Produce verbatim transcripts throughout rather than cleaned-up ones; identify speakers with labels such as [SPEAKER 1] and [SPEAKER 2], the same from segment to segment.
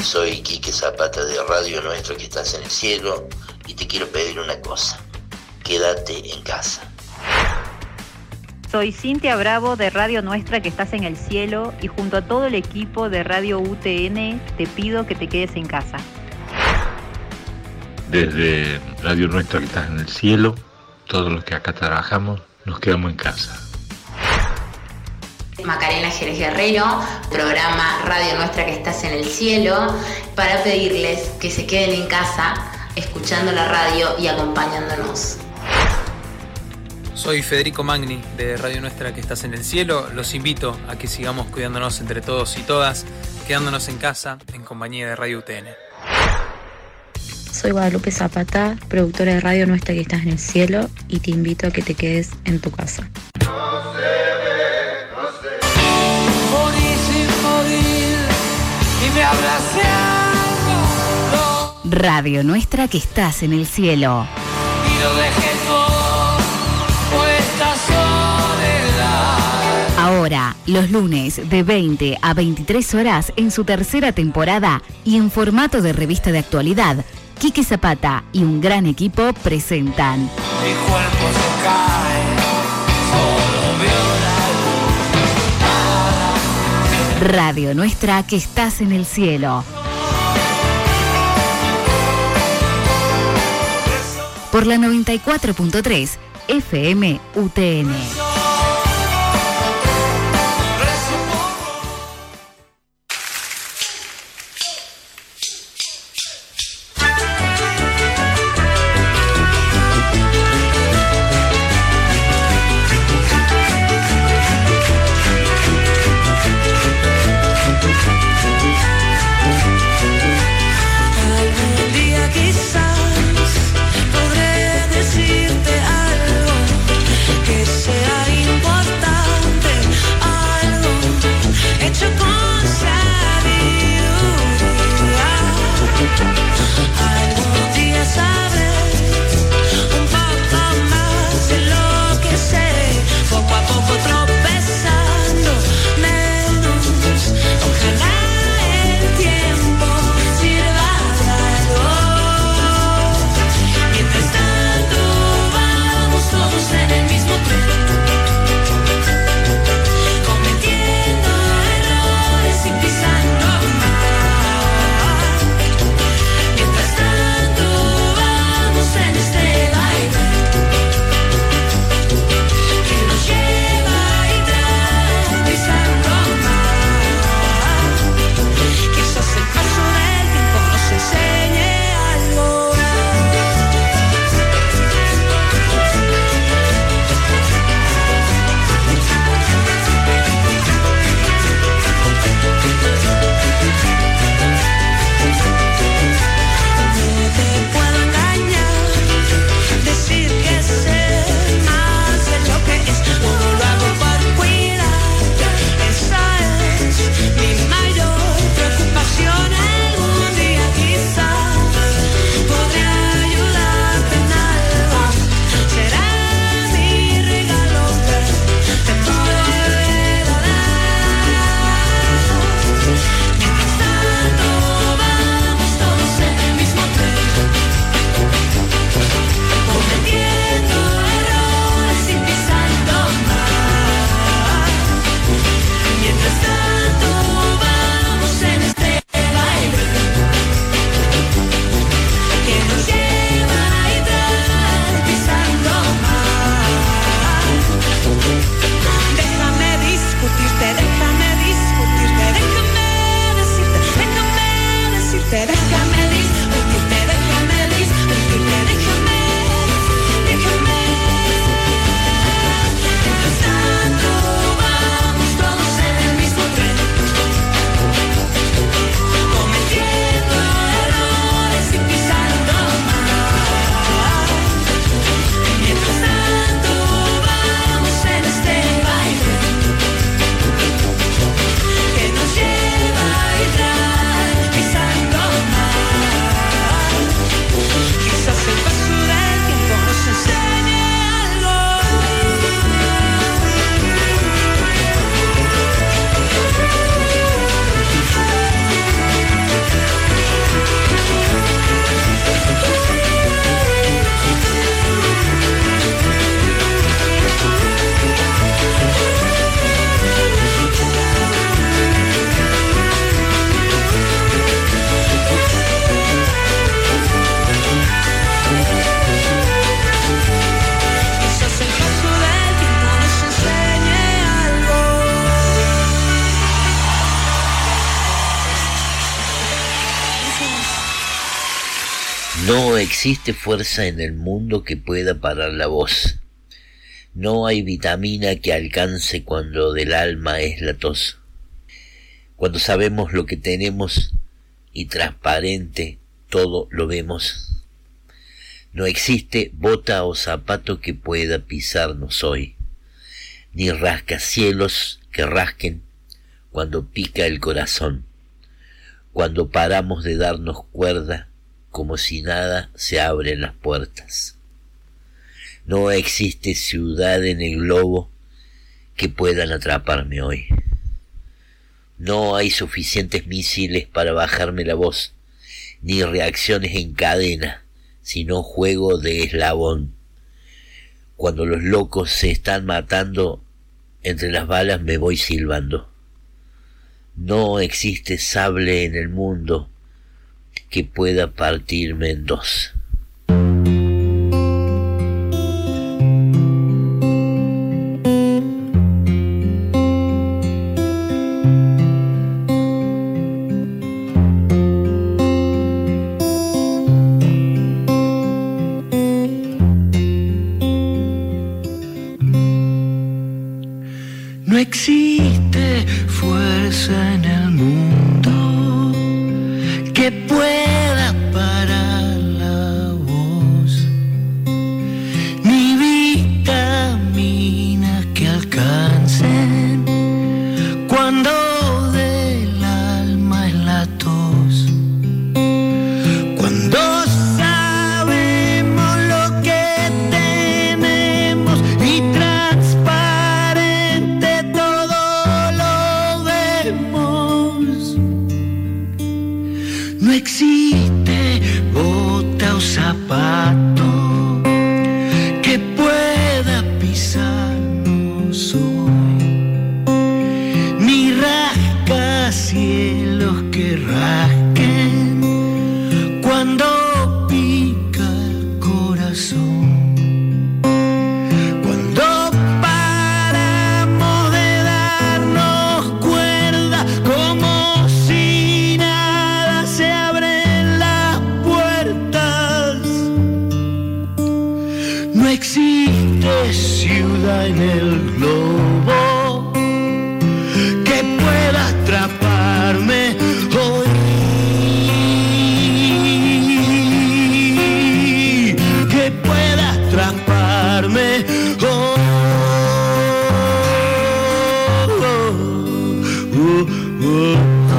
[SPEAKER 1] soy Quique Zapata de Radio Nuestra que estás en el cielo y te quiero pedir una cosa, quédate en casa.
[SPEAKER 2] Soy Cintia Bravo de Radio Nuestra que estás en el cielo y junto a todo el equipo de Radio U T N te pido que te quedes en casa.
[SPEAKER 3] Desde Radio Nuestra que estás en el cielo, todos los que acá trabajamos nos quedamos en casa.
[SPEAKER 4] Macarena Jerez Guerrero, programa Radio Nuestra que estás en el cielo, para pedirles que se queden en casa escuchando la radio y acompañándonos.
[SPEAKER 5] Soy Federico Magni de Radio Nuestra que estás en el cielo. Los invito a que sigamos cuidándonos entre todos y todas, quedándonos en casa en compañía de Radio U T N.
[SPEAKER 6] Soy Guadalupe Zapata, productora de Radio Nuestra que estás en el cielo, y te invito a que te quedes en tu casa.
[SPEAKER 7] No se ve, no se ve. Morí sin morir y me abracé algo.
[SPEAKER 8] Radio Nuestra que estás en el cielo.
[SPEAKER 7] Y lo dejé todo por esta soledad.
[SPEAKER 8] Ahora, los lunes de veinte a veintitrés horas en su tercera temporada y en formato de revista de actualidad, Quique Zapata y un gran equipo presentan
[SPEAKER 7] Mi cuerpo se cae, solo veo la luz.
[SPEAKER 8] Radio Nuestra que estás en el cielo. Por la noventa y cuatro punto tres F M U T N.
[SPEAKER 7] Sea
[SPEAKER 1] No existe fuerza en el mundo que pueda parar la voz. No hay vitamina que alcance cuando del alma es la tos. Cuando sabemos lo que tenemos y transparente todo lo vemos. No existe bota o zapato que pueda pisarnos hoy, ni rascacielos que rasquen cuando pica el corazón, cuando paramos de darnos cuerda, como si nada se abren las puertas. No existe ciudad en el globo que puedan atraparme hoy. No hay suficientes misiles para bajarme la voz, ni reacciones en cadena, sino juego de eslabón. Cuando los locos se están matando, entre las balas me voy silbando. No existe sable en el mundo que pueda partirme en dos.
[SPEAKER 9] No existe fuerza en el mundo que pueda parar la voz, ni vitaminas que alcancen cuando del alma es la tos. Cuando sabemos lo que tenemos y transparente todo lo vemos. No existe bota o zapato que pueda pisarnos hoy, ni rascacielos que rasquen cuando pica el corazón. Cuando paramos de darnos cuerda, como si nada se abren las puertas. No existe ciudad en el globo que pueda atraparme hoy, que pueda atraparme hoy. Oh, oh,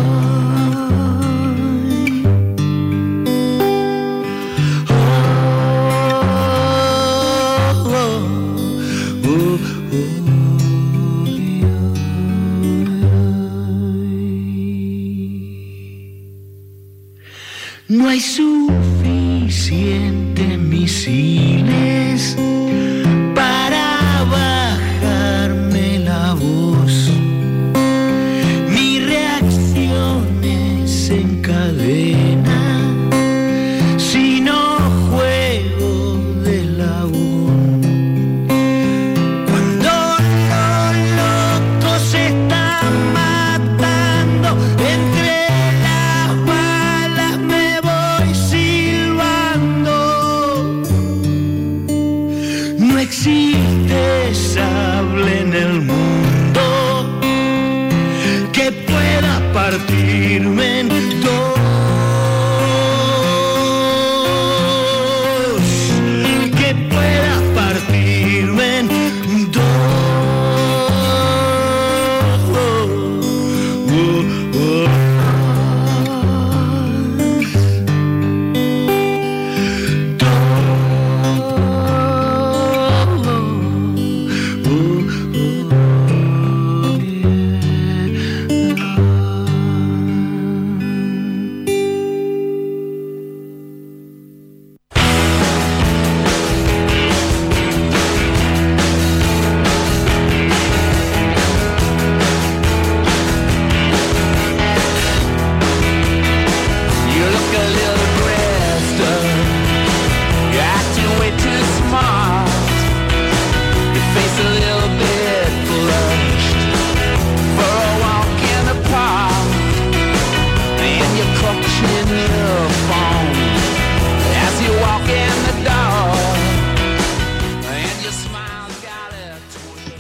[SPEAKER 9] no hay suficientes misiles para bajarme la voz, ni reacciones en cadena, sino juego de labor. Cuando los locos se están matando, entre las balas me voy silbando. No existe sable en el mundo que pueda partirme en dos, que pueda partirme en dos. Oh, oh, oh.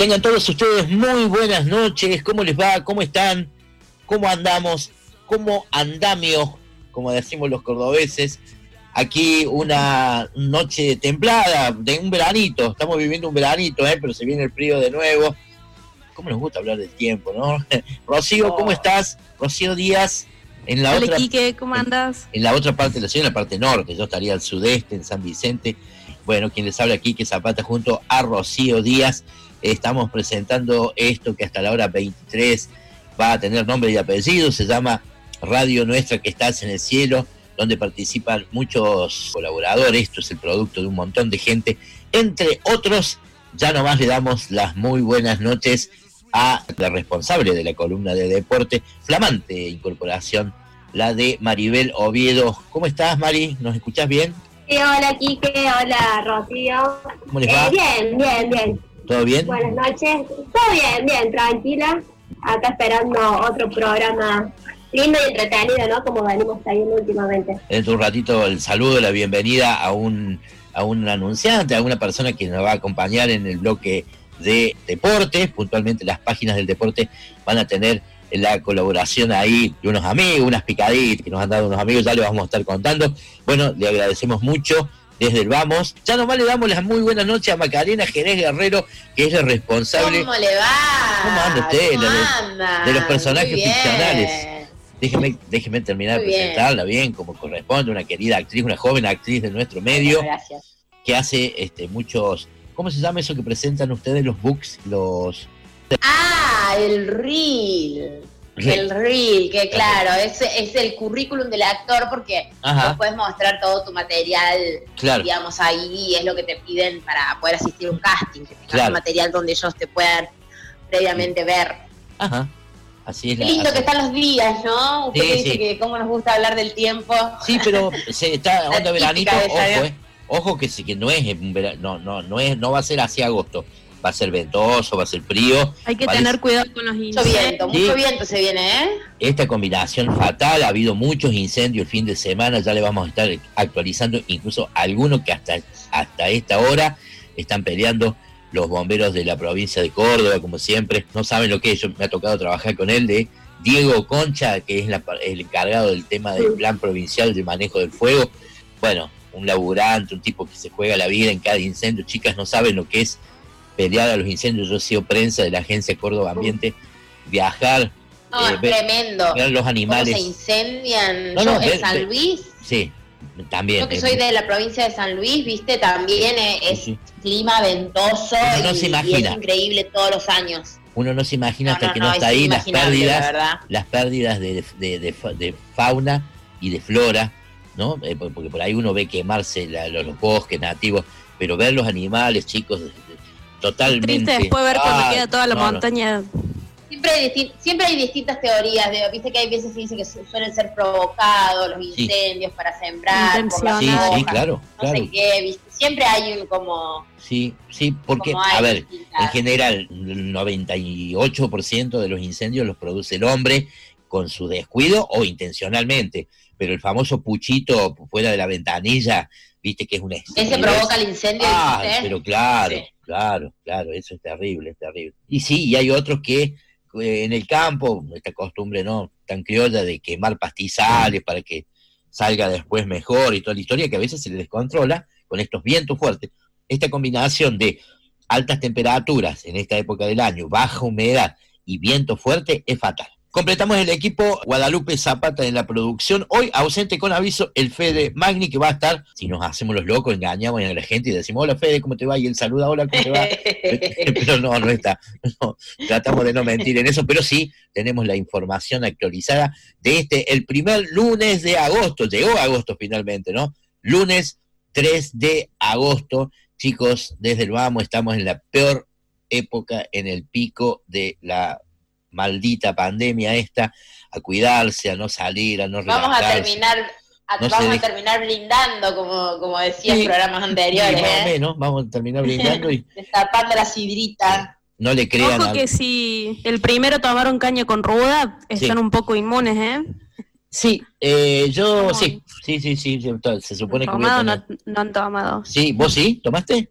[SPEAKER 1] Tengan todos ustedes muy buenas noches. ¿Cómo les va? ¿Cómo están? ¿Cómo andamos? ¿Cómo andamio? Como decimos los cordobeses. Aquí una noche templada, de un veranito. Estamos viviendo un veranito, ¿eh? Pero se viene el frío de nuevo. ¿Cómo nos gusta hablar del tiempo, no? Rocío, ¿cómo estás? Rocío Díaz. En la
[SPEAKER 10] Hola,
[SPEAKER 1] otra,
[SPEAKER 10] Quique, ¿cómo andas?
[SPEAKER 1] En, en la otra parte de la ciudad, en la parte norte. Yo estaría al sudeste, en San Vicente. Bueno, quien les habla aquí, Quique Zapata, junto a Rocío Díaz. Estamos presentando esto que hasta la hora veintitrés va a tener nombre y apellido. Se llama Radio Nuestra que estás en el cielo, donde participan muchos colaboradores. Esto es el producto de un montón de gente. Entre otros, ya nomás le damos las muy buenas noches a la responsable de la columna de deporte, flamante incorporación, la de Maribel Oviedo. ¿Cómo estás, Mari? ¿Nos escuchás bien?
[SPEAKER 11] Sí, hola, Quique, hola, Rocío.
[SPEAKER 1] ¿Cómo les va?
[SPEAKER 11] Eh, bien, bien, bien.
[SPEAKER 1] ¿Todo bien?
[SPEAKER 11] Buenas noches. Todo bien, bien, tranquila. Acá esperando otro programa lindo y entretenido, ¿no? Como venimos trayendo últimamente.
[SPEAKER 1] Dentro de un ratito el saludo, la bienvenida a un, a un anunciante, a una persona que nos va a acompañar en el bloque de deportes. Puntualmente las páginas del deporte van a tener la colaboración ahí de unos amigos, unas picaditas que nos han dado unos amigos, ya les vamos a estar contando. Bueno, le agradecemos mucho desde el Vamos. Ya nomás le damos las muy buenas noches a Macarena Jerez Guerrero, que es la responsable.
[SPEAKER 4] ¿Cómo le va?
[SPEAKER 1] ¿Cómo anda usted?
[SPEAKER 4] ¿Cómo
[SPEAKER 1] de,
[SPEAKER 4] anda?
[SPEAKER 1] de los personajes
[SPEAKER 4] Muy bien.
[SPEAKER 1] ficcionales. Déjeme, déjeme terminar
[SPEAKER 4] Muy
[SPEAKER 1] de presentarla bien. bien, como corresponde, una querida actriz, una joven actriz de nuestro medio.
[SPEAKER 4] Gracias.
[SPEAKER 1] Que hace este muchos, ¿cómo se llama eso que presentan ustedes, los books, los...
[SPEAKER 4] Ah, el reel.
[SPEAKER 1] Reel.
[SPEAKER 4] El reel, que claro, es, es el currículum del actor porque
[SPEAKER 1] Ajá.
[SPEAKER 4] vos puedes mostrar todo tu material,
[SPEAKER 1] Claro.
[SPEAKER 4] digamos, ahí es lo que te piden para poder asistir a un casting, que tengas
[SPEAKER 1] Claro.
[SPEAKER 4] material donde ellos te puedan previamente ver.
[SPEAKER 1] Ajá, así es.
[SPEAKER 4] Qué
[SPEAKER 1] la-
[SPEAKER 4] lindo
[SPEAKER 1] así-
[SPEAKER 4] que están los días, ¿no? Usted
[SPEAKER 1] Sí,
[SPEAKER 4] que dice
[SPEAKER 1] sí.
[SPEAKER 4] que cómo nos gusta hablar del tiempo.
[SPEAKER 1] Sí, pero se está
[SPEAKER 4] La
[SPEAKER 1] onda veranito,
[SPEAKER 4] típica de
[SPEAKER 1] ojo,
[SPEAKER 4] esa-
[SPEAKER 1] eh. Ojo que sí, que no es un vera- no, no, no es, no va a ser así agosto. Va a ser ventoso, va a ser frío.
[SPEAKER 10] Hay que
[SPEAKER 1] Parece-
[SPEAKER 10] tener cuidado con los
[SPEAKER 4] Mucho
[SPEAKER 10] incendios.
[SPEAKER 4] viento,
[SPEAKER 1] Sí.
[SPEAKER 4] mucho viento se viene, ¿eh?
[SPEAKER 1] Esta combinación fatal, ha habido muchos incendios el fin de semana, ya le vamos a estar actualizando, incluso algunos que hasta, hasta esta hora están peleando los bomberos de la provincia de Córdoba, como siempre. No saben lo que es, yo me ha tocado trabajar con él, de Diego Concha, que es la- el encargado del tema del plan provincial de manejo del fuego. Bueno, un laburante, un tipo que se juega la vida en cada incendio. Chicas, no saben lo que es pelear a los incendios. Yo he sido prensa de la agencia Córdoba Ambiente, viajar,
[SPEAKER 4] No,
[SPEAKER 1] eh,
[SPEAKER 4] es
[SPEAKER 1] ver,
[SPEAKER 4] tremendo.
[SPEAKER 1] ver los
[SPEAKER 4] Cómo
[SPEAKER 1] animales.
[SPEAKER 4] se incendian.
[SPEAKER 1] No,
[SPEAKER 4] Yo
[SPEAKER 1] no,
[SPEAKER 4] en
[SPEAKER 1] ve-
[SPEAKER 4] San
[SPEAKER 1] ve-
[SPEAKER 4] Luis,
[SPEAKER 1] Sí, también.
[SPEAKER 4] yo que
[SPEAKER 1] eh,
[SPEAKER 4] soy de la provincia de San Luis, viste, también eh, es
[SPEAKER 1] sí.
[SPEAKER 4] clima ventoso
[SPEAKER 1] Uno no
[SPEAKER 4] y,
[SPEAKER 1] se
[SPEAKER 4] y
[SPEAKER 1] imagina.
[SPEAKER 4] es increíble todos los años.
[SPEAKER 1] Uno no se imagina
[SPEAKER 4] No,
[SPEAKER 1] hasta
[SPEAKER 4] no,
[SPEAKER 1] que
[SPEAKER 4] no,
[SPEAKER 1] no está
[SPEAKER 4] es
[SPEAKER 1] ahí las
[SPEAKER 4] inimaginable, la
[SPEAKER 1] pérdidas,
[SPEAKER 4] verdad.
[SPEAKER 1] las pérdidas de, de, de, fa- de fauna y de flora, ¿no? Eh, por- porque por ahí uno ve quemarse la- los, los bosques nativos, pero ver los animales, chicos, de- de- totalmente.
[SPEAKER 10] Triste después ver cuando
[SPEAKER 1] Ah,
[SPEAKER 10] queda toda la
[SPEAKER 1] no, no.
[SPEAKER 10] montaña.
[SPEAKER 4] Siempre hay, distin- siempre hay distintas teorías, de, viste que hay veces que dice que su- suelen ser provocados los
[SPEAKER 1] Sí.
[SPEAKER 4] incendios para sembrar, por las
[SPEAKER 1] Sí,
[SPEAKER 10] Intencionados.
[SPEAKER 1] sí,
[SPEAKER 4] hojas,
[SPEAKER 1] claro,
[SPEAKER 4] no
[SPEAKER 1] claro.
[SPEAKER 4] sé qué, viste, siempre hay un como...
[SPEAKER 1] Sí, sí, porque,
[SPEAKER 4] Como hay
[SPEAKER 1] a ver,
[SPEAKER 4] distintas.
[SPEAKER 1] en general, el noventa y ocho por ciento de los incendios los produce el hombre con su descuido o intencionalmente, pero el famoso puchito fuera de la ventanilla, viste que es una
[SPEAKER 4] Ese
[SPEAKER 1] estupidez.
[SPEAKER 4] provoca el incendio,
[SPEAKER 1] Ah,
[SPEAKER 4] ¿viste?
[SPEAKER 1] pero claro,
[SPEAKER 4] Sí.
[SPEAKER 1] claro, claro, eso es terrible, es terrible. Y sí, y hay otros que eh, en el campo, esta costumbre no tan criolla de quemar pastizales para que salga después mejor y toda la historia, que a veces se le descontrola con estos vientos fuertes. Esta combinación de altas temperaturas en esta época del año, baja humedad y viento fuerte es fatal. Completamos el equipo, Guadalupe Zapata en la producción. Hoy ausente con aviso el Fede Magni, que va a estar, si nos hacemos los locos, engañamos a la gente y decimos, hola Fede, ¿cómo te va? Y él saluda, hola, ¿cómo te va? Pero no, no está. No, tratamos de no mentir en eso, pero sí tenemos la información actualizada de este, el primer lunes de agosto. Llegó agosto finalmente, ¿no? Lunes tres de agosto. Chicos, desde el Vamos estamos en la peor época, en el pico de la maldita pandemia esta, a cuidarse, a no salir, a no
[SPEAKER 4] Vamos a
[SPEAKER 1] relajarse.
[SPEAKER 4] terminar, a,
[SPEAKER 1] No se
[SPEAKER 4] vamos a
[SPEAKER 1] deje-
[SPEAKER 4] terminar brindando, como, como decía
[SPEAKER 1] Sí,
[SPEAKER 4] en programas anteriores,
[SPEAKER 1] Sí, más o
[SPEAKER 4] ¿eh?
[SPEAKER 1] menos, vamos a terminar brindando y
[SPEAKER 4] Destapando la sidrita.
[SPEAKER 1] no le crean
[SPEAKER 10] Ojo
[SPEAKER 1] a-
[SPEAKER 10] que si el primero tomaron caña con ruda, están
[SPEAKER 1] Sí.
[SPEAKER 10] un poco inmunes, ¿eh?
[SPEAKER 1] Sí, eh, yo
[SPEAKER 10] ¿Cómo?
[SPEAKER 1] sí, sí, sí, sí, sí, to- se supone que voy a
[SPEAKER 10] Tomado
[SPEAKER 1] tener...
[SPEAKER 10] no, no han tomado.
[SPEAKER 1] Sí, ¿vos sí? ¿Tomaste?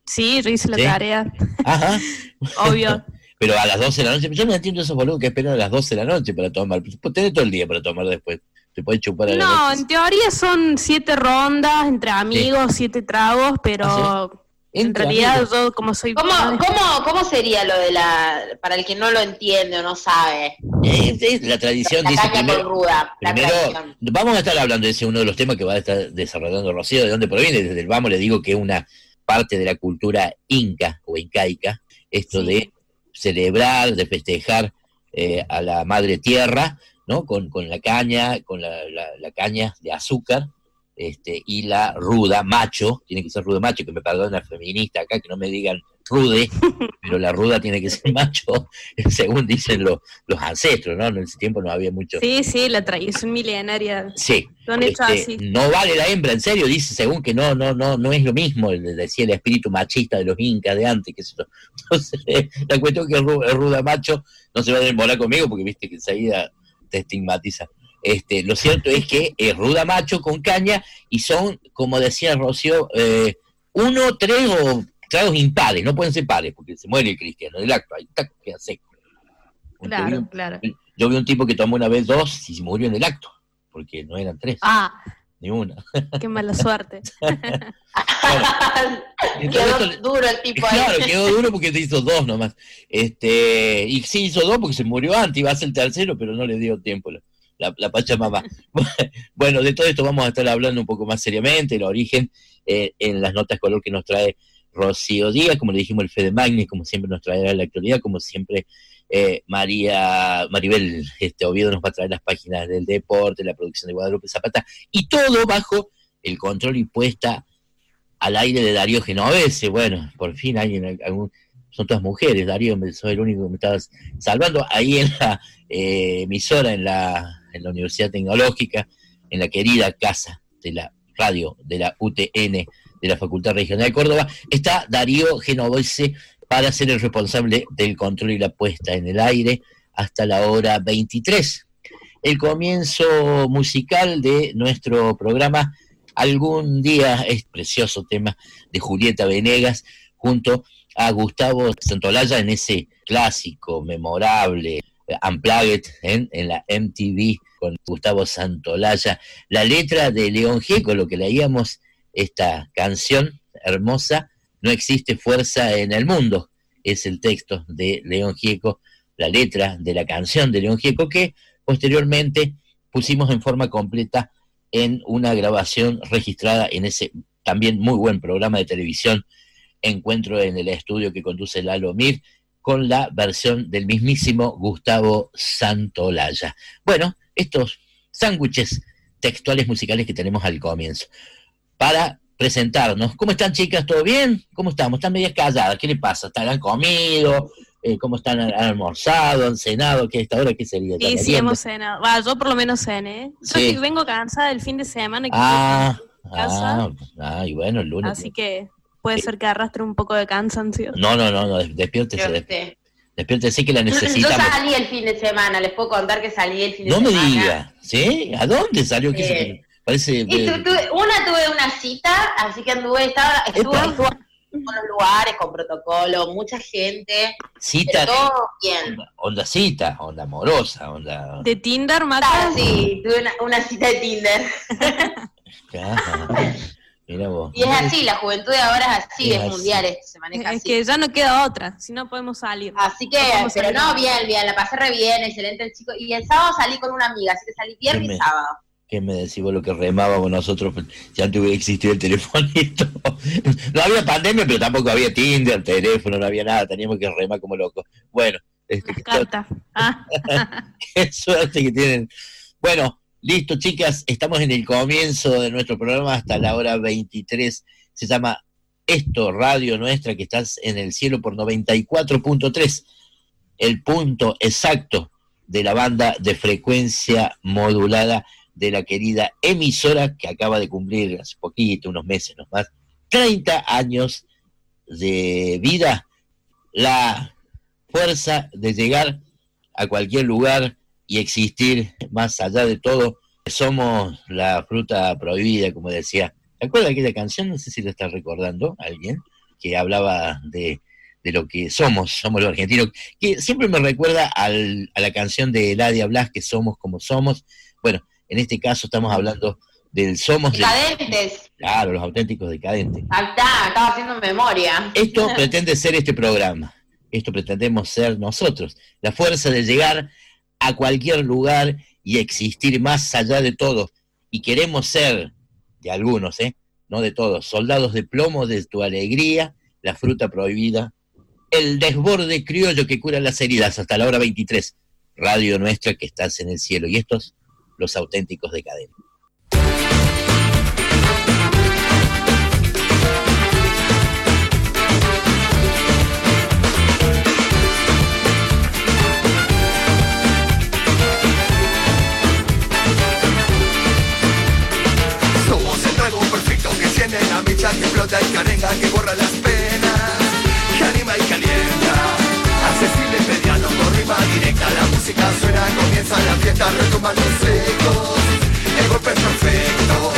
[SPEAKER 10] Sí, yo hice la
[SPEAKER 1] ¿Sí?
[SPEAKER 10] tarea.
[SPEAKER 1] Ajá.
[SPEAKER 10] Obvio.
[SPEAKER 1] Pero a las doce de la noche, yo no entiendo esos boludos que esperan a las doce de la noche para tomar. Pues tenés todo el día para tomar después. Te puedes chupar a la
[SPEAKER 10] No,
[SPEAKER 1] noche.
[SPEAKER 10] en teoría son siete rondas entre amigos, siete tragos, pero
[SPEAKER 1] ¿Ah, sí?
[SPEAKER 10] en
[SPEAKER 1] Entre
[SPEAKER 10] realidad
[SPEAKER 1] amigos.
[SPEAKER 10] yo como soy...
[SPEAKER 4] ¿Cómo, cómo, ¿Cómo sería lo de la, para el que no lo entiende o no sabe?
[SPEAKER 1] Es, es la tradición,
[SPEAKER 4] La
[SPEAKER 1] dice
[SPEAKER 4] caña
[SPEAKER 1] primero,
[SPEAKER 4] con ruda, la
[SPEAKER 1] primero
[SPEAKER 4] tradición.
[SPEAKER 1] vamos a estar hablando de ese uno de los temas que va a estar desarrollando Rocío, de dónde proviene. Desde el vamos le digo que es una parte de la cultura inca o incaica, esto
[SPEAKER 10] Sí.
[SPEAKER 1] de celebrar, de festejar eh, a la madre tierra, ¿no? Con, con la caña, con la, la, la caña de azúcar, este, y la ruda, macho, tiene que ser ruda macho, que me perdone la feminista acá, que no me digan rude, pero la ruda tiene que ser macho, según dicen los, los ancestros, ¿no? En ese tiempo no había mucho.
[SPEAKER 10] Sí, sí, la tradición milenaria.
[SPEAKER 1] Sí.
[SPEAKER 10] Lo han hecho
[SPEAKER 1] Este,
[SPEAKER 10] así.
[SPEAKER 1] no vale la hembra, en serio, dice, según que no, no, no, no es lo mismo, le decía el espíritu machista de los incas de antes, que eso. Entonces, la cuestión que el, ru- el ruda macho no se va a demorar conmigo, porque viste que enseguida te estigmatiza. Este, lo cierto es que es ruda macho con caña, y son, como decía Rocío, eh, uno, tres o tragos impares, no pueden ser pares, porque se muere el cristiano del acto, ahí tac, queda seco.
[SPEAKER 10] Claro,
[SPEAKER 1] Yo vi,
[SPEAKER 10] claro.
[SPEAKER 1] yo vi un tipo que tomó una vez dos y se murió en el acto, porque no eran tres,
[SPEAKER 10] Ah,
[SPEAKER 1] ni una.
[SPEAKER 10] qué mala suerte.
[SPEAKER 4] Quedó
[SPEAKER 1] Entonces,
[SPEAKER 4] duro el tipo ahí.
[SPEAKER 1] claro, quedó duro porque se hizo dos nomás. Este, y sí hizo dos porque se murió antes, iba a ser el tercero, pero no le dio tiempo la, la, la Pachamama. Bueno, de todo esto vamos a estar hablando un poco más seriamente, el origen, eh, en las notas color que nos trae Rocío Díaz, como le dijimos, el Fede Magni, como siempre nos traerá la actualidad, como siempre eh, María Maribel este, Oviedo nos va a traer las páginas del deporte, la producción de Guadalupe Zapata, y todo bajo el control y puesta al aire de Darío Genovese. Bueno, por fin alguien, algún, son todas mujeres, Darío, soy el único que me estabas salvando, ahí en la eh, emisora, en la, en la Universidad Tecnológica, en la querida casa de la radio de la U T N, de la Facultad Regional de Córdoba, está Darío Genovese para ser el responsable del control y la puesta en el aire hasta la hora veintitrés. El comienzo musical de nuestro programa, Algún Día, es precioso tema de Julieta Venegas, junto a Gustavo Santolaya en ese clásico, memorable, Unplugged en, en la M T V con Gustavo Santolaya. La letra de León Gieco, lo que leíamos, esta canción hermosa, No existe fuerza en el mundo, es el texto de León Gieco, la letra de la canción de León Gieco, que posteriormente pusimos en forma completa en una grabación registrada en ese también muy buen programa de televisión, Encuentro en el Estudio, que conduce Lalo Mir, con la versión del mismísimo Gustavo Santolaya. Bueno, estos sándwiches textuales musicales que tenemos al comienzo. Para presentarnos, ¿cómo están, chicas? ¿Todo bien? ¿Cómo estamos? ¿Están medias calladas? ¿Qué les pasa? ¿Están, han comido? Eh, ¿Cómo están? ¿Han almorzado? ¿Han cenado? ¿Qué esta hora qué sería?
[SPEAKER 10] Sí, sí, hemos cenado. Va, yo por lo menos cené. Yo
[SPEAKER 1] Sí.
[SPEAKER 10] que vengo cansada del fin de semana. Que
[SPEAKER 1] Ah,
[SPEAKER 10] estoy en casa,
[SPEAKER 1] ah, ah, y bueno, el lunes.
[SPEAKER 10] así que puede ser que arrastre un poco de cansancio.
[SPEAKER 1] No, no, no, no, despiértese,
[SPEAKER 4] Yo sé.
[SPEAKER 1] despiértese que la
[SPEAKER 4] Yo, yo
[SPEAKER 1] necesitamos.
[SPEAKER 4] salí el fin de semana, les puedo contar que salí el fin de
[SPEAKER 1] No me
[SPEAKER 4] semana.
[SPEAKER 1] diga, ¿sí? ¿A dónde salió? ¿Qué
[SPEAKER 4] Sí.
[SPEAKER 1] se- Parece...
[SPEAKER 4] Y tu- tuve- una tuve una cita, así que anduve, estaba, estuve,
[SPEAKER 1] Epa.
[SPEAKER 4] estuve en unos lugares con protocolo, mucha gente,
[SPEAKER 1] Cita,
[SPEAKER 4] pero todo bien.
[SPEAKER 1] onda cita, onda amorosa, onda...
[SPEAKER 10] ¿De Tinder,
[SPEAKER 4] Ah,
[SPEAKER 10] Mata?
[SPEAKER 4] sí, tuve una, una cita de Tinder.
[SPEAKER 1] Ajá. Mira vos.
[SPEAKER 4] Y es así, la juventud de ahora es así,
[SPEAKER 1] Es
[SPEAKER 4] es
[SPEAKER 1] así.
[SPEAKER 4] mundial, esto se maneja
[SPEAKER 10] Es
[SPEAKER 4] así.
[SPEAKER 10] que ya no queda otra, si no podemos salir.
[SPEAKER 4] Así que,
[SPEAKER 10] No podemos
[SPEAKER 4] pero
[SPEAKER 10] salir.
[SPEAKER 4] no, bien, bien, la pasé re bien, excelente el chico. Y el sábado salí con una amiga, así que salí viernes
[SPEAKER 1] Qué me-
[SPEAKER 4] y sábado.
[SPEAKER 1] ¿Qué me decís vos lo que remábamos nosotros si antes hubiera existido el telefonito? No había pandemia, pero tampoco había Tinder, teléfono, no había nada, teníamos que remar como locos. Bueno, este,
[SPEAKER 10] Las cartas. Ah.
[SPEAKER 1] qué suerte que tienen. Bueno, listo, chicas, estamos en el comienzo de nuestro programa hasta la hora veintitrés. Se llama Esto, Radio Nuestra, que estás en el cielo por noventa y cuatro punto tres, el punto exacto de la banda de frecuencia modulada de la querida emisora que acaba de cumplir hace poquito, unos meses nomás, treinta años de vida, la fuerza de llegar a cualquier lugar y existir más allá de todo. Somos la fruta prohibida, como decía. ¿Te acuerdas de aquella canción? No sé si la está recordando alguien. que hablaba de, de lo que somos, somos los argentinos, que siempre me recuerda al, a la canción de Eladia Blas, que somos como somos. Bueno, en este caso estamos hablando del somos...
[SPEAKER 4] Decadentes.
[SPEAKER 1] Del, claro, los auténticos decadentes.
[SPEAKER 4] Ah, está, estaba haciendo memoria.
[SPEAKER 1] Esto pretende ser este programa, esto pretendemos ser nosotros, la fuerza de llegar a cualquier lugar y existir más allá de todo, y queremos ser, de algunos, ¿eh? No de todos, soldados de plomo de tu alegría, la fruta prohibida, el desborde criollo que cura las heridas hasta la hora veintitrés, radio nuestra que estás en el cielo, y estos, los auténticos decadentes.
[SPEAKER 12] La mecha que explota y carenga que borra las penas, que anima y calienta, accesible, mediano, con rima directa. La música suena, comienza la fiesta, retumban los ecos, el golpe es perfecto.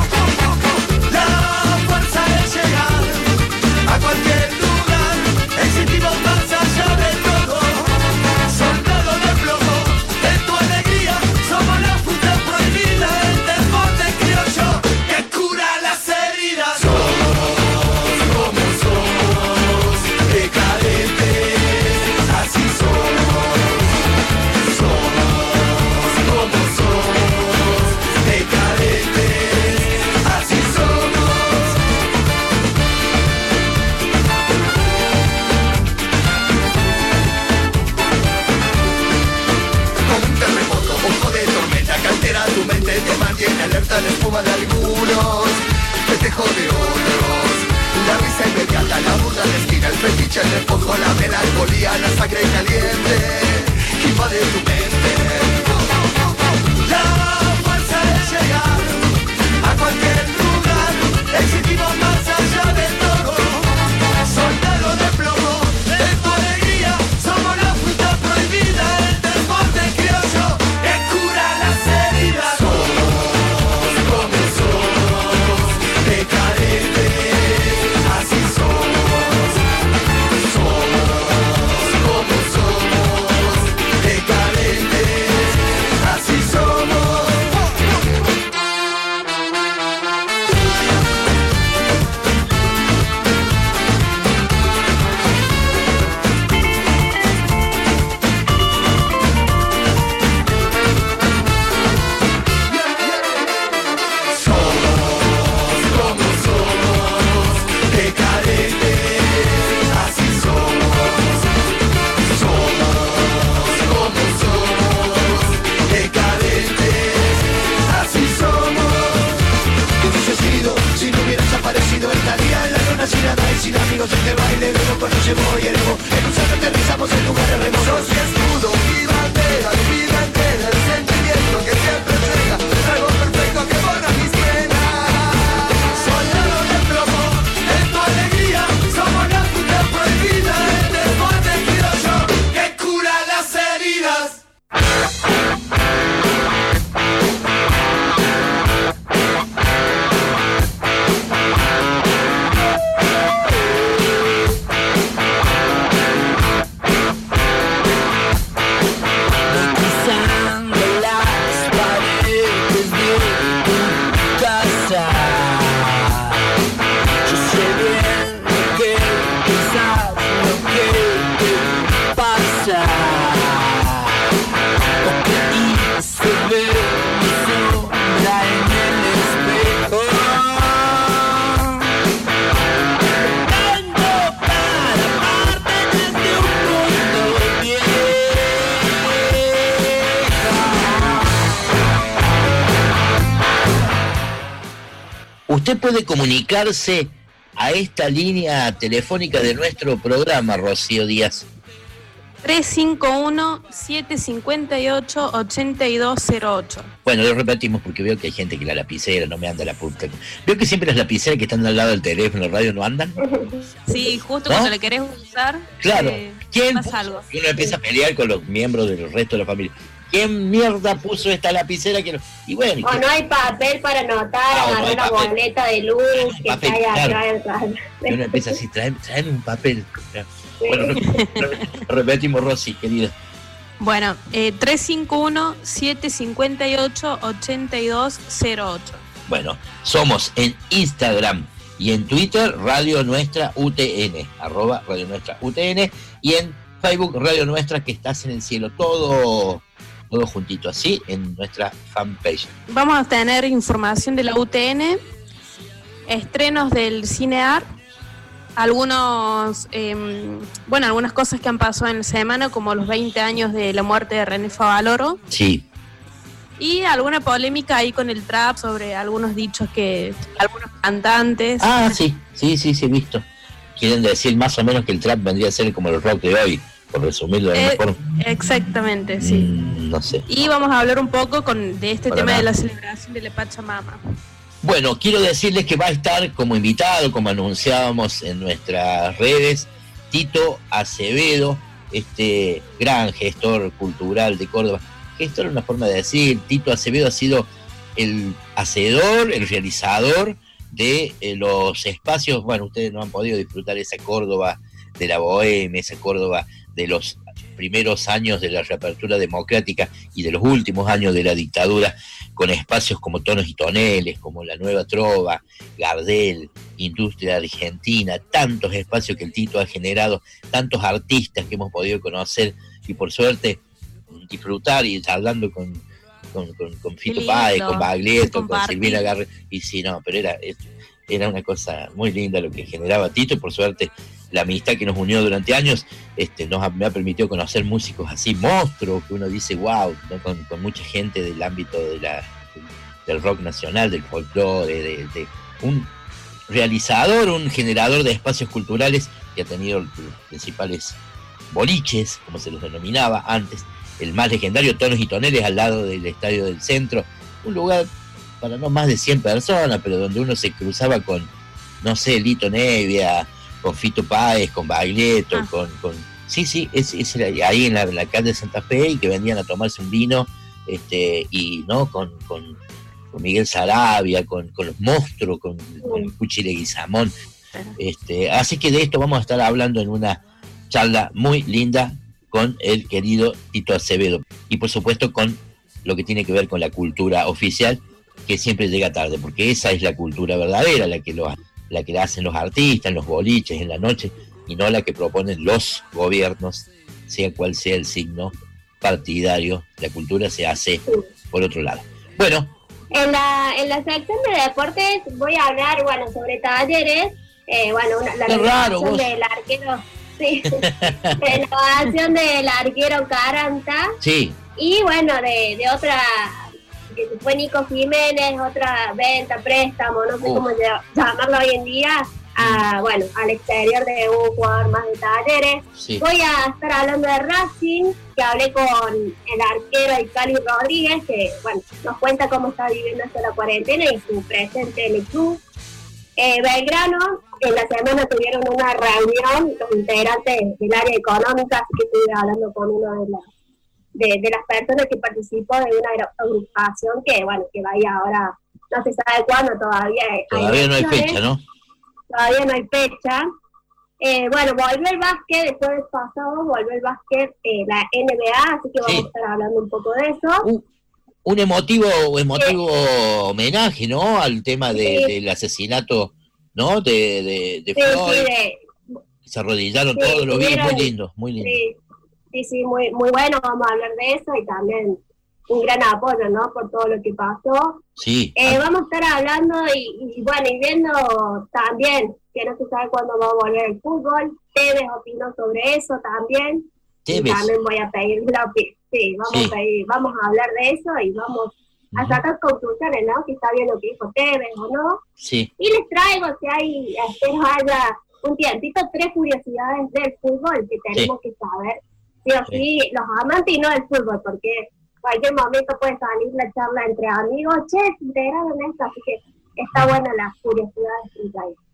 [SPEAKER 12] La fuerza de llegar a cualquier lugar, existimos más allá de todo. Soldado de plomo, de tu alegría, somos la fruta prohibida, el desborde criollo que cura las heridas. Somos como somos, decadentes, así somos. Somos como somos, decadentes, así somos. Como un terremoto, ojo de tormenta que altera tu mente, te mantiene alerta la espuma de algunos, festejo de otros, la risa inmediata, la burla de esquina, el fetiche, el despojo, la melancolía, la sangre caliente, que invade tu mente. La fuerza de llegar a cualquier lugar, existimos más allá de todo. Soldado de plomo, de tu alegría, somos la fruta prohibida, el desborde criollo que cura las heridas. Somos como somos, decadentes, así somos. Somos como somos, decadentes, así somos. Somos como somos, decadentes, así somos. Somos como somos, decadentes, así somos. ¿Qué hubiese sido si no hubieras aparecido? Estaría en la luna sin nada y sin amigos en el baile. Luego cuando llevo y elevo, en un salto aterrizamos en lugares remotos. Y escudo, mi bandera, mi vida entera, el sentimiento que siempre llega, algo perfecto que borra mis penas. Soldado de plomo, de tu alegría, somos la fruta prohibida, el desborde criollo que cura las heridas.
[SPEAKER 9] Pisando las paredes de tu casa, yo sé bien lo que pensás, lo que te pasa. Y se ve mi sombra en el espejo. Tengo para amarte desde un mundo viejo.
[SPEAKER 1] Usted puede comunicarse a esta línea telefónica de nuestro programa, Rocío Díaz.
[SPEAKER 10] tres cinco uno, siete cinco ocho, ocho dos cero ocho.
[SPEAKER 1] Bueno, lo repetimos porque veo que hay gente que la lapicera no me anda la punta. Veo que siempre las lapiceras que están al lado del teléfono, el radio, no andan.
[SPEAKER 10] Sí, justo
[SPEAKER 1] ¿no?
[SPEAKER 10] cuando le querés usar,
[SPEAKER 1] Claro.
[SPEAKER 10] eh,
[SPEAKER 1] ¿Quién?
[SPEAKER 10] pasa algo.
[SPEAKER 1] Y uno empieza a pelear con los miembros del resto de la familia. ¿quién mierda puso esta lapicera? que no? Y bueno,
[SPEAKER 11] o
[SPEAKER 1] que...
[SPEAKER 11] no hay papel para anotar,
[SPEAKER 1] ah,
[SPEAKER 11] agarrar
[SPEAKER 1] no
[SPEAKER 11] una
[SPEAKER 1] papel.
[SPEAKER 11] boleta de luz
[SPEAKER 1] no
[SPEAKER 11] que
[SPEAKER 1] papel,
[SPEAKER 11] está
[SPEAKER 1] claro.
[SPEAKER 11] allá atrás.
[SPEAKER 1] Y uno empieza así, traeme, traeme un papel. Bueno, repetimos, Rosy, querida.
[SPEAKER 10] Bueno, eh, tres cinco uno, siete cinco ocho, ocho dos cero ocho.
[SPEAKER 1] Bueno, somos en Instagram y en Twitter Radio Nuestra U T N, arroba Radio Nuestra U T N, y en Facebook Radio Nuestra que estás en el cielo, todo, todo juntito así en nuestra fanpage.
[SPEAKER 10] Vamos a tener información de la U T N, estrenos del Cinear, algunos, eh, bueno, algunas cosas que han pasado en la semana, como los veinte años de la muerte de René Favaloro.
[SPEAKER 1] Sí.
[SPEAKER 10] Y alguna polémica ahí con el trap sobre algunos dichos que algunos cantantes.
[SPEAKER 1] Ah, sí, sí, sí, sí, he visto. Quieren decir más o menos que el trap vendría a ser como el rock de hoy, por resumirlo de
[SPEAKER 10] eh,
[SPEAKER 1] mejor.
[SPEAKER 10] Exactamente, sí.
[SPEAKER 1] Mm, no sé.
[SPEAKER 10] Y vamos a hablar un poco con de este
[SPEAKER 1] Para
[SPEAKER 10] tema
[SPEAKER 1] nada.
[SPEAKER 10] de la celebración de la Pachamama.
[SPEAKER 1] Bueno, quiero decirles que va a estar como invitado, como anunciábamos en nuestras redes, Tito Acevedo, este gran gestor cultural de Córdoba. Gestor es una forma de decir, Tito Acevedo ha sido el hacedor, el realizador de eh, los espacios, bueno, ustedes no han podido disfrutar esa Córdoba de la Bohemia, esa Córdoba de los primeros años de la reapertura democrática y de los últimos años de la dictadura, con espacios como Tonos y Toneles, como La Nueva Trova, Gardel, Industria Argentina, tantos espacios que el Tito ha generado, tantos artistas que hemos podido conocer y por suerte disfrutar y hablando con, con, con, con Fito Páez, con Baglietto, con Silvina Garre, y sí, no, pero era, era una cosa muy linda lo que generaba Tito, y por suerte la amistad que nos unió durante años este, nos ha, me ha permitido conocer músicos así, monstruos, que uno dice, wow, ¿no? con, con mucha gente del ámbito de la, del rock nacional, del folclore, de, de, de un realizador, un generador de espacios culturales que ha tenido los principales boliches, como se los denominaba antes, el más legendario Tonos y Toneles al lado del Estadio del Centro, un lugar para no más de cien personas, pero donde uno se cruzaba con, no sé, Lito Nevia, con Fito Páez, con Baglietto, ah. con, con... Sí, sí, es, es ahí en la, en la calle de Santa Fe, y que venían a tomarse un vino, este, y no con, con, con Miguel Sarabia, con, con los monstruos, con, con Cuchi Leguizamón. Este, así que de esto vamos a estar hablando en una charla muy linda con el querido Tito Acevedo, y por supuesto con lo que tiene que ver con la cultura oficial, que siempre llega tarde, porque esa es la cultura verdadera, la que lo la que la hacen los artistas en los boliches, en la noche, y no la que proponen los gobiernos, sea cual sea el signo partidario. La cultura se hace por otro lado. Bueno.
[SPEAKER 11] En la, en la sección de deportes voy a hablar, bueno, sobre Talleres, eh, bueno, una, la renovación del arquero, sí, renovación del arquero Caranta,
[SPEAKER 1] sí,
[SPEAKER 11] y bueno, de, de otra, que fue Nico Jiménez, otra venta, préstamo, no sé uh. cómo llamarlo hoy en día, a, bueno, al exterior de un jugador más de Talleres. Sí. Voy a estar hablando de Racing, que hablé con el arquero Cali Rodríguez, que bueno, nos cuenta cómo está viviendo hasta la cuarentena y su presente en el club. Eh, Belgrano, en la semana tuvieron una reunión los integrantes del área económica, así que estuve hablando con uno de las De, de las personas que participó de una agrupación que, bueno, que vaya ahora, no se sabe cuándo todavía.
[SPEAKER 1] Todavía hay no hay fecha, ¿no?
[SPEAKER 11] Todavía no hay fecha. Eh, bueno, volvió el básquet, después del pasado, volvió el básquet, eh, la N B A, así que vamos sí. a estar hablando un poco de eso.
[SPEAKER 1] Un, un emotivo, emotivo sí. homenaje, ¿no? Al tema de, sí. del asesinato, ¿no? De, de, de
[SPEAKER 11] sí,
[SPEAKER 1] Floyd.
[SPEAKER 11] Sí, de,
[SPEAKER 1] se arrodillaron sí, todos los vídeos, muy lindo, muy lindo.
[SPEAKER 11] Sí. Sí, sí, muy, muy bueno, vamos a hablar de eso y también un gran apoyo, ¿no? Por todo lo que pasó.
[SPEAKER 1] Sí.
[SPEAKER 11] Eh, vamos a estar hablando y, y bueno, y viendo también que no se sabe cuándo va a volver el fútbol. Tevez opinó sobre eso también.
[SPEAKER 1] Tevez.
[SPEAKER 11] Y también voy a pedir la opinión. Sí, vamos, sí. A pedir, vamos a hablar de eso y vamos uh-huh. a sacar conclusiones, ¿no? Si está bien lo que dijo Tevez o no.
[SPEAKER 1] Sí.
[SPEAKER 11] Y les traigo, si hay, espero haya un tiempito, tres curiosidades del fútbol que tenemos sí. que saber. Sí o sí, sí, los amantes y no del fútbol, porque cualquier momento puede salir la charla entre amigos, che, se integraron esto, así que está buena las curiosidades que hay.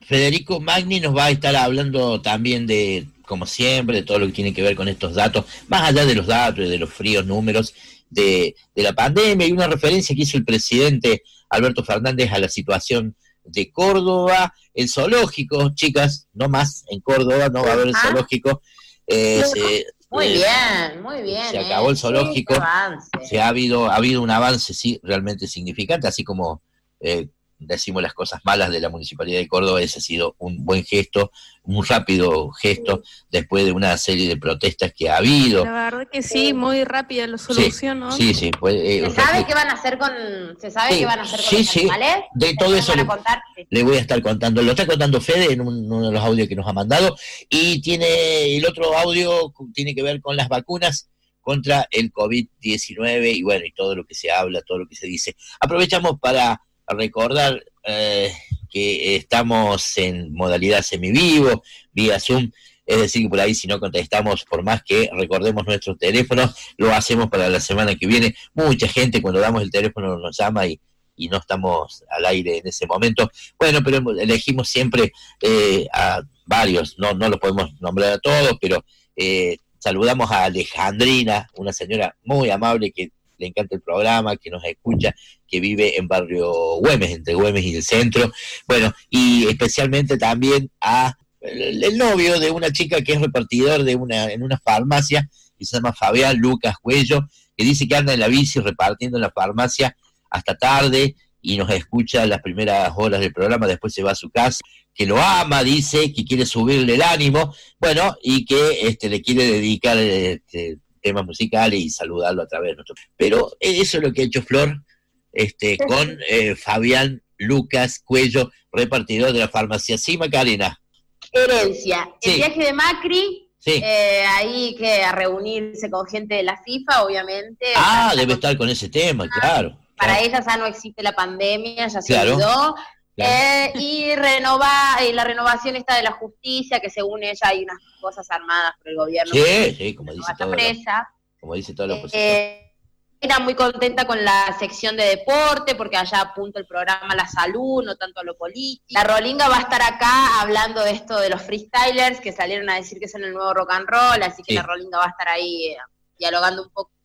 [SPEAKER 1] Federico Magni nos va a estar hablando también de, como siempre, de todo lo que tiene que ver con estos datos, más allá de los datos y de los fríos números de, de la pandemia, y una referencia que hizo el presidente Alberto Fernández a la situación de Córdoba, el zoológico, chicas, no más en Córdoba, no va a haber el zoológico. Eh, se,
[SPEAKER 4] Muy
[SPEAKER 1] eh,
[SPEAKER 4] bien, muy bien.
[SPEAKER 1] Se acabó
[SPEAKER 4] eh.
[SPEAKER 1] el zoológico,
[SPEAKER 4] Sí, avance.
[SPEAKER 1] se ha habido, ha habido un avance, sí, realmente significante, así como eh, decimos las cosas malas de la Municipalidad de Córdoba, ese ha sido un buen gesto, un rápido gesto, después de una serie de protestas que ha habido.
[SPEAKER 10] La verdad que sí, muy rápida la solución, ¿no?
[SPEAKER 1] Sí, sí. Pues, eh,
[SPEAKER 4] ¿Se sabe qué van a hacer con, se sabe
[SPEAKER 1] sí,
[SPEAKER 4] qué van a hacer con
[SPEAKER 1] sí,
[SPEAKER 4] los
[SPEAKER 1] sí.
[SPEAKER 4] animales?
[SPEAKER 1] De todo eso
[SPEAKER 4] van a
[SPEAKER 1] le,
[SPEAKER 4] contar? Sí.
[SPEAKER 1] le voy a estar contando. Lo está contando Fede en un, uno de los audios que nos ha mandado. Y tiene el otro audio, tiene que ver con las vacunas contra el COVID diecinueve y bueno, y todo lo que se habla, todo lo que se dice. Aprovechamos para recordar eh, que estamos en modalidad semivivo, vía Zoom, es decir, que por ahí si no contestamos, por más que recordemos nuestros teléfonos, lo hacemos para la semana que viene. Mucha gente cuando damos el teléfono nos llama y, y no estamos al aire en ese momento. Bueno, pero elegimos siempre eh, a varios, no, no los podemos nombrar a todos, pero eh, saludamos a Alejandrina, una señora muy amable que le encanta el programa, que nos escucha, que vive en barrio Güemes, entre Güemes y el centro. Bueno, y especialmente también a el, el novio de una chica que es repartidor de una en una farmacia, que se llama Fabián Lucas Cuello, que dice que anda en la bici repartiendo en la farmacia hasta tarde y nos escucha las primeras horas del programa, después se va a su casa, que lo ama, dice, que quiere subirle el ánimo, bueno, y que este le quiere dedicar este, temas musicales y saludarlo a través de nuestro. Pero eso es lo que ha hecho Flor este, con eh, Fabián Lucas Cuello, repartidor de la farmacia. Sí, Macarena.
[SPEAKER 4] Herencia.
[SPEAKER 1] Sí.
[SPEAKER 4] El viaje de Macri,
[SPEAKER 1] sí.
[SPEAKER 4] eh, ahí que a reunirse con gente de la FIFA, obviamente.
[SPEAKER 1] Ah, debe estar con ese tema, claro.
[SPEAKER 4] Para
[SPEAKER 1] claro.
[SPEAKER 4] ella ya no existe la pandemia, ya se
[SPEAKER 1] Claro.
[SPEAKER 4] olvidó.
[SPEAKER 1] Claro.
[SPEAKER 4] Eh, y renova, eh, la renovación esta de la justicia, que según ella hay unas cosas armadas por el gobierno.
[SPEAKER 1] Sí, sí, como dice
[SPEAKER 4] vaya
[SPEAKER 1] todo.
[SPEAKER 4] presa.
[SPEAKER 1] Como dice toda la oposición.
[SPEAKER 4] Eh, era muy contenta con la sección de deporte, porque allá apunta el programa a la salud, no tanto a lo político. La Rolinga va a estar acá hablando de esto de los freestylers, que salieron a decir que son el nuevo rock and roll, así que
[SPEAKER 1] Sí.
[SPEAKER 4] la Rolinga va a estar ahí eh, dialogando un poco.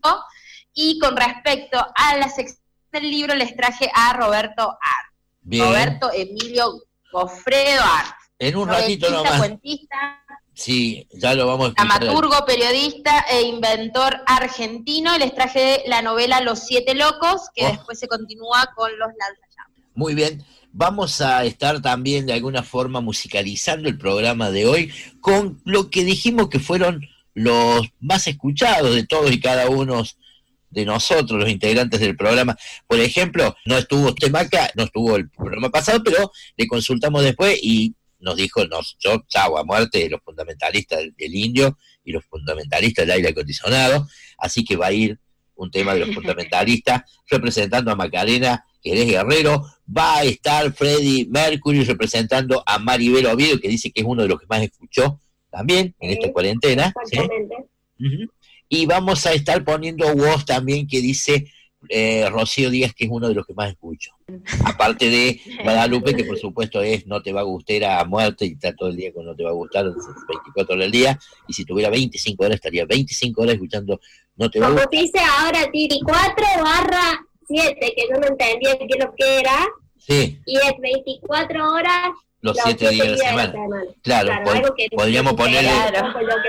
[SPEAKER 4] Y con respecto a la sección del libro, les traje a Roberto Art.
[SPEAKER 1] Bien.
[SPEAKER 4] Roberto Emilio Gofredo Art.
[SPEAKER 1] En un ratito
[SPEAKER 4] Novelista,
[SPEAKER 1] nomás.
[SPEAKER 4] cuentista,
[SPEAKER 1] Sí, ya lo vamos a escuchar.
[SPEAKER 4] dramaturgo, periodista e inventor argentino. Y les traje la novela Los Siete Locos, que
[SPEAKER 1] Oh.
[SPEAKER 4] después se continúa con Los Lanzallamas.
[SPEAKER 1] Muy bien. Vamos a estar también de alguna forma musicalizando el programa de hoy con lo que dijimos que fueron los más escuchados de todos y cada uno de nosotros, los integrantes del programa. Por ejemplo, no estuvo Temaca, no estuvo el programa pasado, pero le consultamos después y nos dijo, nos, yo, chau, a muerte, los fundamentalistas del, del indio y los fundamentalistas del aire acondicionado, así que va a ir un tema de los fundamentalistas representando a Macarena Jerez Guerrero, va a estar Freddie Mercury representando a Maribel Oviedo, que dice que es uno de los que más escuchó también en esta cuarentena. ¿Sí? Uh-huh. Y vamos a estar poniendo voz también que dice eh, Rocío Díaz, que es uno de los que más escucho. Aparte de Guadalupe, que por supuesto es No te va a gustar a muerte y está todo el día con No te va a gustar, veinticuatro horas al día, y si tuviera veinticinco horas estaría veinticinco horas escuchando No te va a
[SPEAKER 11] Como
[SPEAKER 1] gustar.
[SPEAKER 11] dice ahora Tiri, cuatro barra siete, que yo no entendía qué es lo que era,
[SPEAKER 1] Sí,
[SPEAKER 11] y es veinticuatro horas
[SPEAKER 1] los siete días de la semana. Claro,
[SPEAKER 11] Claro,
[SPEAKER 1] pod-
[SPEAKER 11] algo que
[SPEAKER 1] podríamos ponerle...
[SPEAKER 4] Claro.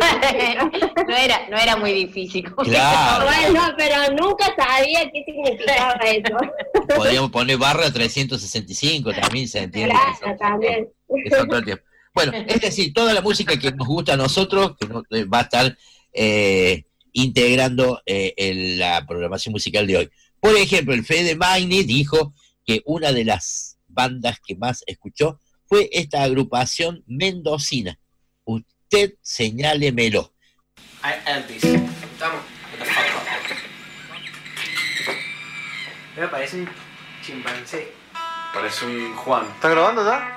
[SPEAKER 4] no, era, no era muy difícil.
[SPEAKER 1] Claro.
[SPEAKER 11] Bueno, pero nunca sabía qué significaba eso.
[SPEAKER 1] Podríamos poner barra trescientos sesenta y cinco, también se entiende. que
[SPEAKER 11] Claro,
[SPEAKER 1] son-
[SPEAKER 11] también.
[SPEAKER 1] que son todo el tiempo. Bueno, es decir, toda la música que nos gusta a nosotros, que nos, eh, va a estar eh, integrando eh, en la programación musical de hoy. Por ejemplo, el Fede Magni dijo que una de las bandas que más escuchó fue esta agrupación mendocina. Usted señálemelo.
[SPEAKER 13] I Elvis. Estamos. Me parece un chimpancé.
[SPEAKER 14] Parece un Juan. ¿Está grabando ya?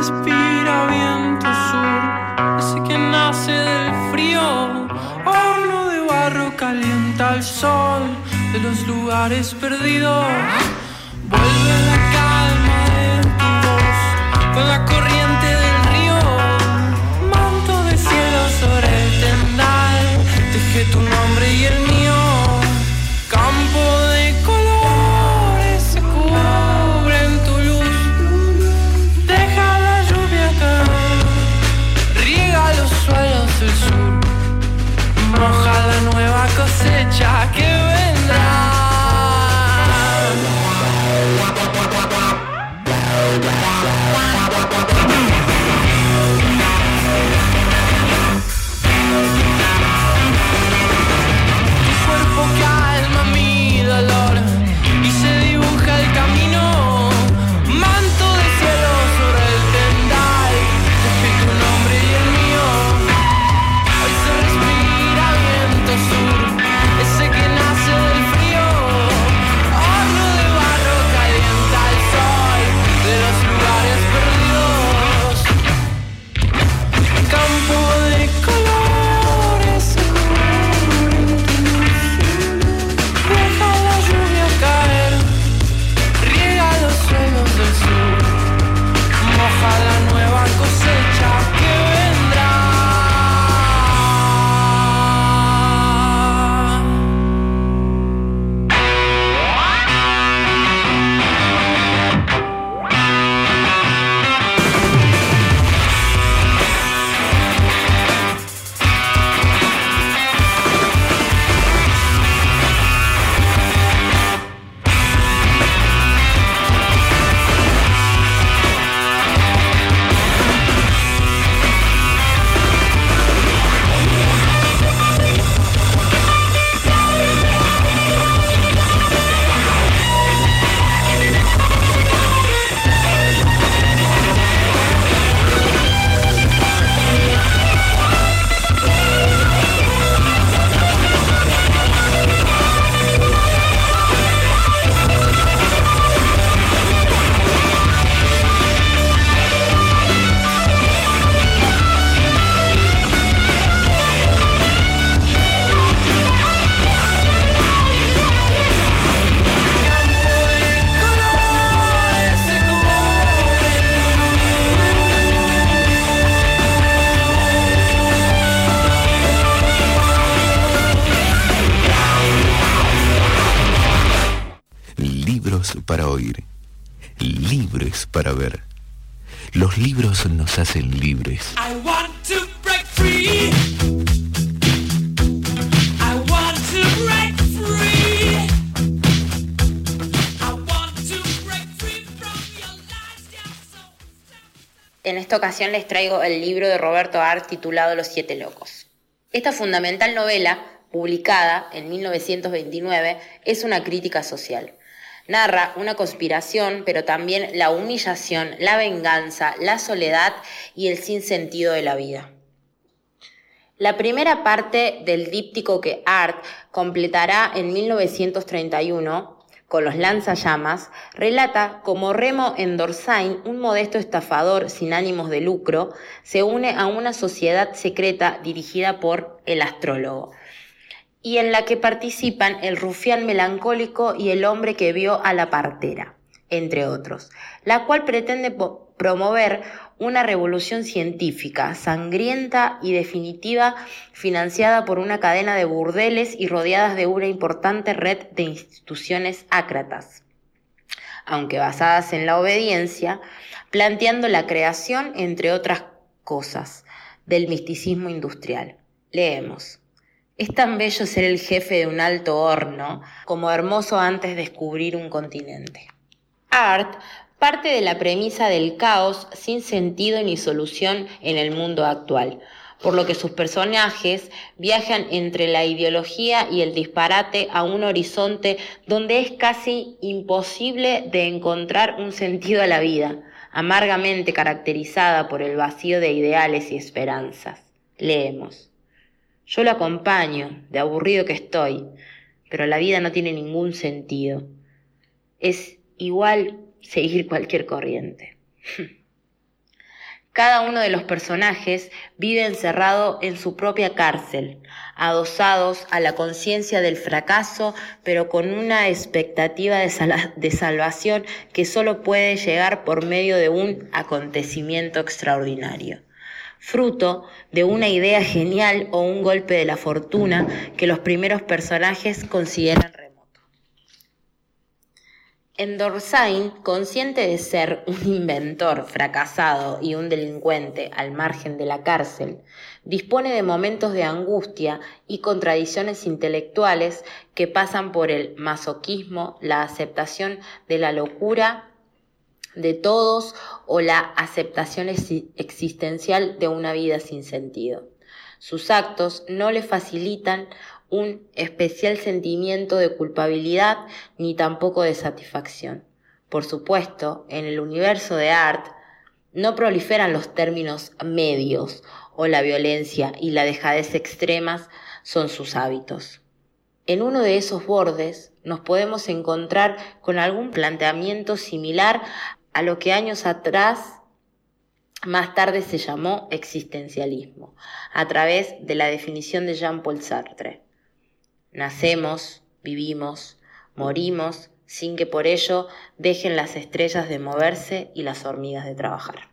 [SPEAKER 7] respira viento sur, ese que nace del frío. Horno de barro calienta el sol de los lugares perdidos. Vuelve la calma de tu voz con la corriente del río. Manto de cielo sobre el tendal, teje tu nombre y el mío. Campo de colores se cubren tu luz. Deja la lluvia caer, riega los suelos del sur. Moja la nueva cosecha que vendrá. Tu cuerpo calma mi dolor y se dibuja el camino. Manto de cielo sobre el tendal, teje tu nombre y el mío. Hoy se respira viento sur, ese que nace del frío. Horno de barro calienta el sol de los lugares perdidos. Campo de colores se cubren tu luz. Deja la lluvia caer, riega los suelos del sur. Moja la nueva cosecha que vendrá.
[SPEAKER 15] Libros para oír, libres para ver. Los libros nos hacen libres.
[SPEAKER 7] I want to break free. I want to break free. I want to break free from your lies.
[SPEAKER 4] En esta ocasión les traigo el libro de Roberto Arlt titulado Los Siete Locos. Esta fundamental novela, publicada en mil novecientos veintinueve, es una crítica social. Narra una conspiración, pero también la humillación, la venganza, la soledad y el sinsentido de la vida. La primera parte del díptico que Arlt completará en mil novecientos treinta y uno, con Los lanzallamas, relata cómo Remo Endorsain, un modesto estafador sin ánimos de lucro, se une a una sociedad secreta dirigida por el astrólogo, y en la que participan el rufián melancólico y el hombre que vio a la partera, entre otros, la cual pretende po- promover una revolución científica, sangrienta y definitiva, financiada por una cadena de burdeles y rodeadas de una importante red de instituciones ácratas, aunque basadas en la obediencia, planteando la creación, entre otras cosas, del misticismo industrial. Leemos. Es tan bello ser el jefe de un alto horno como hermoso antes descubrir un continente. Arlt parte de la premisa del caos sin sentido ni solución en el mundo actual, por lo que sus personajes viajan entre la ideología y el disparate a un horizonte donde es casi imposible de encontrar un sentido a la vida, amargamente caracterizada por el vacío de ideales y esperanzas. Leemos. Yo lo acompaño, de aburrido que estoy, pero la vida no tiene ningún sentido. Es igual seguir cualquier corriente.
[SPEAKER 16] Cada uno de los personajes vive encerrado en su propia cárcel, adosados a la conciencia del fracaso, pero con una expectativa de, sal- de salvación que solo puede llegar por medio de un acontecimiento extraordinario, fruto de una idea genial o un golpe de la fortuna que los primeros personajes consideran remoto. Endorsain, consciente de ser un inventor fracasado y un delincuente al margen de la cárcel, dispone de momentos de angustia y contradicciones intelectuales que pasan por el masoquismo, la aceptación de la locura de todos o la aceptación existencial de una vida sin sentido. Sus actos no le facilitan un especial sentimiento de culpabilidad ni tampoco de satisfacción. Por supuesto, en el universo de Art no proliferan los términos medios o la violencia y la dejadez extremas son sus hábitos. En uno de esos bordes nos podemos encontrar con algún planteamiento similar a lo que años atrás más tarde se llamó existencialismo, a través de la definición de Jean-Paul Sartre. Nacemos, vivimos, morimos, sin que por ello dejen las estrellas de moverse y las hormigas de trabajar.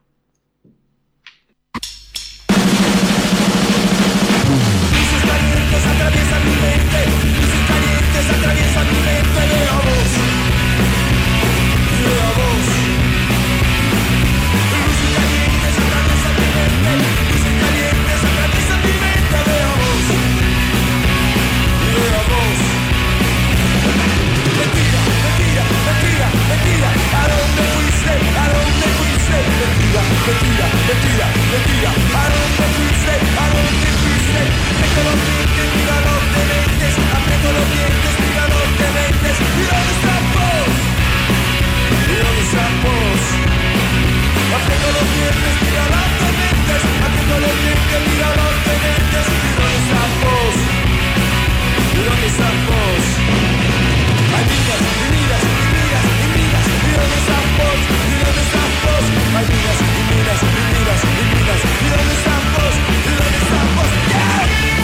[SPEAKER 12] Luces calientes atraviesan mi mente, luces calientes atraviesan mi mente, veamos, veamos. Luces calientes atraviesan mi mente, luces calientes atraviesan mi mente, veamos, veamos. Mentira, mentira, mentira, mentira, ¿a dónde fuiste? ¿A dónde fuiste? Mentira, mentira, mentira, mentira, ¿a dónde fuiste? ¿A dónde fuiste? Aprieto los dientes, mira los dementes, aprieto los dientes, mira los dementes, ¿y dónde están vos? ¿Y dónde están vos? Aprieto los dientes, mira los dementes, aprieto los dientes, mira los dementes, ¿y dónde están vos? ¿Y dónde están vos? Hay vidas, y vidas, y vidas, y vidas, ¿y dónde están vos? ¿Y dónde están vos? Hay vidas, y vidas, y vidas, y vidas, ¿y dónde están vos? ¿Y dónde están vos? ¡Yeah!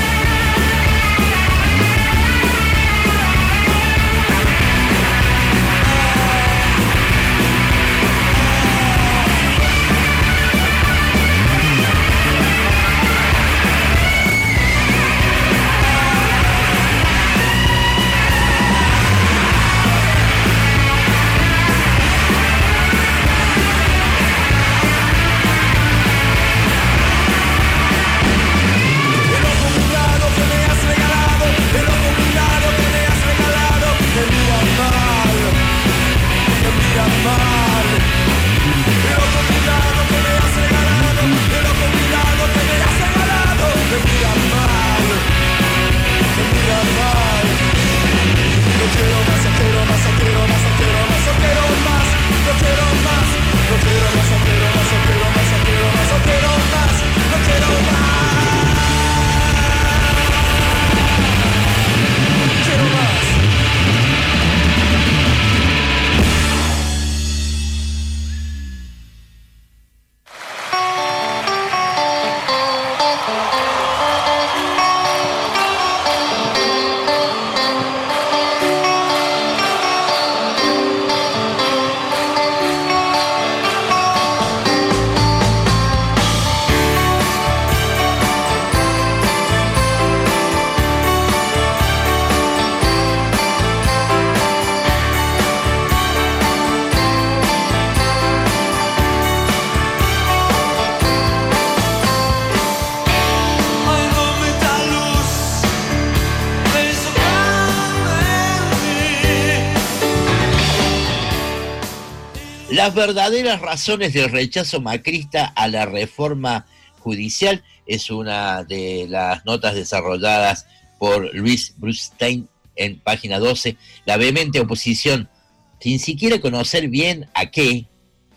[SPEAKER 1] Las verdaderas razones del rechazo macrista a la reforma judicial es una de las notas desarrolladas por Luis Brustein en página doce. La vehemente oposición, sin siquiera conocer bien a qué,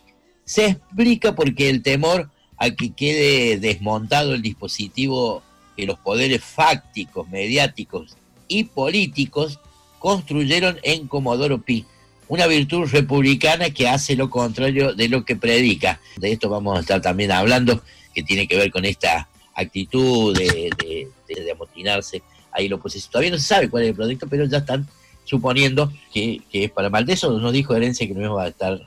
[SPEAKER 1] se explica porque el temor a que quede desmontado el dispositivo que los poderes fácticos, mediáticos y políticos construyeron en Comodoro Pi, una virtud republicana que hace lo contrario de lo que predica. De esto vamos a estar también hablando, que tiene que ver con esta actitud de, de, de, de amotinarse ahí la oposición. Todavía no se sabe cuál es el proyecto, pero ya están suponiendo que, que es para mal. De eso nos dijo Herencia que no íbamos a estar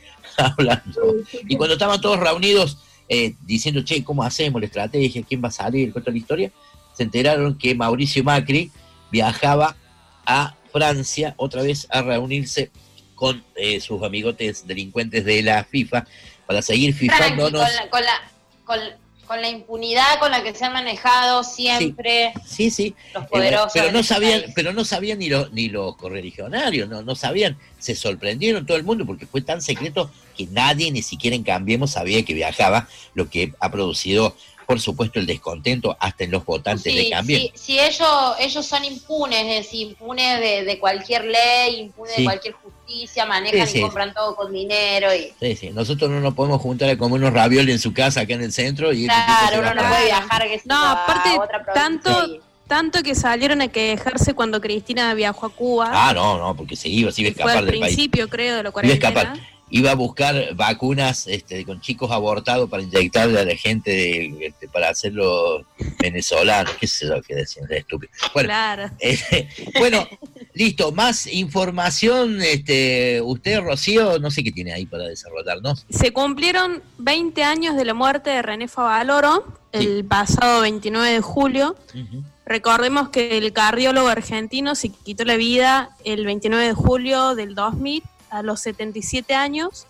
[SPEAKER 1] hablando. Y cuando estaban todos reunidos eh, diciendo, che, ¿cómo hacemos la estrategia? ¿Quién va a salir? ¿Cuánto la historia? Se enteraron que Mauricio Macri viajaba a Francia otra vez a reunirse con eh, sus amigotes delincuentes de la FIFA para seguir fifándonos.
[SPEAKER 4] Con la, con, la, con, con la impunidad con la que se han manejado siempre
[SPEAKER 1] sí, sí, sí.
[SPEAKER 4] los poderosos.
[SPEAKER 1] Pero no sabían, pero no sabían ni los ni los correligionarios, no, no sabían, se sorprendieron todo el mundo porque fue tan secreto que nadie, ni siquiera en Cambiemos, sabía que viajaba, lo que ha producido, por supuesto, el descontento hasta en los votantes
[SPEAKER 4] sí,
[SPEAKER 1] de Cambiemos.
[SPEAKER 4] Si sí, ellos, ellos son impunes, es decir, impunes de, de cualquier ley, impunes
[SPEAKER 1] Sí.
[SPEAKER 4] de cualquier justicia, manejan
[SPEAKER 1] Sí, sí.
[SPEAKER 4] y compran todo con dinero. Y
[SPEAKER 1] Sí, sí, nosotros no nos podemos juntar a comer unos ravioles en su casa acá en el centro y
[SPEAKER 4] claro, uno no puede viajar que
[SPEAKER 10] No, aparte, tanto, tanto que salieron a quejarse cuando Cristina viajó a Cuba.
[SPEAKER 1] Ah, no, no, porque se iba, se iba a
[SPEAKER 10] Fue
[SPEAKER 1] escapar
[SPEAKER 10] al
[SPEAKER 1] del país.
[SPEAKER 10] principio, creo, de lo
[SPEAKER 1] Iba a
[SPEAKER 10] cuarentena.
[SPEAKER 1] escapar. Iba a buscar vacunas este, con chicos abortados para inyectarle a la gente de, este, para hacerlo venezolano, qué sé yo, qué decían, es estúpido. Bueno,
[SPEAKER 10] Claro.
[SPEAKER 1] eh, bueno, listo, más información, este, usted, Rocío, no sé qué tiene ahí para desarrollarnos.
[SPEAKER 10] Se cumplieron veinte años de la muerte de René Favaloro, el pasado veintinueve de julio. Recordemos que el cardiólogo argentino se quitó la vida el veintinueve de julio del dos mil a los setenta y siete años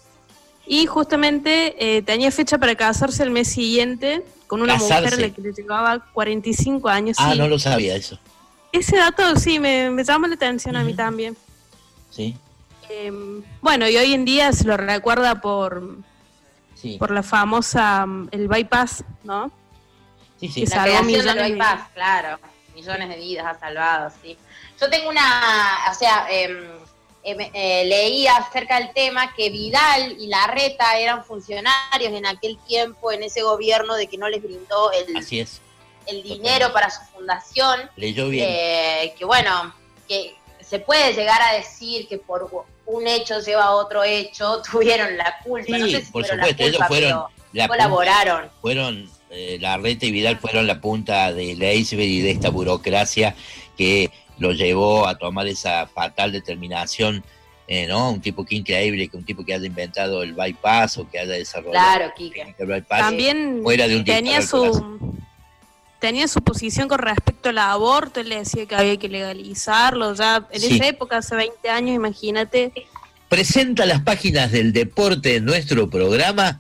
[SPEAKER 10] y justamente eh, tenía fecha para casarse el mes siguiente con una
[SPEAKER 1] ¿Casarse?
[SPEAKER 10] mujer a la que le llevaba cuarenta y cinco años.
[SPEAKER 1] Ah,
[SPEAKER 10] sí.
[SPEAKER 1] no lo sabía eso.
[SPEAKER 10] Ese dato sí me, me llama la atención a mí también.
[SPEAKER 1] Sí.
[SPEAKER 10] Eh, bueno, y hoy en día se lo recuerda por,
[SPEAKER 1] Sí.
[SPEAKER 10] por la famosa, mm, el bypass, ¿no?
[SPEAKER 1] Sí,
[SPEAKER 10] Que
[SPEAKER 4] la
[SPEAKER 10] salvó
[SPEAKER 4] creación
[SPEAKER 10] millones
[SPEAKER 4] del
[SPEAKER 10] de
[SPEAKER 4] bypass, claro, millones de vidas ha salvado, sí. Yo tengo una, o sea, eh, eh, eh, leí acerca del tema que Vidal y Larreta eran funcionarios en aquel tiempo, en ese gobierno de que no les brindó el,
[SPEAKER 1] Así es.
[SPEAKER 4] el dinero para su fundación.
[SPEAKER 1] Leyó bien.
[SPEAKER 4] Eh, que bueno, que se puede llegar a decir que por un hecho lleva a otro hecho, tuvieron la culpa.
[SPEAKER 1] Sí,
[SPEAKER 4] no sé si
[SPEAKER 1] por
[SPEAKER 4] tuvieron
[SPEAKER 1] supuesto,
[SPEAKER 4] la culpa,
[SPEAKER 1] ellos fueron
[SPEAKER 4] pero
[SPEAKER 1] la
[SPEAKER 4] colaboraron.
[SPEAKER 1] punta, fueron eh, Larreta y Vidal fueron la punta del iceberg y de esta burocracia que lo llevó a tomar esa fatal determinación, eh, ¿no? Un tipo que increíble, que un tipo que haya inventado el bypass o que haya desarrollado
[SPEAKER 4] Claro, Quique.
[SPEAKER 1] el bypass
[SPEAKER 10] También
[SPEAKER 1] fuera de un
[SPEAKER 10] tenía
[SPEAKER 1] dictador corazón.
[SPEAKER 10] su tenía su posición con respecto al aborto, él le decía que había que legalizarlo, ya en
[SPEAKER 1] Sí.
[SPEAKER 10] esa época, hace veinte años, imagínate.
[SPEAKER 1] Presenta las páginas del deporte en nuestro programa.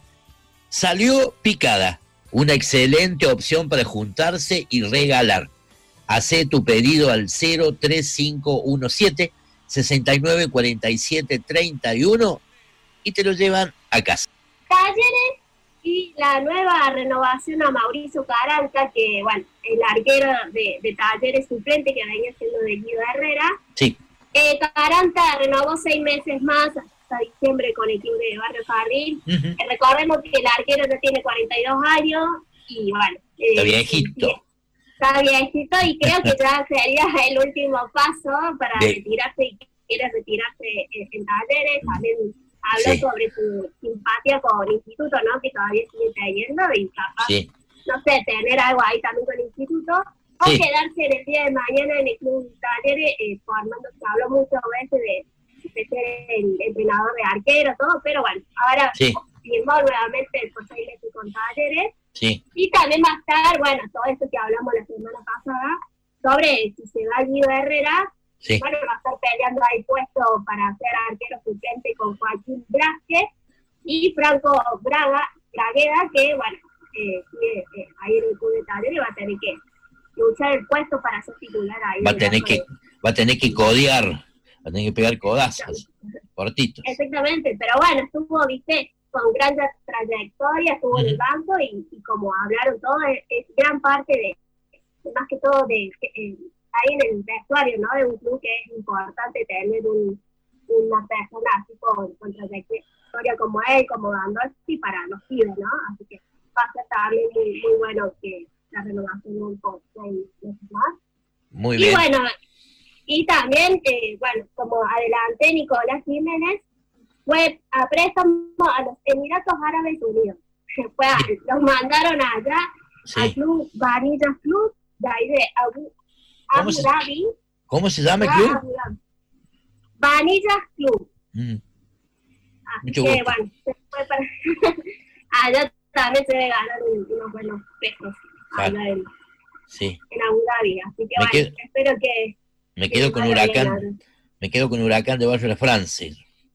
[SPEAKER 1] Salió Picada, una excelente opción para juntarse y regalar. Hacé tu pedido al cero tres cinco uno siete, seis nueve cuatro siete tres uno y te lo llevan a casa.
[SPEAKER 11] Talleres y la nueva renovación a Mauricio Caranta, que bueno, el arquero de, de Talleres suplente que venía siendo de Guido Herrera.
[SPEAKER 1] Sí.
[SPEAKER 11] Eh, Caranta renovó seis meses más hasta diciembre con el club de Barrio Jardín.
[SPEAKER 1] Uh-huh.
[SPEAKER 11] Eh, recordemos que el arquero ya tiene cuarenta y dos años y bueno. Eh,
[SPEAKER 1] Está viejito.
[SPEAKER 11] sí, está viejito y creo que ya sería el último paso para
[SPEAKER 1] De-
[SPEAKER 11] retirarse y quiere retirarse en, en Talleres. También habló
[SPEAKER 1] Sí.
[SPEAKER 11] sobre su simpatía con el instituto, ¿no? Que todavía sigue teniendo y capaz,
[SPEAKER 1] Sí.
[SPEAKER 11] no sé, tener algo ahí también con el instituto. O
[SPEAKER 1] Sí.
[SPEAKER 11] quedarse en el día de mañana en el club Talleres, eh, formando, se habló muchas veces de, de ser el entrenador de arquero, todo, pero bueno, ahora
[SPEAKER 1] Sí.
[SPEAKER 11] firmó nuevamente por seis meses con Talleres.
[SPEAKER 1] Sí.
[SPEAKER 11] Y también va a estar, bueno, todo esto que hablamos la semana pasada, sobre si se va Guido Herrera,
[SPEAKER 1] Sí.
[SPEAKER 11] bueno, va a estar peleando ahí puesto para ser arquero suplente con Joaquín Blasquez y Franco Braga, Bragueda, que, bueno, eh, sigue eh, ahí en el club de Talleres, va a tener que luchar el puesto para ser titular ahí.
[SPEAKER 1] Va a tener
[SPEAKER 11] debajo
[SPEAKER 1] que,
[SPEAKER 11] de-
[SPEAKER 1] va a tener que codear, va a tener que pegar codazos, cortitos.
[SPEAKER 11] Exactamente, pero bueno, estuvo, viste, con gran tra- trayectoria, estuvo en el banco y, y como hablaron todos, es, es gran parte de, de más que todo, de, eh, ahí en el vestuario, ¿no? De un club que es importante tener un, una persona así con, con trayectoria como él, como Gandolfi, para los pibes, ¿no? Así que va a ser también muy, muy bueno que la renovación un poco seis meses más.
[SPEAKER 1] Muy
[SPEAKER 11] Y
[SPEAKER 1] bien.
[SPEAKER 11] bueno, Y también, eh, bueno, como adelanté, Nicolás Jiménez fue a préstamo a los Emiratos Árabes Unidos. Fue a, los mandaron allá
[SPEAKER 1] Sí.
[SPEAKER 11] al club Vanilla Club, de ahí de Abu,
[SPEAKER 1] ¿Cómo
[SPEAKER 11] Abu
[SPEAKER 1] se-
[SPEAKER 11] Dhabi.
[SPEAKER 1] ¿Cómo se llama el
[SPEAKER 11] Ah,
[SPEAKER 1] club?
[SPEAKER 11] Abu Dhabi. Vanilla Club.
[SPEAKER 1] Mm,
[SPEAKER 11] Así
[SPEAKER 1] Mucho
[SPEAKER 11] que,
[SPEAKER 1] gusto.
[SPEAKER 11] bueno, se fue para... allá también se debe ganar un- unos buenos pesos.
[SPEAKER 1] Claro.
[SPEAKER 11] Allá en,
[SPEAKER 1] Sí,
[SPEAKER 11] en Abu Dhabi. Así que,
[SPEAKER 1] Me
[SPEAKER 11] bueno,
[SPEAKER 1] quedo-
[SPEAKER 11] espero que...
[SPEAKER 1] me
[SPEAKER 11] que
[SPEAKER 1] quedo
[SPEAKER 11] le
[SPEAKER 1] con
[SPEAKER 11] vaya bien,
[SPEAKER 1] Huracán, me quedo con Huracán de Barrio de France.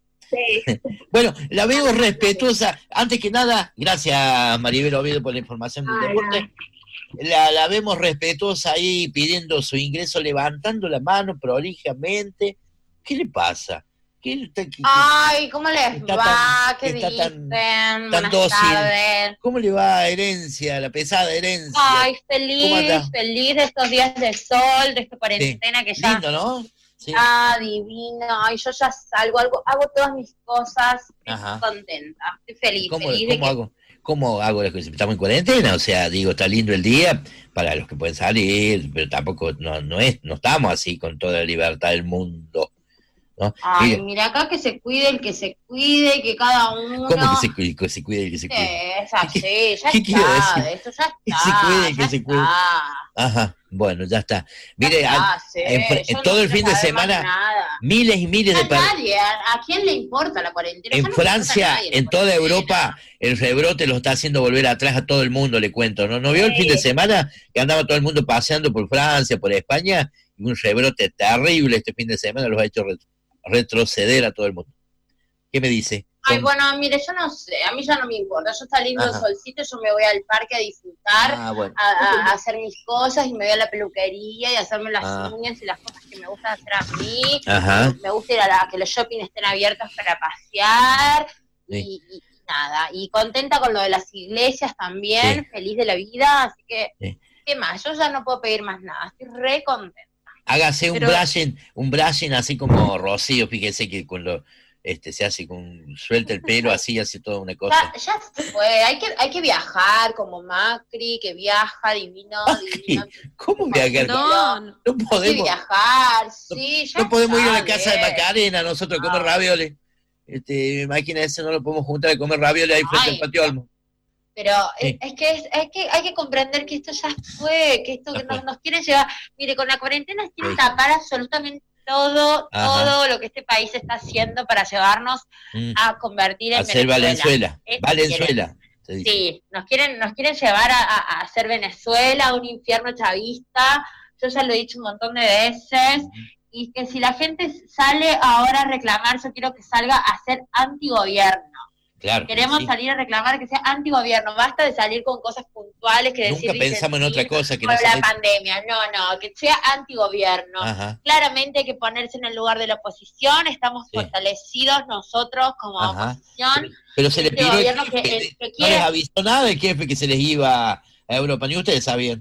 [SPEAKER 11] Sí.
[SPEAKER 1] Bueno, la veo respetuosa. Antes que nada, gracias Maribel Oviedo por la información del
[SPEAKER 11] Ah,
[SPEAKER 1] deporte. La, la vemos respetuosa ahí pidiendo su ingreso, levantando la mano prolijamente. ¿Qué le pasa? ¿Qué, está- qué-
[SPEAKER 4] Ay, ¿cómo les
[SPEAKER 1] está
[SPEAKER 4] va?
[SPEAKER 1] tan-
[SPEAKER 4] ¿Qué
[SPEAKER 1] está tan-
[SPEAKER 4] dicen?
[SPEAKER 1] tan
[SPEAKER 4] Buenas
[SPEAKER 1] dócil?
[SPEAKER 4] tardes.
[SPEAKER 1] ¿Cómo le va a Herencia, la pesada Herencia?
[SPEAKER 4] Ay,
[SPEAKER 1] ¿Cómo
[SPEAKER 4] feliz,
[SPEAKER 1] anda?
[SPEAKER 4] feliz de estos días de sol, de esta cuarentena que ya...
[SPEAKER 1] Lindo, ¿no? Sí.
[SPEAKER 4] Ah, divino. Ay, yo ya salgo, algo, hago todas mis cosas, estoy
[SPEAKER 1] Ajá.
[SPEAKER 4] contenta, estoy feliz,
[SPEAKER 1] ¿Cómo,
[SPEAKER 4] feliz de
[SPEAKER 1] cómo
[SPEAKER 4] que...
[SPEAKER 1] hago? ¿Cómo hago las cosas? Estamos en cuarentena, o sea, digo, está lindo el día para los que pueden salir, pero tampoco no, no es, no estamos así con toda la libertad del mundo, ¿no?
[SPEAKER 4] Ay,
[SPEAKER 1] Mire,
[SPEAKER 4] mira acá que se cuide el que se cuide, que cada uno...
[SPEAKER 1] ¿cómo que se, cuide, que se cuide el que se cuide?
[SPEAKER 4] Sí, es así, ya
[SPEAKER 1] qué quiere
[SPEAKER 4] está,
[SPEAKER 1] decir?
[SPEAKER 4] esto ya
[SPEAKER 1] Que
[SPEAKER 4] está,
[SPEAKER 1] se cuide, que
[SPEAKER 4] ya
[SPEAKER 1] se cuide.
[SPEAKER 4] está.
[SPEAKER 1] Ajá, bueno, ya está. Mire,
[SPEAKER 4] Ya
[SPEAKER 1] al-
[SPEAKER 4] está, sí,
[SPEAKER 1] en, fr-
[SPEAKER 4] yo
[SPEAKER 1] en
[SPEAKER 4] no
[SPEAKER 1] todo el
[SPEAKER 4] quiero
[SPEAKER 1] fin de
[SPEAKER 4] saber más
[SPEAKER 1] semana,
[SPEAKER 4] nada.
[SPEAKER 1] miles y miles de
[SPEAKER 4] A
[SPEAKER 1] personas.
[SPEAKER 4] nadie, ¿a, a quién le importa la cuarentena? Ya
[SPEAKER 1] En
[SPEAKER 4] no le importa a
[SPEAKER 1] Francia,
[SPEAKER 4] nadie la
[SPEAKER 1] en toda
[SPEAKER 4] cuarentena.
[SPEAKER 1] Europa, el rebrote lo está haciendo volver atrás a todo el mundo, le cuento. ¿No, ¿No vio el
[SPEAKER 4] Sí.
[SPEAKER 1] fin de semana que andaba todo el mundo paseando por Francia, por España? Y un rebrote terrible este fin de semana los ha hecho ret- retroceder a todo el mundo. ¿Qué me dice?
[SPEAKER 4] Ay,
[SPEAKER 1] Son-
[SPEAKER 4] bueno, mire, yo no sé, a mí ya no me importa. Yo está lindo el
[SPEAKER 1] Ajá.
[SPEAKER 4] solcito, yo me voy al parque a disfrutar,
[SPEAKER 1] Ah, bueno.
[SPEAKER 4] a, a- a hacer mis cosas y me voy a la peluquería y a hacerme las
[SPEAKER 1] Ah.
[SPEAKER 4] uñas y las cosas que me gustan hacer a mí.
[SPEAKER 1] Ajá.
[SPEAKER 4] Me gusta ir a, la, a que los shopping estén abiertos para pasear
[SPEAKER 1] Sí.
[SPEAKER 4] y, y nada. Y contenta con lo de las iglesias también,
[SPEAKER 1] Sí.
[SPEAKER 4] feliz de la vida, así que,
[SPEAKER 1] Sí.
[SPEAKER 4] ¿qué más? Yo ya no puedo pedir más nada, estoy re contenta.
[SPEAKER 1] Hágase un
[SPEAKER 4] Pero-
[SPEAKER 1] brushing, un brushing así como Rocío, fíjese que cuando este se hace con, suelta el pelo así, hace toda una cosa.
[SPEAKER 4] Ya, ya se fue, hay que, hay que viajar como Macri, que viaja divino, divino.
[SPEAKER 1] ¿Cómo viajar?
[SPEAKER 4] No, no,
[SPEAKER 1] No
[SPEAKER 4] hay que
[SPEAKER 1] podemos,
[SPEAKER 4] viajar, sí, ya
[SPEAKER 1] no podemos ir a la
[SPEAKER 4] está
[SPEAKER 1] casa de
[SPEAKER 4] bien.
[SPEAKER 1] Macarena nosotros a comer ravioles. Este, máquina ese no lo podemos juntar a comer ravioles ahí frente
[SPEAKER 4] Ay.
[SPEAKER 1] al patio Olmo.
[SPEAKER 4] Pero es,
[SPEAKER 1] Sí.
[SPEAKER 4] es que es, es que hay que comprender que esto ya fue, que esto que nos, nos quieren llevar, mire, con la cuarentena nos quieren
[SPEAKER 1] Sí.
[SPEAKER 4] tapar absolutamente todo,
[SPEAKER 1] Ajá.
[SPEAKER 4] todo lo que este país está haciendo para llevarnos
[SPEAKER 1] Mm.
[SPEAKER 4] a convertir en
[SPEAKER 1] Hacer
[SPEAKER 4] Venezuela.
[SPEAKER 1] Valenzuela.
[SPEAKER 4] Eso
[SPEAKER 1] Valenzuela. se dice.
[SPEAKER 4] Sí, nos quieren, nos quieren llevar a, a- a hacer Venezuela, un infierno chavista. Yo ya lo he dicho un montón de veces. Y que si la gente sale ahora a reclamar, yo quiero que salga a ser antigobierno.
[SPEAKER 1] Claro.
[SPEAKER 4] Queremos
[SPEAKER 1] sí.
[SPEAKER 4] salir a reclamar que sea antigobierno. Basta de salir con cosas puntuales que decir.
[SPEAKER 1] Nunca pensamos en otra cosa que no
[SPEAKER 4] por la
[SPEAKER 1] sea-
[SPEAKER 4] pandemia. No, no, que sea antigobierno.
[SPEAKER 1] Ajá.
[SPEAKER 4] Claramente hay que ponerse en el lugar de la oposición. Estamos
[SPEAKER 1] Sí.
[SPEAKER 4] fortalecidos nosotros como
[SPEAKER 1] Ajá.
[SPEAKER 4] oposición.
[SPEAKER 1] Pero se le
[SPEAKER 4] Este
[SPEAKER 1] pidió el
[SPEAKER 4] gobierno
[SPEAKER 1] jefe,
[SPEAKER 4] que- el que
[SPEAKER 1] no
[SPEAKER 4] quiere-
[SPEAKER 1] les avisó nada el jefe que se les iba a Europa, ni ustedes sabían.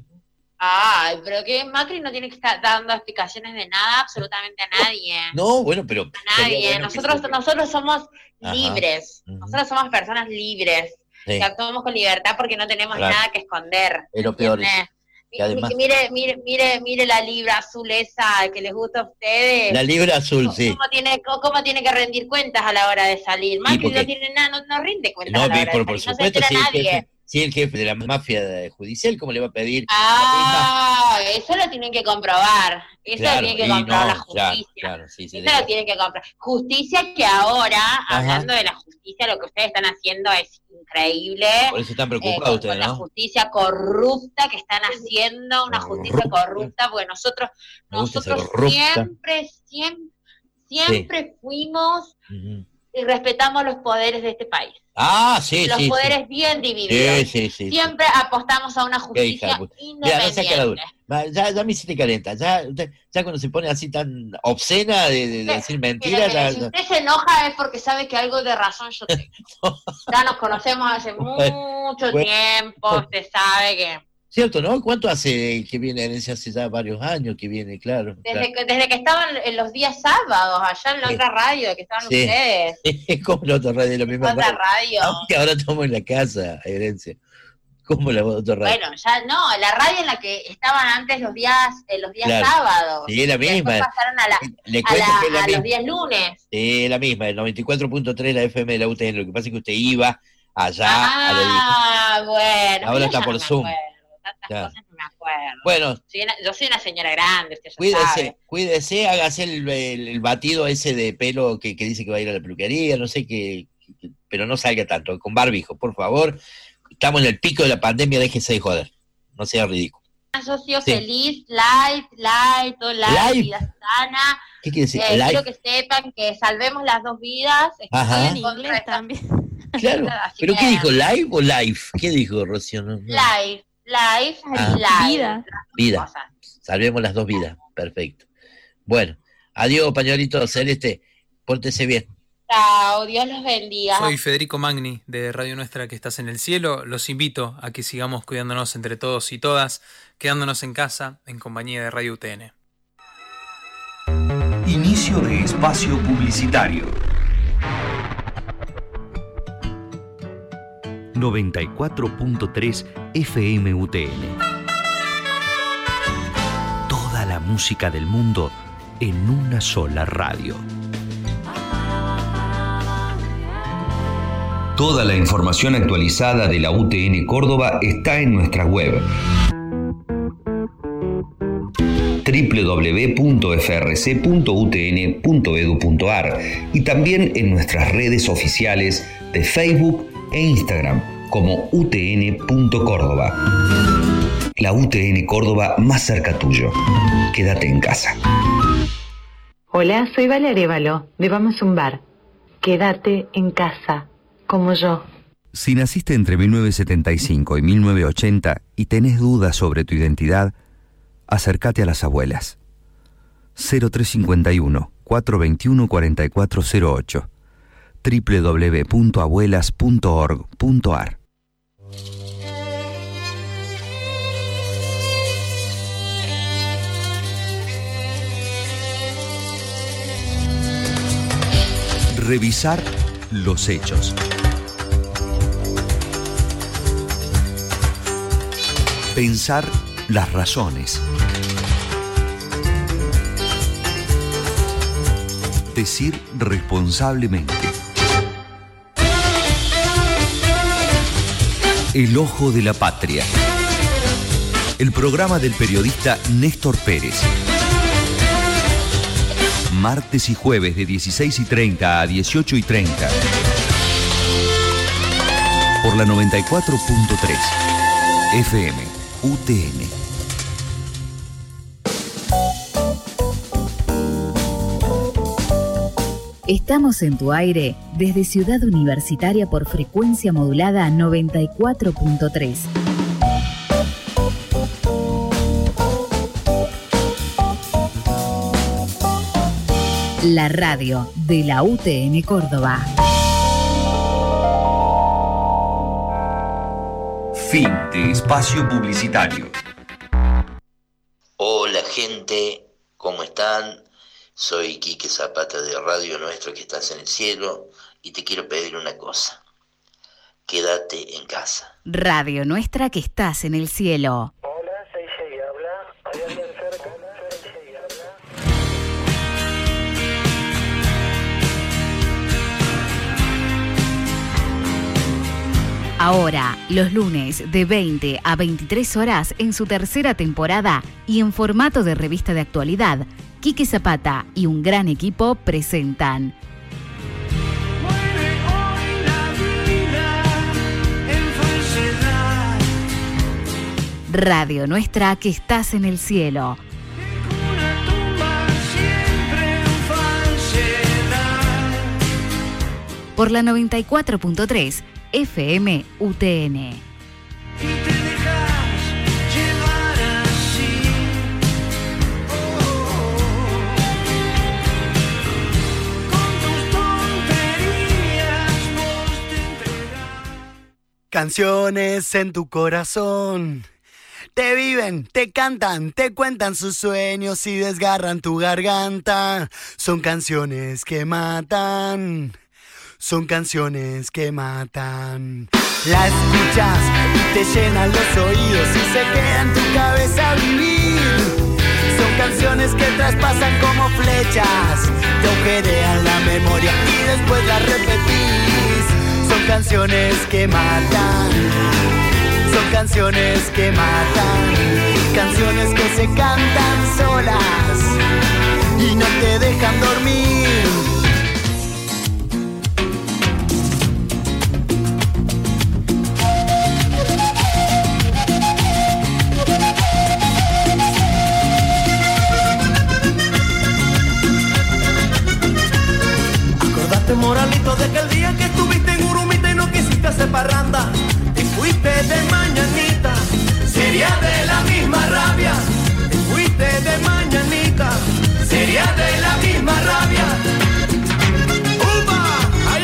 [SPEAKER 4] Ay, pero que Macri no tiene que estar dando explicaciones de nada, absolutamente a nadie.
[SPEAKER 1] No, bueno, pero
[SPEAKER 4] A
[SPEAKER 1] sería
[SPEAKER 4] nadie.
[SPEAKER 1] bueno que
[SPEAKER 4] nosotros,
[SPEAKER 1] se-
[SPEAKER 4] nosotros somos
[SPEAKER 1] Ajá.
[SPEAKER 4] libres.
[SPEAKER 1] Ujú.
[SPEAKER 4] Nosotros somos personas libres.
[SPEAKER 1] Sí.
[SPEAKER 4] Que actuamos con libertad porque no tenemos
[SPEAKER 1] Claro.
[SPEAKER 4] nada que esconder.
[SPEAKER 1] Es lo peor.
[SPEAKER 4] ¿Entiendes?
[SPEAKER 1] Que además-
[SPEAKER 4] Mire, mire, mire, mire la libra azul esa que les gusta a ustedes.
[SPEAKER 1] La libra azul, sí.
[SPEAKER 4] ¿Cómo tiene, cómo tiene que rendir cuentas a la hora de salir? Macri
[SPEAKER 1] porque-
[SPEAKER 4] no tiene nada, no, no rinde cuentas
[SPEAKER 1] No,
[SPEAKER 4] a la hora
[SPEAKER 1] por,
[SPEAKER 4] de
[SPEAKER 1] por
[SPEAKER 4] salir.
[SPEAKER 1] supuesto,
[SPEAKER 4] no se
[SPEAKER 1] si
[SPEAKER 4] entera
[SPEAKER 1] el,
[SPEAKER 4] nadie.
[SPEAKER 1] jefe, si el jefe de la mafia judicial, ¿cómo le va a pedir?
[SPEAKER 4] Ah, eso lo tienen que comprobar. Eso
[SPEAKER 1] Claro,
[SPEAKER 4] lo tiene que
[SPEAKER 1] y
[SPEAKER 4] comprobar
[SPEAKER 1] no,
[SPEAKER 4] la justicia.
[SPEAKER 1] claro, claro, sí, sí,
[SPEAKER 4] Eso lo tienen que comprar. Justicia que ahora, hablando de la justicia, lo que ustedes están haciendo es increíble.
[SPEAKER 1] Por eso están
[SPEAKER 4] Eh,
[SPEAKER 1] preocupados
[SPEAKER 4] con,
[SPEAKER 1] ustedes,
[SPEAKER 4] con la
[SPEAKER 1] ¿no?
[SPEAKER 4] justicia corrupta que están haciendo, una justicia corrupta, porque nosotros,
[SPEAKER 1] Me gusta esa
[SPEAKER 4] nosotros
[SPEAKER 1] corrupta.
[SPEAKER 4] siempre, siempre, siempre fuimos
[SPEAKER 1] Ujú.
[SPEAKER 4] y respetamos los poderes de este país.
[SPEAKER 1] Ah, sí,
[SPEAKER 4] los
[SPEAKER 1] sí.
[SPEAKER 4] poderes
[SPEAKER 1] sí.
[SPEAKER 4] bien divididos.
[SPEAKER 1] Sí, sí, sí.
[SPEAKER 4] Siempre apostamos a una
[SPEAKER 1] Qué hija de
[SPEAKER 4] justicia
[SPEAKER 1] puta. Mira, no saca la
[SPEAKER 4] independiente.
[SPEAKER 1] duda. Va, Ya, ya me hiciste calenta. Ya, ya, ya cuando se pone así tan obscena de, de- de decir
[SPEAKER 4] Mire,
[SPEAKER 1] mentiras,
[SPEAKER 4] mire,
[SPEAKER 1] ya-
[SPEAKER 4] si
[SPEAKER 1] ya-
[SPEAKER 4] usted se enoja es porque sabe que algo de razón yo tengo. Ya nos conocemos hace mucho
[SPEAKER 1] bueno.
[SPEAKER 4] tiempo, usted sabe que
[SPEAKER 1] ¿Cierto, no? ¿Cuánto hace que viene Herencia? Hace ya varios años que viene, claro.
[SPEAKER 4] desde que, desde que estaban en los días sábados, allá en la
[SPEAKER 1] Sí.
[SPEAKER 4] otra radio que estaban
[SPEAKER 1] Sí.
[SPEAKER 4] ustedes,
[SPEAKER 1] Es como la otra radio, la misma
[SPEAKER 4] otra
[SPEAKER 1] radio.
[SPEAKER 4] radio.
[SPEAKER 1] Aunque ahora estamos en la casa, Herencia. ¿Cómo la otra radio?
[SPEAKER 4] Bueno, ya no, la radio en la que estaban antes los días eh, los días
[SPEAKER 1] Claro.
[SPEAKER 4] sábados.
[SPEAKER 1] Sí, es la
[SPEAKER 4] Y después
[SPEAKER 1] misma.
[SPEAKER 4] pasaron a, la,
[SPEAKER 1] Le
[SPEAKER 4] a,
[SPEAKER 1] cuento
[SPEAKER 4] la-
[SPEAKER 1] que es la
[SPEAKER 4] a
[SPEAKER 1] misma.
[SPEAKER 4] los días lunes.
[SPEAKER 1] Sí, la misma, el noventa y cuatro punto tres la F M de la U T N. Lo que pasa es que usted iba allá a la
[SPEAKER 4] Ah, bueno.
[SPEAKER 1] Ahora
[SPEAKER 4] yo
[SPEAKER 1] está
[SPEAKER 4] ya
[SPEAKER 1] por
[SPEAKER 4] no me
[SPEAKER 1] Zoom.
[SPEAKER 4] acuerdo, tantas
[SPEAKER 1] Claro.
[SPEAKER 4] cosas no me acuerdo.
[SPEAKER 1] Bueno,
[SPEAKER 4] Soy una- yo soy una señora grande, usted ya
[SPEAKER 1] cuídese,
[SPEAKER 4] sabe.
[SPEAKER 1] cuídese, hágase el, el- el batido ese de pelo que, que dice que va a ir a la peluquería, no sé qué, que- pero no salga tanto, con barbijo, por favor. Estamos en el pico de la pandemia, déjese de joder, no sea ridículo.
[SPEAKER 4] Socio
[SPEAKER 1] Sí.
[SPEAKER 4] feliz, light, light, todo light,
[SPEAKER 1] Light.
[SPEAKER 4] vida sana.
[SPEAKER 1] ¿Qué quiere decir?
[SPEAKER 4] Eh,
[SPEAKER 1] Light.
[SPEAKER 4] quiero que sepan que salvemos las dos vidas.
[SPEAKER 1] Ajá.
[SPEAKER 4] Estoy en inglés también.
[SPEAKER 1] Claro,
[SPEAKER 4] Así
[SPEAKER 1] pero
[SPEAKER 4] que-
[SPEAKER 1] ¿qué dijo? ¿Live o live? ¿Qué dijo Rocío? No, no.
[SPEAKER 4] Life, life,
[SPEAKER 1] Ah.
[SPEAKER 4] life.
[SPEAKER 10] Vida.
[SPEAKER 1] Vida, salvemos las dos vidas, perfecto. Bueno, adiós, pañuelito celeste, pórtese bien.
[SPEAKER 4] Chao, Dios los bendiga.
[SPEAKER 5] Soy Federico Magni de Radio Nuestra que estás en el cielo. Los invito a que sigamos cuidándonos entre todos y todas, quedándonos en casa en compañía de Radio U T N.
[SPEAKER 17] Inicio de espacio publicitario.
[SPEAKER 18] noventa y cuatro punto tres F M U T N. Toda la música del mundo en una sola radio.
[SPEAKER 17] Toda la información actualizada de la U T N Córdoba está en nuestra web doble u doble u doble u punto f r c punto u t n punto e d u punto a r y también en nuestras redes oficiales de Facebook e Instagram como U T N punto Córdoba. La U T N Córdoba más cerca tuyo. Quédate en casa.
[SPEAKER 19] Hola, soy Vale Arévalo, de Vamos a un Bar. Quédate en casa, como yo.
[SPEAKER 18] Si naciste entre mil novecientos setenta y cinco y mil novecientos ochenta y tenés dudas sobre tu identidad, acércate a las abuelas. cero tres cincuenta y uno, cuatrocientos veintiuno, cuarenta y cuatro cero ocho doble u doble u doble u punto abuelas punto org punto a r. Revisar los hechos. Pensar las razones. Decir responsablemente. El ojo de la patria. El programa del periodista Néstor Pérez. Martes y jueves de dieciséis y treinta a dieciocho y treinta. Por la noventa y cuatro punto tres. F M U T N.
[SPEAKER 8] Estamos en tu aire desde Ciudad Universitaria por frecuencia modulada noventa y cuatro punto tres. La radio de la U T N Córdoba.
[SPEAKER 17] Fin de espacio publicitario.
[SPEAKER 1] Hola gente, ¿cómo están? Soy Quique Zapata de Radio Nuestra que estás en el cielo y te quiero pedir una cosa. Quédate en casa.
[SPEAKER 8] Radio Nuestra que estás en el cielo. Ahora, los lunes de veinte a veintitrés horas en su tercera temporada y en formato de revista de actualidad, Quique Zapata y un gran equipo presentan Radio Nuestra que estás en el cielo. Por la noventa y cuatro punto tres F M U T N.
[SPEAKER 20] Canciones en tu corazón. Te viven, te cantan, te cuentan sus sueños y desgarran tu garganta. Son canciones que matan. Son canciones que matan. La escuchas y te llenan los oídos y se queda en tu cabeza a vivir. Son canciones que traspasan como flechas, te agujerean la memoria y después las repetís. Son canciones que matan, son canciones que matan, canciones que se cantan solas y no te dejan dormir.
[SPEAKER 9] Moralito, de que el día que estuviste en Urumita y no quisiste hacer parranda y fuiste de mañanita, sería de la misma rabia. Te fuiste de mañanita, sería de la misma rabia. ¡Upa! ¡Ay,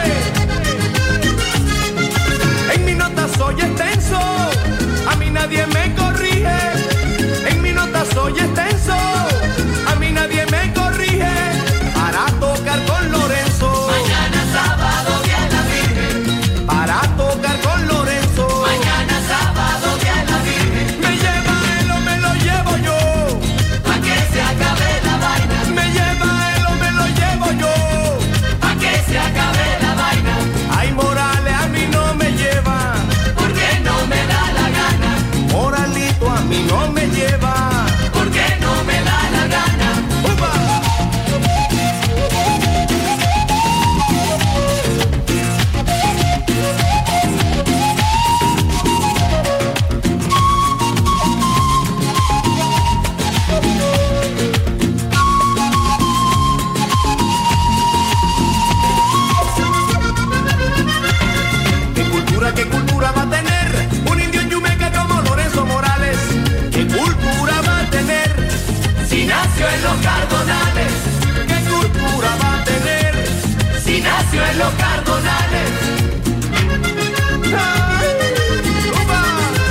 [SPEAKER 9] hombre! En mi nota soy extenso, a mí nadie me corrige. En mi nota soy extenso, a mí nadie me corrige. Para tocar con Lorenzo, mañana sábado día de la Virgen. Para tocar con Lorenzo, mañana sábado día de la Virgen. Me lleva él o me lo llevo yo, pa' que se acabe la vaina. Me lleva él o me lo llevo yo, pa' que se acabe la vaina. Ay, Morales a mí no me lleva, porque no me da la gana. Moralito a mí no me lleva, porque no me da la gana. ¡Upa! ¿Qué cultura va a tener un indio en Yumeca como Lorenzo Morales? ¿Qué cultura va a tener si nació en los Cardonales? ¿Qué cultura va a tener si nació en los Cardonales? ¡Ay! ¡Upa!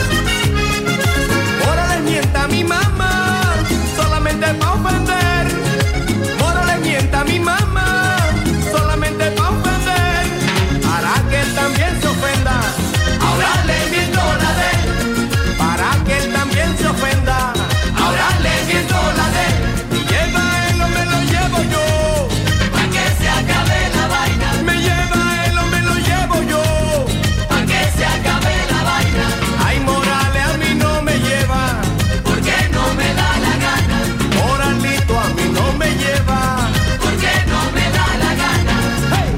[SPEAKER 9] Morales mienta a mi mamá solamente pa' ofender. Morales mienta a mi mamá solamente pa' ofender. Hará que él también se ofenda. Ahora le miento la de él, para que él también se ofenda. Ahora le miento la de él. Me lleva él o me lo llevo yo, pa' que se acabe la vaina. Me lleva él o me lo llevo yo, pa' que se acabe la vaina. Ay, Morales a mí no me lleva, porque no me da la gana. Moralito a mí no me lleva, porque no me da la gana. Hey.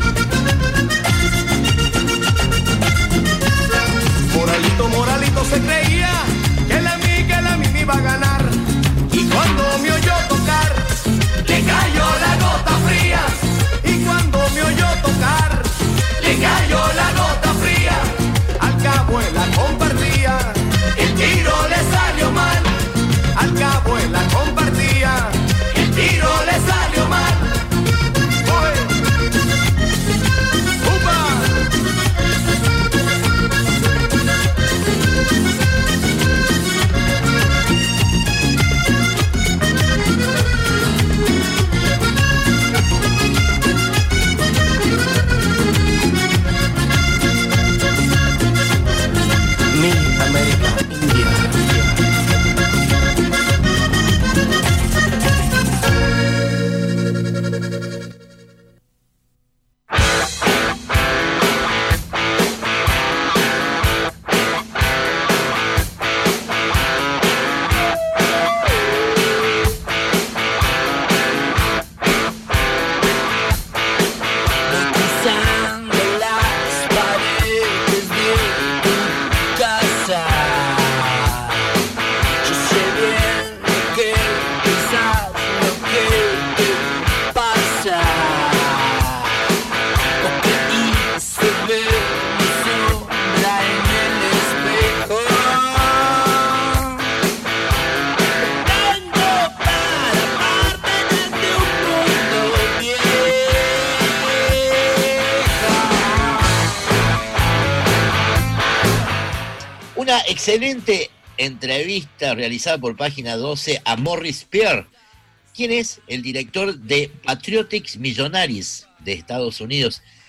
[SPEAKER 9] Moralito, Moralito se creía que la mí, que la mí me iba a ganar. Y cuando me oyó tocar, le cayó la gota fría. Y cuando me oyó tocar, le cayó la gota fría. Al cabo él la compartía, el tiro le salió mal. Al cabo él la compartía, el tiro le salió mal. ¡Oye! ¡Upa! Mi América India.
[SPEAKER 12] Pisando las paredes de tu casa. Yo sé bien lo que pensás, lo que te pasa. Porque y se ve mi sombra en el espejo. Tengo para amarte desde un mundo viejo.
[SPEAKER 1] Una excelente entrevista realizada por Página doce a Morris Pierre, quien es el director de Patriotics Millonaries de Estados Unidos.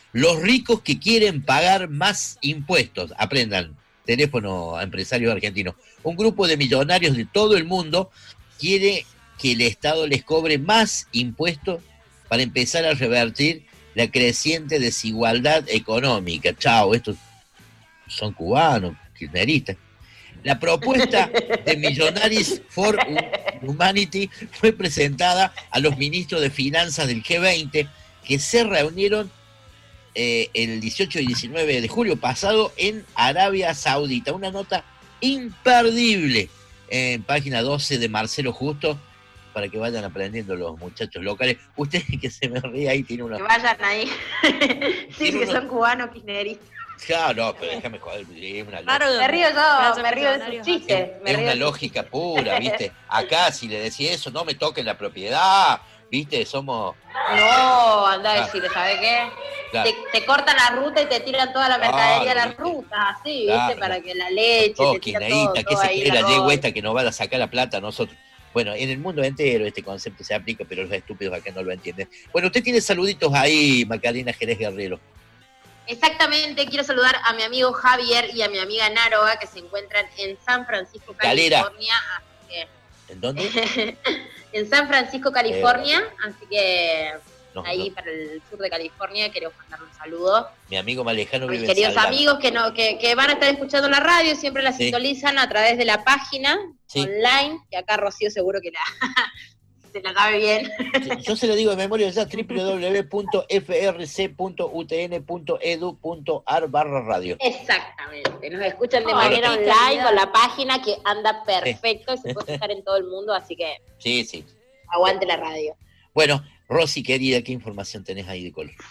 [SPEAKER 1] Los ricos que quieren pagar más impuestos. Aprendan, teléfono empresario argentino. Un grupo de millonarios de todo el mundo quiere que el Estado les cobre más impuestos para empezar a revertir la creciente desigualdad económica. Chao, estos son cubanos, kirchneristas. La propuesta de Millonaries for Humanity fue presentada a los ministros de Finanzas del G veinte, que se reunieron eh, el dieciocho y diecinueve de julio pasado en Arabia Saudita. Una nota imperdible en página doce de Marcelo Justo, para que vayan aprendiendo los muchachos locales. Usted que se me ríe ahí tiene una...
[SPEAKER 4] Que vayan ahí. Sí, que unos... son cubanos kirchneristas.
[SPEAKER 1] Claro, no, pero déjame joder, es una
[SPEAKER 4] claro, me río yo, me río de sus chistes.
[SPEAKER 1] Es, es una lógica pura, ¿viste? Acá si le decís eso, no me toquen la propiedad, ¿viste? Somos...
[SPEAKER 4] No, anda a decirle, ¿sabe qué?
[SPEAKER 1] Claro.
[SPEAKER 4] Te, te cortan la ruta y te tiran toda la mercadería claro, a la ruta, así,
[SPEAKER 1] claro,
[SPEAKER 4] ¿viste? Para que la leche,
[SPEAKER 1] todo,
[SPEAKER 4] te tira
[SPEAKER 1] todo,
[SPEAKER 4] todo,
[SPEAKER 1] que
[SPEAKER 4] todo
[SPEAKER 1] se
[SPEAKER 4] ahí
[SPEAKER 1] cree la
[SPEAKER 4] la
[SPEAKER 1] yegua esta que nos va a sacar la plata a nosotros. Bueno, en el mundo entero este concepto se aplica, pero los estúpidos acá no lo entienden. Bueno, usted tiene saluditos ahí, Macarena Jerez Guerrero.
[SPEAKER 4] Exactamente, quiero saludar a mi amigo Javier y a mi amiga Naroa, que se encuentran en San Francisco, California. Así que...
[SPEAKER 1] ¿En dónde?
[SPEAKER 4] En San Francisco, California, eh, así que
[SPEAKER 1] no,
[SPEAKER 4] ahí
[SPEAKER 1] no.
[SPEAKER 4] para el sur de California queremos mandar un saludo.
[SPEAKER 1] Mi amigo Malejano
[SPEAKER 4] Mis
[SPEAKER 1] vive
[SPEAKER 4] queridos
[SPEAKER 1] en Salgado.
[SPEAKER 4] amigos que, no, que, que van a estar escuchando la radio, siempre la sí. sintonizan a través de la página sí. online, que acá Rocío seguro que la... se la sabe bien.
[SPEAKER 1] Yo se lo digo de memoria ya, doble u doble u doble u punto f r c punto u t n punto e d u punto a r barra radio.
[SPEAKER 4] Exactamente, nos escuchan de
[SPEAKER 1] oh,
[SPEAKER 4] manera online con la página que anda perfecto sí. y se puede escuchar en todo el mundo, así que
[SPEAKER 1] sí, sí.
[SPEAKER 4] aguante la radio.
[SPEAKER 1] Bueno, Rosy, querida, ¿qué información tenés ahí de color?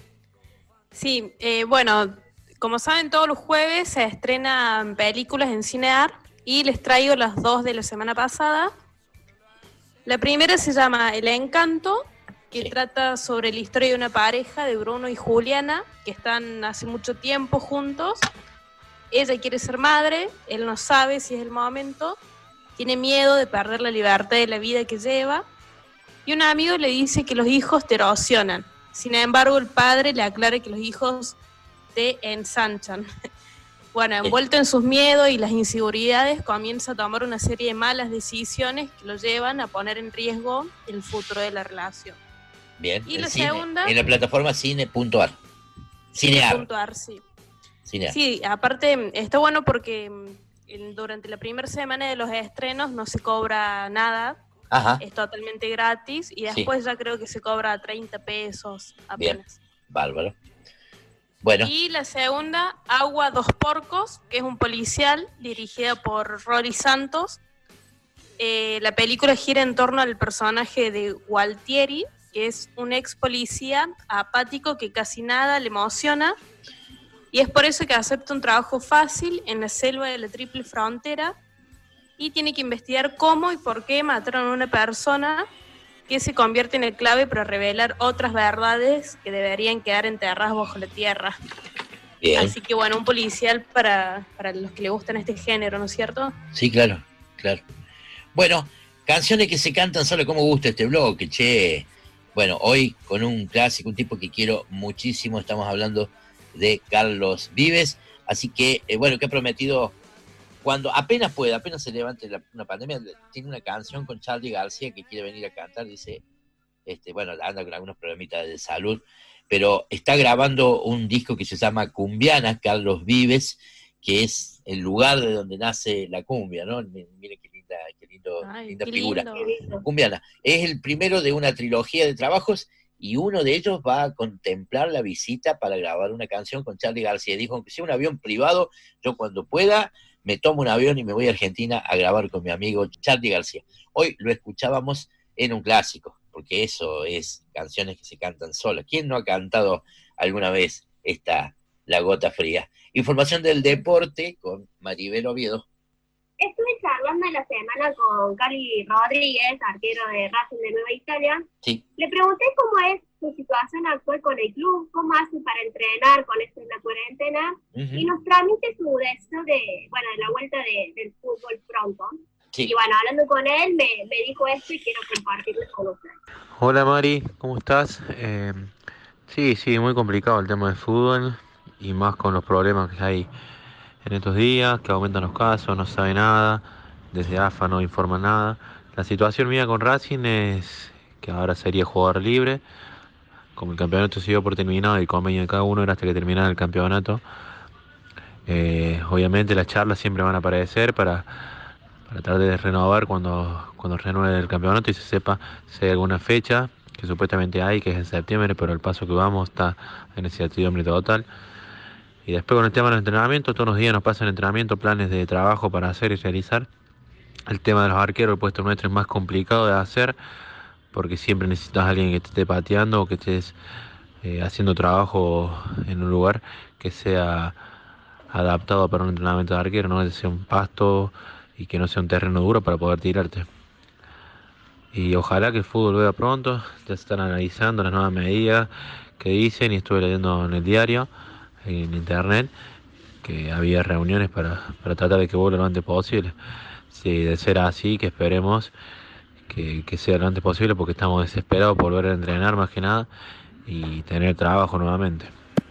[SPEAKER 10] Sí, eh, bueno, como saben, todos los jueves se estrenan películas en Cinear y les traigo las dos de la semana pasada. La primera se llama El Encanto, que sí. trata sobre la historia de una pareja de Bruno y Juliana, que están hace mucho tiempo juntos. Ella quiere ser madre, él no sabe si es el momento, tiene miedo de perder la libertad de la vida que lleva, y un amigo le dice que los hijos te erosionan. Sin embargo, el padre le aclara que los hijos te ensanchan. Bueno, envuelto en sus miedos y las inseguridades, comienza a tomar una serie de malas decisiones que lo llevan a poner en riesgo el futuro de la relación.
[SPEAKER 1] Bien,
[SPEAKER 10] y
[SPEAKER 1] el
[SPEAKER 10] la
[SPEAKER 1] cine,
[SPEAKER 10] segunda...
[SPEAKER 1] en la plataforma cine punto a r. Cinear.
[SPEAKER 10] Cinear, sí.
[SPEAKER 1] Cinear.
[SPEAKER 10] Sí, aparte está bueno porque durante la primera semana de los estrenos no se cobra nada.
[SPEAKER 1] Ajá.
[SPEAKER 10] Es totalmente gratis y después sí. ya creo que se cobra treinta pesos apenas.
[SPEAKER 1] Bien, bárbaro. Bueno.
[SPEAKER 10] Y la segunda, Agua Dos Porcos, que es un policial dirigida por Rory Santos. Eh, la película gira en torno al personaje de Gualtieri, que es un ex policía apático que casi nada le emociona, y es por eso que acepta un trabajo fácil en la selva de la Triple Frontera y tiene que investigar cómo y por qué mataron a una persona, que se convierte en el clave para revelar otras verdades que deberían quedar enterradas bajo la tierra. Bien. Así que bueno, un policial para, para los que le gustan este género, ¿no es cierto?
[SPEAKER 1] Sí, claro, claro. Bueno, canciones que se cantan solo como gusta este bloque, che. Bueno, hoy con un clásico, un tipo que quiero muchísimo, estamos hablando de Carlos Vives, así que, eh, bueno, que ha prometido... Cuando apenas puede, apenas se levante la, una pandemia, tiene una canción con Charly García que quiere venir a cantar, dice, este, bueno, anda con algunos problemitas de salud, pero está grabando un disco que se llama Cumbiana, Carlos Vives, que es el lugar de donde nace la cumbia, ¿no? Miren qué linda, qué lindo, Ay, linda qué figura. Lindo. Cumbiana. Es el primero de una trilogía de trabajos y uno de ellos va a contemplar la visita para grabar una canción con Charly García. Dijo, aunque sea un avión privado, yo cuando pueda me tomo un avión y me voy a Argentina a grabar con mi amigo Charly García. Hoy lo escuchábamos en un clásico, porque eso es canciones que se cantan solas. ¿Quién no ha cantado alguna vez esta La Gota Fría? Información del deporte con Maribel Oviedo.
[SPEAKER 11] Estuve charlando en la semana con Cali Rodríguez, arquero de Racing de Nueva Italia.
[SPEAKER 1] Sí.
[SPEAKER 11] Le pregunté cómo es su situación actual con el club, cómo hace para entrenar con esto de la cuarentena, uh-huh. y nos transmite su deseo de, bueno, de la vuelta de, del fútbol pronto. Sí. Y bueno, hablando con él, me, me dijo esto y quiero compartirlo con ustedes.
[SPEAKER 21] Hola Mari, ¿cómo estás? Eh,
[SPEAKER 3] Sí, sí, muy complicado el tema del fútbol y más con los problemas que hay en estos días, que aumentan los casos, no se sabe nada, desde A F A no informa nada. La situación mía con Racing es que ahora sería jugador libre, como el campeonato se dio por terminado y el convenio de cada uno era hasta que terminara el campeonato. Eh, obviamente las charlas siempre van a aparecer para, para tratar de renovar cuando, cuando renueve el campeonato y se sepa si hay alguna fecha, que supuestamente hay, que es en septiembre, pero el paso que vamos está en incertidumbre total. Y después con el tema de los entrenamientos, todos los días nos pasan entrenamientos, planes de trabajo para hacer y realizar. El tema de los arqueros, el puesto nuestro es más complicado de hacer, porque siempre necesitas a alguien que te esté pateando o que estés eh, haciendo trabajo en un lugar que sea adaptado para un entrenamiento de arquero, no que sea un pasto y que no sea un terreno duro para poder tirarte. Y ojalá que el fútbol vea pronto, ya se están analizando las nuevas medidas que dicen y estuve leyendo en el diario, en internet, que había reuniones para, para tratar de que vuelva lo antes posible. Si de ser así, que esperemos que, que sea lo antes posible, porque estamos desesperados por volver a entrenar más que nada y tener trabajo nuevamente.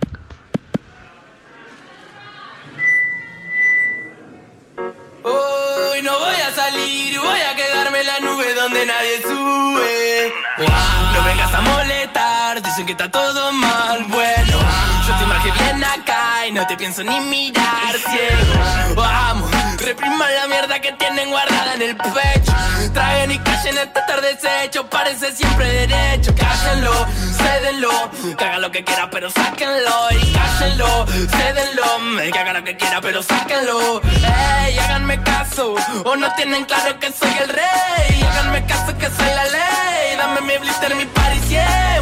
[SPEAKER 20] Hoy no voy a salir, voy a quedarme en la nube donde nadie sube. No vengas a molestar, dicen que está todo mal. Bueno, yo te marqué bien acá y no te pienso ni mirar, ciego. Vamos, repriman la mierda que tienen guardada en el pecho. Traguen y callen este tarde deshecho, parece siempre derecho. Cállenlo, cédenlo, que haga lo que quiera pero sáquenlo. Y cállenlo, cédenlo, que haga lo que quiera pero sáquenlo. Ey, háganme caso, o no tienen claro que soy el rey. Háganme caso que soy la ley, dame mi blister, mi Paris, yeah.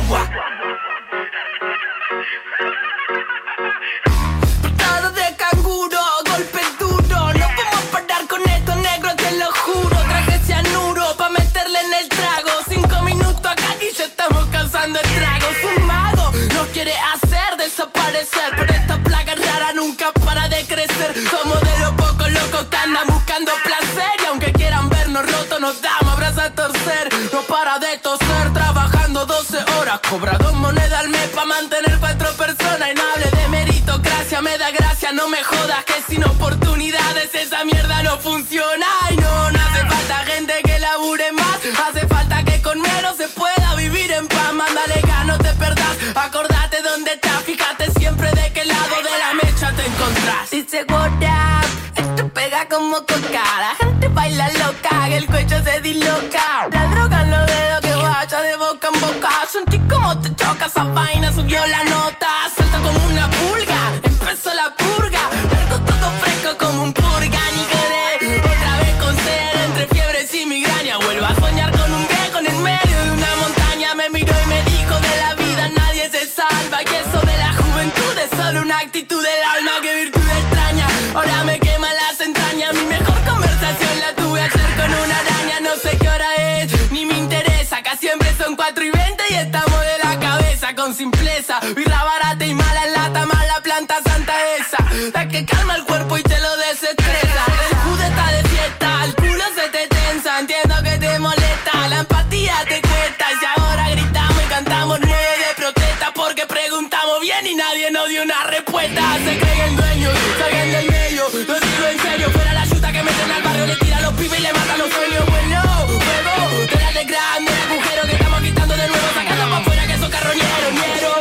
[SPEAKER 20] Picado de canguro, golpe duro. No podemos parar con esto, negro, te lo juro. Traje cianuro pa' meterle en el trago. Cinco minutos acá y ya estamos causando estragos. Un mago nos quiere hacer desaparecer, pero esta plaga rara nunca para de crecer. Somos de los pocos locos que andan buscando placer, y aunque quieran vernos rotos nos damos abrazos a torcer. No para de toser, trabajando doce horas, cobra dos monedas al mes pa' mantener cuatro personas. Y no hable de meritocracia, me da gracia, no me jodas que sin oportunidades esa mierda no funciona. Y no, no hace falta gente que labure más, hace falta que con menos se pueda vivir en paz. Mándale gas, no te perdás, acordate dónde estás, fíjate siempre de qué lado de la mecha te encontrás. Dice what up, esto pega como coca, la gente baila loca, el cuello se disloca. La droga en los dedos que vaya de boca en boca, sentí como te choca esa vaina, subió la nota, salta como una pulga, empezó la purga, largo todo fresco como un purga, ni quedé otra vez con sed, entre fiebres y migraña, vuelvo a soñar con un viejo en el medio de una montaña, me miró y me dijo de la vida nadie se salva, y eso de la juventud es solo una actitud del alma, que virtud extraña, ahora me quema las entrañas, mi mejor conversación la tuve ayer con una araña, no sé qué hora es, ni me interesa, acá siempre son cuatro y veinte y estamos de la cabeza con simpleza, birra barata y mala en lata, mala planta santa esa, la que calma el cuerpo y te lo desestresa, el jude está de fiesta, el culo se te tensa, entiendo que te molesta, la empatía te cuesta, y ahora gritamos y cantamos nueve de protesta, porque preguntamos bien y nadie nos dio una respuesta, se creen dueños, salgan del medio, lo digo en serio, fuera la chuta que meten al barrio, le tira a los pibes y le matan los sueños, bueno, huevo, te la de grande, el agujero que estamos quitando de nuevo, sacando pa' afuera que son carroñeros, ñero.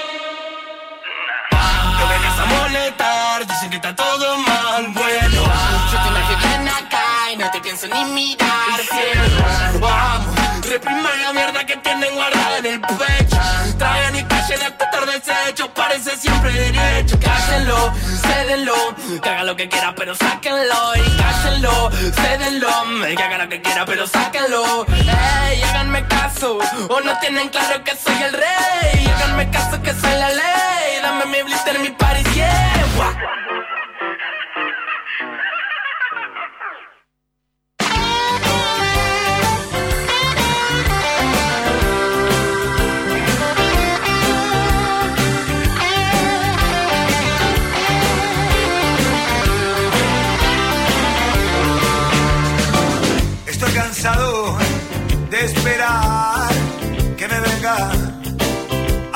[SPEAKER 20] No vengas a molestar, dicen que está todo mal, bueno, yo te marqué bien acá y no te pienso ni mirar, cielo, vamos, repriman la mierda que tienen guardada en el pecho, traigan y callen este tarde deshecho, parece siempre derecho, cállenlo, cédenlo, que haga lo que quiera pero sáquenlo, y cállenlo, cédenlo, que haga lo que quiera pero sáquenlo, ey, háganme caso, o no tienen claro que soy el rey, háganme caso que soy la ley, dame mi blister, mi Paris, yeah.
[SPEAKER 12] Estoy cansado de esperar que me venga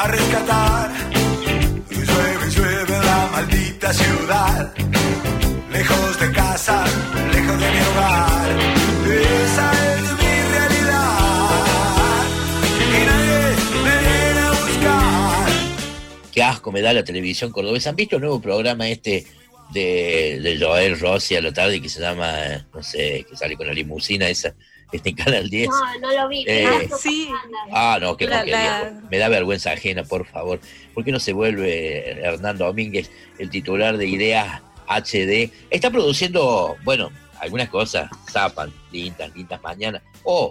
[SPEAKER 12] a rescatar. Llueve, llueve en la maldita ciudad, lejos de casa, lejos de mi hogar. Esa es mi realidad y nadie me viene a buscar.
[SPEAKER 1] Qué asco me da la televisión cordobesa. ¿Han visto el nuevo programa este de, de Joel Rossi a la tarde que se llama, no sé, que sale con la limusina esa, este en Canal diez?
[SPEAKER 11] No, no lo vi.
[SPEAKER 1] Eh,
[SPEAKER 11] sí.
[SPEAKER 1] Ah, no, qué
[SPEAKER 10] La-
[SPEAKER 1] porquería.
[SPEAKER 10] la-
[SPEAKER 1] Me da vergüenza ajena, por favor. ¿Por qué no se vuelve Hernán Domínguez, el titular de Ideas H D? Está produciendo, bueno, algunas cosas, zafan, lindas, lindas mañanas, o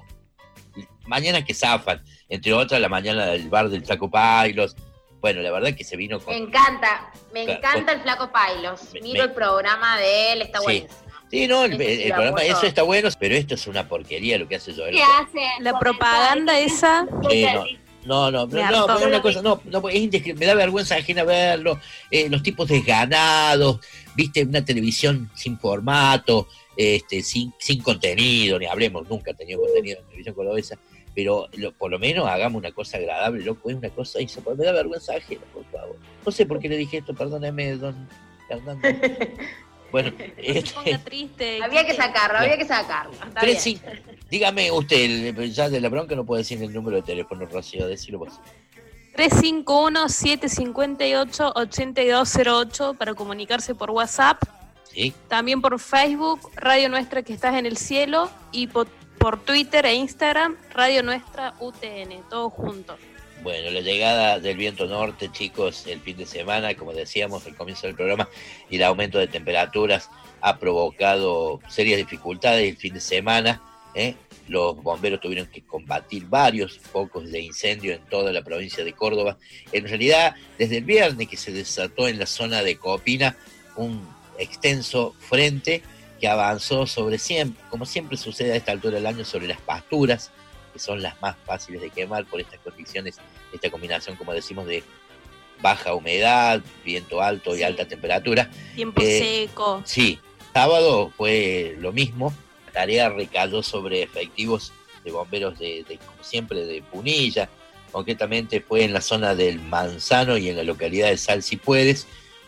[SPEAKER 1] mañanas que zafan, entre otras la mañana del bar del Flaco Pailos. Bueno, la verdad que se vino
[SPEAKER 4] Me
[SPEAKER 1] con...
[SPEAKER 4] encanta, me
[SPEAKER 1] Claro.
[SPEAKER 4] encanta el Flaco Pailos. Miro
[SPEAKER 1] me-
[SPEAKER 4] el programa de él, está
[SPEAKER 1] Sí.
[SPEAKER 4] bueno.
[SPEAKER 1] Sí, no, el,
[SPEAKER 4] Ese sí
[SPEAKER 1] el
[SPEAKER 4] lo
[SPEAKER 1] programa,
[SPEAKER 4] apoyo.
[SPEAKER 1] eso está bueno, pero esto es una porquería lo que hace Joel.
[SPEAKER 11] ¿Qué hace?
[SPEAKER 10] La propaganda esa.
[SPEAKER 1] Eh, no, no, no,
[SPEAKER 10] Me
[SPEAKER 1] no,
[SPEAKER 10] hartó.
[SPEAKER 1] pero una cosa, no, no, es indescri- me da vergüenza ajena verlo, eh, los tipos desganados, viste, una televisión sin formato, este, sin, sin contenido, ni hablemos, nunca he tenido contenido en la televisión cordobesa, pero lo- por lo menos hagamos una cosa agradable, loco, es una cosa insoportable, me da vergüenza ajena, por favor. No sé por qué le dije esto, perdóneme, don Fernando. Bueno, este,
[SPEAKER 10] Triste.
[SPEAKER 4] Había que sacarlo, había que sacarlo. Está
[SPEAKER 1] tres,
[SPEAKER 4] bien.
[SPEAKER 1] cinco, dígame usted, el- ya de la bronca no puede decir el número de teléfono, Rocío, decirlo vos.
[SPEAKER 10] tres cinco uno, siete cinco ocho, ocho dos cero ocho para comunicarse por WhatsApp.
[SPEAKER 1] Sí.
[SPEAKER 10] También por Facebook, Radio Nuestra que estás en el cielo. Y por, por Twitter e Instagram, Radio Nuestra U T N, todo junto.
[SPEAKER 1] Bueno, la llegada del viento norte, chicos, el fin de semana, como decíamos al comienzo del programa, y el aumento de temperaturas ha provocado serias dificultades el fin de semana. ¿eh? Los bomberos tuvieron que combatir varios focos de incendio en toda la provincia de Córdoba. En realidad, desde el viernes que se desató en la zona de Copina un extenso frente que avanzó sobre siempre, como siempre sucede a esta altura del año, sobre las pasturas, que son las más fáciles de quemar por estas condiciones, esta combinación, como decimos, de baja humedad, viento alto y alta temperatura.
[SPEAKER 10] Tiempo
[SPEAKER 1] Eh,
[SPEAKER 10] seco.
[SPEAKER 1] Sí, sábado fue lo mismo, la tarea recayó sobre efectivos de bomberos de, de, como siempre, de Punilla, concretamente fue en la zona del Manzano y en la localidad de Sal Si Puedes,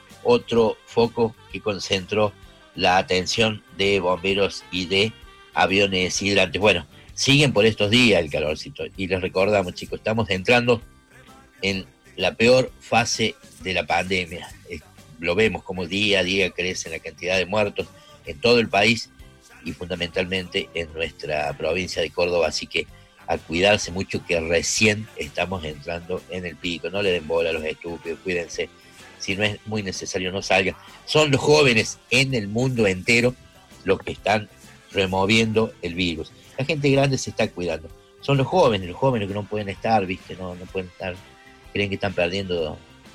[SPEAKER 1] otro foco que concentró la atención de bomberos y de aviones hidrantes. Bueno, siguen por estos días el calorcito y les recordamos, chicos, estamos entrando en la peor fase de la pandemia. Eh, Lo vemos como día a día crece la cantidad de muertos en todo el país y fundamentalmente en nuestra provincia de Córdoba, así que a cuidarse mucho que recién estamos entrando en el pico. No le den bola a los estúpidos, cuídense. Si no es muy necesario, no salgan. Son los jóvenes en el mundo entero los que están removiendo el virus. La gente grande se está cuidando. Son los jóvenes, los jóvenes que no pueden estar, ¿viste? No, no pueden estar. Creen que están perdiendo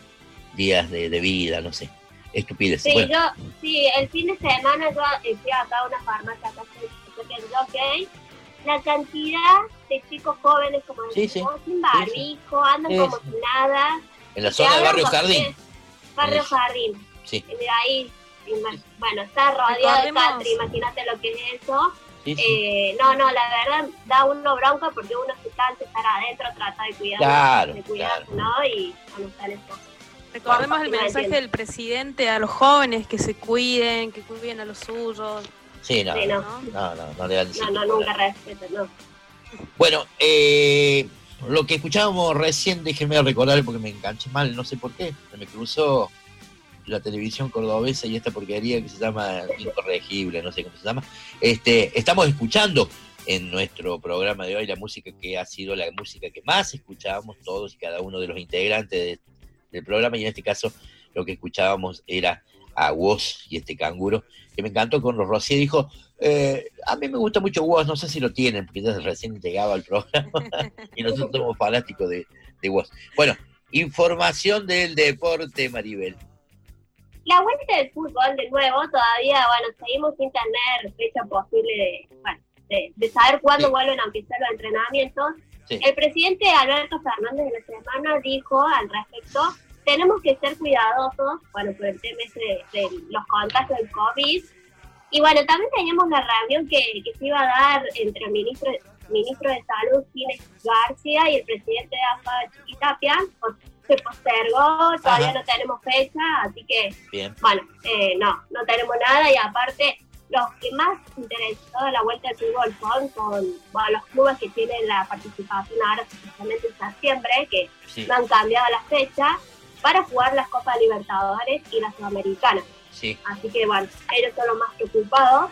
[SPEAKER 1] días de, de vida, no sé. Estupidez.
[SPEAKER 11] Sí,
[SPEAKER 1] Bueno,
[SPEAKER 11] yo, sí, el fin de semana yo eh, fui acá a una farmacia acá cerca del Jockey. La cantidad de chicos jóvenes, como
[SPEAKER 1] Sí,
[SPEAKER 11] decimos,
[SPEAKER 1] sí.
[SPEAKER 11] sin barbijo, andan
[SPEAKER 1] Sí,
[SPEAKER 11] como
[SPEAKER 1] sí.
[SPEAKER 11] si nada.
[SPEAKER 1] en la
[SPEAKER 11] Te
[SPEAKER 1] zona de
[SPEAKER 11] hablan
[SPEAKER 1] Barrio
[SPEAKER 11] con-
[SPEAKER 1] Jardín.
[SPEAKER 11] Barrio
[SPEAKER 1] Sí.
[SPEAKER 11] Jardín.
[SPEAKER 1] Sí.
[SPEAKER 11] Y de ahí, ima- bueno, está rodeado de
[SPEAKER 10] Recordemos-
[SPEAKER 11] country, imagínate lo que es eso.
[SPEAKER 1] Sí, sí.
[SPEAKER 11] Eh, no, no, la verdad da uno bronca porque uno se cansa de estar adentro, trata de cuidar,
[SPEAKER 1] Claro,
[SPEAKER 11] de cuidarse, ¿no? Y cuando están estos.
[SPEAKER 10] Recordemos el
[SPEAKER 11] No
[SPEAKER 10] mensaje
[SPEAKER 11] entiendo.
[SPEAKER 10] del presidente a los jóvenes que se cuiden, que cuiden a los suyos.
[SPEAKER 1] Sí, no,
[SPEAKER 11] Sí,
[SPEAKER 1] no,
[SPEAKER 11] no.
[SPEAKER 1] no, no, no le dan
[SPEAKER 11] No, no, nunca respeto, no.
[SPEAKER 1] Bueno, eh, lo que escuchábamos recién, déjenme recordar porque me enganché mal, no sé por qué, se me cruzó la televisión cordobesa y esta porquería que se llama Incorregible, no sé cómo se llama. Este, estamos escuchando en nuestro programa de hoy la música que ha sido la música que más escuchábamos todos y cada uno de los integrantes de, del programa, y en este caso lo que escuchábamos era a Woz y este canguro, que me encantó con los Rocío, dijo, eh, a mí me gusta mucho Woz, no sé si lo tienen, porque ya recién llegaba al programa, y nosotros somos fanáticos de, de Woz. Bueno, información del deporte, Maribel.
[SPEAKER 11] La vuelta del fútbol, de nuevo, todavía, bueno, seguimos sin tener fecha posible de, bueno, de, de saber cuándo
[SPEAKER 1] Sí.
[SPEAKER 11] vuelven a empezar los entrenamientos.
[SPEAKER 1] Sí.
[SPEAKER 11] El presidente Alberto Fernández de la semana dijo al respecto, tenemos que ser cuidadosos, bueno, por el tema ese de, de los contagios del COVID. Y bueno, también teníamos la reunión que, que se iba a dar entre el ministro, ministro de Salud, Ginés García, y el presidente de A F A, Chiquitapia, se postergó, todavía
[SPEAKER 1] Ajá.
[SPEAKER 11] no tenemos fecha, así que,
[SPEAKER 1] Bien.
[SPEAKER 11] bueno, eh, no, no tenemos nada y aparte los que más interesados en la vuelta del fútbol son, son bueno, los clubes que tienen la participación ahora, especialmente en septiembre, que
[SPEAKER 1] Sí.
[SPEAKER 11] no han cambiado la fecha, para jugar las Copas Libertadores y la Sudamericana.
[SPEAKER 1] Sí.
[SPEAKER 11] Así que, bueno, ellos son los más preocupados.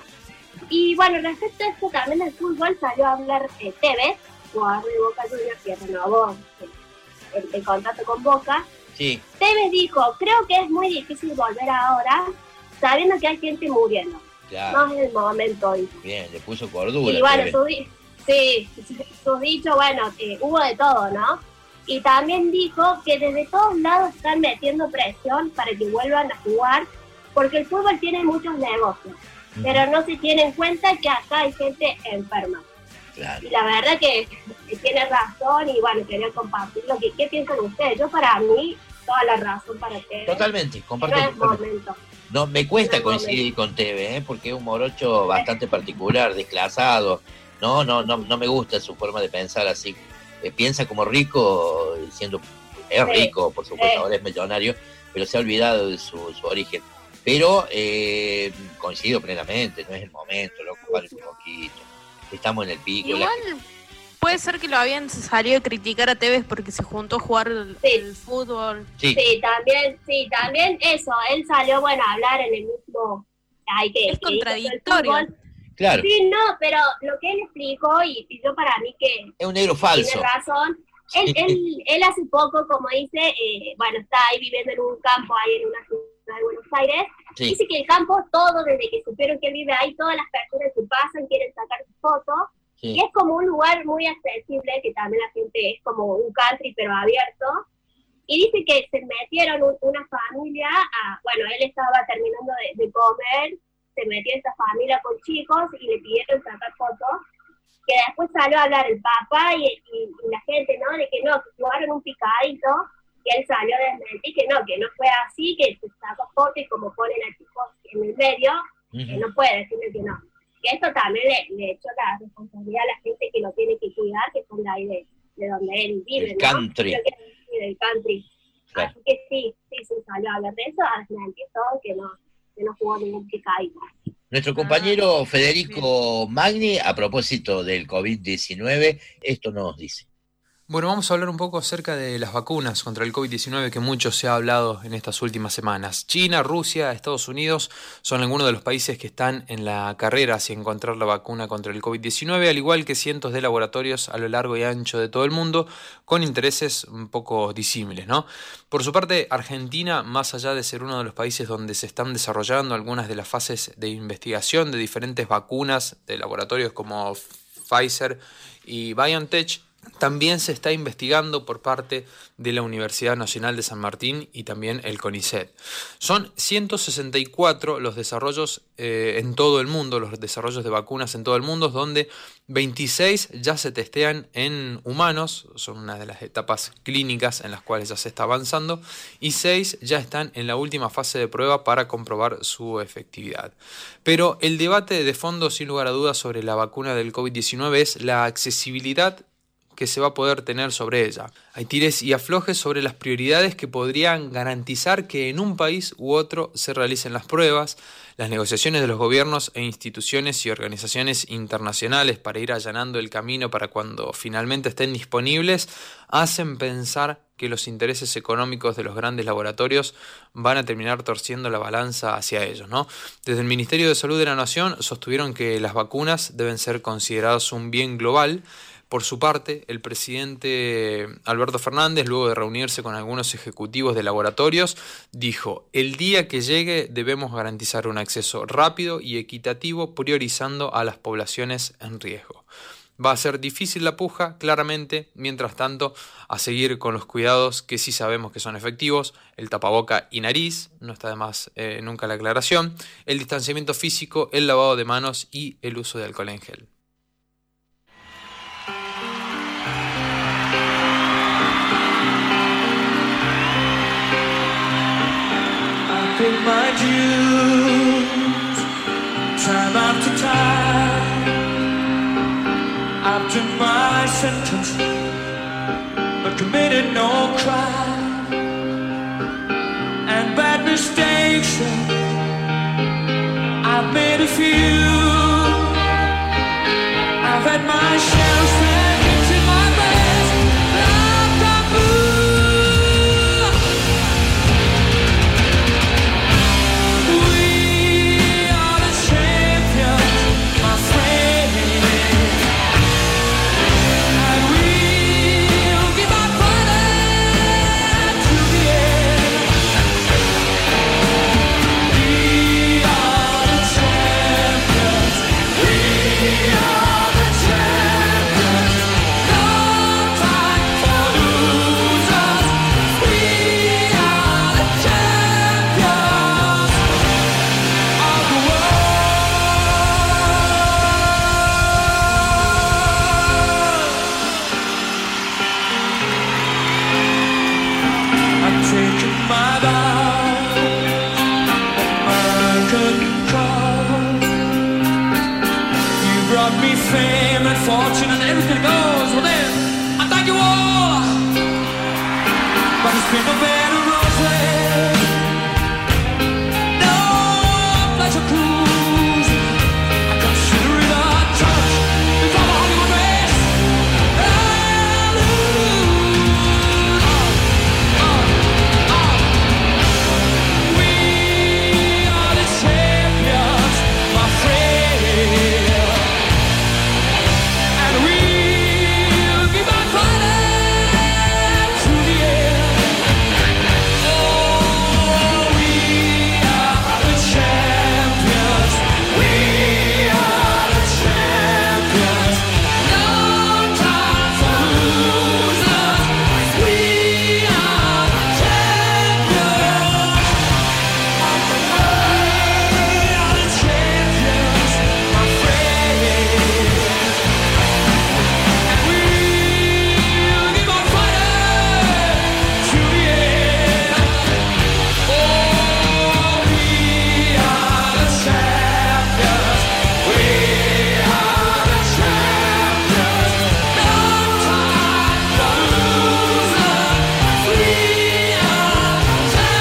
[SPEAKER 11] Y bueno, respecto a esto también del fútbol salió a hablar eh, Tevez, jugador de Boca Juniors, que renovó el, el, el contrato con Boca.
[SPEAKER 1] Sí.
[SPEAKER 11] Tevez dijo, creo que es muy difícil volver ahora, sabiendo que hay gente muriendo.
[SPEAKER 1] Claro.
[SPEAKER 11] No es el momento, dijo.
[SPEAKER 1] Bien, le puso cordura.
[SPEAKER 11] Y bueno,
[SPEAKER 1] Tevez.
[SPEAKER 11] su, di- sí, sus dichos, bueno, eh, hubo de todo, ¿no? Y también dijo que desde todos lados están metiendo presión para que vuelvan a jugar, porque el fútbol tiene muchos negocios,
[SPEAKER 1] Ujú.
[SPEAKER 11] pero no se tiene en cuenta que acá hay gente enferma.
[SPEAKER 1] Claro.
[SPEAKER 11] Y la verdad que, que tiene razón y bueno, quería compartirlo. ¿Qué, ¿Qué piensan ustedes? Yo para mí, toda la razón para ustedes.
[SPEAKER 1] Totalmente, comparto.
[SPEAKER 11] No es momento.
[SPEAKER 1] No, me cuesta
[SPEAKER 11] No,
[SPEAKER 1] coincidir con Tevez, ¿eh? Porque es un morocho bastante particular, desclasado. No, no, no, no me gusta su forma de pensar así. Eh, piensa como rico, siendo es
[SPEAKER 11] Sí,
[SPEAKER 1] rico, por supuesto,
[SPEAKER 11] sí.
[SPEAKER 1] ahora es millonario, pero se ha olvidado de su, su origen. Pero eh, coincido plenamente, no es el momento, loco, para un poquito. Estamos en el pico. la-
[SPEAKER 10] Igual puede ser que lo habían salido a criticar a Tevez porque se juntó a jugar el,
[SPEAKER 11] Sí.
[SPEAKER 10] el fútbol.
[SPEAKER 1] Sí.
[SPEAKER 11] Sí, también, sí, también eso. Él salió, bueno, a hablar en el mismo. Hay que,
[SPEAKER 10] Es
[SPEAKER 11] que hizo
[SPEAKER 10] contradictorio.
[SPEAKER 11] el fútbol.
[SPEAKER 1] Claro,
[SPEAKER 11] Sí, no, pero lo que él explicó, y, y yo para mí que
[SPEAKER 1] es un negro falso.
[SPEAKER 11] tiene razón, él, él, él hace poco, como dice, eh, bueno, está ahí viviendo en un campo, ahí en una ciudad de Buenos Aires,
[SPEAKER 1] Sí.
[SPEAKER 11] dice que el campo, todo, desde que supieron que él vive ahí, todas las personas que pasan quieren sacar su foto,
[SPEAKER 1] Sí.
[SPEAKER 11] y es como un lugar muy accesible, que también la gente es como un country, pero abierto, y dice que se metieron un- una familia, a, bueno, él estaba terminando de, de comer, se metió esta familia con chicos y le pidieron sacar fotos, que después salió a hablar el papá y, y, y la gente, ¿no? De que no, que jugaron un picadito, y él salió a desmentir que no, que no fue así, que se sacó fotos y como ponen a chicos en el medio, que no puede decirle que no. Y esto también le, le echó la responsabilidad a la gente que lo tiene que cuidar, que son de ahí de, de donde él vive,
[SPEAKER 1] El
[SPEAKER 11] ¿no?
[SPEAKER 1] country.
[SPEAKER 11] Creo que sí, del country.
[SPEAKER 1] Claro.
[SPEAKER 11] Así que sí, sí, sí, salió a hablar de eso, a desmentir todo, que no, que no jugó ningún picadito.
[SPEAKER 1] Nuestro compañero Federico Magni, a propósito del COVID diecinueve, esto nos dice.
[SPEAKER 5] Bueno, vamos a hablar un poco acerca de las vacunas contra el COVID diecinueve que mucho se ha hablado en estas últimas semanas. China, Rusia, Estados Unidos son algunos de los países que están en la carrera hacia encontrar la vacuna contra el COVID diecinueve, al igual que cientos de laboratorios a lo largo y ancho de todo el mundo, con intereses un poco disímiles, ¿no? Por su parte, Argentina, más allá de ser uno de los países donde se están desarrollando algunas de las fases de investigación de diferentes vacunas de laboratorios como Pfizer y BioNTech, también se está investigando por parte de la Universidad Nacional de San Martín y también el CONICET. Son ciento sesenta y cuatro los desarrollos eh, en todo el mundo, los desarrollos de vacunas en todo el mundo, donde veintiséis ya se testean en humanos, son una de las etapas clínicas en las cuales ya se está avanzando, y seis ya están en la última fase de prueba para comprobar su efectividad. Pero el debate de fondo, sin lugar a dudas, sobre la vacuna del COVID diecinueve es la accesibilidad que se va a poder tener sobre ella. Hay tires y aflojes sobre las prioridades que podrían garantizar que en un país u otro se realicen las pruebas, las negociaciones de los gobiernos e instituciones y organizaciones internacionales para ir allanando el camino para cuando finalmente estén disponibles, hacen pensar que los intereses económicos de los grandes laboratorios van a terminar torciendo la balanza hacia ellos, ¿no? Desde el Ministerio de Salud de la Nación sostuvieron que las vacunas deben ser consideradas un bien global. Por su parte, el presidente Alberto Fernández, luego de reunirse con algunos ejecutivos de laboratorios, dijo: el día que llegue debemos garantizar un acceso rápido y equitativo, priorizando a las poblaciones en riesgo. Va a ser difícil la puja, claramente, mientras tanto, a seguir con los cuidados que sí sabemos que son efectivos, el tapaboca y nariz, no está de más eh, nunca la aclaración, el distanciamiento físico, el lavado de manos y el uso de alcohol en gel.
[SPEAKER 7] Paid my dues time after time. I've done my sentence, but committed no crime. few. I've had my share of seconds in my best life taboo. We are the champions, my friend, and we'll keep on fighting to the end. We are the champions. We are the champions. No time for losers. We are the champions of the world. I've taken my vows, my control. You brought me fame and fortune and everything goes. Well then, I thank you all. But it's been a bed of roses. No pleasure cruise. I consider it a touch before the Hollywood race. I lose. We are the champions, my friend, and we'll keep on fighting to the end. Oh, we are the champions. We are the champions. No time for losers. We are the champions. We are the champions, my friend, and we'll keep on fighting to the end. Oh, we are the champions. We are the champions. No time for losers. We are the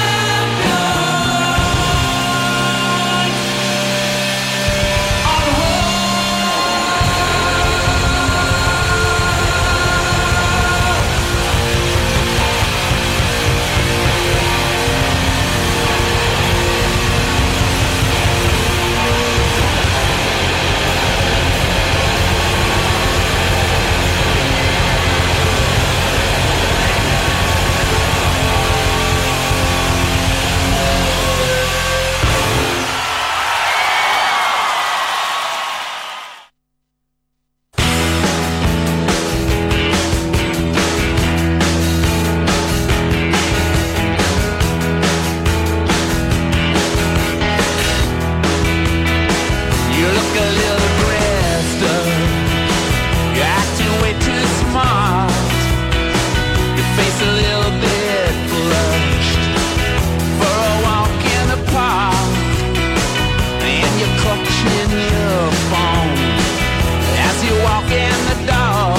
[SPEAKER 7] You look a little dressed up. You're acting way too smart. Your face a little bit flushed for a walk in the park. And you're clutching your phone as you walk in the door.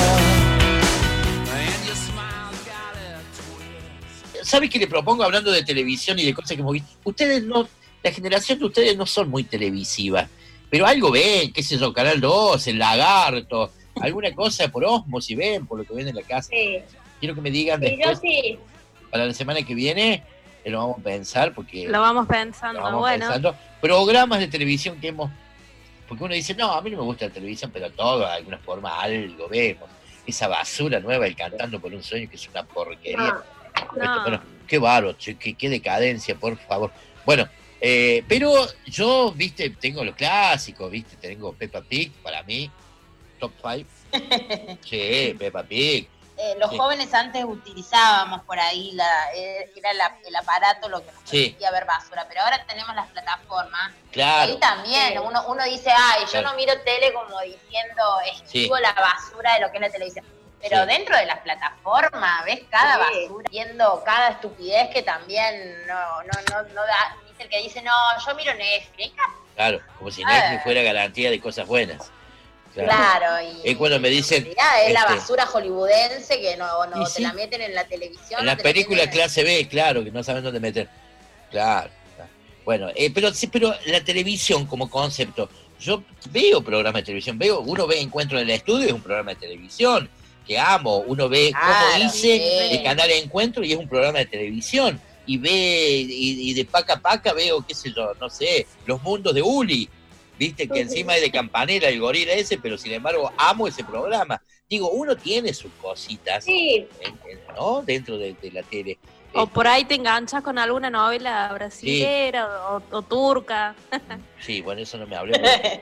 [SPEAKER 7] And your smile's got a twist.
[SPEAKER 1] ¿Sabe qué le propongo hablando de televisión y de cosas que hemos visto? Ustedes no, la generación de ustedes no son muy televisivas, pero algo ven, qué sé yo, Canal dos, El Lagarto, alguna cosa por osmosis ven, por lo que ven en la casa.
[SPEAKER 11] Sí,
[SPEAKER 1] Quiero que me digan
[SPEAKER 11] sí, yo
[SPEAKER 1] después,
[SPEAKER 11] sí.
[SPEAKER 1] para la semana que viene, eh, lo vamos a pensar, porque
[SPEAKER 10] Lo vamos pensando,
[SPEAKER 1] lo vamos
[SPEAKER 10] bueno.
[SPEAKER 1] pensando. Programas de televisión que hemos... Porque uno dice, no, a mí no me gusta la televisión, pero todo, de alguna forma, algo vemos. Esa basura nueva, el Cantando por un Sueño, que es una porquería.
[SPEAKER 10] No.
[SPEAKER 1] Bueno, qué bárbaro, che, qué, qué decadencia, por favor. Bueno, eh, pero yo, viste, tengo los clásicos, viste, tengo Peppa Pig, para mí, top five. Sí, Peppa Pig.
[SPEAKER 4] Eh, los
[SPEAKER 1] Sí.
[SPEAKER 4] jóvenes antes utilizábamos por ahí, la, eh, era la- el aparato lo que nos
[SPEAKER 1] Sí.
[SPEAKER 4] permitía ver basura, pero ahora tenemos las plataformas.
[SPEAKER 1] Claro.
[SPEAKER 4] Ahí también uno, uno dice, ay, yo
[SPEAKER 1] Claro.
[SPEAKER 4] no miro tele como diciendo, esquivo
[SPEAKER 1] Sí.
[SPEAKER 4] la basura de lo que es la televisión. Pero
[SPEAKER 1] Sí.
[SPEAKER 4] dentro de las plataformas ves cada
[SPEAKER 11] Sí.
[SPEAKER 4] basura, viendo cada estupidez que también no, no, no, no da. Dice el que dice, no, yo miro Netflix.
[SPEAKER 1] Claro, como si
[SPEAKER 4] Ah.
[SPEAKER 1] Netflix fuera garantía de cosas buenas.
[SPEAKER 4] Claro, y
[SPEAKER 1] Es cuando me dicen...
[SPEAKER 4] ya es la
[SPEAKER 1] este,
[SPEAKER 4] basura hollywoodense que no, no
[SPEAKER 1] Y
[SPEAKER 4] te
[SPEAKER 1] sí.
[SPEAKER 4] la meten en la televisión.
[SPEAKER 1] En
[SPEAKER 4] no
[SPEAKER 1] las
[SPEAKER 4] te la
[SPEAKER 1] películas
[SPEAKER 4] meten en-
[SPEAKER 1] clase B, claro, que no saben dónde meter. Claro. claro. Bueno, eh, pero sí, pero la televisión como concepto, yo veo programas de televisión, veo, uno ve Encuentro en el Estudio, es un programa de televisión que amo, uno ve
[SPEAKER 16] Claro,
[SPEAKER 1] Cómo Hice,
[SPEAKER 16] sí.
[SPEAKER 1] el canal de Encuentro, y es un programa de televisión, y ve, y, y de Paca Paca veo, qué sé yo, no sé, Los Mundos de Uli, viste, que encima es de Campanella el gorila ese, pero sin embargo amo ese programa. Digo, uno tiene sus cositas,
[SPEAKER 11] Sí.
[SPEAKER 1] ¿no? Dentro de, de la tele.
[SPEAKER 10] O por ahí te enganchas con alguna novela brasilera o, o turca.
[SPEAKER 1] Sí, bueno, eso no me hablé.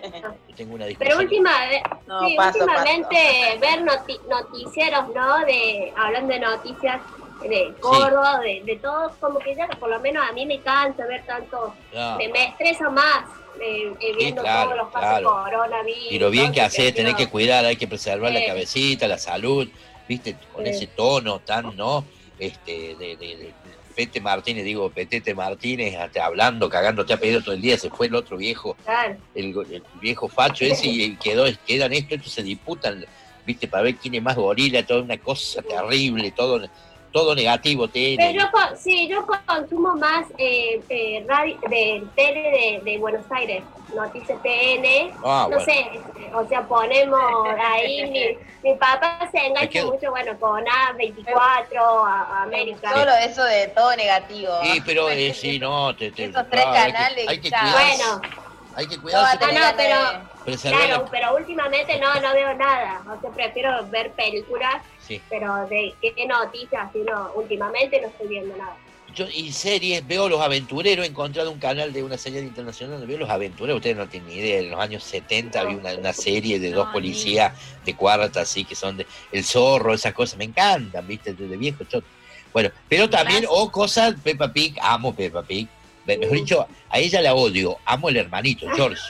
[SPEAKER 1] Yo tengo una discusión.
[SPEAKER 11] Pero última,
[SPEAKER 16] No,
[SPEAKER 11] sí,
[SPEAKER 16] paso,
[SPEAKER 11] últimamente ver noti- noticieros, ¿no? De hablando de noticias de Córdoba, de, de todo, como que ya por lo menos a mí me cansa ver tanto,
[SPEAKER 1] No.
[SPEAKER 11] me, me estresa más eh, eh, viendo
[SPEAKER 1] claro,
[SPEAKER 11] todos los casos
[SPEAKER 1] claro.
[SPEAKER 11] de coronavirus.
[SPEAKER 1] Y lo bien que
[SPEAKER 11] entonces
[SPEAKER 1] haces, tenés
[SPEAKER 11] prefiero-
[SPEAKER 1] que cuidar, hay que preservar la
[SPEAKER 11] Sí.
[SPEAKER 1] cabecita, la salud, viste, con
[SPEAKER 11] Sí.
[SPEAKER 1] ese tono tan, ¿no? Este, de, de, de Pete Martínez, digo, Petete Martínez, hasta hablando, cagándote a pedo todo el día, se fue el otro viejo,
[SPEAKER 11] Claro.
[SPEAKER 1] el, el viejo facho ese, y quedó, quedan esto, estos se disputan, viste, para ver quién es más gorila, toda una cosa terrible, todo, todo negativo tiene.
[SPEAKER 11] Pero yo, con- sí, yo consumo más eh, eh, radio, de tele de, de Buenos Aires, Noticias T N,
[SPEAKER 1] Ah,
[SPEAKER 11] no
[SPEAKER 1] bueno.
[SPEAKER 11] sé, o sea, ponemos ahí, mi, mi papá se engancha
[SPEAKER 1] quedo-
[SPEAKER 11] mucho, bueno, con A veinticuatro, a, a América.
[SPEAKER 16] Solo eso de todo negativo.
[SPEAKER 1] Sí, pero eh, sí, no, te, te,
[SPEAKER 16] Esos tres
[SPEAKER 1] no, hay que-
[SPEAKER 16] canales,
[SPEAKER 1] hay que,
[SPEAKER 16] chao.
[SPEAKER 1] cuidarse,
[SPEAKER 11] Bueno,
[SPEAKER 1] hay que cuidarse,
[SPEAKER 11] ah, no, pero,
[SPEAKER 1] preservar
[SPEAKER 11] claro,
[SPEAKER 1] la-
[SPEAKER 11] pero últimamente no, no veo nada, o sea, prefiero ver películas,
[SPEAKER 1] Sí.
[SPEAKER 11] pero de qué noticias, así no, últimamente no estoy viendo nada.
[SPEAKER 1] Yo, y series, veo Los Aventureros, he encontrado un canal de una serie internacional donde veo Los Aventureros, ustedes no tienen ni idea, en los años setenta había una, una serie de dos policías de cuarta, así, que son de El Zorro, esas cosas, me encantan, viste, desde viejo, choto. Bueno, pero también, o cosas, Peppa Pig, amo Peppa Pig, Me- mejor dicho, a ella la odio, amo el hermanito, George.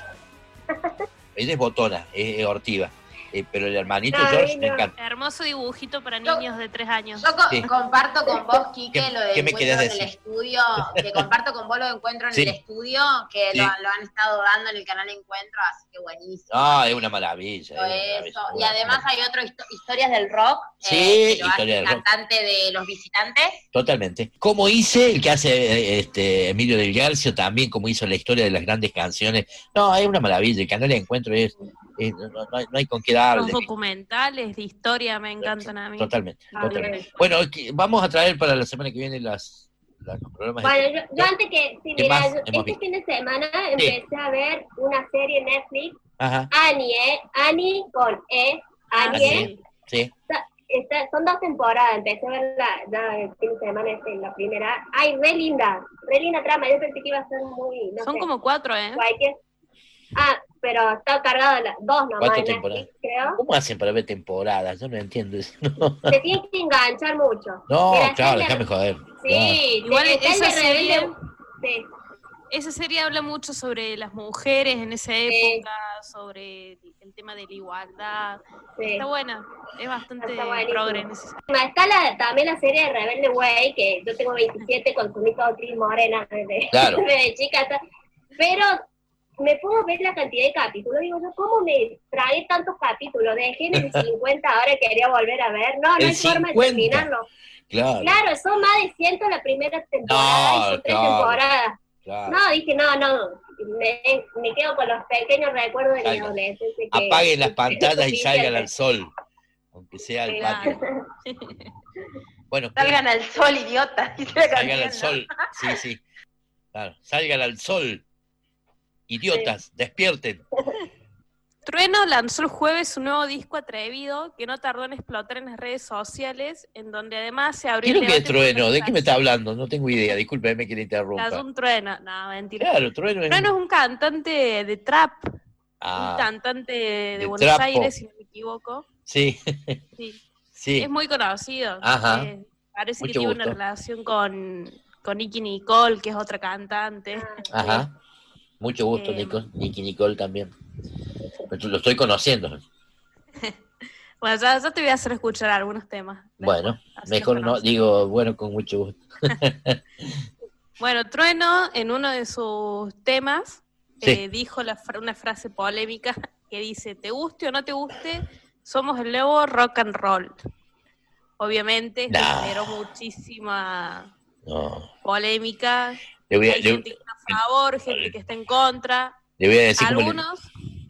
[SPEAKER 1] Ella es botona, es, es hortiva, eh, pero el hermanito
[SPEAKER 10] Ay,
[SPEAKER 1] George me
[SPEAKER 10] no.
[SPEAKER 1] encanta.
[SPEAKER 10] Hermoso dibujito para niños de tres años.
[SPEAKER 16] Yo co-
[SPEAKER 1] Sí.
[SPEAKER 16] comparto con vos, Quique,
[SPEAKER 1] ¿Qué-
[SPEAKER 16] lo de
[SPEAKER 1] qué me
[SPEAKER 16] encuentro
[SPEAKER 1] querías
[SPEAKER 16] en el
[SPEAKER 1] decir?
[SPEAKER 16] estudio, que comparto con vos lo de encuentro en
[SPEAKER 1] Sí.
[SPEAKER 16] el estudio, que
[SPEAKER 1] Sí.
[SPEAKER 16] lo, lo han estado dando en el canal Encuentro, así que buenísimo.
[SPEAKER 1] Ah, es una maravilla.
[SPEAKER 16] Todo
[SPEAKER 1] es una
[SPEAKER 16] eso.
[SPEAKER 1] maravilla.
[SPEAKER 16] Y además hay otro histo- historias del rock,
[SPEAKER 1] Sí,
[SPEAKER 16] eh, que lo hace
[SPEAKER 1] historia
[SPEAKER 16] el
[SPEAKER 1] del rock.
[SPEAKER 16] cantante de Los Visitantes.
[SPEAKER 1] Totalmente. Como hice, el que hace eh, este Emilio del Garcio, también como hizo la historia de las grandes canciones. No, es una maravilla, el canal de encuentro es, es- no, no- no hay, no hay con qué
[SPEAKER 10] Los
[SPEAKER 1] darle.
[SPEAKER 10] documentales de historia me encantan a mí.
[SPEAKER 1] Totalmente,
[SPEAKER 10] Ah,
[SPEAKER 1] totalmente.
[SPEAKER 10] bien.
[SPEAKER 1] Bueno, que- vamos a traer para la semana que viene las, las- los programas. de-
[SPEAKER 11] Bueno, yo, yo antes que, sí,
[SPEAKER 1] ¿Qué
[SPEAKER 11] mira,
[SPEAKER 1] más
[SPEAKER 11] yo
[SPEAKER 1] hemos
[SPEAKER 11] este
[SPEAKER 1] visto?
[SPEAKER 11] fin de semana empecé a ver una serie en Netflix,
[SPEAKER 1] Ajá.
[SPEAKER 11] Annie, ¿eh? Annie con E, Annie,
[SPEAKER 1] Así, sí.
[SPEAKER 11] Está- está- son dos temporadas, empecé a ver la, la- el fin de semana este, la primera. Ay, re linda, re linda trama, yo pensé que iba a ser muy, no
[SPEAKER 10] Son
[SPEAKER 11] sé,
[SPEAKER 10] como cuatro, ¿eh?
[SPEAKER 11] cualquier... Ah, pero está cargado de las dos nomás
[SPEAKER 1] ¿Cuántas
[SPEAKER 11] en
[SPEAKER 1] temporadas?
[SPEAKER 11] Netflix, creo.
[SPEAKER 1] ¿Cómo hacen para ver temporadas? Yo no entiendo eso. No,
[SPEAKER 11] Se tiene que enganchar mucho.
[SPEAKER 1] no
[SPEAKER 11] Mira,
[SPEAKER 1] claro,
[SPEAKER 11] está el de-
[SPEAKER 1] déjame joder.
[SPEAKER 11] Sí,
[SPEAKER 10] Igual
[SPEAKER 11] está el
[SPEAKER 10] esa
[SPEAKER 11] de
[SPEAKER 10] serie,
[SPEAKER 11] Rebelde- sí.
[SPEAKER 10] esa serie habla mucho sobre las mujeres en esa época, sobre el tema de la igualdad.
[SPEAKER 11] Sí.
[SPEAKER 10] Está buena, es bastante
[SPEAKER 11] Está buenísimo.
[SPEAKER 10] progre en ese sentido.
[SPEAKER 11] Está la, también la serie de Rebelde Way, que yo tengo veintisiete, consumí todo actriz morena desde,
[SPEAKER 1] Claro.
[SPEAKER 11] desde chica. hasta- Pero me puedo ver la cantidad de capítulos. Digo, yo, ¿cómo me trae tantos capítulos? Dejé en el cincuenta, ahora quería volver a ver. No, no
[SPEAKER 1] El
[SPEAKER 11] hay forma de
[SPEAKER 1] cincuenta.
[SPEAKER 11] terminarlo.
[SPEAKER 1] Claro,
[SPEAKER 11] Claro, son más de cien la primera temporada,
[SPEAKER 1] No,
[SPEAKER 11] y son tres
[SPEAKER 1] claro.
[SPEAKER 11] temporadas.
[SPEAKER 1] claro.
[SPEAKER 11] No, dije, no, no, me, me quedo con los pequeños recuerdos de mi
[SPEAKER 1] Salgan.
[SPEAKER 11] adolescencia. que-
[SPEAKER 1] Apaguen las
[SPEAKER 11] que
[SPEAKER 1] pantallas y
[SPEAKER 11] suficiente.
[SPEAKER 1] salgan al sol, aunque sea al patio. Bueno,
[SPEAKER 16] Salgan al sol, idiota. dice la
[SPEAKER 1] salgan al
[SPEAKER 16] canción,
[SPEAKER 1] sol, sí, sí. Claro, salgan al sol. Idiotas, despierten.
[SPEAKER 10] Trueno lanzó el jueves un nuevo disco atrevido que no tardó en explotar en las redes sociales, en donde además se abrió
[SPEAKER 1] ¿Qué es
[SPEAKER 10] el
[SPEAKER 1] lo que es
[SPEAKER 10] debate por
[SPEAKER 1] trueno?
[SPEAKER 10] las
[SPEAKER 1] ¿De qué me está hablando? No tengo idea, discúlpeme que le
[SPEAKER 10] Las
[SPEAKER 1] interrumpa.
[SPEAKER 10] un trueno, no, mentira.
[SPEAKER 1] Claro, trueno es...
[SPEAKER 10] Trueno es un cantante de trap,
[SPEAKER 1] Ah,
[SPEAKER 10] un cantante de,
[SPEAKER 1] de
[SPEAKER 10] Buenos
[SPEAKER 1] trapo.
[SPEAKER 10] Aires, si no me equivoco.
[SPEAKER 1] sí,
[SPEAKER 10] Sí.
[SPEAKER 1] sí.
[SPEAKER 10] Es muy conocido.
[SPEAKER 1] Ajá.
[SPEAKER 10] Eh, parece
[SPEAKER 1] Mucho
[SPEAKER 10] que tiene
[SPEAKER 1] gusto.
[SPEAKER 10] una relación con, con Nicki Nicole, que es otra cantante.
[SPEAKER 1] Ajá. Mucho gusto,
[SPEAKER 10] Eh,
[SPEAKER 1] Nico. Nicky Nicole también. Pero lo estoy conociendo.
[SPEAKER 10] Bueno, ya, ya te voy a hacer escuchar algunos temas.
[SPEAKER 1] Bueno,
[SPEAKER 10] así
[SPEAKER 1] mejor
[SPEAKER 10] los
[SPEAKER 1] no,
[SPEAKER 10] conoces.
[SPEAKER 1] digo, bueno, con mucho gusto.
[SPEAKER 10] Bueno, Trueno, en uno de sus temas,
[SPEAKER 1] Sí.
[SPEAKER 10] eh, dijo la fra- una frase polémica que dice, te guste o no te guste, somos el nuevo rock and roll. Obviamente, esto
[SPEAKER 1] Nah.
[SPEAKER 10] generó muchísima
[SPEAKER 1] No.
[SPEAKER 10] polémica.
[SPEAKER 1] Le voy a,
[SPEAKER 10] Hay
[SPEAKER 1] le,
[SPEAKER 10] gente que está a favor, gente que está en contra.
[SPEAKER 1] le voy a decir cómo le-
[SPEAKER 10] Algunos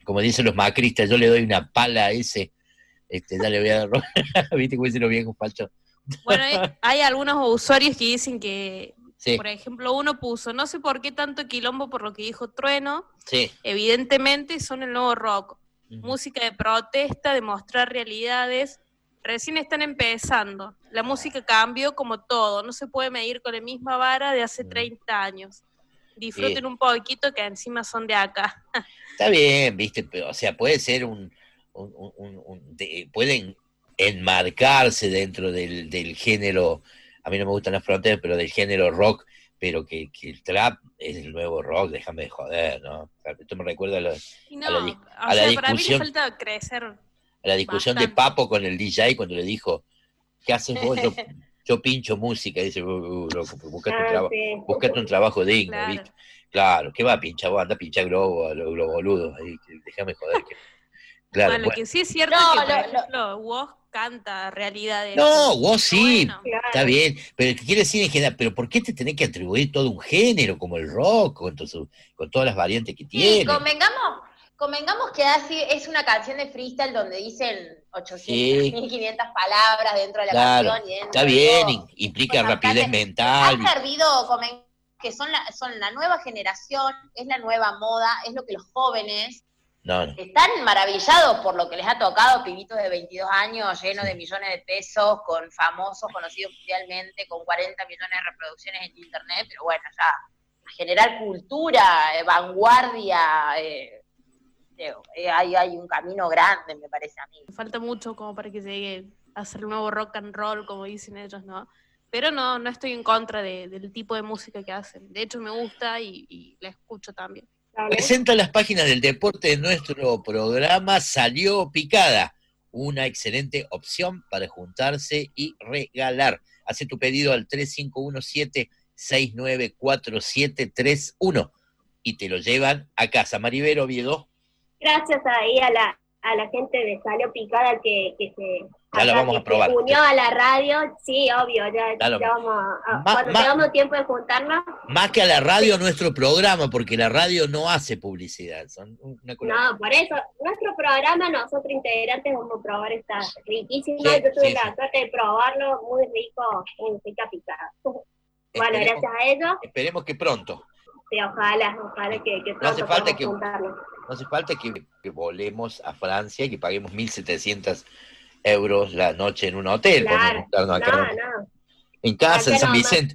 [SPEAKER 1] como dicen los macristas, yo le doy una pala a ese, este, ya le voy a dar, viste cómo dicen los viejos falsos.
[SPEAKER 10] Bueno, hay, hay algunos usuarios que dicen que,
[SPEAKER 1] sí.
[SPEAKER 10] por ejemplo, uno puso, no sé por qué tanto quilombo por lo que dijo Trueno,
[SPEAKER 1] Sí.
[SPEAKER 10] evidentemente son el nuevo rock, uh-huh. música de protesta, de mostrar realidades, recién están empezando, la música cambió como todo, no se puede medir con la misma vara de hace treinta años. Disfruten
[SPEAKER 1] Sí.
[SPEAKER 10] un poquito que encima son de acá.
[SPEAKER 1] Está bien, viste, pero, o sea, puede ser un, un, un, un- un- de- pueden enmarcarse dentro del, del género, a mí no me gustan las fronteras, pero del género rock, pero que, que el trap es el nuevo rock, déjame de joder, ¿no? Esto me recuerda a la,
[SPEAKER 10] Y no,
[SPEAKER 1] a la, dis-
[SPEAKER 10] o
[SPEAKER 1] a la
[SPEAKER 10] sea, para mí le
[SPEAKER 1] discusión,
[SPEAKER 10] falta crecer.
[SPEAKER 1] a la discusión de
[SPEAKER 10] bastante.
[SPEAKER 1] Papo con el D J cuando le dijo, ¿qué haces vos? Yo, yo pincho música, dice, "Uh, uh, loco, pues buscate un,
[SPEAKER 11] Ah,
[SPEAKER 1] traba-
[SPEAKER 11] sí.
[SPEAKER 1] buscate un trabajo digno,
[SPEAKER 10] Claro.
[SPEAKER 1] ¿viste? Claro, ¿qué va a pinchar vos? Anda a pinchar globo, a los los boludos, ahí, que- déjame joder. Que... Claro,
[SPEAKER 10] Bueno, lo
[SPEAKER 1] bueno.
[SPEAKER 10] que sí es cierto
[SPEAKER 4] No,
[SPEAKER 10] es que, por
[SPEAKER 4] lo- lo-
[SPEAKER 10] ejemplo, Woz canta realidades.
[SPEAKER 1] No, vos sí,
[SPEAKER 10] Bueno.
[SPEAKER 1] está bien, pero ¿qué quiere decir en general? Pero ¿por qué te tenés que atribuir todo un género como el rock, con, to- su- con todas las variantes que
[SPEAKER 4] Sí,
[SPEAKER 1] tiene?
[SPEAKER 4] convengamos, convengamos que así es una canción de freestyle donde dicen ochocientas,
[SPEAKER 1] Sí.
[SPEAKER 4] mil quinientas palabras dentro de la
[SPEAKER 1] Claro,
[SPEAKER 4] canción. Y dentro
[SPEAKER 1] está
[SPEAKER 4] de
[SPEAKER 1] bien,
[SPEAKER 4] todo.
[SPEAKER 1] in- implica
[SPEAKER 4] Cosas
[SPEAKER 1] rapidez
[SPEAKER 4] bastante-
[SPEAKER 1] mental.
[SPEAKER 4] Ha servido, conven- que son la, son la nueva generación, es la nueva moda, es lo que los jóvenes
[SPEAKER 1] No, no.
[SPEAKER 4] están maravillados por lo que les ha tocado, pibitos de veintidós años, llenos de millones de pesos, con famosos conocidos mundialmente, con cuarenta millones de reproducciones en internet, pero bueno, ya, a generar cultura, eh, vanguardia, eh, digo, eh, hay, hay un camino grande, me parece a mí.
[SPEAKER 10] Falta mucho como para que llegue a ser el nuevo rock and roll, como dicen ellos, ¿no? Pero no, no estoy en contra de- del tipo de música que hacen. De hecho, me gusta y, y la escucho también.
[SPEAKER 1] Presenta las páginas del deporte de nuestro programa Salió Picada, una excelente opción para juntarse y regalar. Hace tu pedido al tres cinco uno siete, seis nueve cuatro siete tres uno y te lo llevan a casa. Maribel Oviedo,
[SPEAKER 11] Gracias ahí a la, a la gente de Salió Picada que, que se,
[SPEAKER 1] ya la
[SPEAKER 11] acá
[SPEAKER 1] vamos
[SPEAKER 11] que
[SPEAKER 1] a probar.
[SPEAKER 11] se unió a la radio. Sí, obvio, ya,
[SPEAKER 1] Ya lo-
[SPEAKER 11] ya vamos a,
[SPEAKER 1] Ma-
[SPEAKER 11] cuando
[SPEAKER 1] ma-
[SPEAKER 11] tengamos tiempo de juntarnos.
[SPEAKER 1] Más que a la radio, nuestro programa, porque la radio no hace publicidad. Son una cosa-
[SPEAKER 11] No, por eso, nuestro programa, nosotros integrantes vamos a probar esta riquísima.
[SPEAKER 1] Sí,
[SPEAKER 11] Yo tuve
[SPEAKER 1] sí,
[SPEAKER 11] la
[SPEAKER 1] sí.
[SPEAKER 11] suerte de probarlo, muy rico, muy rica picada. Bueno,
[SPEAKER 1] Esperemos-
[SPEAKER 11] gracias a ellos,
[SPEAKER 1] Esperemos que pronto.
[SPEAKER 11] sí, ojalá, ojalá que, que
[SPEAKER 1] No
[SPEAKER 11] pronto
[SPEAKER 1] hace falta
[SPEAKER 11] podamos
[SPEAKER 1] que,
[SPEAKER 11] juntarnos.
[SPEAKER 1] no hace falta que, que volemos a Francia y que paguemos mil setecientos euros la noche en un hotel.
[SPEAKER 11] Claro,
[SPEAKER 1] Podemos juntarnos acá
[SPEAKER 11] no, no,
[SPEAKER 1] en casa, en
[SPEAKER 11] acá
[SPEAKER 1] San
[SPEAKER 11] nomás.
[SPEAKER 1] Vicente.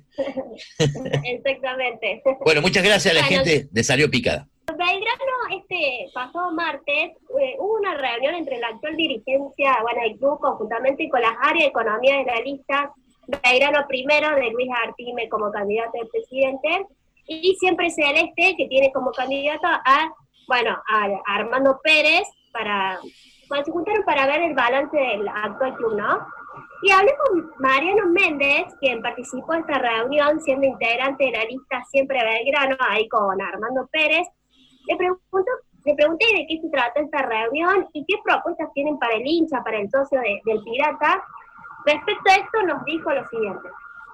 [SPEAKER 11] Exactamente.
[SPEAKER 1] Bueno, muchas gracias a la
[SPEAKER 11] Bueno,
[SPEAKER 1] gente de Salió Picada.
[SPEAKER 11] Belgrano, este pasado martes, eh, hubo una reunión entre la actual dirigencia, bueno, el club conjuntamente con las áreas de economía de la lista, Belgrano primero, de Luis Artime como candidato de presidente, y Siempre Celeste, que tiene como candidato a, bueno, a, a Armando Pérez, para, bueno, se juntaron para ver el balance del actual club, ¿no? Y hablé con Mariano Méndez, quien participó de esta reunión, siendo integrante de la lista Siempre Belgrano, ahí con Armando Pérez. Le, pregunto, le pregunté de qué se trató esta reunión y qué propuestas tienen para el hincha, para el socio de- del Pirata. Respecto a esto nos dijo lo siguiente.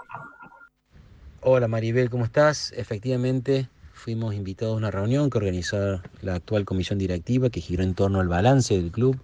[SPEAKER 21] Hola Maribel, ¿cómo estás? Efectivamente, fuimos invitados a una reunión que organizó la actual comisión directiva que giró en torno al balance del club.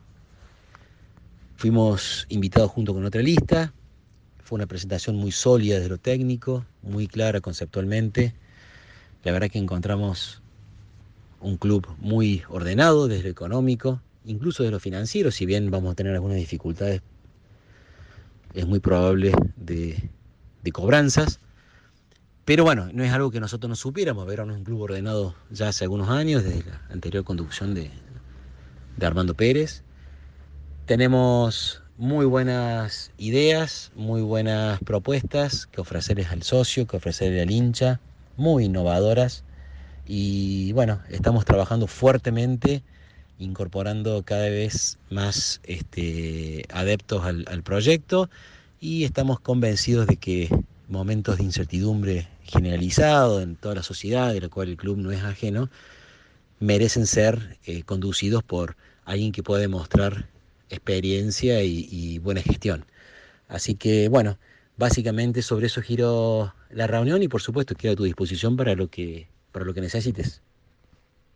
[SPEAKER 21] Fuimos invitados junto con otra lista. Fue una presentación muy sólida desde lo técnico, muy clara conceptualmente. La verdad que encontramos un club muy ordenado desde lo económico, incluso desde lo financiero, si bien vamos a tener algunas dificultades, es muy probable de, de cobranzas. Pero bueno, no es algo que nosotros no supiéramos. Verón es un club ordenado ya hace algunos años, desde la anterior conducción de, de Armando Pérez. Tenemos muy buenas ideas, muy buenas propuestas que ofrecerles al socio, que ofrecerle al hincha, muy innovadoras. Y bueno, estamos trabajando fuertemente, incorporando cada vez más este, adeptos al, al proyecto, y estamos convencidos de que momentos de incertidumbre generalizado en toda la sociedad, de la cual el club no es ajeno, merecen ser eh, conducidos por alguien que pueda demostrar experiencia y, y buena gestión. Así que bueno, básicamente sobre eso giró la reunión y por supuesto quedo a tu disposición para lo que, para lo que necesites.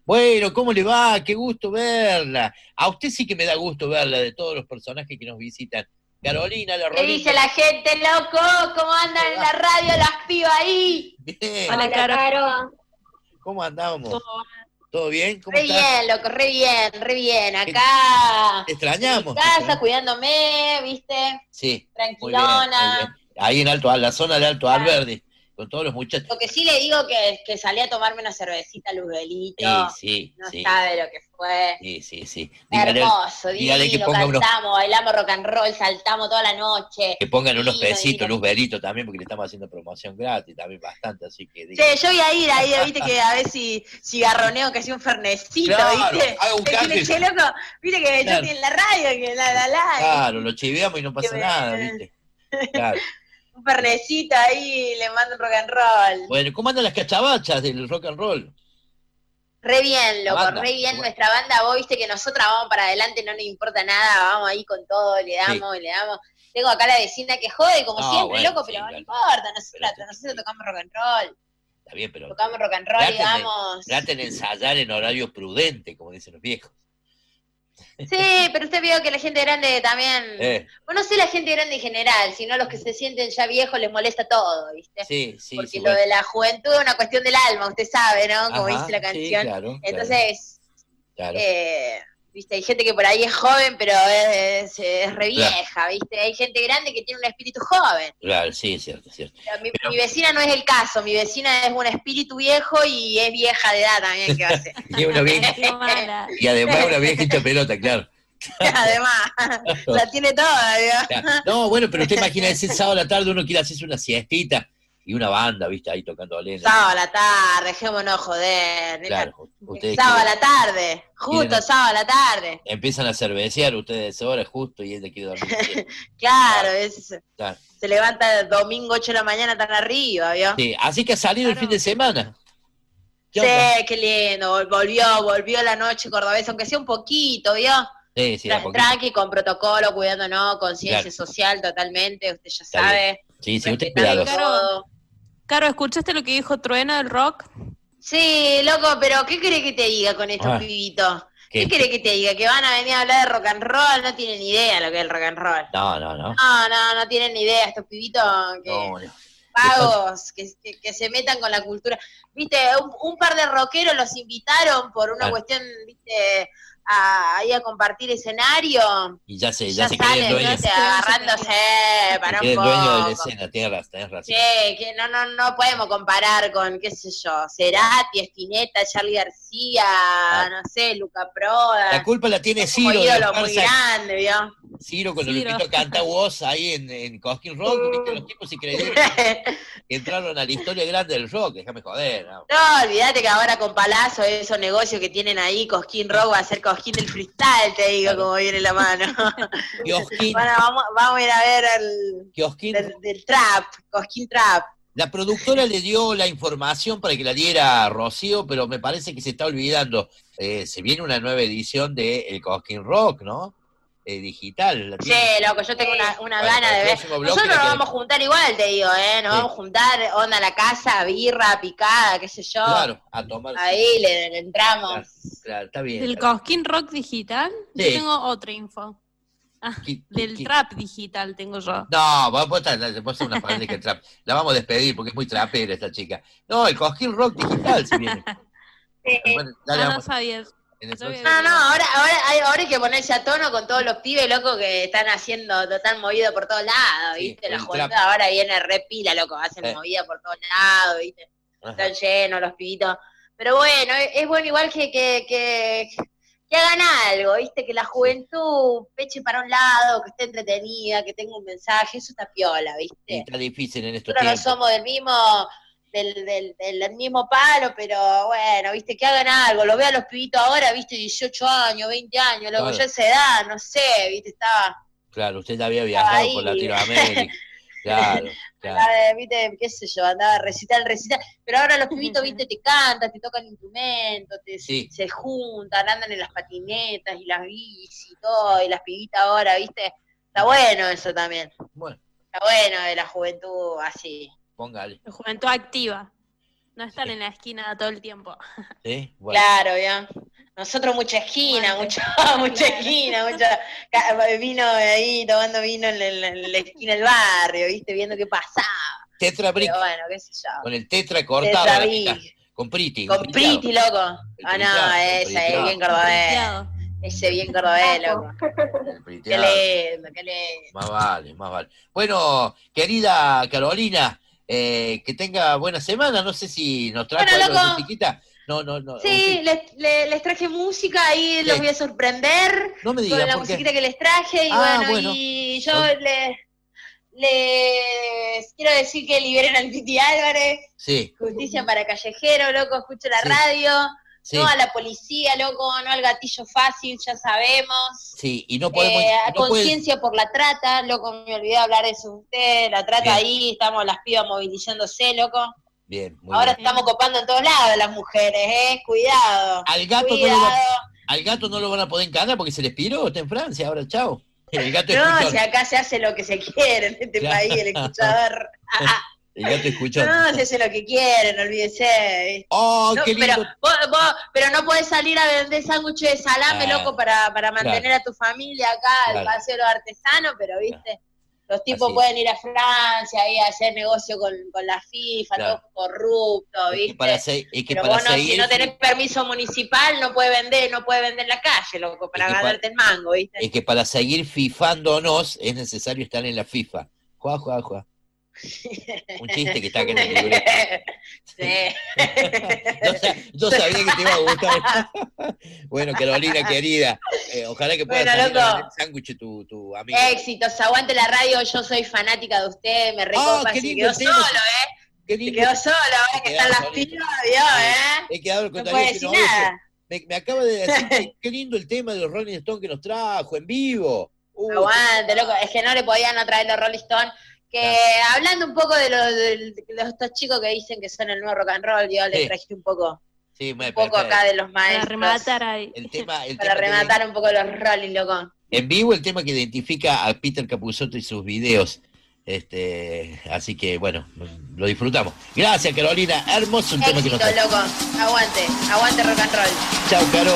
[SPEAKER 1] Bueno, ¿cómo le va? Qué gusto verla. A usted sí que me da gusto verla de todos los personajes que nos visitan. Carolina, la
[SPEAKER 4] ¿Qué
[SPEAKER 1] Rolita.
[SPEAKER 4] dice la gente, loco? ¿Cómo andan en la radio las pibas ahí?
[SPEAKER 1] Bien.
[SPEAKER 4] Hola, Caro.
[SPEAKER 1] ¿Cómo andamos? ¿Todo bien? ¿Cómo
[SPEAKER 4] Re
[SPEAKER 1] estás?
[SPEAKER 4] bien, loco, re bien, re bien. Acá
[SPEAKER 1] Te extrañamos.
[SPEAKER 4] en mi casa, cuidándome, ¿viste?
[SPEAKER 1] Sí.
[SPEAKER 4] Tranquilona.
[SPEAKER 1] Muy bien, muy bien. Ahí en Alto, la zona de Alto Alberdi, con todos los muchachos.
[SPEAKER 4] Lo que sí le digo que, que salí a tomarme una cervecita a Luzbelito.
[SPEAKER 1] Sí, sí,
[SPEAKER 4] no
[SPEAKER 1] sí.
[SPEAKER 4] sabe lo que fue.
[SPEAKER 1] Sí, sí, sí.
[SPEAKER 4] Hermoso,
[SPEAKER 1] dígale que
[SPEAKER 4] divino,
[SPEAKER 1] ponga unos,
[SPEAKER 4] cantamos, bailamos rock and roll, saltamos toda la noche.
[SPEAKER 1] que pongan unos
[SPEAKER 4] Divino,
[SPEAKER 1] besitos,
[SPEAKER 4] divino.
[SPEAKER 1] Luz Belito también, porque le estamos haciendo promoción gratis también bastante, así que...
[SPEAKER 4] Che, yo voy a ir ahí, viste, que a ver si, si garroneo que hacía un fernecito,
[SPEAKER 1] Claro,
[SPEAKER 4] viste.
[SPEAKER 1] haga un
[SPEAKER 4] Decirle,
[SPEAKER 1] canje.
[SPEAKER 4] che, loco, viste que yo
[SPEAKER 1] Claro.
[SPEAKER 4] estoy en la radio, que la, la, la.
[SPEAKER 1] Claro, lo chiveamos y no pasa
[SPEAKER 4] Que me-
[SPEAKER 1] nada, ¿viste? Claro.
[SPEAKER 4] Un fernecito ahí, le mando un rock and roll.
[SPEAKER 1] Bueno, ¿cómo andan las cachabachas del rock and roll?
[SPEAKER 4] Re bien,
[SPEAKER 1] La
[SPEAKER 4] loco,
[SPEAKER 1] banda,
[SPEAKER 4] re bien
[SPEAKER 1] bueno.
[SPEAKER 4] nuestra banda. Vos viste que nosotras vamos para adelante, no nos importa nada, vamos ahí con todo, le damos, le damos. Tengo acá la vecina que jode, como
[SPEAKER 1] No,
[SPEAKER 4] siempre,
[SPEAKER 1] bueno,
[SPEAKER 4] loco,
[SPEAKER 1] sí,
[SPEAKER 4] pero no
[SPEAKER 1] claro.
[SPEAKER 4] importa, nosotros, nosotros tocamos rock and roll.
[SPEAKER 1] Está bien, pero
[SPEAKER 4] Tocamos rock and roll,
[SPEAKER 1] traten de,
[SPEAKER 4] digamos.
[SPEAKER 1] traten de ensayar en horario prudente, como dicen los viejos.
[SPEAKER 4] Sí, pero usted vio que la gente grande también.
[SPEAKER 1] Eh,
[SPEAKER 4] Bueno, no sé la gente grande en general, sino los que se sienten ya viejos les molesta todo, ¿viste?
[SPEAKER 1] sí, sí.
[SPEAKER 4] Porque
[SPEAKER 1] sí,
[SPEAKER 4] lo
[SPEAKER 1] bueno.
[SPEAKER 4] de la juventud es una cuestión del alma, usted sabe, ¿no? Como
[SPEAKER 1] Ajá,
[SPEAKER 4] dice la
[SPEAKER 1] sí,
[SPEAKER 4] canción.
[SPEAKER 1] claro,
[SPEAKER 4] Entonces,
[SPEAKER 1] claro.
[SPEAKER 4] eh, viste, hay gente que por ahí es joven, pero es, es re
[SPEAKER 1] Claro.
[SPEAKER 4] vieja, ¿viste? Hay gente grande que tiene un espíritu joven.
[SPEAKER 1] Claro, sí, es cierto, es cierto.
[SPEAKER 4] Pero Mi, mi vecina no es el caso, mi vecina es un espíritu viejo y es vieja de edad también, ¿qué va a hacer?
[SPEAKER 1] Y, una vieja-
[SPEAKER 10] Qué mala.
[SPEAKER 1] y además una vieja hincha pelota, claro.
[SPEAKER 4] Además, la tiene toda, ¿vio?
[SPEAKER 1] Claro. No, bueno, pero usted imagina ese sábado a la tarde uno quiere hacerse una siestita y una banda, ¿viste? Ahí tocando Olena.
[SPEAKER 4] Sábado a la tarde, dejémonos joder. neta.
[SPEAKER 1] Claro, ustedes
[SPEAKER 4] Sábado a
[SPEAKER 1] quieren-
[SPEAKER 4] la tarde, justo
[SPEAKER 1] quieren-
[SPEAKER 4] sábado a la tarde.
[SPEAKER 1] empiezan a cervecear ustedes ahora justo y ella quiere dormir.
[SPEAKER 4] Claro, es-
[SPEAKER 1] Claro.
[SPEAKER 4] se levanta el domingo ocho de la mañana tan arriba, ¿vio?
[SPEAKER 1] Sí, así que ha salido el fin de semana. ¿Qué
[SPEAKER 4] Sí,
[SPEAKER 1] onda?
[SPEAKER 4] qué lindo, vol- volvió, volvió la noche cordobesa, aunque sea un poquito, ¿vio?
[SPEAKER 1] Sí, sí,
[SPEAKER 4] Tra-
[SPEAKER 1] a poquito.
[SPEAKER 4] tranqui, con protocolo, cuidándonos, conciencia
[SPEAKER 1] Claro.
[SPEAKER 4] social totalmente, usted ya
[SPEAKER 1] Está
[SPEAKER 4] sabe.
[SPEAKER 1] Sí, sí, usted
[SPEAKER 4] Respetando
[SPEAKER 1] cuidados.
[SPEAKER 4] todo.
[SPEAKER 10] Caro, ¿escuchaste lo que dijo Trueno del rock?
[SPEAKER 4] Sí, loco, pero ¿qué querés que te diga con estos
[SPEAKER 1] Ah.
[SPEAKER 4] pibitos?
[SPEAKER 1] ¿Qué?
[SPEAKER 4] ¿Qué querés que te diga? ¿Que van a venir a hablar de rock and roll? No tienen ni idea lo que es el rock and roll.
[SPEAKER 1] No, no, no.
[SPEAKER 4] No, no, no tienen ni idea estos pibitos que
[SPEAKER 1] No, no.
[SPEAKER 4] pagos, que, que, que se metan con la cultura. Viste, un, un par de rockeros los invitaron por una
[SPEAKER 1] Ah.
[SPEAKER 4] cuestión, viste, a, ahí a compartir escenario.
[SPEAKER 1] Y ya se,
[SPEAKER 4] Ya
[SPEAKER 1] ya se creen
[SPEAKER 4] salen,
[SPEAKER 1] dueños.
[SPEAKER 4] viste, agarrándose
[SPEAKER 1] Se
[SPEAKER 4] para un
[SPEAKER 1] creen dueños de la
[SPEAKER 4] poco.
[SPEAKER 1] escena, tenés razón, tenés razón.
[SPEAKER 4] Che, que no, no, no podemos comparar con, qué sé yo, Cerati, Spinetta, Charly García, no sé, Luca Proda.
[SPEAKER 1] La culpa la tiene
[SPEAKER 4] Como
[SPEAKER 1] Ciro. de
[SPEAKER 4] ídolo muy
[SPEAKER 1] Farsa.
[SPEAKER 4] grande, ¿vio?
[SPEAKER 1] Ciro cuando le
[SPEAKER 4] Ciro.
[SPEAKER 1] invitó a cantar voz ahí en, en Cosquín Rock, viste, los tipos se creyeron que entraron a la historia grande del rock, déjame joder. No.
[SPEAKER 4] No, olvídate que ahora con Palazzo, esos negocios que tienen ahí, Cosquín Rock va a ser Cosquín del freestyle, te digo, como viene la mano.
[SPEAKER 1] Kiosquín,
[SPEAKER 4] Bueno, vamos, vamos a ir a ver el
[SPEAKER 1] Kiosquín.
[SPEAKER 4] del, del trap, Cosquín Trap.
[SPEAKER 1] La productora le dio la información para que la diera a Rocío, pero me parece que se está olvidando. Eh, se viene una nueva edición de El Cosquín Rock, ¿no? Eh, digital. La
[SPEAKER 4] Sí,
[SPEAKER 1] tiene.
[SPEAKER 4] loco, yo tengo una, una
[SPEAKER 1] Bueno,
[SPEAKER 4] gana de
[SPEAKER 1] el
[SPEAKER 4] ver.
[SPEAKER 1] próximo bloque
[SPEAKER 4] Nosotros
[SPEAKER 1] la
[SPEAKER 4] nos
[SPEAKER 1] tiene.
[SPEAKER 4] vamos a juntar igual, te digo, ¿eh? Nos
[SPEAKER 1] Sí.
[SPEAKER 4] vamos a juntar, onda a la casa, birra, picada, qué sé yo.
[SPEAKER 1] Claro, a tomar.
[SPEAKER 4] Ahí le, le entramos.
[SPEAKER 1] Claro, claro, está bien.
[SPEAKER 10] ¿Del
[SPEAKER 1] está bien.
[SPEAKER 10] Cosquín Rock digital?
[SPEAKER 1] Sí.
[SPEAKER 10] Yo tengo otra info. Ah,
[SPEAKER 1] ¿Qué-
[SPEAKER 10] del
[SPEAKER 1] qué-
[SPEAKER 10] trap digital tengo yo.
[SPEAKER 1] No, vos vos estás- vos sos una fanática de trap. La vamos a despedir porque es muy trapera esta chica. No, el Cosquín Rock digital se viene. Bueno, dale,
[SPEAKER 10] Ah, no
[SPEAKER 1] vamos.
[SPEAKER 10] sabía.
[SPEAKER 1] En el
[SPEAKER 10] Yo había
[SPEAKER 1] próximo-
[SPEAKER 4] No, no, ahora, ahora, hay, ahora hay que ponerse a tono con todos los pibes, loco, que están haciendo total movida por todos lados,
[SPEAKER 1] Sí,
[SPEAKER 4] ¿viste? La
[SPEAKER 1] el
[SPEAKER 4] juventud
[SPEAKER 1] trap.
[SPEAKER 4] ahora viene re pila, loco, hacen
[SPEAKER 1] Eh.
[SPEAKER 4] movida por todos lados, ¿viste?
[SPEAKER 1] Ajá.
[SPEAKER 4] Están llenos los pibitos. Pero bueno, es, es bueno igual que, que, que, que hagan algo, ¿viste? Que la juventud peche para un lado, que esté entretenida, que tenga un mensaje, eso está piola,
[SPEAKER 1] Y
[SPEAKER 4] ¿viste?
[SPEAKER 1] está difícil en estos
[SPEAKER 4] Nosotros no
[SPEAKER 1] tiempos.
[SPEAKER 4] somos del mismo, del, del, del mismo palo, pero bueno, viste, que hagan algo. Lo veo a los pibitos ahora, viste, dieciocho años, veinte años, luego
[SPEAKER 1] Claro.
[SPEAKER 4] ya esa edad, no sé, viste, estaba,
[SPEAKER 1] Claro, usted ya había viajado
[SPEAKER 4] Ahí.
[SPEAKER 1] por Latinoamérica. Claro, claro.
[SPEAKER 4] andaba, viste, qué sé yo, andaba a recitar, recitar, pero ahora los pibitos, viste, te cantan, te tocan instrumentos, te,
[SPEAKER 1] Sí.
[SPEAKER 4] se juntan, andan en las patinetas y las bici y todo, y las pibitas ahora, viste, está bueno eso también,
[SPEAKER 1] Bueno,
[SPEAKER 4] está bueno de la juventud así.
[SPEAKER 1] póngale.
[SPEAKER 10] La juventud activa. No están en la esquina todo el tiempo.
[SPEAKER 1] ¿Sí? Bueno.
[SPEAKER 4] Claro, ya. Nosotros mucha esquina, mucha, mucha esquina, mucha vino ahí tomando vino en la, en la- en la esquina del barrio, viste, viendo qué pasaba.
[SPEAKER 1] Tetra Brick.
[SPEAKER 4] Pero bueno, qué sé yo.
[SPEAKER 1] Con el tetra cortado.
[SPEAKER 4] Tetra
[SPEAKER 1] a la
[SPEAKER 4] Brick.
[SPEAKER 1] mitad. Con Priti.
[SPEAKER 4] Con Priti, loco. Ah,
[SPEAKER 1] priteado,
[SPEAKER 4] no,
[SPEAKER 1] el
[SPEAKER 4] esa es
[SPEAKER 1] priteado.
[SPEAKER 4] bien cordobés. Ese bien cordobés, loco. Qué
[SPEAKER 1] Priteado.
[SPEAKER 4] lindo, qué lindo.
[SPEAKER 1] Más vale, más vale. Bueno, querida Carolina, eh, que tenga buena semana. No sé si nos trae
[SPEAKER 4] Bueno,
[SPEAKER 1] algo de
[SPEAKER 4] loco.
[SPEAKER 1] musiquita. No, no, no.
[SPEAKER 4] Sí, les, les, les traje música, ahí los voy a sorprender
[SPEAKER 1] No me
[SPEAKER 4] con
[SPEAKER 1] digas,
[SPEAKER 4] la
[SPEAKER 1] ¿por qué?
[SPEAKER 4] musiquita que les traje y
[SPEAKER 1] Ah,
[SPEAKER 4] bueno,
[SPEAKER 1] bueno.
[SPEAKER 4] y yo
[SPEAKER 1] Ok.
[SPEAKER 4] les, les quiero decir que liberen al Piti Álvarez,
[SPEAKER 1] Sí,
[SPEAKER 4] justicia para Callejero, loco, escucho la
[SPEAKER 1] Sí.
[SPEAKER 4] radio,
[SPEAKER 1] sí,
[SPEAKER 4] no a la policía, loco, no al gatillo fácil, ya sabemos.
[SPEAKER 1] sí. Y no podemos.
[SPEAKER 4] Eh,
[SPEAKER 1] y
[SPEAKER 4] a
[SPEAKER 1] no puede-
[SPEAKER 4] conciencia por la trata, loco, me olvidé de hablar de eso de usted, la trata
[SPEAKER 1] Bien.
[SPEAKER 4] ahí, estamos las pibas movilizándose, loco.
[SPEAKER 1] Bien, muy
[SPEAKER 4] Ahora
[SPEAKER 1] bien.
[SPEAKER 4] estamos copando en todos lados las mujeres, eh, cuidado.
[SPEAKER 1] Al gato, no
[SPEAKER 4] Cuidado.
[SPEAKER 1] lo va- al gato no lo van a poder encarar porque se les piró, está en Francia, ahora chao. El gato
[SPEAKER 4] No,
[SPEAKER 1] escuchó.
[SPEAKER 4] si acá se hace lo que se quiere en este
[SPEAKER 1] Claro.
[SPEAKER 4] país, el escuchador.
[SPEAKER 1] El gato escuchó.
[SPEAKER 4] No, se hace lo que quieren, olvídese.
[SPEAKER 1] Oh,
[SPEAKER 4] No,
[SPEAKER 1] qué lindo.
[SPEAKER 4] pero, vos, vos- pero no podés salir a vender sándwiches de salame,
[SPEAKER 1] Claro.
[SPEAKER 4] loco, para, para mantener
[SPEAKER 1] Claro.
[SPEAKER 4] a tu familia acá,
[SPEAKER 1] Claro.
[SPEAKER 4] el paseo de los artesanos, pero viste, los tipos
[SPEAKER 1] Así.
[SPEAKER 4] pueden ir a Francia ahí a hacer negocio con, con la FIFA,
[SPEAKER 1] Claro.
[SPEAKER 4] todos corruptos,
[SPEAKER 1] Es que
[SPEAKER 4] ¿viste?
[SPEAKER 1] para, se- es que
[SPEAKER 4] Pero
[SPEAKER 1] para
[SPEAKER 4] vos no,
[SPEAKER 1] seguir.
[SPEAKER 4] si no tenés permiso municipal, no puedes vender, no puedes vender en la calle, loco, para
[SPEAKER 1] Es que pa-
[SPEAKER 4] ganarte el mango, ¿viste?
[SPEAKER 1] Es que para seguir fifándonos es necesario estar en la FIFA. Juá, juá, juá. Un chiste que está acá en el libro. No, sa- no sabía que te iba a gustar. Bueno, Carolina, querida, eh, ojalá que puedas
[SPEAKER 4] Bueno,
[SPEAKER 1] salir a
[SPEAKER 4] loco.
[SPEAKER 1] vender sándwich tu, tu amigo.
[SPEAKER 4] Éxitos, aguante la radio, yo soy fanática de usted, me recopa,
[SPEAKER 1] Ah, qué
[SPEAKER 4] se
[SPEAKER 1] lindo
[SPEAKER 4] quedó
[SPEAKER 1] el tema.
[SPEAKER 4] solo, ¿eh?
[SPEAKER 1] Qué
[SPEAKER 4] Se
[SPEAKER 1] lindo.
[SPEAKER 4] quedó solo, ahora que
[SPEAKER 1] He
[SPEAKER 4] están
[SPEAKER 1] quedado
[SPEAKER 4] las
[SPEAKER 1] solito.
[SPEAKER 4] pibas, Dios, ¿eh?
[SPEAKER 1] He quedado con
[SPEAKER 4] No
[SPEAKER 1] Darío
[SPEAKER 4] puede decir
[SPEAKER 1] Genovese.
[SPEAKER 4] nada.
[SPEAKER 1] Me, me acaba de decir que qué lindo el tema de los Rolling Stones que nos trajo en vivo. Uh,
[SPEAKER 4] Aguante, loco, es que no le podían no traer los Rolling Stones. Que hablando un poco de, los de los- estos chicos que dicen que son el nuevo rock and roll, yo les
[SPEAKER 1] Sí.
[SPEAKER 4] traje un poco,
[SPEAKER 1] sí, me,
[SPEAKER 4] un poco
[SPEAKER 1] perfecto.
[SPEAKER 4] acá de los
[SPEAKER 10] Para
[SPEAKER 4] maestros.
[SPEAKER 10] rematar ahí.
[SPEAKER 1] El tema, el
[SPEAKER 4] Para
[SPEAKER 1] tema que-
[SPEAKER 4] rematar un poco los Rolling, loco.
[SPEAKER 1] en vivo el tema que identifica a Peter Capusotto y sus videos. Este, así que bueno, lo disfrutamos. Gracias, Carolina. Hermoso el tema que nos
[SPEAKER 4] Éxito,
[SPEAKER 1] trajo.
[SPEAKER 4] loco. Aguante, aguante rock and roll.
[SPEAKER 1] Chao, Caro.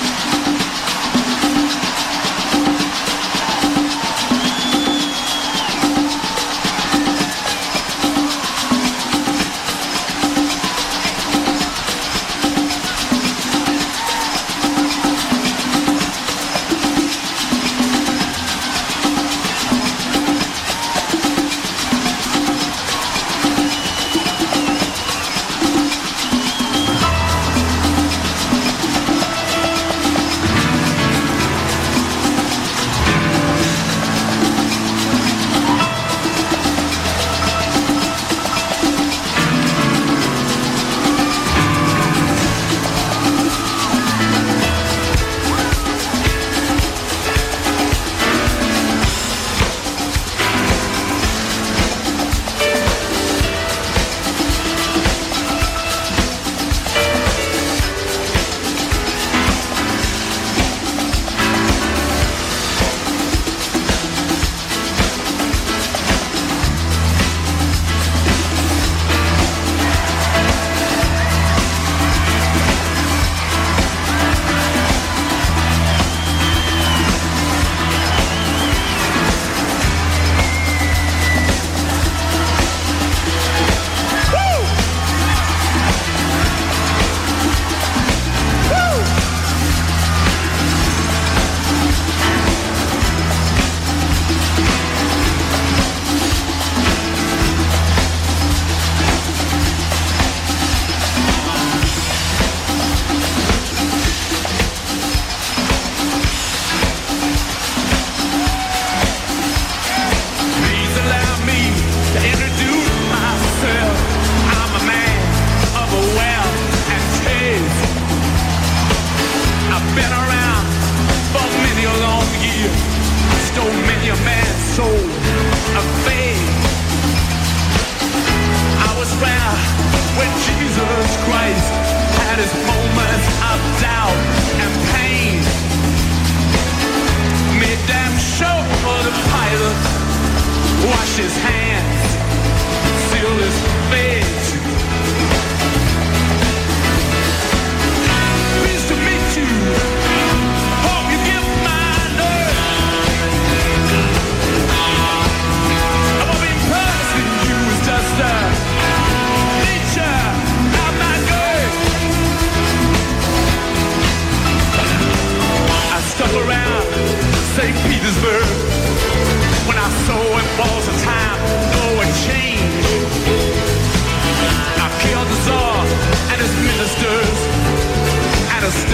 [SPEAKER 9] Please allow me to introduce myself. I'm a man of a wealth and taste. I've been around for many a long year. Stole many a man's soul of faith. I was there when Jesus Christ had his moments of doubt and pain. Made damn sure the pilot wash his hands, seal his face.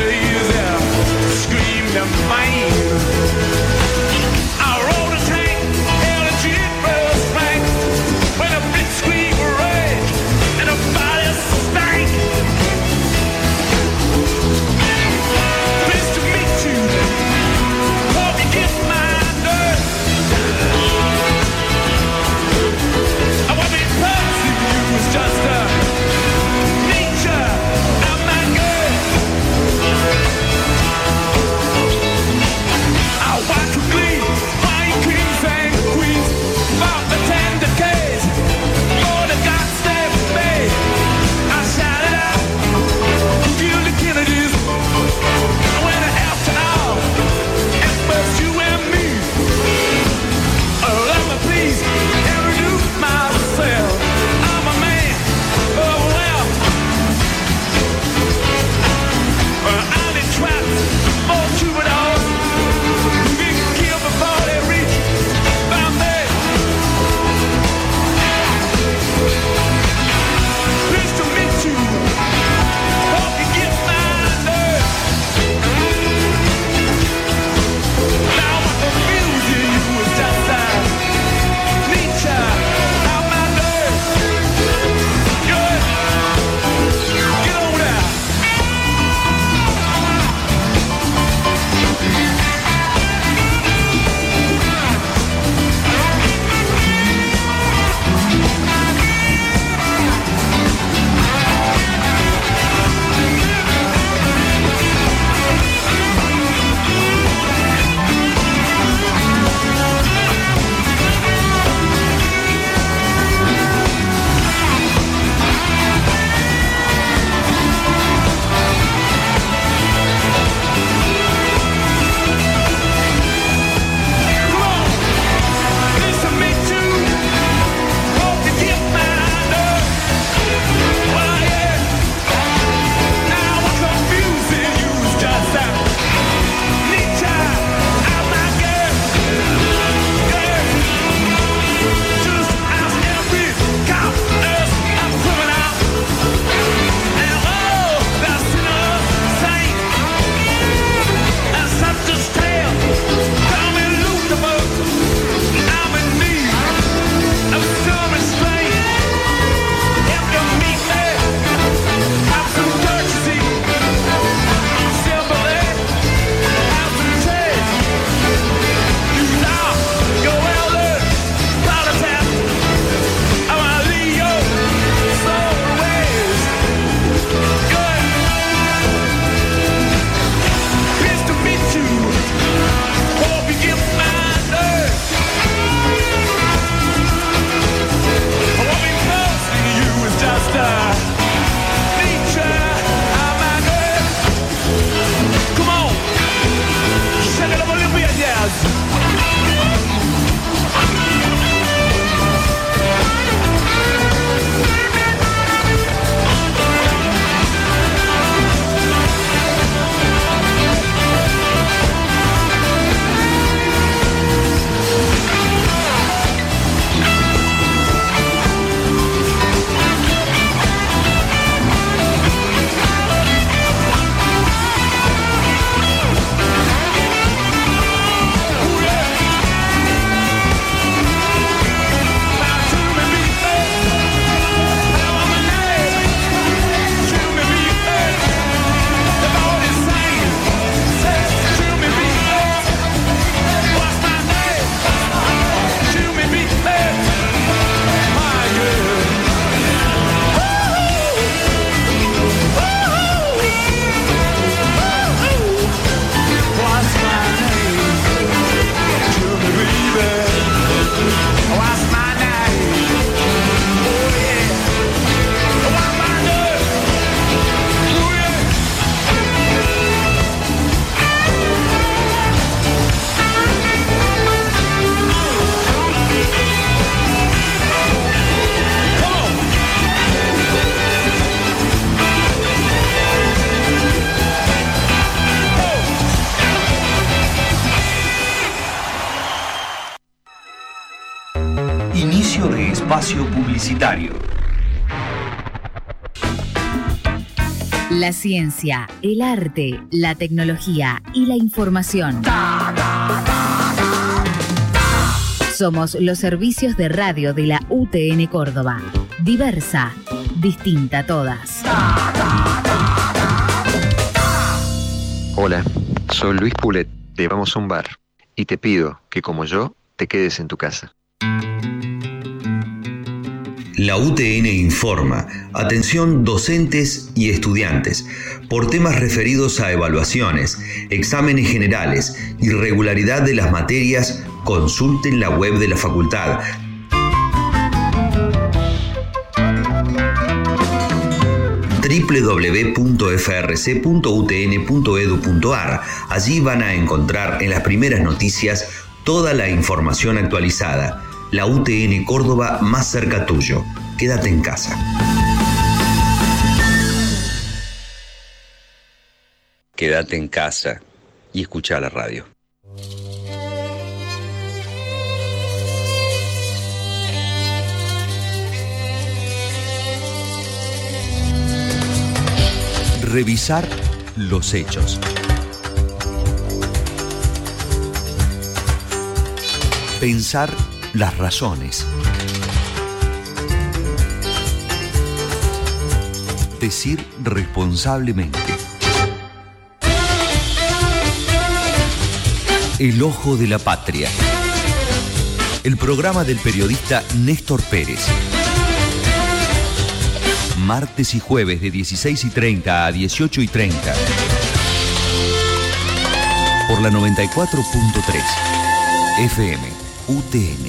[SPEAKER 17] Inicio de espacio publicitario.
[SPEAKER 8] La ciencia, el arte, la tecnología y la información. Somos los servicios de radio de la U T N Córdoba. Diversa, distinta a todas.
[SPEAKER 2] Hola, soy Luis Pulet de Vamos a un Bar y te pido que, como yo, te quedes en tu casa.
[SPEAKER 17] La U T N informa. Atención docentes y estudiantes. Por temas referidos a evaluaciones, exámenes generales, irregularidad de las materias, consulten la web de la facultad. doble u doble u doble u punto f r c punto u t n punto e d u punto a r. Allí van a encontrar en las primeras noticias toda la información actualizada. La U T N Córdoba más cerca tuyo. Quédate en casa.
[SPEAKER 15] Quédate en casa y escucha la radio. Revisar los hechos. Pensar las razones. Decir responsablemente. El ojo de la patria. El programa del periodista Néstor Pérez. Martes y jueves de dieciséis y treinta a dieciocho y treinta. Por la noventa y cuatro punto tres. F M U T N.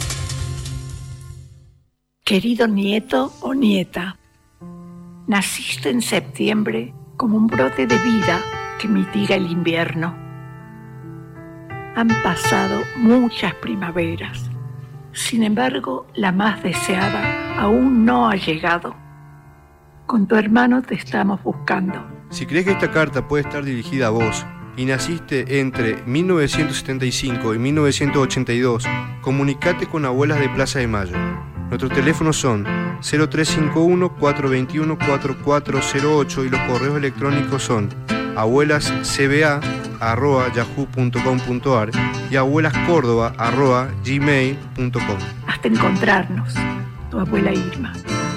[SPEAKER 22] Querido nieto o nieta, naciste en septiembre como un brote de vida que mitiga el invierno. Han pasado muchas primaveras. Sin embargo, la más deseada aún no ha llegado. Con tu hermano te estamos buscando.
[SPEAKER 23] Si crees que esta carta puede estar dirigida a vos y naciste entre mil novecientos setenta y cinco y mil novecientos ochenta y dos, comunicate con Abuelas de Plaza de Mayo. Nuestros teléfonos son cero tres cinco uno, cuatro dos uno, cuatro cuatro cero ocho y los correos electrónicos son abuelascba arroba yahoo punto com punto a r y abuelascórdoba arroba gmail punto com.
[SPEAKER 22] Hasta encontrarnos, tu abuela Irma.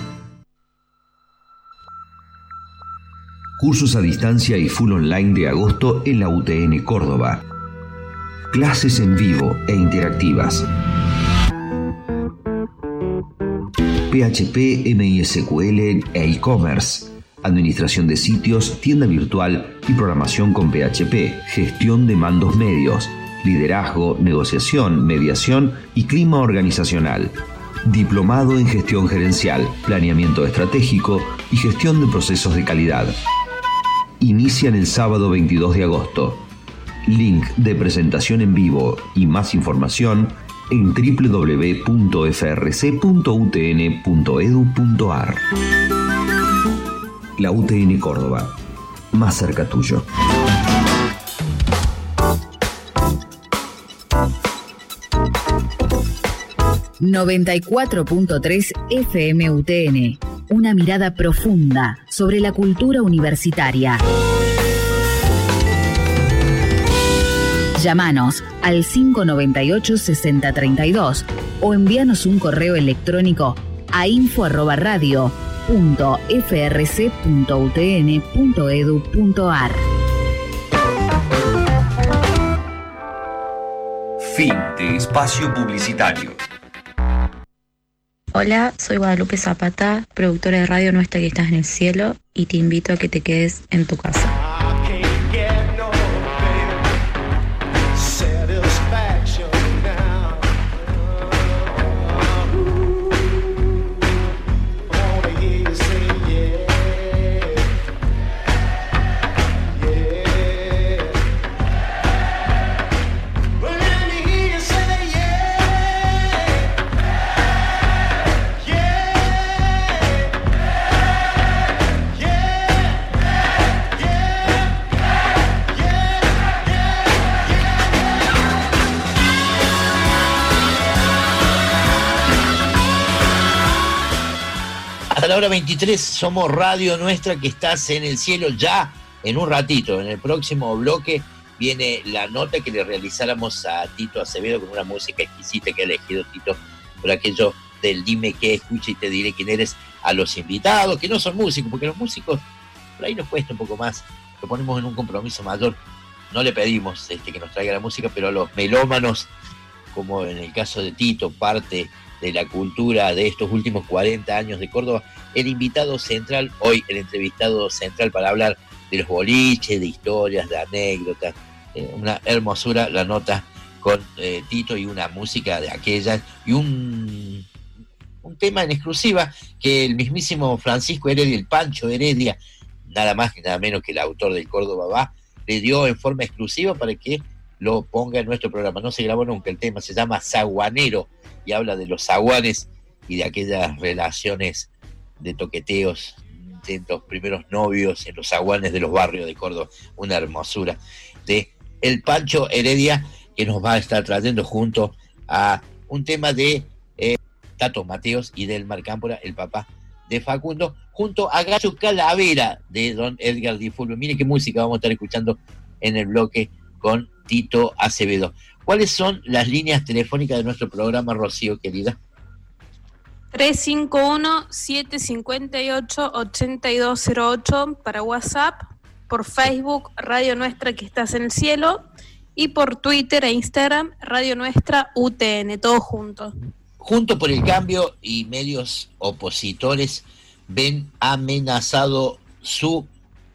[SPEAKER 17] Cursos a distancia y full online de agosto en la U T N Córdoba. Clases en vivo e interactivas. P H P, M I S Q L e e-commerce. Administración de sitios, tienda virtual y programación con P H P. Gestión de mandos medios. Liderazgo, negociación, mediación y clima organizacional. Diplomado en gestión gerencial, planeamiento estratégico y gestión de procesos de calidad. Inician el sábado veintidós de agosto. Link de presentación en vivo y más información en doble u doble u doble u punto f r c punto u t n punto e d u punto a r. La U T N Córdoba, más cerca tuyo.
[SPEAKER 8] noventa y cuatro punto tres F M U T N. Una mirada profunda sobre la cultura universitaria. Llámanos al cinco nueve ocho, seis cero tres dos o envíanos un correo electrónico a info arroba radio punto f r c punto u t n punto e d u punto a r.
[SPEAKER 17] Fin de espacio publicitario.
[SPEAKER 6] Hola, soy Guadalupe Zapata, productora de Radio Nuestra que estás en el cielo, y te invito a que te quedes en tu casa.
[SPEAKER 12] Yeah.
[SPEAKER 1] la hora veintitrés, somos Radio Nuestra, que estás en el cielo ya en un ratito. En el próximo bloque viene la nota que le realizáramos a Tito Acevedo con una música exquisita que ha elegido Tito por aquello del dime qué, escucha y te diré quién eres, a los invitados, que no son músicos, porque los músicos por ahí nos cuesta un poco más, lo ponemos en un compromiso mayor, no le pedimos este, que nos traiga la música, pero a los melómanos, como en el caso de Tito, parte de la cultura de estos últimos cuarenta años de Córdoba, el invitado central, hoy el entrevistado central para hablar de los boliches, de historias, de anécdotas, eh, una hermosura la nota con eh, Tito y una música de aquellas y un, un tema en exclusiva que el mismísimo Francisco Heredia, el Pancho Heredia, nada más que nada menos que el autor del Córdoba Va, le dio en forma exclusiva para que lo ponga en nuestro programa. No se grabó nunca el tema, se llama Zaguanero y habla de los zaguanes y de aquellas relaciones de toqueteos de los primeros novios en los zaguanes de los barrios de Córdoba. Una hermosura de el Pancho Heredia, que nos va a estar trayendo junto a un tema de eh, Tato Mateos y del Mar Cámpora, el papá de Facundo, junto a Gallo Calavera de don Edgar Di Fulvio. Mire qué música vamos a estar escuchando en el bloque con Tito Acevedo. ¿Cuáles son las líneas telefónicas de nuestro programa, Rocío, querida?
[SPEAKER 10] tres cinco uno, siete cinco ocho, ocho dos cero ocho para WhatsApp, por Facebook, Radio Nuestra, que estás en el cielo, y por Twitter e Instagram, Radio Nuestra U T N, todo junto.
[SPEAKER 1] Junto por el Cambio y medios opositores ven amenazado su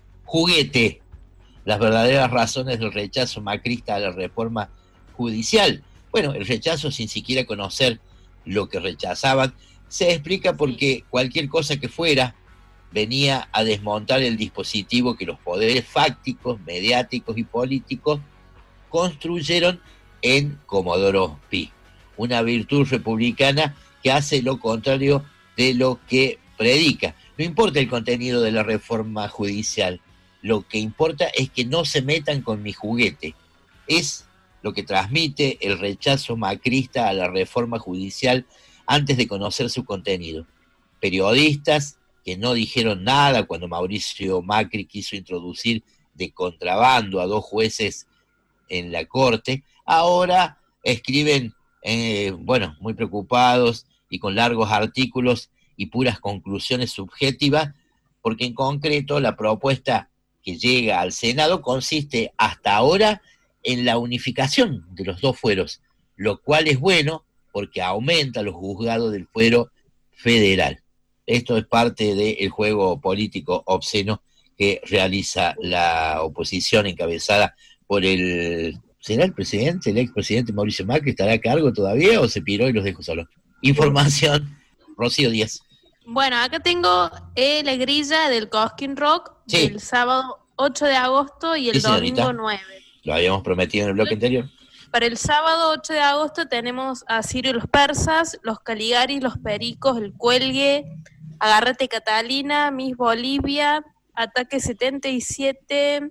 [SPEAKER 1] juguete, las verdaderas razones del rechazo macrista a la reforma judicial. Bueno, el rechazo sin siquiera conocer lo que rechazaban, se explica porque cualquier cosa que fuera venía a desmontar el dispositivo que los poderes fácticos, mediáticos y políticos construyeron en Comodoro Pi, una virtud republicana que hace lo contrario de lo que predica. No importa el contenido de la reforma judicial, lo que importa es que no se metan con mi juguete. Es lo que transmite el rechazo macrista a la reforma judicial antes de conocer su contenido. Periodistas que no dijeron nada cuando Mauricio Macri quiso introducir de contrabando a dos jueces en la corte, ahora escriben, eh, bueno, muy preocupados y con largos artículos y puras conclusiones subjetivas, porque en concreto la propuesta que llega al Senado consiste hasta ahora en la unificación de los dos fueros, lo cual es bueno porque aumenta los juzgados del fuero federal. Esto es parte del juego político obsceno que realiza la oposición encabezada por el... ¿Será el presidente, el expresidente Mauricio Macri? ¿Estará a cargo todavía o se piró y los dejó solos? Información, Rocío Díaz.
[SPEAKER 10] Bueno, acá tengo eh, la grilla del Cosquín Rock
[SPEAKER 1] Sí.
[SPEAKER 10] del sábado ocho de agosto y el
[SPEAKER 1] Sí, señorita.
[SPEAKER 10] domingo nueve.
[SPEAKER 1] Lo habíamos prometido en el bloque anterior.
[SPEAKER 10] Para el sábado ocho de agosto tenemos a Sirio y los Persas, los Caligaris, los Pericos, el Cuelgue, Agárrate Catalina, Miss Bolivia, Ataque setenta y siete,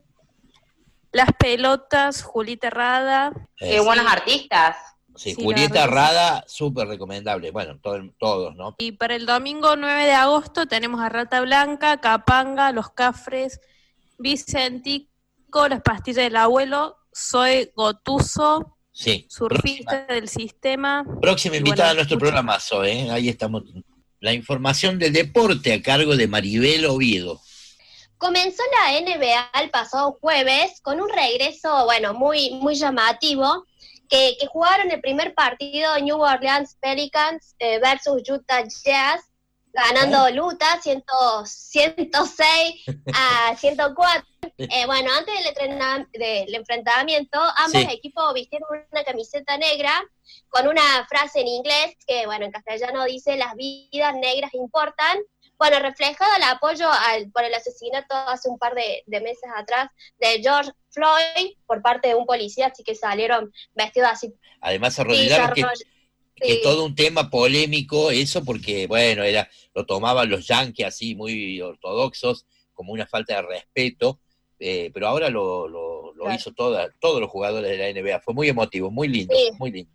[SPEAKER 10] Las Pelotas, Julieta Rada.
[SPEAKER 1] Qué
[SPEAKER 4] buenos artistas.
[SPEAKER 1] Sí,
[SPEAKER 10] Sí,
[SPEAKER 1] Julieta
[SPEAKER 10] la verdad que
[SPEAKER 1] Rada, súper recomendable. Bueno, todo- todos, ¿no?
[SPEAKER 10] Y para el domingo nueve de agosto tenemos a Rata Blanca, Capanga, Los Cafres, Vicentico, Las Pastillas del Abuelo, Soy Gotuso,
[SPEAKER 1] Sí.
[SPEAKER 10] Surfista del Sistema.
[SPEAKER 1] Próxima
[SPEAKER 10] Y
[SPEAKER 1] invitada
[SPEAKER 10] bueno,
[SPEAKER 1] a nuestro
[SPEAKER 10] muchas-
[SPEAKER 1] programa, Zoe, ¿eh? Ahí estamos. La información del deporte a cargo de Maribel Oviedo.
[SPEAKER 11] Comenzó la N B A el pasado jueves con un regreso, bueno, muy, muy llamativo, que, que jugaron el primer partido New Orleans Pelicans eh, versus Utah Jazz, ganando Utah ciento, ciento seis a ciento cuatro. Eh, bueno, antes del, entrena- del enfrentamiento, ambos
[SPEAKER 13] Sí.
[SPEAKER 11] equipos vistieron una camiseta negra con una frase en inglés que, bueno, en castellano dice: las vidas negras importan. Bueno, reflejado el apoyo al, por el asesinato hace un par de, de meses atrás de George Floyd por parte de un policía, así que salieron vestidos así.
[SPEAKER 1] Además,
[SPEAKER 11] Sí,
[SPEAKER 1] arrodillaron que,
[SPEAKER 11] arroll-
[SPEAKER 1] que
[SPEAKER 11] sí.
[SPEAKER 1] todo un tema polémico, eso porque, bueno, era lo tomaban los yanquis así, muy ortodoxos, como una falta de respeto, eh, pero ahora lo, lo, lo
[SPEAKER 11] Claro.
[SPEAKER 1] hizo toda, todos los jugadores de la N B A. Fue muy emotivo, muy lindo,
[SPEAKER 11] Sí.
[SPEAKER 1] muy lindo.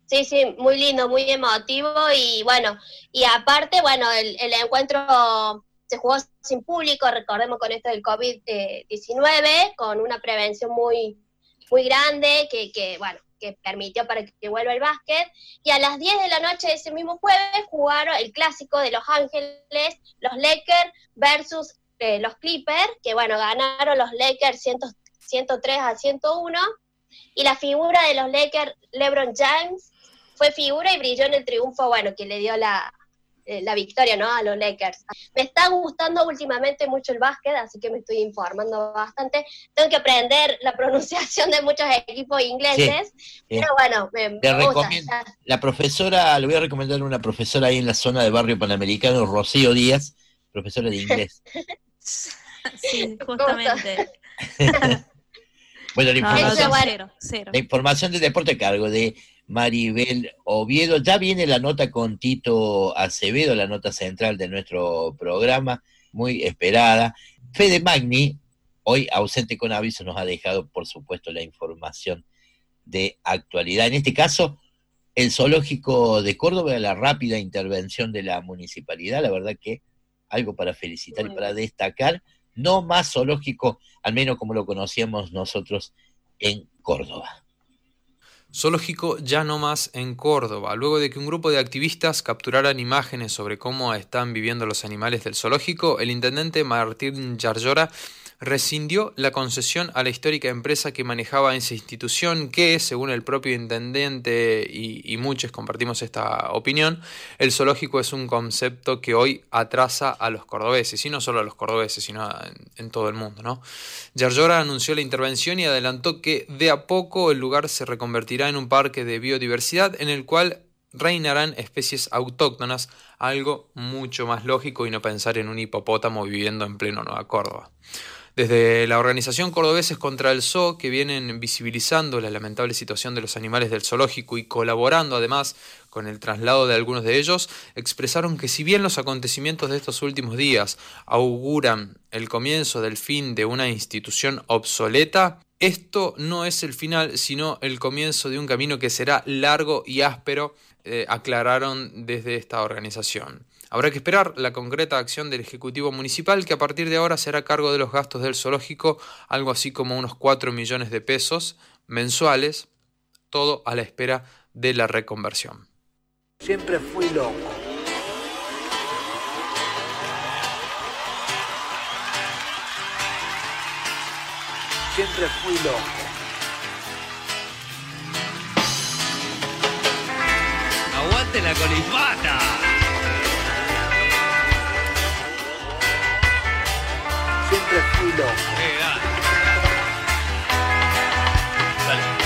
[SPEAKER 11] Sí, sí, muy lindo, muy emotivo y bueno, y aparte, bueno, el, el encuentro se jugó sin público, recordemos con esto del COVID diecinueve, con una prevención muy, muy grande que, que, bueno, que permitió para que vuelva el básquet, y a las diez de la noche de ese mismo jueves jugaron el clásico de Los Ángeles, los Lakers versus eh, los Clippers, que bueno, ganaron los Lakers ciento tres a ciento uno, y la figura de los Lakers, LeBron James, fue figura y brilló en el triunfo, bueno, que le dio la, eh, la victoria, ¿no?, a los Lakers. Me está gustando últimamente mucho el básquet, así que me estoy informando bastante. Tengo que aprender la pronunciación de muchos equipos ingleses, sí, pero sí. bueno, me,
[SPEAKER 1] Te
[SPEAKER 11] me gusta.
[SPEAKER 1] recomiendo, la profesora, le voy a recomendar una profesora ahí en la zona de Barrio Panamericano, Rocío Díaz, profesora de inglés.
[SPEAKER 10] Sí, justamente.
[SPEAKER 1] Bueno, la información,
[SPEAKER 10] no, no, cero, cero.
[SPEAKER 1] la información del deporte a cargo de Maribel Oviedo. Ya viene la nota con Tito Acevedo, la nota central de nuestro programa, muy esperada. Fede Magni, hoy ausente con aviso, nos ha dejado, por supuesto, la información de actualidad. En este caso, el zoológico de Córdoba, la rápida intervención de la municipalidad, la verdad que algo para felicitar y para destacar. No más zoológico, al menos como lo conocíamos nosotros en Córdoba.
[SPEAKER 5] Zoológico ya no más en Córdoba, luego de que un grupo de activistas capturaran imágenes sobre cómo están viviendo los animales del zoológico, el intendente Martín Yarlora rescindió la concesión a la histórica empresa que manejaba esa institución que, según el propio intendente y, y muchos compartimos esta opinión, el zoológico es un concepto que hoy atrasa a los cordobeses, y no solo a los cordobeses, sino en, en todo el mundo, ¿no? Yarlora anunció la intervención y adelantó que de a poco el lugar se reconvertirá en un parque de biodiversidad en el cual reinarán especies autóctonas, algo mucho más lógico y no pensar en un hipopótamo viviendo en pleno Nueva Córdoba. Desde la organización Cordobeses contra el Zoo, que vienen visibilizando la lamentable situación de los animales del zoológico y colaborando además con el traslado de algunos de ellos, expresaron que si bien los acontecimientos de estos últimos días auguran el comienzo del fin de una institución obsoleta, esto no es el final, sino el comienzo de un camino que será largo y áspero, eh, aclararon desde esta organización. Habrá que esperar la concreta acción del Ejecutivo Municipal, que a partir de ahora será a cargo de los gastos del zoológico, algo así como unos cuatro millones de pesos mensuales, todo a la espera de la reconversión.
[SPEAKER 13] Siempre fui loco. Siempre fui loco.
[SPEAKER 14] ¡Aguante la colifata!
[SPEAKER 13] Siempre fui loco.
[SPEAKER 14] Eh, dale. Dale.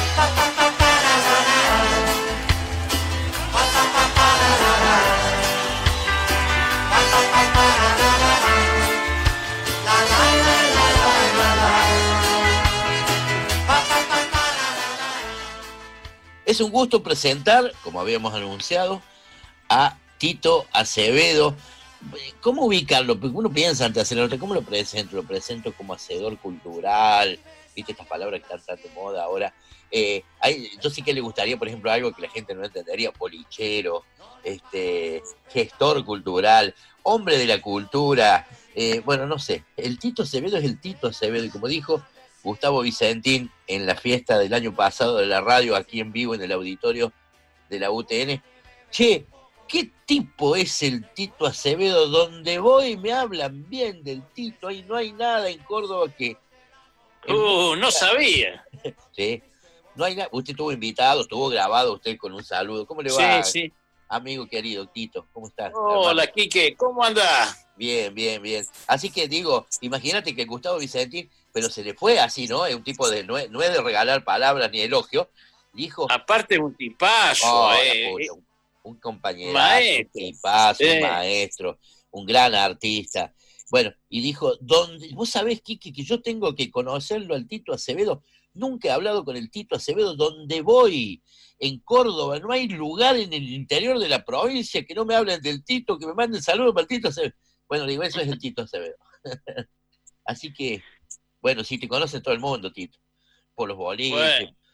[SPEAKER 1] Es un gusto presentar, como habíamos anunciado, a Tito Acevedo. ¿Cómo ubicarlo? Porque uno piensa antes de hacer otra, ¿cómo lo presento? Lo presento como hacedor cultural, ¿viste? Estas palabras que están tan de moda ahora. Eh, hay, yo sí que le gustaría, por ejemplo, algo que la gente no entendería: polichero, este, gestor cultural, hombre de la cultura. Eh, bueno, no sé. El Tito Acevedo es el Tito Acevedo, y como dijo Gustavo Vicentín en la fiesta del año pasado de la radio, aquí en vivo en el auditorio de la U T N, che, ¿qué tipo es el Tito Acevedo? Donde voy me hablan bien del Tito, ahí no hay nada en Córdoba que...
[SPEAKER 14] Uh, no sabía.
[SPEAKER 1] Sí, no hay nada. Usted estuvo invitado, estuvo grabado usted con un saludo. ¿Cómo le va?
[SPEAKER 14] Sí, sí.
[SPEAKER 1] Amigo querido, Tito, ¿cómo estás?
[SPEAKER 14] Hola, Quique, ¿cómo andás?
[SPEAKER 1] Bien, bien, bien. Así que digo, imagínate que Gustavo Vicentín, pero se le fue así, ¿no? Es un tipo de, no es, no es de regalar palabras ni elogio. Dijo...
[SPEAKER 14] Aparte es un tipazo,
[SPEAKER 1] oh,
[SPEAKER 14] eh.
[SPEAKER 1] puta, un, un compañero,
[SPEAKER 14] Maestro.
[SPEAKER 1] un tipazo,
[SPEAKER 14] Sí.
[SPEAKER 1] un maestro, un gran artista. Bueno, y dijo, ¿dónde? Vos sabés, Kiki, que yo tengo que conocerlo al Tito Acevedo. Nunca he hablado con el Tito Acevedo. ¿Dónde voy? En Córdoba, no hay lugar en el interior de la provincia que no me hablen del Tito, que me manden saludos para el Tito Acevedo. Bueno, digo, eso es el Tito Acevedo. Así que, bueno, si te conoce todo el mundo, Tito, por los boliches,
[SPEAKER 14] Bueno.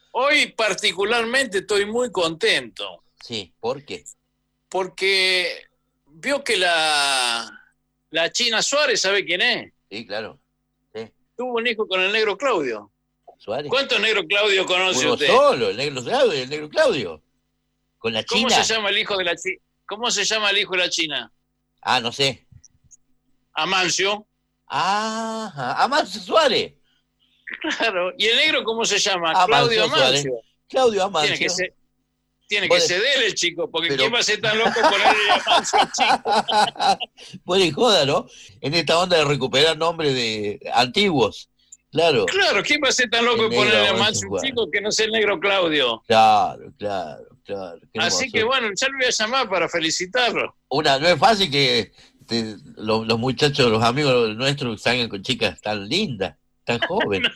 [SPEAKER 14] Hoy particularmente estoy muy contento.
[SPEAKER 1] Sí, ¿por qué?
[SPEAKER 14] Porque vio que la, la China Suárez, ¿sabe quién es?
[SPEAKER 1] Sí, claro. Sí.
[SPEAKER 14] Tuvo un hijo con el negro Claudio.
[SPEAKER 1] Suárez.
[SPEAKER 14] ¿Cuántos negro Claudio conoce
[SPEAKER 1] Uno
[SPEAKER 14] usted?
[SPEAKER 1] solo, el negro Claudio, el negro Claudio. Con la
[SPEAKER 14] ¿Cómo
[SPEAKER 1] China.
[SPEAKER 14] se llama el hijo de la China? ¿Cómo se llama el hijo de la China?
[SPEAKER 1] Ah, no sé.
[SPEAKER 14] Amancio.
[SPEAKER 1] Ah, Amancio Suárez.
[SPEAKER 14] Claro. ¿Y el negro cómo se llama?
[SPEAKER 1] Amancio
[SPEAKER 14] Claudio
[SPEAKER 1] Suárez.
[SPEAKER 14] Amancio.
[SPEAKER 1] Claudio Amancio.
[SPEAKER 14] Tiene que ser, tiene
[SPEAKER 1] Vos
[SPEAKER 14] que
[SPEAKER 1] de-
[SPEAKER 14] ceder el chico, porque
[SPEAKER 1] Pero-
[SPEAKER 14] ¿quién va a ser tan loco ponerle Amancio al chico?
[SPEAKER 1] Bueno, y joda, ¿no? En esta onda de recuperar nombres de antiguos. Claro.
[SPEAKER 14] Claro, ¿quién va a ser tan loco
[SPEAKER 1] El
[SPEAKER 14] de
[SPEAKER 1] negro
[SPEAKER 14] ponerle
[SPEAKER 1] Amancio
[SPEAKER 14] Amancio a un
[SPEAKER 1] Suárez.
[SPEAKER 14] chico que no sea el negro Claudio?
[SPEAKER 1] Claro, claro, claro. Qué
[SPEAKER 14] Así
[SPEAKER 1] hermoso.
[SPEAKER 14] que bueno, ya lo voy a llamar para felicitarlo.
[SPEAKER 1] Una, no es fácil que te- los, los muchachos, los amigos nuestros salgan con chicas tan lindas, tan jóvenes.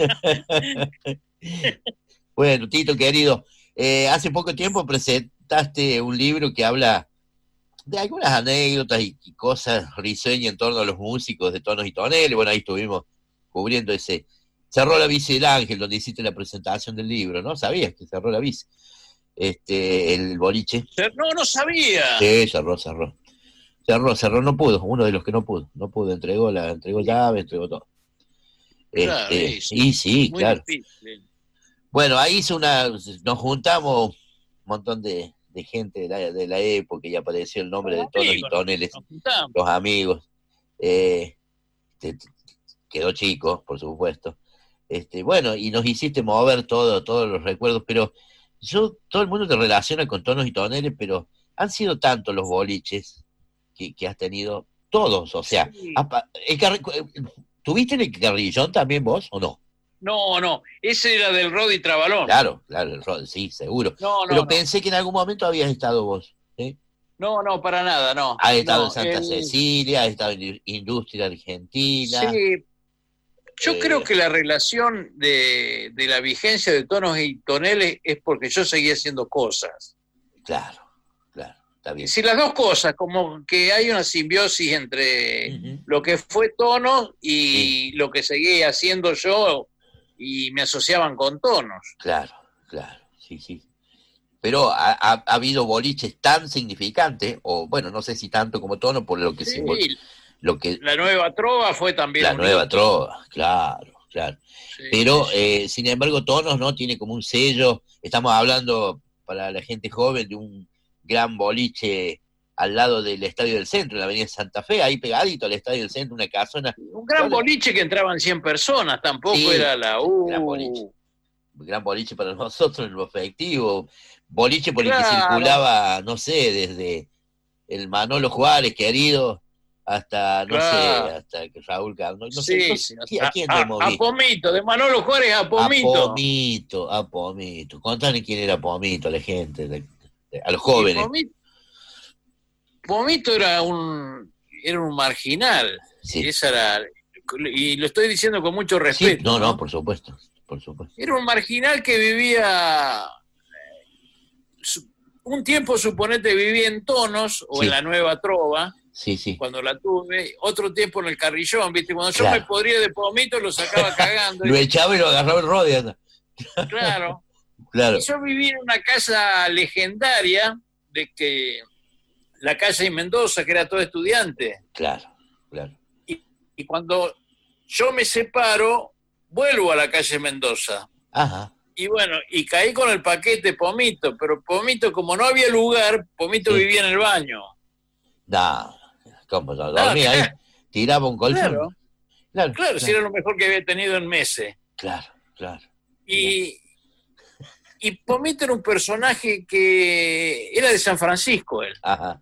[SPEAKER 1] Bueno, Tito, querido, eh, hace poco tiempo presentaste un libro que habla de algunas anécdotas y, y cosas risueñas en torno a los músicos de Tonos y Toneles. Bueno, ahí estuvimos cubriendo ese. Cerró la bici del Ángel, donde hiciste la presentación del libro, ¿no? ¿Sabías que cerró la bici? Este, el boliche.
[SPEAKER 14] No, no sabía.
[SPEAKER 1] Sí, cerró, cerró. Cerró, cerró, no pudo, uno de los que no pudo, no pudo, entregó la, entregó llave, entregó todo.
[SPEAKER 14] Claro,
[SPEAKER 1] Este,
[SPEAKER 14] sí,
[SPEAKER 1] sí, sí,
[SPEAKER 14] Muy
[SPEAKER 1] claro.
[SPEAKER 14] difícil.
[SPEAKER 1] Bueno, ahí hizo una, nos juntamos un montón de, de gente de la, de la época y apareció el nombre de Tonos y
[SPEAKER 14] amigos,
[SPEAKER 1] Toneles,
[SPEAKER 14] nos juntamos.
[SPEAKER 1] los amigos. Eh, te- te- quedó chico, por supuesto. Este, bueno, y nos hiciste mover todo, todos los recuerdos, pero yo, todo el mundo te relaciona con Tonos y Toneles, pero han sido tantos los boliches que, que has tenido, todos, o sea, apa- el carri- ¿tuviste en el Carrillón también vos o no?
[SPEAKER 14] No, no, ese era del Rodi Trabalón.
[SPEAKER 1] Claro, claro, el Rod, sí, seguro.
[SPEAKER 14] No, no,
[SPEAKER 1] pero
[SPEAKER 14] no.
[SPEAKER 1] pensé que en algún momento habías estado vos. ¿sí?
[SPEAKER 14] No, no, para nada, no.
[SPEAKER 1] Has estado
[SPEAKER 14] No,
[SPEAKER 1] en Santa
[SPEAKER 14] el-
[SPEAKER 1] Cecilia, has estado en Industria Argentina.
[SPEAKER 14] Sí, yo
[SPEAKER 1] Eh,
[SPEAKER 14] creo que la relación de, de la vigencia de Tonos y Toneles es porque yo seguía haciendo cosas.
[SPEAKER 1] Claro, claro, está bien.
[SPEAKER 14] Si las dos cosas, como que hay una simbiosis entre lo que fue Tonos y lo que seguía haciendo yo y me asociaban con Tonos.
[SPEAKER 1] Claro, claro, sí, sí. Pero ha, ha- ha habido boliches tan significantes, o bueno, no sé si tanto como Tono, por lo que
[SPEAKER 14] Sí,
[SPEAKER 1] simbol- lo que
[SPEAKER 14] la nueva trova fue también
[SPEAKER 1] la
[SPEAKER 14] un
[SPEAKER 1] nueva
[SPEAKER 14] hito.
[SPEAKER 1] trova, claro, claro.
[SPEAKER 14] Sí,
[SPEAKER 1] Pero,
[SPEAKER 14] sí, sí.
[SPEAKER 1] eh, sin embargo, Tonos, ¿no? Tiene como un sello, estamos hablando para la gente joven de un gran boliche al lado del Estadio del Centro, en la avenida Santa Fe, ahí pegadito al Estadio del Centro, una casona.
[SPEAKER 14] Un gran boliche que entraban cien personas, tampoco
[SPEAKER 1] Sí,
[SPEAKER 14] era la U.
[SPEAKER 1] gran boliche. Gran boliche para nosotros en lo efectivo, boliche por el que
[SPEAKER 14] Claro.
[SPEAKER 1] circulaba, no sé, desde el Manolo Juárez, querido, hasta, no
[SPEAKER 14] Claro.
[SPEAKER 1] sé, hasta que Raúl Cam- no, no
[SPEAKER 14] Sí,
[SPEAKER 1] sé, no
[SPEAKER 14] sí,
[SPEAKER 1] sé, ¿a,
[SPEAKER 14] a,
[SPEAKER 1] quién
[SPEAKER 14] a-
[SPEAKER 1] hemos
[SPEAKER 14] a
[SPEAKER 1] visto?
[SPEAKER 14] Pomito, de Manolo Juárez a Pomito.
[SPEAKER 1] A Pomito, a Pomito. Contame quién era Pomito, a la gente, de- de- a los jóvenes.
[SPEAKER 14] Y Pomito, Pomito era un era un marginal.
[SPEAKER 1] Sí.
[SPEAKER 14] Esa era, y lo estoy diciendo con mucho
[SPEAKER 1] Sí,
[SPEAKER 14] respeto.
[SPEAKER 1] no, no, por supuesto, por supuesto.
[SPEAKER 14] Era un marginal que vivía eh, su- un tiempo, suponete, vivía en Tonos o
[SPEAKER 1] Sí.
[SPEAKER 14] en la Nueva Trova,
[SPEAKER 1] Sí, sí.
[SPEAKER 14] cuando la tuve, otro tiempo en el Carrillón, ¿viste? Cuando yo
[SPEAKER 1] Claro.
[SPEAKER 14] me podría de Pomito lo sacaba cagando.
[SPEAKER 1] Lo echaba y lo agarraba el rodeo, anda.
[SPEAKER 14] Claro.
[SPEAKER 1] Claro.
[SPEAKER 14] Y yo viví en una casa legendaria de que la calle en Mendoza, que era todo estudiante.
[SPEAKER 1] Claro, claro.
[SPEAKER 14] Y cuando yo me separo, vuelvo a la calle Mendoza.
[SPEAKER 1] Ajá.
[SPEAKER 14] Y bueno, y caí con el paquete Pomito, pero Pomito, como no había lugar, Pomito
[SPEAKER 1] Sí.
[SPEAKER 14] vivía en el baño.
[SPEAKER 1] No, ¿cómo no?
[SPEAKER 14] Claro,
[SPEAKER 1] Dormía ahí,
[SPEAKER 14] claro.
[SPEAKER 1] tiraba un colchón.
[SPEAKER 14] Claro.
[SPEAKER 1] Claro,
[SPEAKER 14] Claro, si era lo mejor que había tenido en meses.
[SPEAKER 1] claro, claro.
[SPEAKER 14] Y, y Pomito era un personaje que era de San Francisco, él,
[SPEAKER 1] Ajá,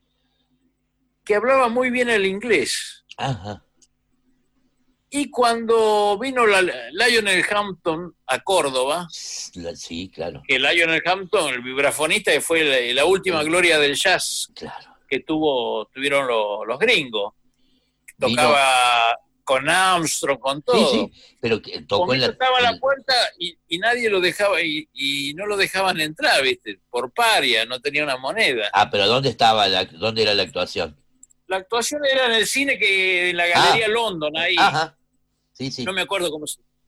[SPEAKER 14] que hablaba muy bien el inglés.
[SPEAKER 1] ajá.
[SPEAKER 14] Y cuando vino la, Lionel Hampton a Córdoba,
[SPEAKER 1] La- sí, claro,
[SPEAKER 14] que Lionel Hampton, el vibrafonista, que fue la, la última gloria del jazz
[SPEAKER 1] claro.
[SPEAKER 14] que tuvo tuvieron lo- los gringos.
[SPEAKER 1] Vino-
[SPEAKER 14] Tocaba con Armstrong, con todo.
[SPEAKER 1] Sí, sí, pero que tocó en
[SPEAKER 14] Pomito
[SPEAKER 1] la...
[SPEAKER 14] estaba a la
[SPEAKER 1] en-
[SPEAKER 14] puerta y, y nadie lo dejaba, y, y no lo dejaban entrar, ¿viste? Por paria, no tenía una moneda.
[SPEAKER 1] Ah, pero ¿dónde estaba, la, dónde era la actuación?
[SPEAKER 14] La actuación era en el cine, que en la Galería
[SPEAKER 1] Ah.
[SPEAKER 14] London, ahí.
[SPEAKER 1] Ajá, sí, sí.
[SPEAKER 14] No me acuerdo cómo se,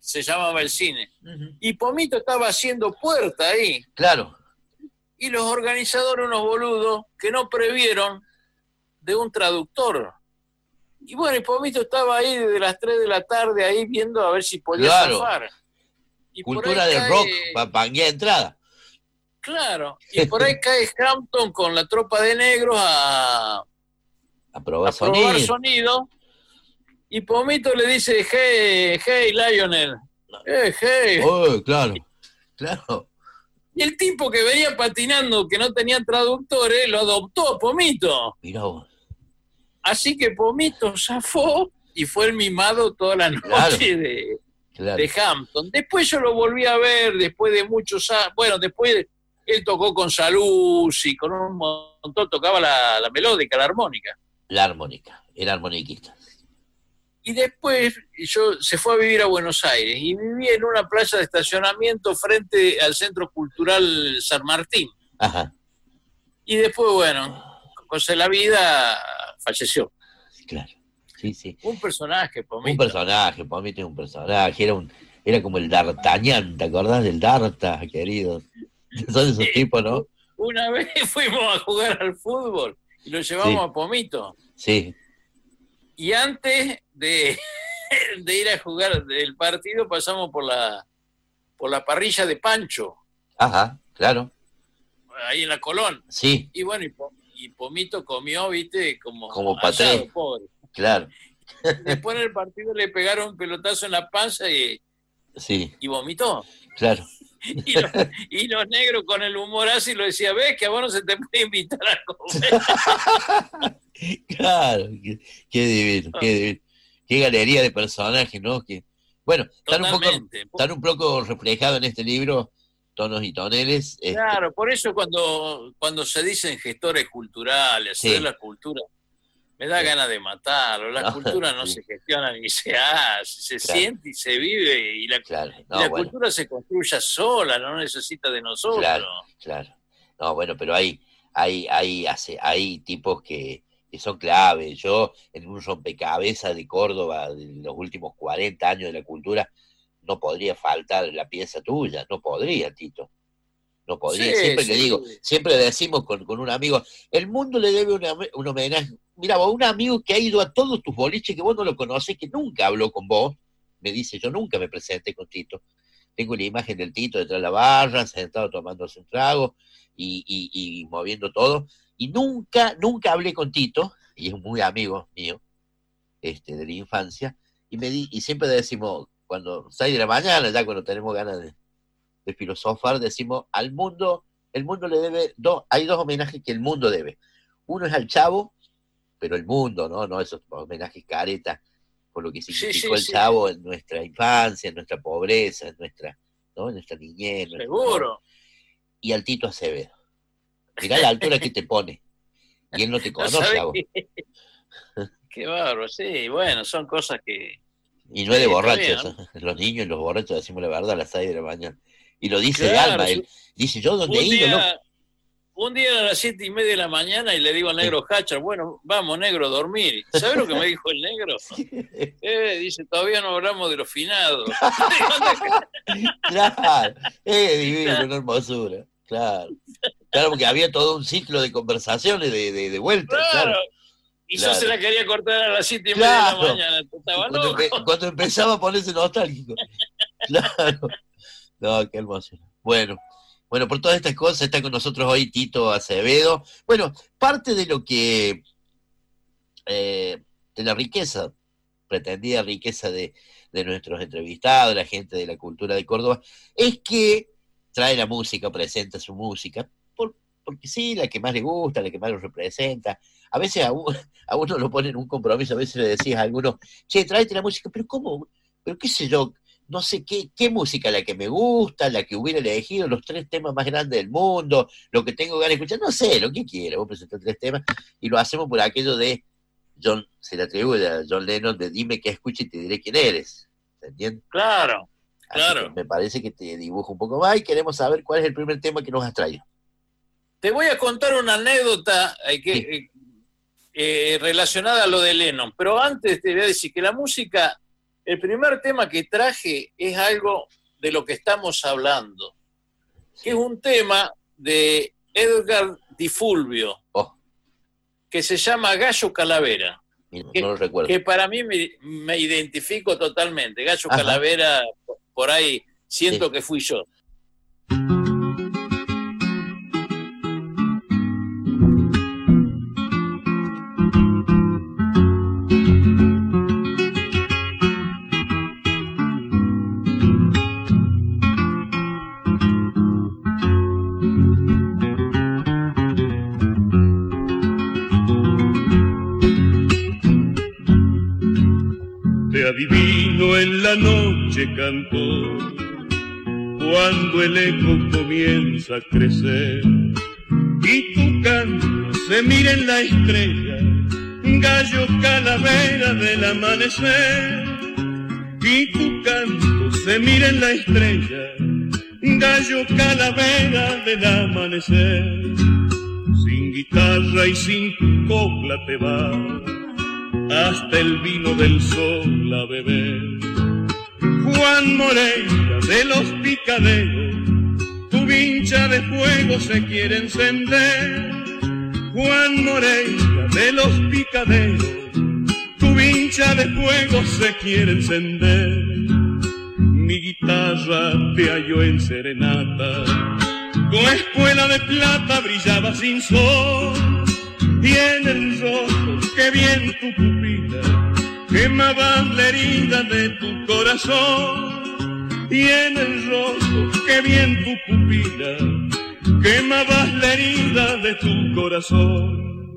[SPEAKER 14] se llamaba el cine. Y Pomito estaba haciendo puerta ahí.
[SPEAKER 1] Claro.
[SPEAKER 14] Y los organizadores, unos boludos, que no previeron de un traductor. Y bueno, y Pomito estaba ahí desde las tres de la tarde ahí viendo a ver si podía
[SPEAKER 1] Claro.
[SPEAKER 14] zafar. Y por
[SPEAKER 1] Cultura
[SPEAKER 14] ahí
[SPEAKER 1] del
[SPEAKER 14] cae-
[SPEAKER 1] rock, pa- panguea de entrada.
[SPEAKER 14] Claro, y por ahí cae Hampton con la tropa de negros a,
[SPEAKER 1] A probar
[SPEAKER 14] a probar
[SPEAKER 1] sonido.
[SPEAKER 14] sonido. Y Pomito le dice, hey, hey, Lionel. Eh, hey.
[SPEAKER 1] Oh, claro, claro.
[SPEAKER 14] Y el tipo que venía patinando, que no tenía traductores, lo adoptó a Pomito.
[SPEAKER 1] Mirá vos.
[SPEAKER 14] Así que Pomito zafó y fue el mimado toda la noche
[SPEAKER 1] Claro.
[SPEAKER 14] de,
[SPEAKER 1] Claro.
[SPEAKER 14] de Hampton. Después yo lo volví a ver, después de muchos años. Bueno, después él tocó con Saluzzi, con un montón, tocaba la, la melódica, la armónica.
[SPEAKER 1] La armónica, era armoniquista.
[SPEAKER 14] Y después yo se fue a vivir a Buenos Aires y viví en una plaza de estacionamiento frente al Centro Cultural San Martín.
[SPEAKER 1] Ajá.
[SPEAKER 14] Y después, bueno, cosa de la vida, falleció.
[SPEAKER 1] Claro, sí, sí.
[SPEAKER 14] Un personaje, Pomito.
[SPEAKER 1] Un personaje, Pomito es un personaje, era un, era como el D'Artagnan, ¿te acordás del Darta, querido? Son esos tipos, ¿no?
[SPEAKER 14] Una vez fuimos a jugar al fútbol y lo llevamos
[SPEAKER 1] Sí.
[SPEAKER 14] a Pomito.
[SPEAKER 1] Sí,
[SPEAKER 14] Y antes de, de ir a jugar el partido pasamos por la por la parrilla de Pancho,
[SPEAKER 1] ajá, claro,
[SPEAKER 14] ahí en la Colón.
[SPEAKER 1] sí,
[SPEAKER 14] Y bueno, y, Po- y Pomito comió, viste, como,
[SPEAKER 1] Como
[SPEAKER 14] asado,
[SPEAKER 1] paté.
[SPEAKER 14] pobre.
[SPEAKER 1] claro,
[SPEAKER 14] Después en el partido le pegaron un pelotazo en la panza y,
[SPEAKER 1] sí,
[SPEAKER 14] y vomitó.
[SPEAKER 1] claro.
[SPEAKER 14] Y, los, y los negros con el humor así lo decía, ves que a vos no se te puede invitar a comer.
[SPEAKER 1] Claro, qué, qué divino, qué divino. Qué galería de personajes, ¿no? Que, bueno, están un, poco,
[SPEAKER 14] Totalmente.
[SPEAKER 1] están un poco reflejados en este libro, Tonos y Toneles. este,
[SPEAKER 14] Claro, por eso cuando, cuando se dicen gestores culturales,
[SPEAKER 1] Sí.
[SPEAKER 14] de la cultura, me da ganas de matarlo. La
[SPEAKER 1] No,
[SPEAKER 14] cultura no
[SPEAKER 1] sí.
[SPEAKER 14] se gestiona ni se hace, se
[SPEAKER 1] Claro.
[SPEAKER 14] siente y se vive. Y la,
[SPEAKER 1] Claro,
[SPEAKER 14] y
[SPEAKER 1] no,
[SPEAKER 14] la
[SPEAKER 1] bueno.
[SPEAKER 14] cultura se construye sola, no necesita de nosotros.
[SPEAKER 1] Claro, claro. No, bueno, pero hay, hay, hay, hace, hay tipos que, que son claves. Yo, en un rompecabezas de Córdoba de los últimos cuarenta años de la cultura, no podría faltar la pieza tuya, no podría, Tito. No podría.
[SPEAKER 14] Sí,
[SPEAKER 1] siempre le
[SPEAKER 14] sí.
[SPEAKER 1] digo, siempre decimos con, con un amigo, el mundo le debe una- un homenaje. Mira, vos, un amigo que ha ido a todos tus boliches, que vos no lo conocés, que nunca habló con vos, me dice, yo nunca me presenté con Tito. Tengo la imagen del Tito detrás de la barra, sentado tomándose un trago y, y, y moviendo todo. Y nunca, nunca hablé con Tito, y es muy amigo mío, este, de la infancia, y me di, y siempre decimos, cuando seis de la mañana, ya cuando tenemos ganas de, de filosofar, decimos, al mundo, el mundo le debe, dos, hay dos homenajes que el mundo debe. Uno es al Chavo, pero el mundo, ¿no? No esos homenajes caretas, por lo que significó
[SPEAKER 14] sí,
[SPEAKER 1] el
[SPEAKER 14] sí.
[SPEAKER 1] Chavo en nuestra infancia, en nuestra pobreza, en nuestra, ¿no? En nuestra niñez. en nuestro-
[SPEAKER 14] Seguro.
[SPEAKER 1] Y al Tito Acevedo. Mirá la altura que te pone. Y él no te
[SPEAKER 14] No
[SPEAKER 1] conoce
[SPEAKER 14] sabés
[SPEAKER 1] a vos.
[SPEAKER 14] qué, qué bárbaro, sí, bueno, son cosas que...
[SPEAKER 1] Y no es de
[SPEAKER 14] Sí, está
[SPEAKER 1] borrachos.
[SPEAKER 14] bien,
[SPEAKER 1] ¿eh? Los niños y los borrachos decimos la verdad a las seis de la mañana. Y lo dice de
[SPEAKER 14] Claro,
[SPEAKER 1] alma.
[SPEAKER 14] sí.
[SPEAKER 1] Él dice, yo donde he
[SPEAKER 14] Un
[SPEAKER 1] ido,
[SPEAKER 14] día, un día a las siete y media de la mañana y le digo al negro Hatcher, bueno, vamos negro a dormir. ¿Sabes lo que me dijo el negro? Eh, dice, todavía no hablamos de los finados.
[SPEAKER 1] no. Claro, es divino, una hermosura. Claro. Claro, porque había todo un ciclo de conversaciones de, de, de vuelta.
[SPEAKER 14] Claro.
[SPEAKER 1] Claro.
[SPEAKER 14] Y
[SPEAKER 1] Claro.
[SPEAKER 14] yo se la quería cortar a las siete y media
[SPEAKER 1] Claro.
[SPEAKER 14] de la mañana. Estaba
[SPEAKER 1] Cuando,
[SPEAKER 14] loco.
[SPEAKER 1] empe- cuando empezaba a ponerse nostálgico. Claro. No, qué hermoso. Bueno, bueno, por todas estas cosas está con nosotros hoy Tito Acevedo. Bueno, parte de lo que, eh, de la riqueza, pretendida riqueza de, de nuestros entrevistados, la gente de la cultura de Córdoba, es que trae la música, presenta su música, por, porque sí, la que más le gusta, la que más lo representa. A veces a uno, a uno lo ponen un compromiso, a veces le decís a alguno, che, tráete la música, pero ¿cómo? Pero qué sé yo, no sé qué, qué música la que me gusta, la que hubiera elegido, los tres temas más grandes del mundo, lo que tengo ganas de escuchar, no sé, lo que quiera, vos presentás tres temas, y lo hacemos por aquello de John, se le atribuye a John Lennon de dime qué escucha y te diré quién eres, ¿se entiende?
[SPEAKER 14] Claro,
[SPEAKER 1] Así
[SPEAKER 14] claro.
[SPEAKER 1] que me parece que te dibujo un poco más y queremos saber cuál es el primer tema que nos has traído.
[SPEAKER 14] Te voy a contar una anécdota eh, que,
[SPEAKER 1] Sí.
[SPEAKER 14] eh, eh, relacionada a lo de Lennon, pero antes te voy a decir que la música El primer tema que traje es algo de lo que estamos hablando, que es un tema de Edgar Di Fulvio,
[SPEAKER 1] oh.
[SPEAKER 14] que se llama Gallo Calavera.
[SPEAKER 1] No
[SPEAKER 14] que,
[SPEAKER 1] lo recuerdo.
[SPEAKER 14] Que para mí me, me identifico totalmente. Gallo
[SPEAKER 1] Ajá.
[SPEAKER 14] Calavera, por ahí siento
[SPEAKER 1] Sí.
[SPEAKER 14] que fui yo.
[SPEAKER 3] Te adivino en la noche, cantor, cuando el eco comienza a crecer y tu canto se mira en la estrella, gallo calavera del amanecer. Y tu canto se mira en la estrella, gallo calavera del amanecer. Sin guitarra y sin tu copla te vas hasta el vino del sol a beber. Juan Moreira de los picaderos, tu vincha de fuego se quiere encender. Juan Moreira de los picaderos, tu vincha de fuego se quiere encender. Mi guitarra te halló en serenata, tu espuela de plata brillaba sin sol, y en el rojo que bien tu pupila quemaba la herida de tu corazón. Y en el rojo que bien tu pupila quemaba la herida de tu corazón.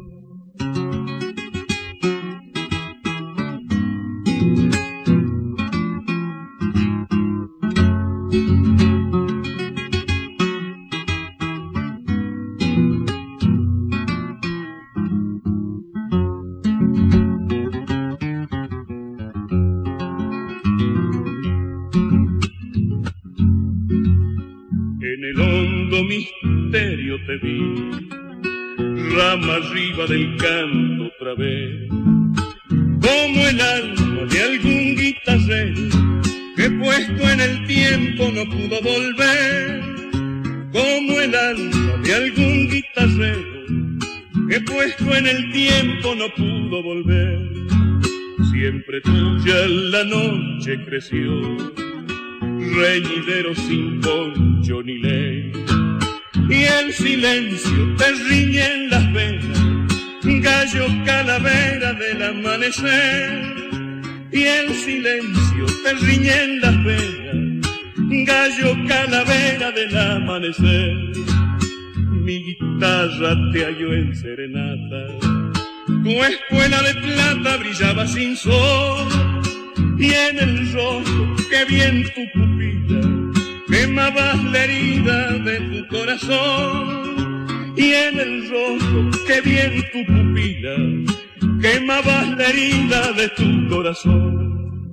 [SPEAKER 3] Misterio te vi, rama arriba del canto otra vez, como el alma de algún guitarrero que puesto en el tiempo no pudo volver, como el alma de algún guitarrero que puesto en el tiempo no pudo volver. Siempre tuya la noche creció, reñidero sin poncho ni ley, y el silencio te riñe en las venas, gallo calavera del amanecer. Y el silencio te riñe en las venas, gallo calavera del amanecer. Mi guitarra te halló en serenata, tu espuela de plata brillaba sin sol, y en el rojo que bien tu pupila quemabas la herida de tu corazón. Y en el rojo que bien tu pupila quemabas la herida de tu corazón.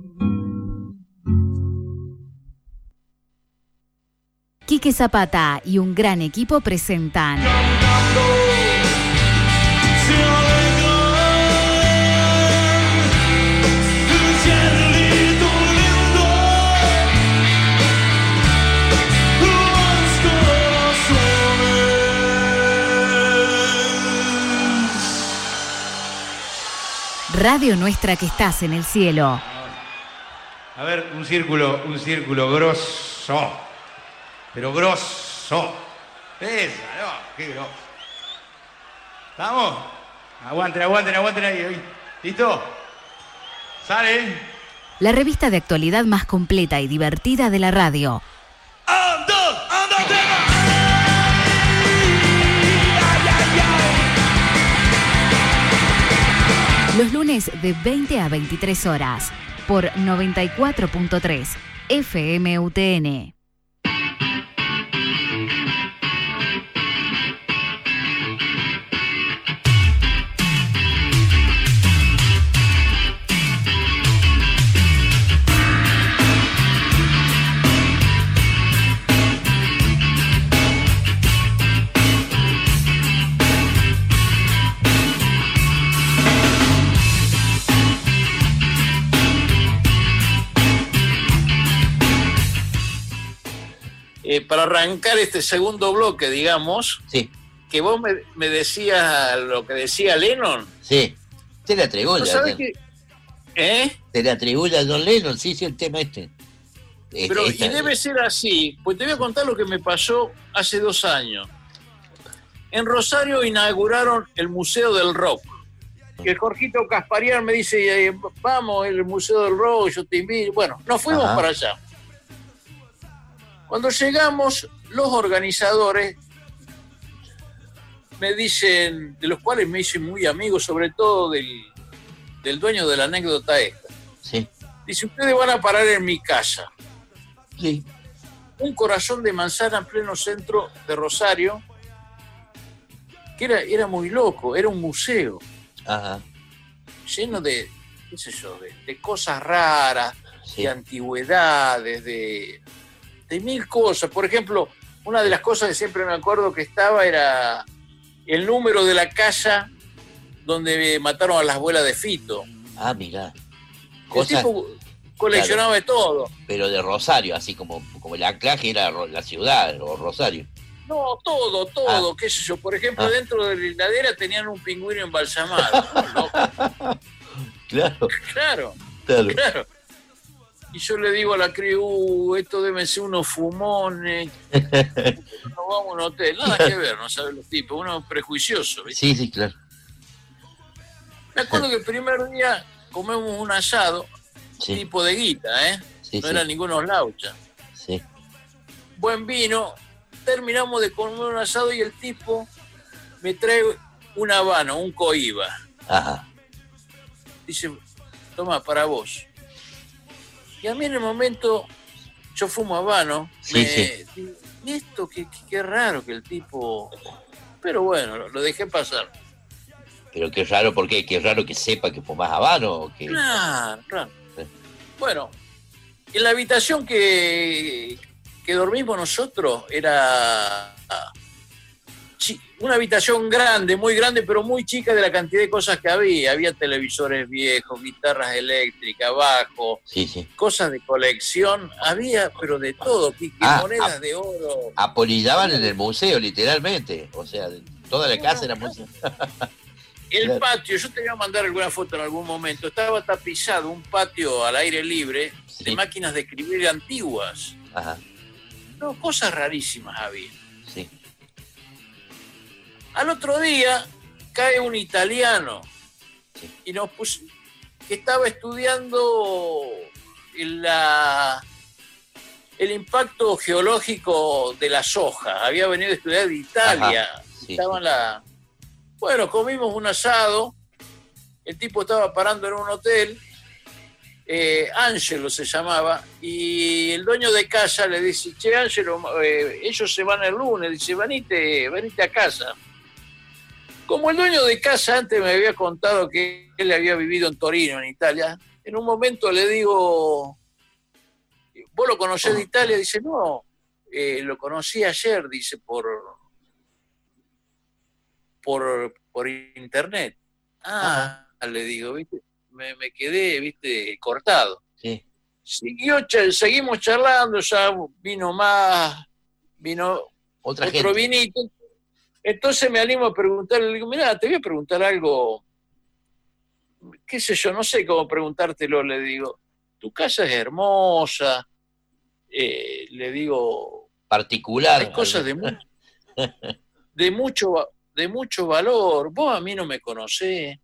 [SPEAKER 8] Quique Zapata y un gran equipo presentan Radio Nuestra que estás en el cielo.
[SPEAKER 18] A ver, un círculo, un círculo grosso. Pero grosso. Esa, no, qué grosso. ¿Estamos? Aguanten, aguanten, aguanten ahí. ¿Listo? ¿Sale?
[SPEAKER 8] La revista de actualidad más completa y divertida de la radio. Los lunes de veinte a veintitrés horas por noventa y cuatro punto tres F M U T N.
[SPEAKER 14] eh, para arrancar este segundo bloque, digamos,
[SPEAKER 1] sí.
[SPEAKER 14] que vos me, me decías lo que decía Lennon.
[SPEAKER 1] Sí, te le atribuye.
[SPEAKER 14] ¿No sabés que, ¿eh?
[SPEAKER 1] Te le atribuye a John Lennon, sí, sí, el tema este.
[SPEAKER 14] Pero
[SPEAKER 1] Esta,
[SPEAKER 14] y debe ser así, pues te voy a contar lo que me pasó hace dos años. En Rosario inauguraron el Museo del Rock. Y el Jorgito Casparian me dice, eh, vamos, el Museo del Rock, yo te invito. Bueno, nos fuimos
[SPEAKER 1] Ajá.
[SPEAKER 14] para allá. Cuando llegamos, los organizadores me dicen, de los cuales me hice muy amigo, sobre todo del, del dueño de la anécdota esta.
[SPEAKER 1] Sí.
[SPEAKER 14] Dice, ustedes van a parar en mi casa.
[SPEAKER 1] Sí.
[SPEAKER 14] Un corazón de manzana en pleno centro de Rosario, que era, era muy loco, era un museo.
[SPEAKER 1] Ajá.
[SPEAKER 14] Lleno de, qué sé yo, de, de cosas raras,
[SPEAKER 1] sí.
[SPEAKER 14] de antigüedades, de, de mil cosas. Por ejemplo, una de las cosas que siempre me acuerdo que estaba era el número de la casa donde mataron a las abuelas de Fito.
[SPEAKER 1] Ah, mirá.
[SPEAKER 14] El tipo coleccionaba
[SPEAKER 1] claro,
[SPEAKER 14] de todo.
[SPEAKER 1] Pero de Rosario, así como, como el anclaje era la ciudad, o Rosario.
[SPEAKER 14] No, todo, todo,
[SPEAKER 1] ah.
[SPEAKER 14] qué sé yo. Por ejemplo,
[SPEAKER 1] ah.
[SPEAKER 14] dentro de la heladera tenían un pingüino embalsamado. ¿No?
[SPEAKER 1] Claro.
[SPEAKER 14] Claro,
[SPEAKER 1] claro.
[SPEAKER 14] claro. Y yo le digo a la cría, uh, esto deben ser unos fumones. Nos vamos a un hotel. Nada que ver, no saben los tipos. Uno prejuicioso, ¿viste?
[SPEAKER 1] Sí, sí, claro.
[SPEAKER 14] Me acuerdo que el primer día comemos un asado, sí. tipo de guita, ¿eh?
[SPEAKER 1] Sí,
[SPEAKER 14] no
[SPEAKER 1] sí.
[SPEAKER 14] era ninguno laucha.
[SPEAKER 1] Sí.
[SPEAKER 14] Buen vino. Terminamos de comer un asado y el tipo me trae un habano, un coiba.
[SPEAKER 1] Ajá.
[SPEAKER 14] Dice, toma, para vos. Y a mí en el momento, yo fumo habano,
[SPEAKER 1] sí,
[SPEAKER 14] me,
[SPEAKER 1] sí.
[SPEAKER 14] y esto, qué, qué raro que el tipo... Pero bueno, lo, lo dejé pasar.
[SPEAKER 1] Pero qué raro, ¿por qué? Qué raro que sepa que fumás habano. ¿O que...
[SPEAKER 14] Claro, claro. Sí. Bueno, en la habitación que... que dormimos nosotros era una habitación grande, muy grande, pero muy chica de la cantidad de cosas que había. Había televisores viejos, guitarras eléctricas, bajos,
[SPEAKER 1] sí, sí.
[SPEAKER 14] cosas de colección. Había, pero de todo,
[SPEAKER 1] ah,
[SPEAKER 14] monedas
[SPEAKER 1] ap-
[SPEAKER 14] de oro.
[SPEAKER 1] Apolillaban en el museo, literalmente. O sea, toda la casa era museo.
[SPEAKER 14] El
[SPEAKER 1] claro.
[SPEAKER 14] patio, yo te voy a mandar alguna foto en algún momento, estaba tapizado, un patio al aire libre, sí. de máquinas de escribir antiguas.
[SPEAKER 1] Ajá.
[SPEAKER 14] No, cosas rarísimas había.
[SPEAKER 1] Sí.
[SPEAKER 14] Al otro día cae un italiano sí. y nos puso, que estaba estudiando la, el impacto geológico de la soja. Había venido a estudiar de Italia. Sí, estaba sí. la... Bueno, comimos un asado. El tipo estaba parando en un hotel. Eh, Ángelo se llamaba, y el dueño de casa le dice, che, Ángelo, eh, ellos se van el lunes, dice, venite, venite a casa. Como el dueño de casa antes me había contado que él había vivido en Torino, en Italia, en un momento le digo, ¿vos lo conocés de Italia? Dice, no, eh, lo conocí ayer, dice, por, por, por internet. Ah, ajá. Le digo, ¿viste? Me, me quedé, viste, cortado.
[SPEAKER 1] Sí.
[SPEAKER 14] Siguió, seguimos charlando, ya vino más, vino
[SPEAKER 1] Otra
[SPEAKER 14] otro
[SPEAKER 1] gente.
[SPEAKER 14] vinito. Entonces me animo a preguntarle, le digo, mirá, te voy a preguntar algo, qué sé yo, no sé cómo preguntártelo, le digo, tu casa es hermosa, eh, le digo...
[SPEAKER 1] Particular.
[SPEAKER 14] Hay cosas de mucho, de, mucho, de mucho valor, vos a mí no me conocés.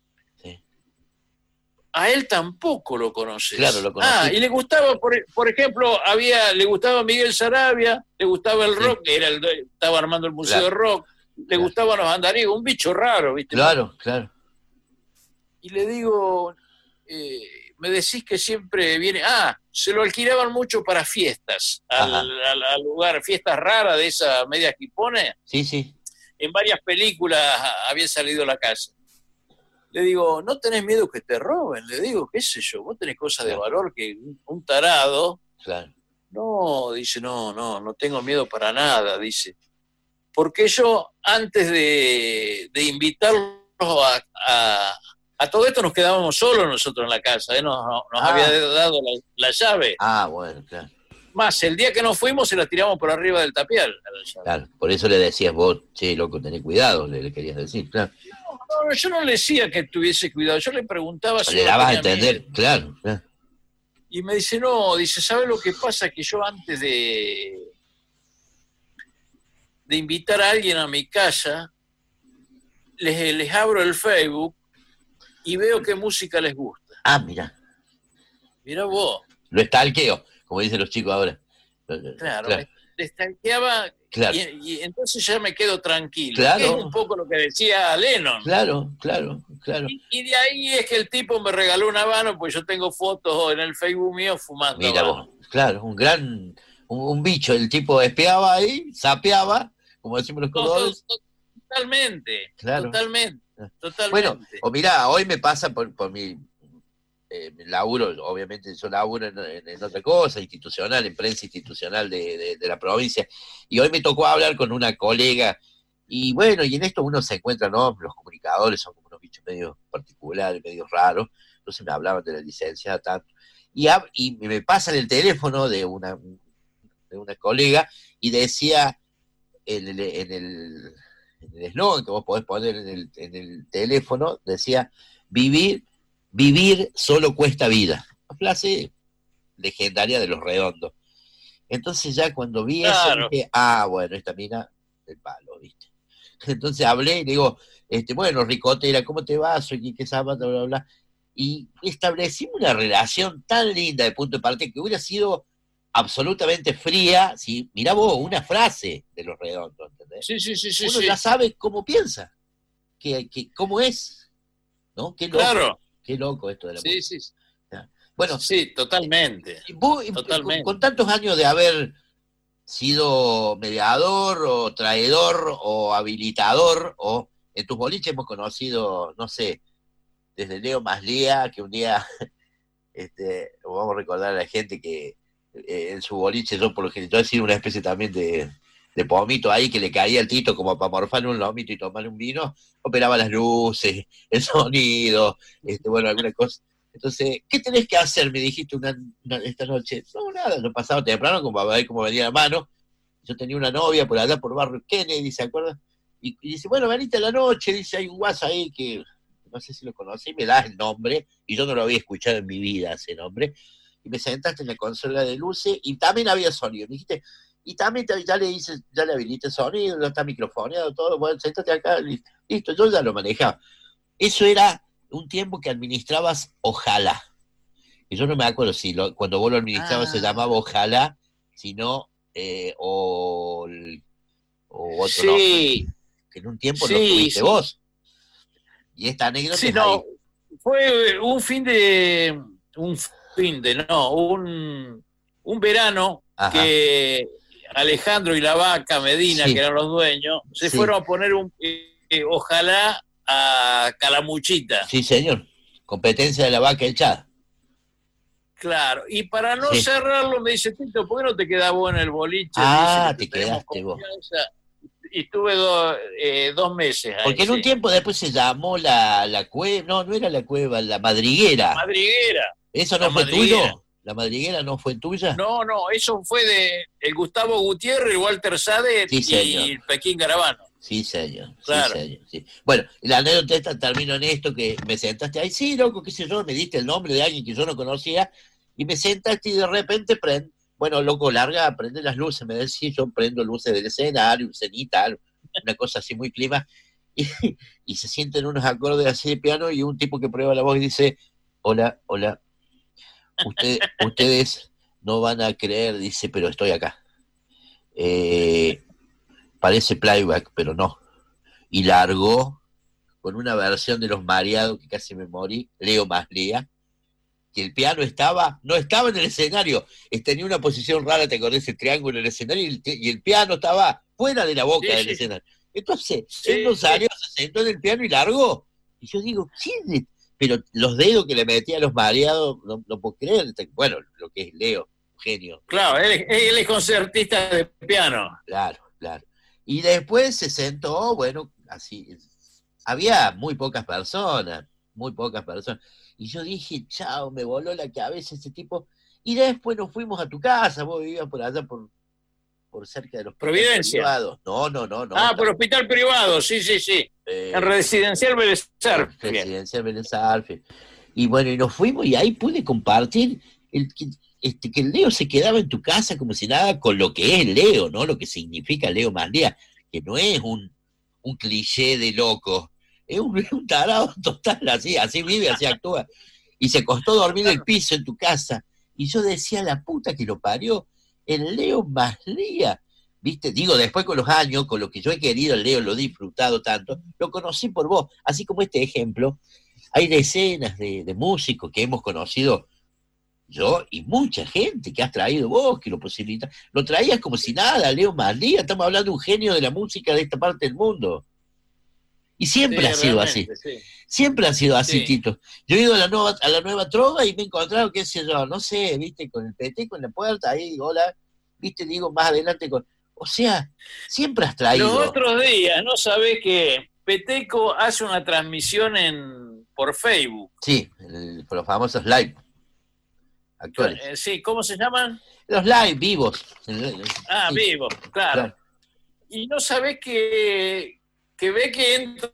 [SPEAKER 14] A él tampoco lo conoces.
[SPEAKER 1] Claro, lo conocí.
[SPEAKER 14] Ah, y le gustaba, por, por ejemplo, había, le gustaba Miguel Sarabia, le gustaba el sí. rock, que era el, estaba armando el museo claro. de rock, le claro. gustaban los andarillos, un bicho raro, ¿viste?
[SPEAKER 1] Claro, claro.
[SPEAKER 14] Y le digo, eh, me decís que siempre viene, ah, se lo alquilaban mucho para fiestas, al, al, al lugar, fiestas raras de esa media hipone.
[SPEAKER 1] Sí, sí.
[SPEAKER 14] En varias películas había salido a la casa. Le digo, ¿no tenés miedo que te roben? Le digo, qué sé yo, vos tenés cosas de valor que un, un tarado.
[SPEAKER 1] Claro.
[SPEAKER 14] No, dice, no, no, no tengo miedo para nada, dice. Porque yo, antes de, de invitarlos a, a, a todo esto, nos quedábamos solos nosotros en la casa, ¿eh? Nos, nos
[SPEAKER 1] ah.
[SPEAKER 14] había dado la, la llave.
[SPEAKER 1] Ah, bueno, claro.
[SPEAKER 14] Más, el día que nos fuimos se la tiramos por arriba del tapial.
[SPEAKER 1] Claro, por eso le decías vos, che, loco, tenés cuidado, le, le querías decir, claro.
[SPEAKER 14] No, no, yo no le decía que tuviese cuidado, yo le preguntaba si...
[SPEAKER 1] Le dabas a entender, claro, claro.
[SPEAKER 14] Y me dice, no, dice, ¿sabes lo que pasa? Que yo antes de, de invitar a alguien a mi casa, les, les abro el Facebook y veo qué música les gusta.
[SPEAKER 1] Ah, mira.
[SPEAKER 14] Mira vos.
[SPEAKER 1] Lo stalkeo, como dicen los chicos ahora.
[SPEAKER 14] Claro,
[SPEAKER 1] claro.
[SPEAKER 14] me stalkeaba
[SPEAKER 1] claro.
[SPEAKER 14] y, y entonces ya me quedo tranquilo.
[SPEAKER 1] Claro.
[SPEAKER 14] Que es un poco lo que decía Lennon.
[SPEAKER 1] Claro, claro, claro.
[SPEAKER 14] Y, y de ahí es que el tipo me regaló un habano, pues yo tengo fotos en el Facebook mío fumando.
[SPEAKER 1] Mira
[SPEAKER 14] habano.
[SPEAKER 1] vos, claro, un gran, un, un bicho, el tipo espiaba ahí, sapeaba, como decimos los cordobeses.
[SPEAKER 14] No, to, to, totalmente,
[SPEAKER 1] claro.
[SPEAKER 14] totalmente, totalmente.
[SPEAKER 1] Bueno, o mirá, hoy me pasa por, por mi eh, laburo, obviamente yo laburo en, en, en otra cosa, institucional, en prensa institucional de, de, de la provincia, y hoy me tocó hablar con una colega, y bueno, y en esto uno se encuentra, ¿no? Los comunicadores son como unos bichos medio particulares, medio raros, entonces me hablaban de la licenciada tanto, y, y me pasan el teléfono de una, de una colega, y decía en el en el en el eslogan que vos podés poner en el, en el teléfono, decía, vivir, vivir solo cuesta vida. Una frase legendaria de Los Redondos. Entonces ya cuando vi
[SPEAKER 14] claro.
[SPEAKER 1] eso, dije, ah, bueno, esta mina del palo, ¿viste? Entonces hablé y le digo, este, bueno, Ricotera, ¿cómo te va? Soy Quique Zapata, bla, bla, bla. Y establecimos una relación tan linda de punto de partida que hubiera sido absolutamente fría, si mirá vos, una frase de Los Redondos, ¿entendés?
[SPEAKER 14] Sí, sí, sí, sí.
[SPEAKER 1] Uno
[SPEAKER 14] sí.
[SPEAKER 1] ya sabe cómo piensa, que, que, cómo es, ¿no? Qué loco,
[SPEAKER 14] claro.
[SPEAKER 1] Qué loco esto de la
[SPEAKER 14] sí,
[SPEAKER 1] música.
[SPEAKER 14] Sí,
[SPEAKER 1] bueno,
[SPEAKER 14] sí, totalmente.
[SPEAKER 1] Vos,
[SPEAKER 14] totalmente.
[SPEAKER 1] Con, con tantos años de haber sido mediador, o traidor, o habilitador, o en tus boliches hemos conocido, no sé, desde Leo Maslía, que un día, este, vamos a recordar a la gente que Eh, en su boliche, yo por lo general he sido una especie también de, de pomito ahí que le caía el tito como para morfarle un lomito y tomarle un vino, operaba las luces, el sonido, este, bueno, alguna cosa. Entonces, ¿qué tenés que hacer? Me dijiste una, una, esta noche. No, nada, lo pasaba temprano como para ver cómo venía la mano. Yo tenía una novia por allá por Barrio Kennedy, ¿se acuerda? Y, y dice, bueno, venite a la noche, dice, hay un guasa ahí que no sé si lo conocí, me das el nombre, y yo no lo había escuchado en mi vida ese nombre. Y me sentaste en la consola de luces y también había sonido. Me dijiste, y también te, ya le hice, ya le habilité el sonido, ya está microfoneado, todo, bueno, sentate acá, listo, listo, yo ya lo manejaba. Eso era un tiempo que administrabas Ojalá. Y yo no me acuerdo si lo, cuando vos lo administrabas ah. se llamaba Ojalá, sino eh, o, o otro
[SPEAKER 14] sí.
[SPEAKER 1] nombre. Que en un tiempo
[SPEAKER 14] sí,
[SPEAKER 1] lo tuviste
[SPEAKER 14] sí.
[SPEAKER 1] vos. Y esta anécdota
[SPEAKER 14] sí,
[SPEAKER 1] es
[SPEAKER 14] no,
[SPEAKER 1] ahí.
[SPEAKER 14] Fue un fin de... un fin de, no, un, un verano Ajá. que Alejandro y la Vaca Medina, sí. que eran los dueños, se sí. fueron a poner un eh, Ojalá a Calamuchita.
[SPEAKER 1] Sí, señor. Competencia de la Vaca el Chad.
[SPEAKER 14] Claro, y para no sí. cerrarlo me dice, Tito, ¿por qué no te quedás vos en el boliche?
[SPEAKER 1] Ah,
[SPEAKER 14] dice,
[SPEAKER 1] te quedaste vos.
[SPEAKER 14] Y estuve do, eh, dos meses ahí.
[SPEAKER 1] Porque en
[SPEAKER 14] sí.
[SPEAKER 1] un tiempo después se llamó la, la cueva, no, no era la cueva, la madriguera.
[SPEAKER 14] Madriguera.
[SPEAKER 1] ¿Eso no
[SPEAKER 14] la
[SPEAKER 1] fue
[SPEAKER 14] madriguera.
[SPEAKER 1] tuyo? ¿La madriguera no fue tuya?
[SPEAKER 14] No, no, eso fue de el Gustavo Gutiérrez, Walter Sade
[SPEAKER 1] sí,
[SPEAKER 14] y el Pekín Garabano.
[SPEAKER 1] Sí, señor.
[SPEAKER 14] Claro.
[SPEAKER 1] Sí, señor. Sí. Bueno, la anécdota esta terminó en esto, que me sentaste, ay, sí, loco, qué sé yo, me diste el nombre de alguien que yo no conocía, y me sentaste y de repente prende, bueno, loco, larga, prende las luces, me decís, yo prendo luces del escenario, un cenital, una cosa así muy clima, y, y se sienten unos acordes así de piano, y un tipo que prueba la voz y dice, hola, hola, Usted, ustedes no van a creer, dice, pero estoy acá. Eh, parece playback, pero no. Y largó con una versión de Los Mareados, que casi me morí, Leo Maslía, que el piano estaba, no estaba en el escenario, tenía una posición rara, te acordás, el triángulo en el escenario, y el, y el piano estaba fuera de la boca sí, del sí. escenario. Entonces, sí, él no salió, sí. se sentó en el piano y largó. Y yo digo, ¿quién? Pero los dedos que le metía a Los Mareados, no, no puedo creer. Bueno, lo que es Leo, genio.
[SPEAKER 14] Claro, él, él es concertista de piano.
[SPEAKER 1] Claro, claro. Y después se sentó, bueno, así. Había muy pocas personas, muy pocas personas. Y yo dije, chao, me voló la cabeza ese tipo. Y después nos fuimos a tu casa, vos vivías por allá, por, por cerca de los
[SPEAKER 14] Providencia.
[SPEAKER 1] privados. No, no, no, no.
[SPEAKER 14] Ah, por hospital privado, sí, sí, sí.
[SPEAKER 1] Eh,
[SPEAKER 14] en Residencial Vélez Sarsfield.
[SPEAKER 1] Residencial Vélez Sarsfield. Y bueno, y nos fuimos y ahí pude compartir el, que, este, que el Leo se quedaba en tu casa como si nada con lo que es Leo, ¿no? Lo que significa Leo Mandía, que no es un, un cliché de loco, es un, un tarado total, así, así vive, así actúa. Y se costó dormir en el piso en tu casa. Y yo decía, la puta que lo parió, el Leo Maslía. ¿Viste? Digo, después con los años, con lo que yo he querido, el Leo lo he disfrutado tanto, lo conocí por vos. Así como este ejemplo, hay decenas de, de músicos que hemos conocido yo y mucha gente que has traído vos, que lo posibilita. Lo traías como si nada, Leo Maslía, estamos hablando de un genio de la música de esta parte del mundo. Y siempre
[SPEAKER 14] Sí,
[SPEAKER 1] ha sido así.
[SPEAKER 14] sí.
[SPEAKER 1] Siempre ha sido así,
[SPEAKER 14] Sí.
[SPEAKER 1] Tito. Yo he ido a la nueva, a la nueva trova y me he encontrado, qué sé yo, no sé, viste, con el peteco en la puerta, ahí, hola, viste, digo, más adelante con... O sea, siempre has traído...
[SPEAKER 14] Los otros días, ¿no sabés que Peteco hace una transmisión en por Facebook?
[SPEAKER 1] Sí, el- por los famosos live actuales.
[SPEAKER 14] Eh, sí, ¿cómo se llaman?
[SPEAKER 1] Los live vivos.
[SPEAKER 14] Ah,
[SPEAKER 1] Sí.
[SPEAKER 14] vivo, claro.
[SPEAKER 1] Claro.
[SPEAKER 14] Y no sabés que, que ve que entro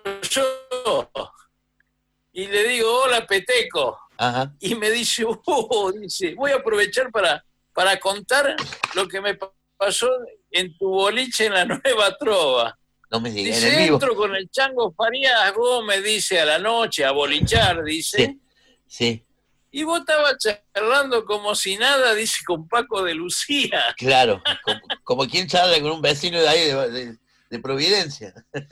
[SPEAKER 14] yo y le digo, hola Peteco.
[SPEAKER 1] Ajá.
[SPEAKER 14] Y me dice, oh, dice, voy a aprovechar para, para contar lo que me pa- pasó en tu boliche en la Nueva Trova.
[SPEAKER 1] No me digas, en
[SPEAKER 14] Dice,
[SPEAKER 1] el vivo.
[SPEAKER 14] entro con el Chango Farías Gómez, dice, a la noche, a bolichar, dice.
[SPEAKER 1] Sí, sí,
[SPEAKER 14] Y vos estabas charlando como si nada, dice, con Paco de Lucía.
[SPEAKER 1] claro. Como, como quien charla con un vecino de ahí, de, de- de Providencia.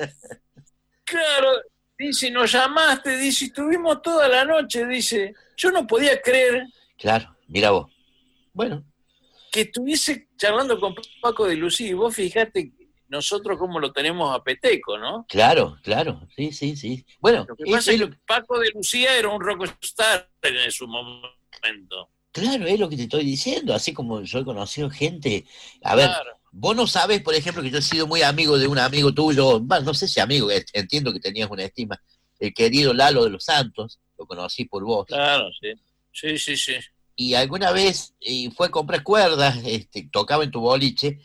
[SPEAKER 14] Claro, dice, nos llamaste, dice, estuvimos toda la noche, dice. Yo no podía creer
[SPEAKER 1] Claro, mira vos. Bueno,
[SPEAKER 14] que estuviese charlando con Paco de Lucía. Y vos fijate nosotros cómo lo tenemos a Peteco, ¿no?
[SPEAKER 1] claro, claro. Sí, sí, sí. Bueno,
[SPEAKER 14] Lo que
[SPEAKER 1] es-
[SPEAKER 14] pasa
[SPEAKER 1] es
[SPEAKER 14] es
[SPEAKER 1] lo-
[SPEAKER 14] que Paco de Lucía era un rockstar en su momento.
[SPEAKER 1] claro, es lo que te estoy diciendo. Así como yo he conocido gente. A ver,
[SPEAKER 14] Claro.
[SPEAKER 1] vos no sabes, por ejemplo, que yo he sido muy amigo de un amigo tuyo. Bueno, no sé si amigo, eh, entiendo que tenías una estima. El querido Lalo de los Santos, lo conocí por vos.
[SPEAKER 14] Claro, sí. Sí, sí, sí.
[SPEAKER 1] Y alguna vez eh, fue a comprar cuerdas, este, tocaba en tu boliche,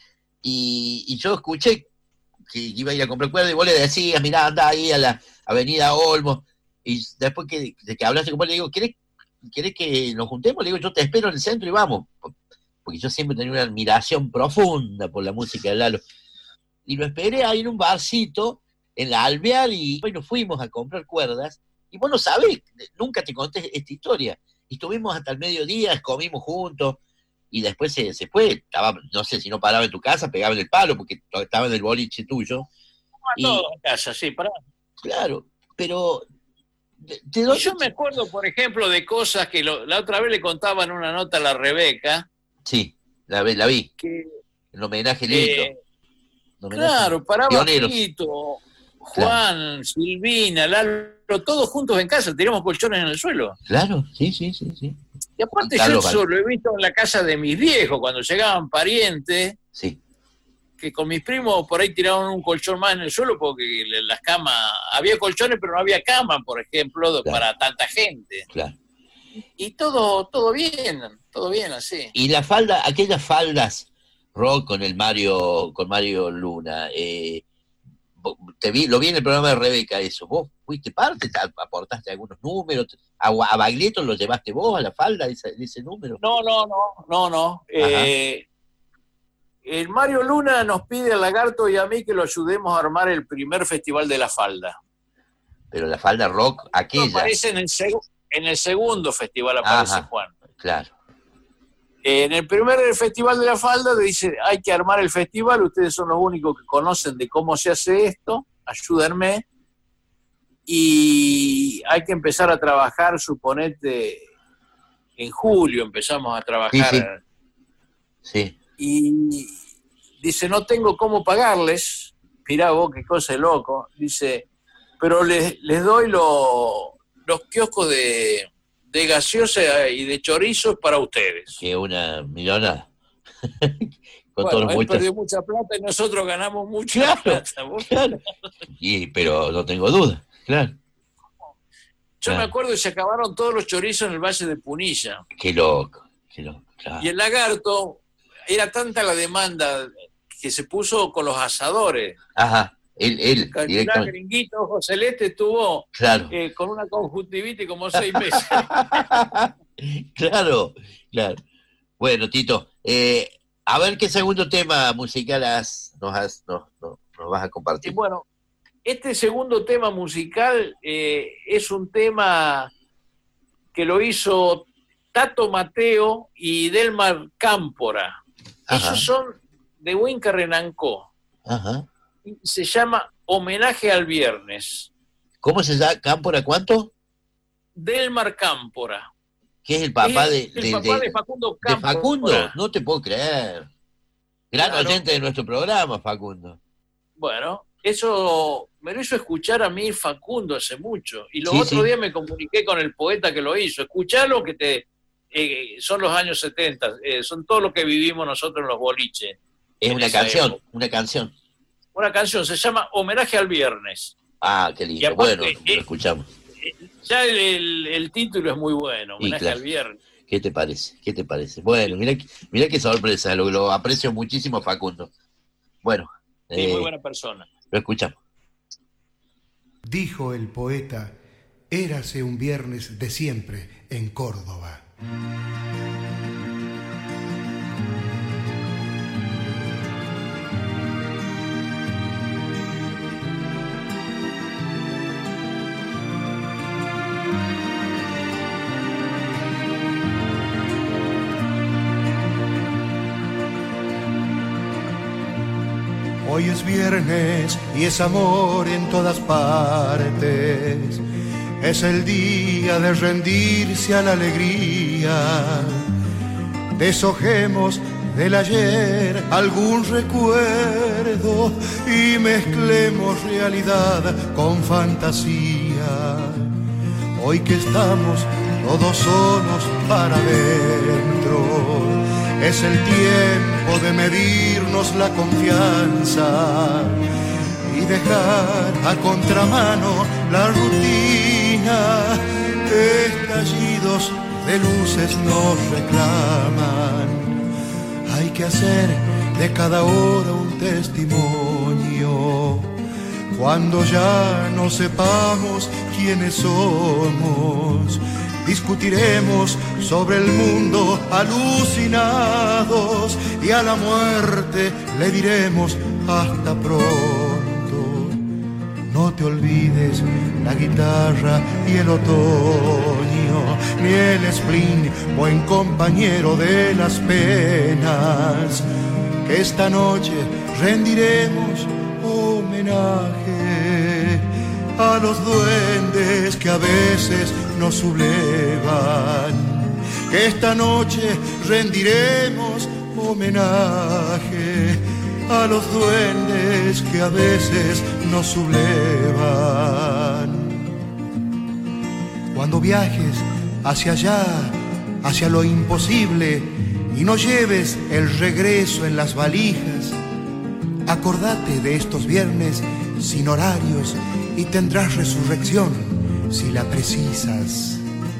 [SPEAKER 1] y, y yo escuché que iba a ir a comprar cuerdas y vos le decías, mirá, anda ahí a la avenida Olmos, y después que, de que hablaste con vos le digo, ¿querés, ¿querés que nos juntemos? Le digo, yo te espero en el centro y vamos, porque yo siempre tenía una admiración profunda por la música de Lalo. Y lo esperé ahí en un barcito, en la Alvear, y bueno, fuimos a comprar cuerdas, y vos no sabés, nunca te conté esta historia. Y estuvimos hasta el mediodía, comimos juntos, y después se, se fue, estaba, no sé si no paraba en tu casa, pegaba en el palo, porque estaba en el boliche tuyo. Y,
[SPEAKER 14] Todo en casa, sí, pará.
[SPEAKER 1] claro, pero ¿de, de
[SPEAKER 14] Y
[SPEAKER 1] dónde
[SPEAKER 14] yo me acuerdo, por ejemplo, de cosas que lo- la otra vez le contaba en una nota a la Rebeca,
[SPEAKER 1] Sí, la, vi- la vi,
[SPEAKER 14] que
[SPEAKER 1] el homenaje lindo.
[SPEAKER 14] eh,
[SPEAKER 1] el homenaje
[SPEAKER 14] claro, paraba
[SPEAKER 1] pioneros.
[SPEAKER 14] Fito, Juan, Silvina, Lalo, todos juntos en casa, teníamos colchones en el suelo.
[SPEAKER 1] Claro, sí, sí, sí, sí.
[SPEAKER 14] Y aparte
[SPEAKER 1] Juan
[SPEAKER 14] yo
[SPEAKER 1] Carlos
[SPEAKER 14] eso lo he visto en la casa de mis viejos, cuando llegaban parientes,
[SPEAKER 1] Sí,
[SPEAKER 14] que con mis primos por ahí tiraban un colchón más en el suelo porque le- las camas, había colchones pero no había cama, por ejemplo, de-
[SPEAKER 1] Claro.
[SPEAKER 14] para tanta gente.
[SPEAKER 1] claro.
[SPEAKER 14] Y todo, todo bien, todo bien así.
[SPEAKER 1] Y la falda, aquellas faldas rock con el Mario, con Mario Luna, eh, vo- te vi, lo vi en el programa de Rebeca eso, vos fuiste parte, te aportaste algunos números, a, a Baglietto lo llevaste vos a la falda de ese, de ese número.
[SPEAKER 14] No, no, no, no, no. Eh, el Mario Luna nos pide al Lagarto y a mí que lo ayudemos a armar el primer festival de la falda.
[SPEAKER 1] Pero la falda rock, aquella.
[SPEAKER 14] Aparece en el, seg- en el segundo festival, aparece
[SPEAKER 1] Ajá.
[SPEAKER 14] Juan.
[SPEAKER 1] Claro,
[SPEAKER 14] Eh, en el primer festival de la falda dice, hay que armar el festival, ustedes son los únicos que conocen de cómo se hace esto, ayúdenme. Y hay que empezar a trabajar, suponete, en julio empezamos a trabajar.
[SPEAKER 1] Sí, sí.
[SPEAKER 14] Y dice, no tengo cómo pagarles, mirá vos qué cosa de loco, dice, pero les, les doy lo- los kioscos de, de gaseosa y de chorizos para ustedes.
[SPEAKER 1] Que una millonada. Con
[SPEAKER 14] Bueno,
[SPEAKER 1] todos los
[SPEAKER 14] él
[SPEAKER 1] muertos.
[SPEAKER 14] perdió mucha plata y nosotros ganamos mucha
[SPEAKER 1] Claro,
[SPEAKER 14] plata. ¿Vos?
[SPEAKER 1] Y, pero no tengo duda, claro.
[SPEAKER 14] Yo me
[SPEAKER 1] Claro.
[SPEAKER 14] acuerdo que se acabaron todos los chorizos en el Valle de Punilla.
[SPEAKER 1] Qué loco,
[SPEAKER 14] Y el lagarto, era tanta la demanda que se puso con los asadores.
[SPEAKER 1] Ajá, él, él.
[SPEAKER 14] El gringuito Ojo Celeste estuvo
[SPEAKER 1] claro.
[SPEAKER 14] eh, con una conjuntivitis como seis meses.
[SPEAKER 1] Claro, claro. Bueno, Tito, eh, a ver qué segundo tema musical has, nos, has, nos, nos, nos vas a compartir.
[SPEAKER 14] Y bueno, este segundo tema musical eh, es un tema que lo hizo Tato Mateo y Delmar Cámpora. Ajá. Esos son de Huinca Renancó.
[SPEAKER 1] Ajá.
[SPEAKER 14] Y se llama Homenaje al Viernes.
[SPEAKER 1] ¿Cómo se llama? ¿Cámpora cuánto?
[SPEAKER 14] Delmar Cámpora.
[SPEAKER 1] ¿Qué es el papá de,
[SPEAKER 14] el, el
[SPEAKER 1] de,
[SPEAKER 14] papá
[SPEAKER 1] de,
[SPEAKER 14] de Facundo Cámpora?
[SPEAKER 1] ¿De Facundo? No te puedo creer. Gran
[SPEAKER 14] claro.
[SPEAKER 1] oyente de nuestro programa, Facundo.
[SPEAKER 14] Bueno, eso me lo hizo escuchar a mí Facundo hace mucho. Y los
[SPEAKER 1] sí,
[SPEAKER 14] otros
[SPEAKER 1] sí.
[SPEAKER 14] días me comuniqué con el poeta que lo hizo. Escuchalo que te... Eh, son los años setenta, eh, son todo lo que vivimos nosotros en los boliches.
[SPEAKER 1] Es una canción, época. una canción.
[SPEAKER 14] Una canción, se llama Homenaje al Viernes.
[SPEAKER 1] Ah, qué lindo.
[SPEAKER 14] Aparte,
[SPEAKER 1] bueno,
[SPEAKER 14] eh,
[SPEAKER 1] lo escuchamos.
[SPEAKER 14] Eh, ya el, el, el título es muy bueno, Homenaje claro. al Viernes.
[SPEAKER 1] ¿Qué te parece? ¿Qué te parece? Bueno, mira, mira qué sorpresa, lo, lo aprecio muchísimo, Facundo. Bueno.
[SPEAKER 14] Sí,
[SPEAKER 1] eh,
[SPEAKER 14] muy buena persona.
[SPEAKER 1] Lo escuchamos.
[SPEAKER 7] Dijo el poeta, érase un viernes de siempre en Córdoba. Hoy es viernes y es amor en todas partes. Es el día de rendirse a la alegría. Deshojemos del ayer algún recuerdo y mezclemos realidad con fantasía. Hoy que estamos todos solos para adentro, es el tiempo de medirnos la confianza y dejar a contramano la rutina. Estallidos de luces nos reclaman. Hay que hacer de cada hora un testimonio. Cuando ya no sepamos quiénes somos, discutiremos sobre el mundo alucinados y a la muerte le diremos hasta pronto. No te olvides la guitarra y el otoño, ni el spleen, buen compañero de las penas, que esta noche rendiremos homenaje a los duendes que a veces nos sublevan, que esta noche rendiremos homenaje a los duendes que a veces nos sublevan. Cuando viajes hacia allá, hacia lo imposible, y no lleves el regreso en las valijas, acordate de estos viernes sin horarios y tendrás resurrección si la precisas.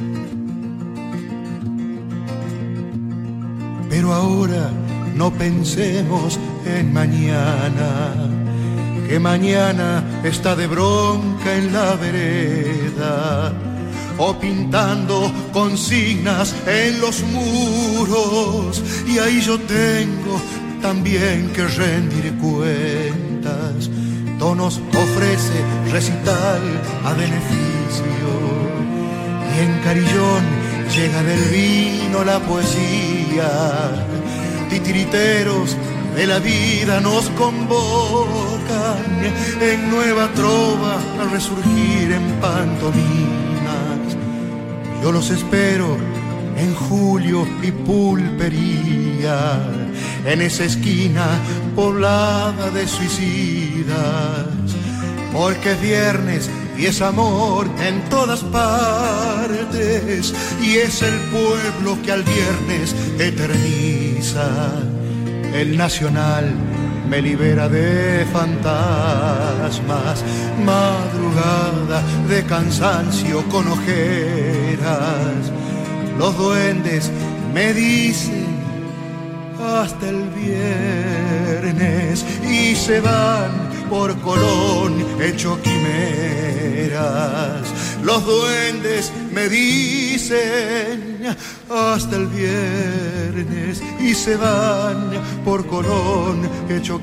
[SPEAKER 7] Pero ahora no pensemos en mañana, que mañana está de bronca en la vereda, o pintando consignas en los muros, y ahí yo tengo también que rendir cuentas. Tonos ofrece recital a beneficio, y en Carillón llega del vino la poesía. Titiriteros de la vida nos convocan en nueva trova a resurgir en pantomimas. Yo los espero en Julio y Pulpería, en esa esquina poblada de suicidas, porque es viernes y es amor en todas partes, y es el pueblo que al viernes eterniza. El Nacional me libera de fantasmas, madrugada de cansancio con ojeras. Los duendes me dicen hasta el viernes y se van por Colón hecho quimeras. Los duendes me dicen hasta el viernes y se van por Colón hecho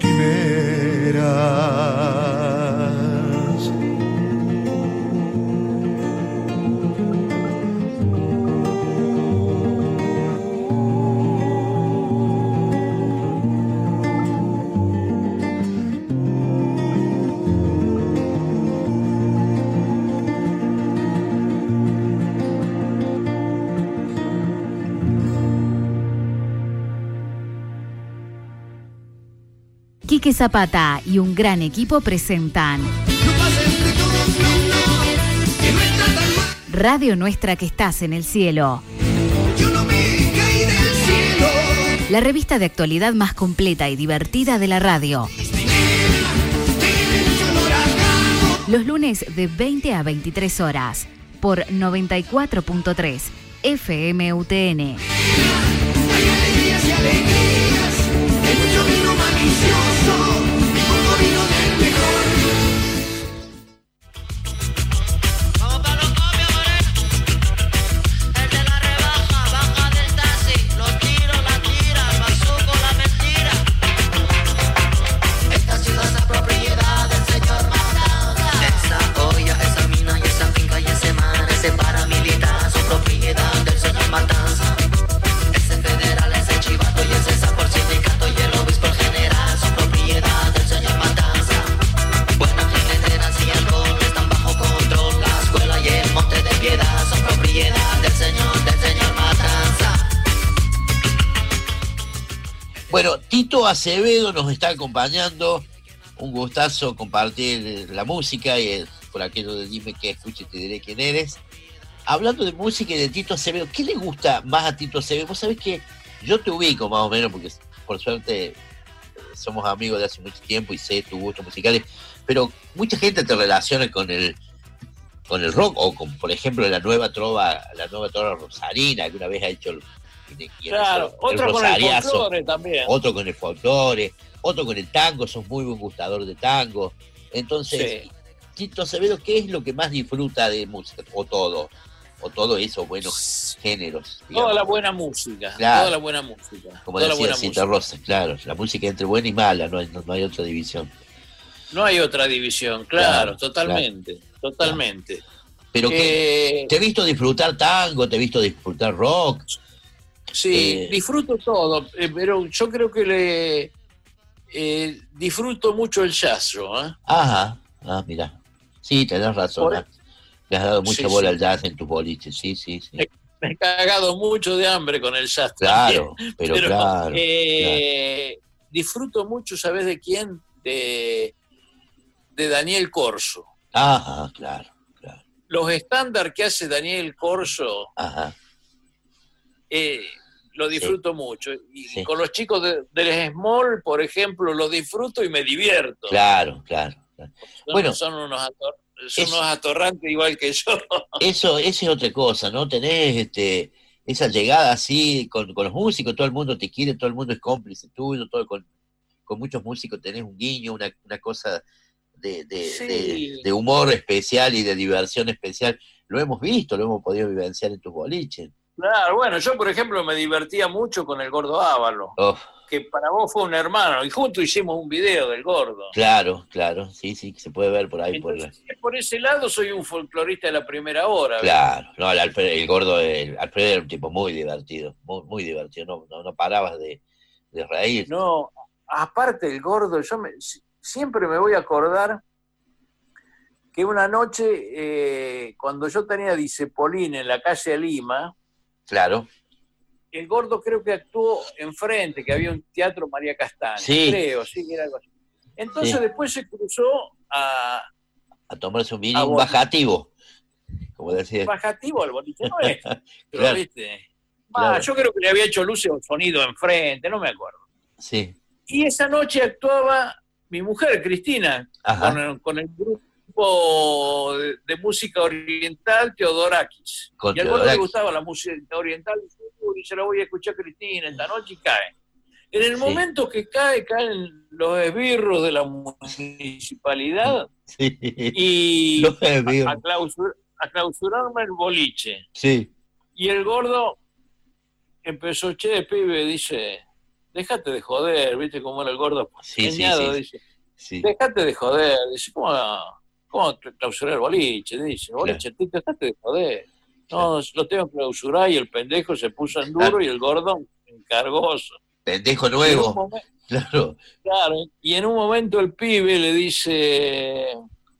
[SPEAKER 7] quimeras.
[SPEAKER 8] Quique Zapata y un gran equipo presentan Radio Nuestra que estás en el cielo. La revista de actualidad más completa y divertida de la radio. Los lunes de veinte a veintitrés horas por noventa y cuatro punto tres F M U T N.
[SPEAKER 1] Bueno, Tito Acevedo nos está acompañando. Un gustazo compartir la música y el, por aquello de dime qué escuche y te diré quién eres. Hablando de música y de Tito Acevedo, ¿qué le gusta más a Tito Acevedo? Vos sabés que yo te ubico más o menos porque por suerte somos amigos de hace mucho tiempo y sé tus gustos musicales, pero mucha gente te relaciona con el con el rock o con, por ejemplo, la nueva trova, la nueva trova rosarina, que una vez ha hecho el,
[SPEAKER 14] claro,
[SPEAKER 1] el
[SPEAKER 14] otro con el folclore también.
[SPEAKER 1] Otro con el folclore, otro con el tango, sos muy buen gustador de tango. Entonces, sí. Tito Acevedo, ¿qué es lo que más disfruta de música? O todo, o todo eso, buenos géneros. Digamos.
[SPEAKER 14] Toda la buena música,
[SPEAKER 1] claro.
[SPEAKER 14] Toda la buena música.
[SPEAKER 1] Como
[SPEAKER 14] toda
[SPEAKER 1] decía Cita Rosa, claro, la música entre buena y mala, no hay, no, no hay otra división.
[SPEAKER 14] No hay otra división, claro, claro totalmente, claro. totalmente. Claro.
[SPEAKER 1] Pero
[SPEAKER 14] eh,
[SPEAKER 1] que te he visto disfrutar tango, te he visto disfrutar rock.
[SPEAKER 14] Sí,
[SPEAKER 1] eh,
[SPEAKER 14] disfruto todo, eh, pero yo creo que le eh, disfruto mucho el jazz, yo, ¿eh?
[SPEAKER 1] Ajá, ah, mira. Sí, tenés razón. Por... Le has dado mucha
[SPEAKER 14] sí,
[SPEAKER 1] bola
[SPEAKER 14] sí.
[SPEAKER 1] al jazz en tu boliche, sí, sí, sí.
[SPEAKER 14] Me, me he cagado mucho de hambre con el jazz.
[SPEAKER 1] Claro,
[SPEAKER 14] también.
[SPEAKER 1] pero,
[SPEAKER 14] pero
[SPEAKER 1] claro,
[SPEAKER 14] eh, claro. Disfruto mucho, ¿sabes de quién? De, de Daniel Corso.
[SPEAKER 1] Ajá, claro.
[SPEAKER 14] Los estándares que hace Daniel Corso,
[SPEAKER 1] Ajá.
[SPEAKER 14] Eh, lo disfruto sí. mucho. Y
[SPEAKER 1] sí.
[SPEAKER 14] con los chicos de, del Small, por ejemplo, lo disfruto y me divierto.
[SPEAKER 1] Claro, claro. claro.
[SPEAKER 14] Son,
[SPEAKER 1] bueno,
[SPEAKER 14] son, unos, ator, son
[SPEAKER 1] es,
[SPEAKER 14] unos atorrantes igual que yo.
[SPEAKER 1] Eso, eso es otra cosa, ¿no? Tenés este, esa llegada así con, con los músicos, todo el mundo te quiere, todo el mundo es cómplice tuyo, todo, con, con muchos músicos tenés un guiño, una, una cosa... De, de,
[SPEAKER 14] sí.
[SPEAKER 1] de, de humor especial y de diversión especial. Lo hemos visto, lo hemos podido vivenciar en tus boliches.
[SPEAKER 14] Claro, bueno, yo por ejemplo me divertía mucho con el Gordo Ávalo,
[SPEAKER 1] oh.
[SPEAKER 14] que para vos fue un hermano, y juntos hicimos un video del Gordo.
[SPEAKER 1] Claro, claro, sí, sí, se puede ver por ahí.
[SPEAKER 14] Entonces,
[SPEAKER 1] por, la...
[SPEAKER 14] por ese lado soy un folclorista de la primera hora.
[SPEAKER 1] Claro, no, el, Alfredo, el Gordo, el Alfredo era un tipo muy divertido, muy, muy divertido, no, no, no parabas de, de reír.
[SPEAKER 14] No, aparte el Gordo, yo me... siempre me voy a acordar que una noche, eh, cuando yo tenía Dicepolín en la calle Lima,
[SPEAKER 1] claro,
[SPEAKER 14] el Gordo creo que actuó enfrente, que había un teatro María Castaña,
[SPEAKER 1] sí.
[SPEAKER 14] creo, sí, que era algo así. Entonces sí. después se cruzó a...
[SPEAKER 1] A tomarse un vino, un bajativo, como decía.
[SPEAKER 14] Bajativo al boliche nuestro,
[SPEAKER 1] claro.
[SPEAKER 14] ¿viste?
[SPEAKER 1] Claro.
[SPEAKER 14] Ah, yo creo que le había hecho luces o sonido enfrente, no me acuerdo.
[SPEAKER 1] Sí.
[SPEAKER 14] Y esa noche actuaba mi mujer, Cristina, con el, con el grupo grupo de, de música oriental, Teodorakis.
[SPEAKER 1] Con
[SPEAKER 14] y al gordo le
[SPEAKER 1] Teodorakis.
[SPEAKER 14] gustaba la música oriental, dice, uy, se la voy a escuchar a Cristina esta noche y cae. En el
[SPEAKER 1] Sí.
[SPEAKER 14] momento que cae, caen los esbirros de la municipalidad
[SPEAKER 1] Sí.
[SPEAKER 14] y
[SPEAKER 1] Los esbirros.
[SPEAKER 14] a, a, clausur, a clausurarme el boliche.
[SPEAKER 1] Sí.
[SPEAKER 14] Y el gordo empezó, che, pibe, dice, déjate de joder, ¿viste cómo era el gordo?
[SPEAKER 1] Sí, sí,
[SPEAKER 14] Peñado,
[SPEAKER 1] sí.
[SPEAKER 14] dice,
[SPEAKER 1] Sí.
[SPEAKER 14] déjate de joder, dice, ¿cómo, cómo clausurar el boliche? Dice, boliche, tú déjate de joder. No, lo tengo que clausurar y el pendejo se puso en duro
[SPEAKER 1] Claro.
[SPEAKER 14] y el gordo encargoso.
[SPEAKER 1] Pendejo
[SPEAKER 14] Y en un
[SPEAKER 1] nuevo.
[SPEAKER 14] momen-
[SPEAKER 1] Claro.
[SPEAKER 14] Claro, y en un momento el pibe le dice,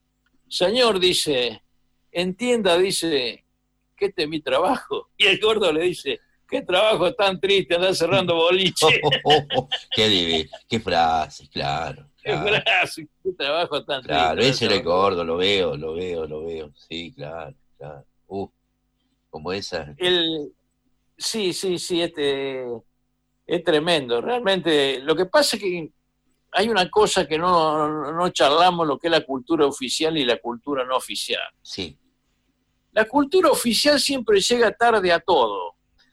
[SPEAKER 14] señor, dice, entienda, dice, que este es mi trabajo. Y el gordo le dice, qué trabajo tan triste, andar cerrando boliche.
[SPEAKER 1] Qué divino. Qué frases, claro.
[SPEAKER 14] Qué
[SPEAKER 1] Claro,
[SPEAKER 14] frase, qué trabajo tan
[SPEAKER 1] claro.
[SPEAKER 14] triste.
[SPEAKER 1] Ese era el gordo, lo veo, lo veo, lo veo. Sí, claro, claro. Uh, como esa.
[SPEAKER 14] El, sí, sí, sí, este es tremendo. Realmente, lo que pasa es que hay una cosa que no, no, no charlamos, lo que es la cultura oficial y la cultura no oficial.
[SPEAKER 1] Sí.
[SPEAKER 14] La cultura oficial siempre llega tarde a todo.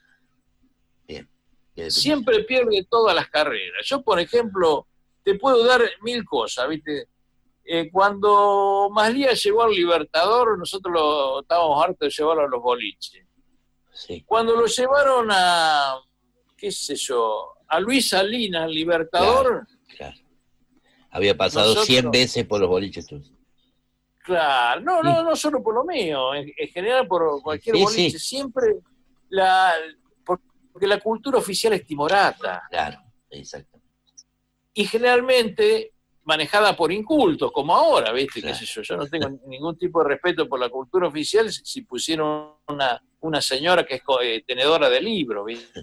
[SPEAKER 1] Bien.
[SPEAKER 14] Siempre pierde todas las carreras. Yo, por ejemplo, te puedo dar mil cosas, ¿viste? Eh, cuando Maslía llegó al Libertador, nosotros lo, estábamos hartos de llevarlo a los boliches.
[SPEAKER 1] Sí.
[SPEAKER 14] Cuando lo llevaron a, qué sé yo, a Luis Salinas, al Libertador,
[SPEAKER 1] Claro. Había pasado
[SPEAKER 14] Nosotros-
[SPEAKER 1] cien veces por los boliches tuyos.
[SPEAKER 14] claro, no, no, no solo por lo mío, en, en general por cualquier
[SPEAKER 1] Sí,
[SPEAKER 14] boliche,
[SPEAKER 1] sí.
[SPEAKER 14] siempre la, porque la cultura oficial es timorata.
[SPEAKER 1] Claro, exacto.
[SPEAKER 14] Y generalmente manejada por incultos, como ahora, ¿viste? Qué sé yo, yo no tengo ningún tipo de respeto por la cultura oficial si, si pusieron una, una señora que es co- eh, tenedora de libros, ¿viste?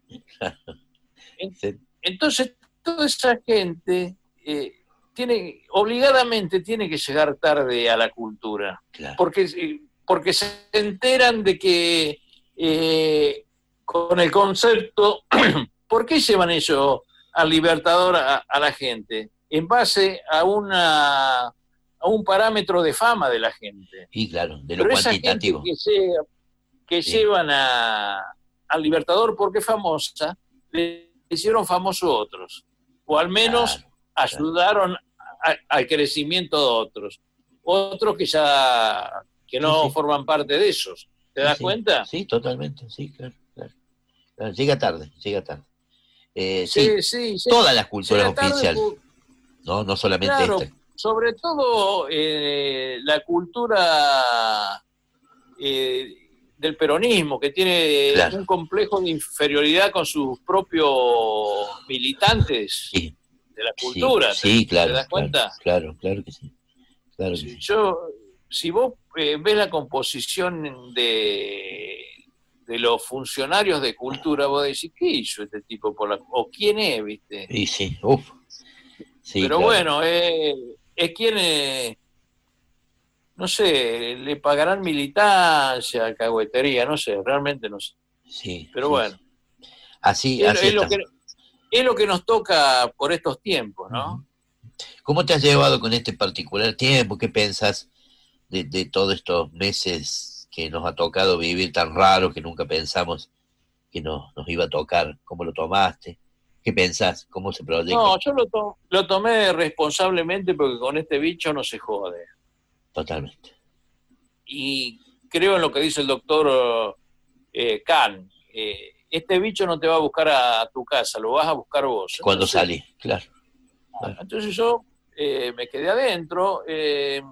[SPEAKER 14] En- Entonces, toda esa gente eh, tiene, obligadamente tiene que llegar tarde a la cultura, porque, eh, porque se enteran de que eh, con el concepto, ¿por qué llevan ellos al Libertador a, a la gente? En base a una a un parámetro de fama de la gente.
[SPEAKER 1] Y claro, de lo
[SPEAKER 14] Pero esa gente
[SPEAKER 1] cuantitativo.
[SPEAKER 14] que, lle- que llevan a, al Libertador porque es famosa, le hicieron famosos otros. O al menos ayudaron a- al crecimiento de otros. Otros que ya que no
[SPEAKER 1] Sí, sí.
[SPEAKER 14] forman parte de esos. ¿Te das
[SPEAKER 1] Sí,
[SPEAKER 14] cuenta?
[SPEAKER 1] Sí, totalmente, sí, claro. claro. Claro, llega tarde, llega tarde. Eh,
[SPEAKER 14] Sí,
[SPEAKER 1] sí,
[SPEAKER 14] sí, sí.
[SPEAKER 1] todas las culturas
[SPEAKER 14] Llega tarde
[SPEAKER 1] oficiales,
[SPEAKER 14] por-
[SPEAKER 1] no, no solamente
[SPEAKER 14] Claro,
[SPEAKER 1] esta.
[SPEAKER 14] sobre todo eh, la cultura eh, del peronismo, que tiene
[SPEAKER 1] Claro.
[SPEAKER 14] un complejo de inferioridad con sus propios militantes de la cultura.
[SPEAKER 1] Sí, sí, claro.
[SPEAKER 14] ¿Te das cuenta?
[SPEAKER 1] Claro, claro, claro que sí. Claro que sí.
[SPEAKER 14] Yo, si vos eh, ves la composición de, de los funcionarios de cultura, vos decís, ¿qué hizo este tipo por la, o quién es, viste?
[SPEAKER 1] Y sí, uff. Sí,
[SPEAKER 14] Pero
[SPEAKER 1] claro.
[SPEAKER 14] bueno, eh, es quien, eh, no sé, le pagarán militancia, cagüetería, no sé, realmente no sé.
[SPEAKER 1] Sí,
[SPEAKER 14] Pero
[SPEAKER 1] sí,
[SPEAKER 14] bueno,
[SPEAKER 1] Así,
[SPEAKER 14] es,
[SPEAKER 1] así
[SPEAKER 14] es lo
[SPEAKER 1] está.
[SPEAKER 14] que, es lo que nos toca por estos tiempos, ¿no?
[SPEAKER 1] ¿Cómo te has llevado con este particular tiempo? ¿Qué pensás de, de todos estos meses que nos ha tocado vivir tan raro que nunca pensamos que nos, nos iba a tocar? ¿Cómo lo tomaste? ¿Qué pensás? ¿Cómo se proyecta?
[SPEAKER 14] No, yo lo, to- lo tomé responsablemente porque con este bicho no se jode.
[SPEAKER 1] Totalmente.
[SPEAKER 14] Y creo en lo que dice el doctor eh, Kahn. Eh, este bicho no te va a buscar a, a tu casa, lo vas a buscar vos.
[SPEAKER 1] Cuando
[SPEAKER 14] Entonces,
[SPEAKER 1] salí, claro.
[SPEAKER 14] Entonces yo eh, me quedé adentro. eh,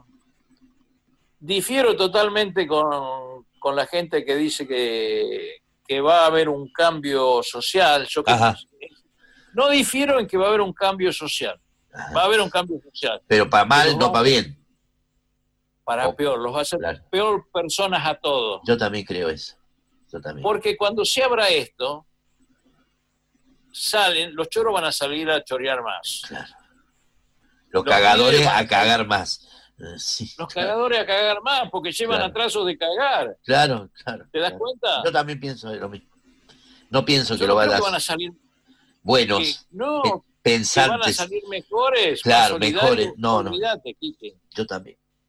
[SPEAKER 14] difiero totalmente con, con la gente que dice que, que va a haber un cambio social. Yo creo
[SPEAKER 1] Ajá.
[SPEAKER 14] que- no difiero en que va a haber un cambio social. Va a haber un cambio social.
[SPEAKER 1] Pero para mal,
[SPEAKER 14] Pero
[SPEAKER 1] no
[SPEAKER 14] va-
[SPEAKER 1] para bien.
[SPEAKER 14] Para peor, los va a hacer peor personas a todos.
[SPEAKER 1] Yo también creo eso. Yo también.
[SPEAKER 14] Porque cuando se abra esto, salen, los choros van a salir a chorear más.
[SPEAKER 1] Los
[SPEAKER 14] los
[SPEAKER 1] cagadores
[SPEAKER 14] pibes van-
[SPEAKER 1] a cagar más. Eh, Sí,
[SPEAKER 14] Los cagadores a cagar más, porque llevan
[SPEAKER 1] Claro.
[SPEAKER 14] atrasos de cagar.
[SPEAKER 1] claro, claro.
[SPEAKER 14] ¿Te das
[SPEAKER 1] claro.
[SPEAKER 14] cuenta?
[SPEAKER 1] Yo también pienso lo mismo. No pienso
[SPEAKER 14] Yo
[SPEAKER 1] que lo
[SPEAKER 14] no creo
[SPEAKER 1] vayas
[SPEAKER 14] que van a salir
[SPEAKER 1] buenos,
[SPEAKER 14] que- no,
[SPEAKER 1] pe-
[SPEAKER 14] que van a
[SPEAKER 1] pensantes.
[SPEAKER 14] salir mejores,
[SPEAKER 1] Claro,
[SPEAKER 14] más solidarios.
[SPEAKER 1] mejores. No, no.
[SPEAKER 14] Olvídate, Quique.
[SPEAKER 1] Yo también.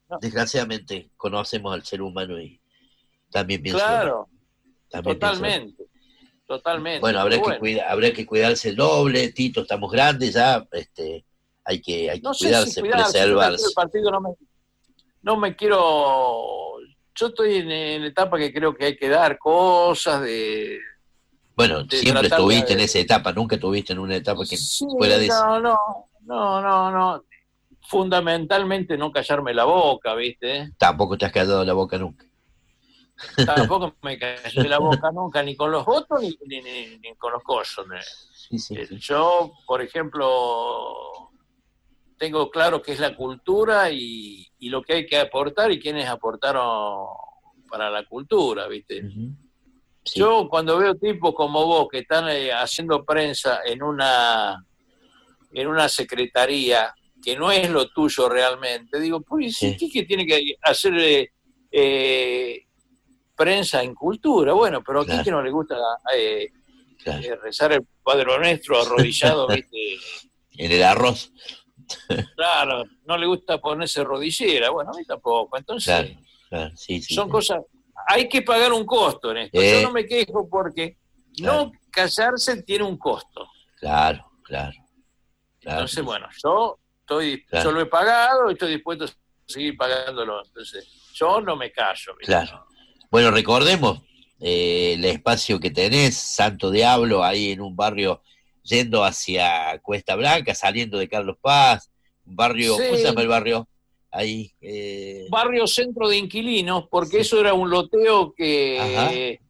[SPEAKER 1] desgraciadamente conocemos al ser humano y también pienso...
[SPEAKER 14] Claro,
[SPEAKER 1] también
[SPEAKER 14] totalmente,
[SPEAKER 1] pienso,
[SPEAKER 14] totalmente.
[SPEAKER 1] bueno, habrá
[SPEAKER 14] Pero
[SPEAKER 1] que
[SPEAKER 14] bueno.
[SPEAKER 1] cuida, habrá que cuidarse el doble, Tito, estamos grandes ya, este, hay que, hay que
[SPEAKER 14] No sé
[SPEAKER 1] cuidarse,
[SPEAKER 14] si cuidarse, yo dentro
[SPEAKER 1] preservarse.
[SPEAKER 14] del partido no me, no me quiero... Yo estoy en, en la etapa que creo que hay que dar cosas de...
[SPEAKER 1] Bueno,
[SPEAKER 14] de
[SPEAKER 1] siempre
[SPEAKER 14] tratar de-
[SPEAKER 1] estuviste en esa etapa, nunca estuviste en una etapa que
[SPEAKER 14] Sí,
[SPEAKER 1] fuera de eso.
[SPEAKER 14] no, no, no, no, no. Fundamentalmente no callarme la boca, ¿viste?
[SPEAKER 1] Tampoco te has callado la boca nunca.
[SPEAKER 14] Tampoco me callé la boca nunca, ni con los votos ni, ni, ni- ni con los cosos. ¿no?
[SPEAKER 1] Sí, sí,
[SPEAKER 14] Eh,
[SPEAKER 1] sí.
[SPEAKER 14] Yo, por ejemplo, tengo claro qué es la cultura y, y lo que hay que aportar y quiénes aportaron para la cultura, ¿viste? Yo cuando veo tipos como vos que están eh, haciendo prensa en una en una secretaría que no es lo tuyo realmente, digo, pues sí, ¿qué es que tiene que hacer eh, eh, prensa en cultura? Bueno, pero aquí que no le gusta eh, eh, rezar el Padre Nuestro arrodillado, ¿viste?
[SPEAKER 1] En el arroz.
[SPEAKER 14] Claro, no le gusta ponerse rodillera, bueno, a mí tampoco, entonces
[SPEAKER 1] Claro, claro, sí, sí.
[SPEAKER 14] son
[SPEAKER 1] sí.
[SPEAKER 14] cosas, hay que pagar un costo en esto,
[SPEAKER 1] Eh.
[SPEAKER 14] yo no me quejo porque no callarse tiene un costo.
[SPEAKER 1] Claro, claro. claro.
[SPEAKER 14] Entonces, bueno, yo estoy,
[SPEAKER 1] Claro.
[SPEAKER 14] yo lo he pagado y estoy dispuesto a seguir pagándolo. Entonces, yo no me callo. ¿viste?
[SPEAKER 1] Claro. Bueno, recordemos eh, el espacio que tenés, Santo Diablo, ahí en un barrio yendo hacia Cuesta Blanca, saliendo de Carlos Paz, un barrio,
[SPEAKER 14] Sí.
[SPEAKER 1] ¿cómo se llama el barrio? Ahí. Eh,
[SPEAKER 14] Barrio Centro de Inquilinos, porque eso era un loteo que,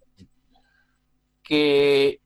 [SPEAKER 14] que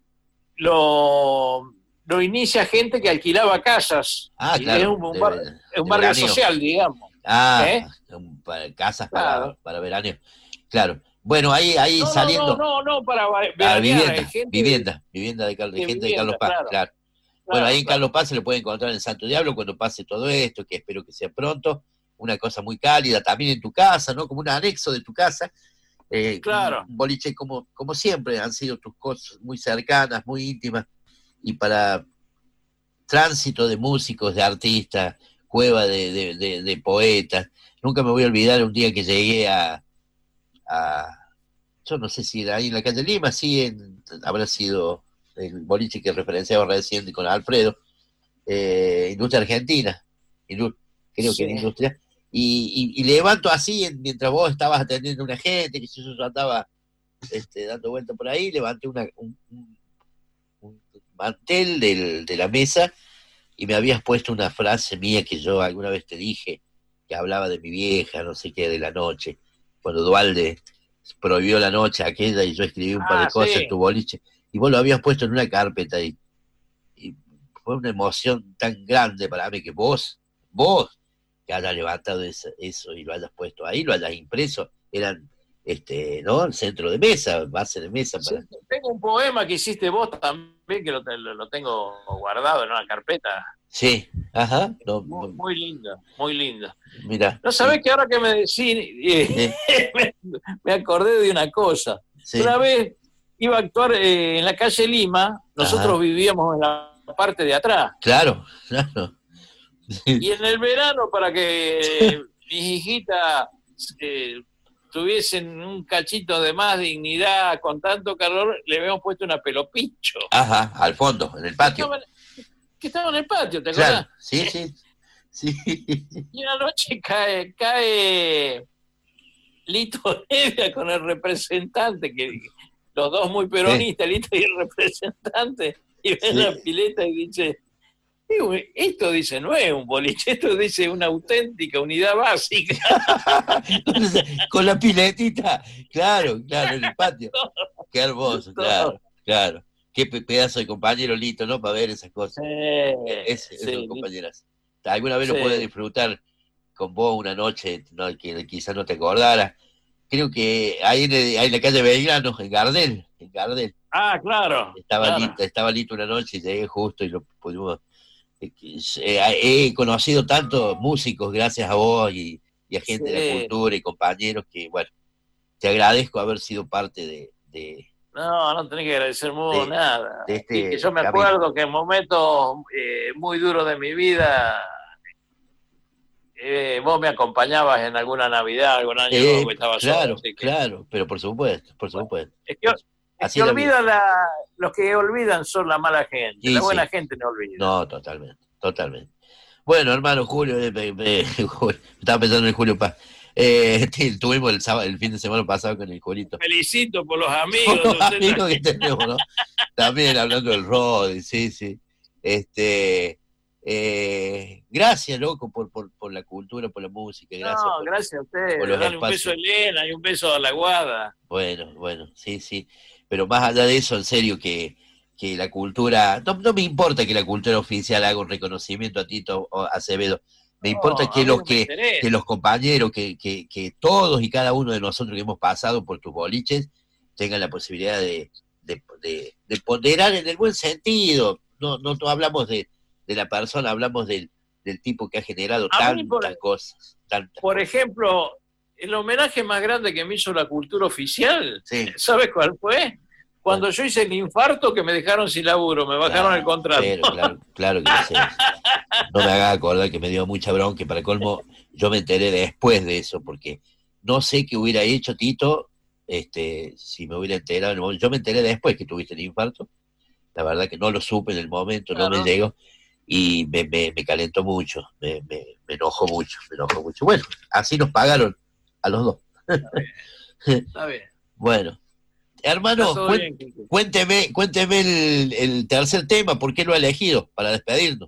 [SPEAKER 14] lo, lo inicia gente que alquilaba casas.
[SPEAKER 1] Ah,
[SPEAKER 14] Y
[SPEAKER 1] claro,
[SPEAKER 14] es un, un
[SPEAKER 1] de-
[SPEAKER 14] bar-
[SPEAKER 1] de
[SPEAKER 14] es un barrio
[SPEAKER 1] veraneo.
[SPEAKER 14] social, digamos.
[SPEAKER 1] ah,
[SPEAKER 14] ¿Eh?
[SPEAKER 1] un- para, casas
[SPEAKER 14] Claro.
[SPEAKER 1] para, para veraneo. Claro. Bueno, ahí, ahí
[SPEAKER 14] No, no,
[SPEAKER 1] saliendo.
[SPEAKER 14] no, no, no, para va-
[SPEAKER 1] Ah,
[SPEAKER 14] veranear,
[SPEAKER 1] vivienda,
[SPEAKER 14] hay gente
[SPEAKER 1] vivienda, vivienda de, Carlos, de
[SPEAKER 14] de
[SPEAKER 1] gente de
[SPEAKER 14] vivienda,
[SPEAKER 1] Carlos Paz,
[SPEAKER 14] claro.
[SPEAKER 1] claro. Bueno, ahí en Carlos Paz se lo puede encontrar en Santo Diablo cuando pase todo esto, que espero que sea pronto. Una cosa muy cálida, también en tu casa, ¿no? Como un anexo de tu casa. Eh,
[SPEAKER 14] Claro.
[SPEAKER 1] Un boliche como, como siempre, han sido tus cosas muy cercanas, muy íntimas. Y para tránsito de músicos, de artistas, cueva de, de, de- de poetas. Nunca me voy a olvidar un día que llegué a, a yo no sé si era ahí en la calle Lima, sí, en- habrá sido el boliche que referenciaba recién con Alfredo, eh, Industria Argentina, Indu- creo
[SPEAKER 14] Sí.
[SPEAKER 1] que era Industria, y, y- y levanto así en- mientras vos estabas atendiendo a una gente, que yo, yo andaba este, dando vuelta por ahí, levanté una, un, un- un mantel del- de la mesa y me habías puesto una frase mía que yo alguna vez te dije, que hablaba de mi vieja, no sé qué, de la noche, cuando Dualde prohibió la noche aquella y yo escribí un par de
[SPEAKER 14] Ah,
[SPEAKER 1] cosas
[SPEAKER 14] sí.
[SPEAKER 1] en tu boliche, y vos lo habías puesto en una carpeta y, y fue una emoción tan grande para mí que vos, vos, que hayas levantado eso, eso y lo hayas puesto ahí, lo hayas impreso, eran, este, ¿no? El centro de mesa, base de mesa para...
[SPEAKER 14] Sí, tengo un poema que hiciste vos también, que lo, lo- lo tengo guardado en una carpeta.
[SPEAKER 1] Sí, ajá, no,
[SPEAKER 14] Muy, muy linda, muy linda.
[SPEAKER 1] mira.
[SPEAKER 14] No sabés que ahora que me decís, eh, me, me acordé de una cosa.
[SPEAKER 1] Sí.
[SPEAKER 14] Una vez iba a actuar eh, en la calle Lima, nosotros
[SPEAKER 1] Ajá.
[SPEAKER 14] vivíamos en la parte de atrás.
[SPEAKER 1] Claro, claro.
[SPEAKER 14] Y en el verano, para que mis hijitas eh, tuviesen un cachito de más dignidad con tanto calor, le habíamos puesto una pelopincho.
[SPEAKER 1] Ajá, al fondo, en el patio.
[SPEAKER 14] Estaba en- que estaba en el patio, ¿te acordás?
[SPEAKER 1] Claro, sí, sí. Sí.
[SPEAKER 14] Y una noche cae, cae Lito Nevia con el representante, que los dos muy peronistas, Lito y el representante, y ven
[SPEAKER 1] Sí.
[SPEAKER 14] la pileta y dice, "Eh, güey, esto dice, no es un boliche, esto dice una auténtica unidad básica".
[SPEAKER 1] Con la piletita, claro, claro, en el patio. Qué hermoso, claro, claro. Qué pe- pedazo de compañero Lito, ¿no? Para ver esas cosas. Ese,
[SPEAKER 14] sí,
[SPEAKER 1] esos compañeras. Alguna vez lo
[SPEAKER 14] Sí.
[SPEAKER 1] puedes disfrutar con vos una noche, ¿no? Que quizás no te acordaras. Creo que ahí en, el- ahí en la calle Belgrano, en Gardel, en Gardel.
[SPEAKER 14] Ah, claro.
[SPEAKER 1] Estaba
[SPEAKER 14] claro.
[SPEAKER 1] Lito, estaba Lito una noche y llegué justo y lo pudimos. eh, que- eh, He conocido tantos músicos gracias a vos y, y a gente de la
[SPEAKER 14] Sí.
[SPEAKER 1] cultura y compañeros que, bueno, te agradezco haber sido parte de, de-
[SPEAKER 14] No, no tenés que agradecer mucho
[SPEAKER 1] De-
[SPEAKER 14] nada.
[SPEAKER 1] de este
[SPEAKER 14] Y que yo me
[SPEAKER 1] camino.
[SPEAKER 14] acuerdo que en momentos eh, muy duros de mi vida eh, vos me acompañabas en alguna Navidad, algún año
[SPEAKER 1] Eh,
[SPEAKER 14] nuevo que estaba solo,
[SPEAKER 1] claro,
[SPEAKER 14] así que-
[SPEAKER 1] claro, pero por supuesto, por supuesto.
[SPEAKER 14] Es que, es
[SPEAKER 1] Así
[SPEAKER 14] que
[SPEAKER 1] la
[SPEAKER 14] olvida la- los que olvidan son la mala gente,
[SPEAKER 1] Sí,
[SPEAKER 14] la buena
[SPEAKER 1] sí.
[SPEAKER 14] gente no olvida.
[SPEAKER 1] No, totalmente, totalmente. Bueno, hermano Julio, eh, me- me- Julio, estaba pensando en Julio Paz. Eh, sí, tuvimos el sábado, el fin de semana pasado con el Julito.
[SPEAKER 14] Felicito por los
[SPEAKER 1] Por
[SPEAKER 14] amigos.
[SPEAKER 1] los
[SPEAKER 14] usted
[SPEAKER 1] amigos
[SPEAKER 14] sabe.
[SPEAKER 1] que tenemos, ¿no? También hablando del Rodi, sí, sí. Este, eh, gracias, loco, por, por, por la cultura, por la música, gracias.
[SPEAKER 14] No,
[SPEAKER 1] por-
[SPEAKER 14] gracias a usted.
[SPEAKER 1] por los
[SPEAKER 14] Dale un beso a
[SPEAKER 1] espacios.
[SPEAKER 14] Elena y un beso a la Guada.
[SPEAKER 1] Bueno, bueno, sí, sí. Pero más allá de eso, en serio, que, que la cultura, no, no me importa que la cultura oficial haga un reconocimiento a Tito o a Acevedo. Me importa
[SPEAKER 14] a
[SPEAKER 1] que
[SPEAKER 14] mí
[SPEAKER 1] los
[SPEAKER 14] no me
[SPEAKER 1] que,
[SPEAKER 14] interesa.
[SPEAKER 1] que los compañeros, que, que, que todos y cada uno de nosotros que hemos pasado por tus boliches tengan la posibilidad de, de, de, de ponderar en el buen sentido. No, no, no hablamos de, de la persona, hablamos del, del tipo que ha generado
[SPEAKER 14] A mí,
[SPEAKER 1] tantas
[SPEAKER 14] por-
[SPEAKER 1] cosas. Tantas.
[SPEAKER 14] Por ejemplo, el homenaje más grande que me hizo la cultura oficial,
[SPEAKER 1] Sí.
[SPEAKER 14] ¿sabes cuál fue? Cuando yo hice el infarto que me dejaron sin laburo, me bajaron
[SPEAKER 1] Claro,
[SPEAKER 14] el contrato.
[SPEAKER 1] pero, claro, claro que lo sé. No me hagas acordar que me dio mucha bronca, y para colmo, yo me enteré después de eso, porque no sé qué hubiera hecho Tito este, si me hubiera enterado en el momento. Yo me enteré después que tuviste el infarto, la verdad que no lo supe en el momento, no me
[SPEAKER 14] Claro.
[SPEAKER 1] llegó, y me, me, me calentó mucho, me, me, me enojó mucho, me enojó mucho. Bueno, así nos pagaron a los dos.
[SPEAKER 14] Está bien.
[SPEAKER 1] Bueno, hermano,
[SPEAKER 14] Está todo
[SPEAKER 1] cuen-
[SPEAKER 14] bien, Quique.
[SPEAKER 1] cuénteme, cuénteme el, el tercer tema, ¿por qué lo ha elegido para despedirnos?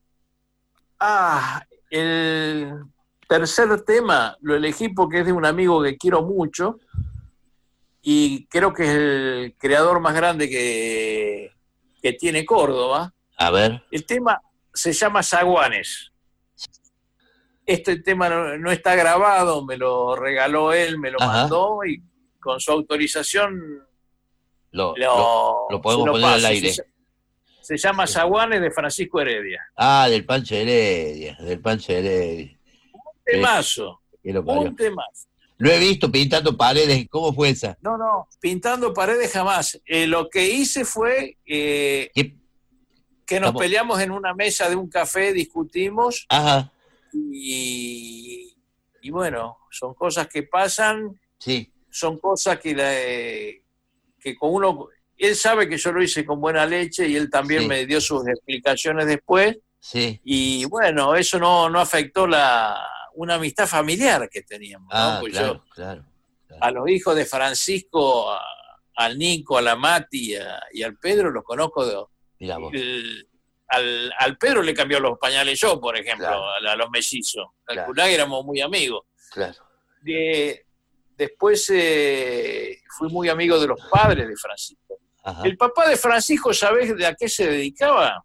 [SPEAKER 14] Ah, el tercer tema lo elegí porque es de un amigo que quiero mucho y creo que es el creador más grande que, que tiene Córdoba.
[SPEAKER 1] A ver.
[SPEAKER 14] El tema se llama Zaguanes. Este tema no, no está grabado, me lo regaló él, me lo
[SPEAKER 1] Ajá.
[SPEAKER 14] mandó y con su autorización
[SPEAKER 1] Lo,
[SPEAKER 14] lo,
[SPEAKER 1] lo- lo podemos
[SPEAKER 14] se lo
[SPEAKER 1] poner al
[SPEAKER 14] paso.
[SPEAKER 1] aire.
[SPEAKER 14] Se, se llama Zaguanes de Francisco Heredia.
[SPEAKER 1] Ah, del Pancho Heredia, del Pancho Heredia.
[SPEAKER 14] Temazo,
[SPEAKER 1] Que lo parió.
[SPEAKER 14] un temazo.
[SPEAKER 1] Lo he visto pintando paredes, ¿cómo fue esa?
[SPEAKER 14] No, no, pintando paredes jamás. Eh, lo que hice fue eh, que nos
[SPEAKER 1] Estamos-
[SPEAKER 14] peleamos en una mesa de un café, discutimos
[SPEAKER 1] Ajá,
[SPEAKER 14] y, y bueno, son cosas que pasan,
[SPEAKER 1] sí,
[SPEAKER 14] son cosas que, la, eh, que con uno, él sabe que yo lo hice con buena leche y él también
[SPEAKER 1] Sí.
[SPEAKER 14] me dio sus explicaciones después
[SPEAKER 1] sí.
[SPEAKER 14] y bueno, eso no, no afectó la una amistad familiar que teníamos, ¿no?
[SPEAKER 1] Ah,
[SPEAKER 14] Pues
[SPEAKER 1] claro,
[SPEAKER 14] yo,
[SPEAKER 1] claro.
[SPEAKER 14] a los hijos de Francisco, a- al Nico, a la Mati a- y al Pedro los conozco de,
[SPEAKER 1] Mirá vos.
[SPEAKER 14] el- al, al Pedro le cambió los pañales yo, por ejemplo,
[SPEAKER 1] Claro.
[SPEAKER 14] a, a los mellizos.
[SPEAKER 1] Claro.
[SPEAKER 14] Calculá que éramos muy amigos.
[SPEAKER 1] Claro.
[SPEAKER 14] De- después eh, fui muy amigo de los padres de Francisco.
[SPEAKER 1] Ajá.
[SPEAKER 14] El papá de Francisco, ¿sabés de a qué se dedicaba?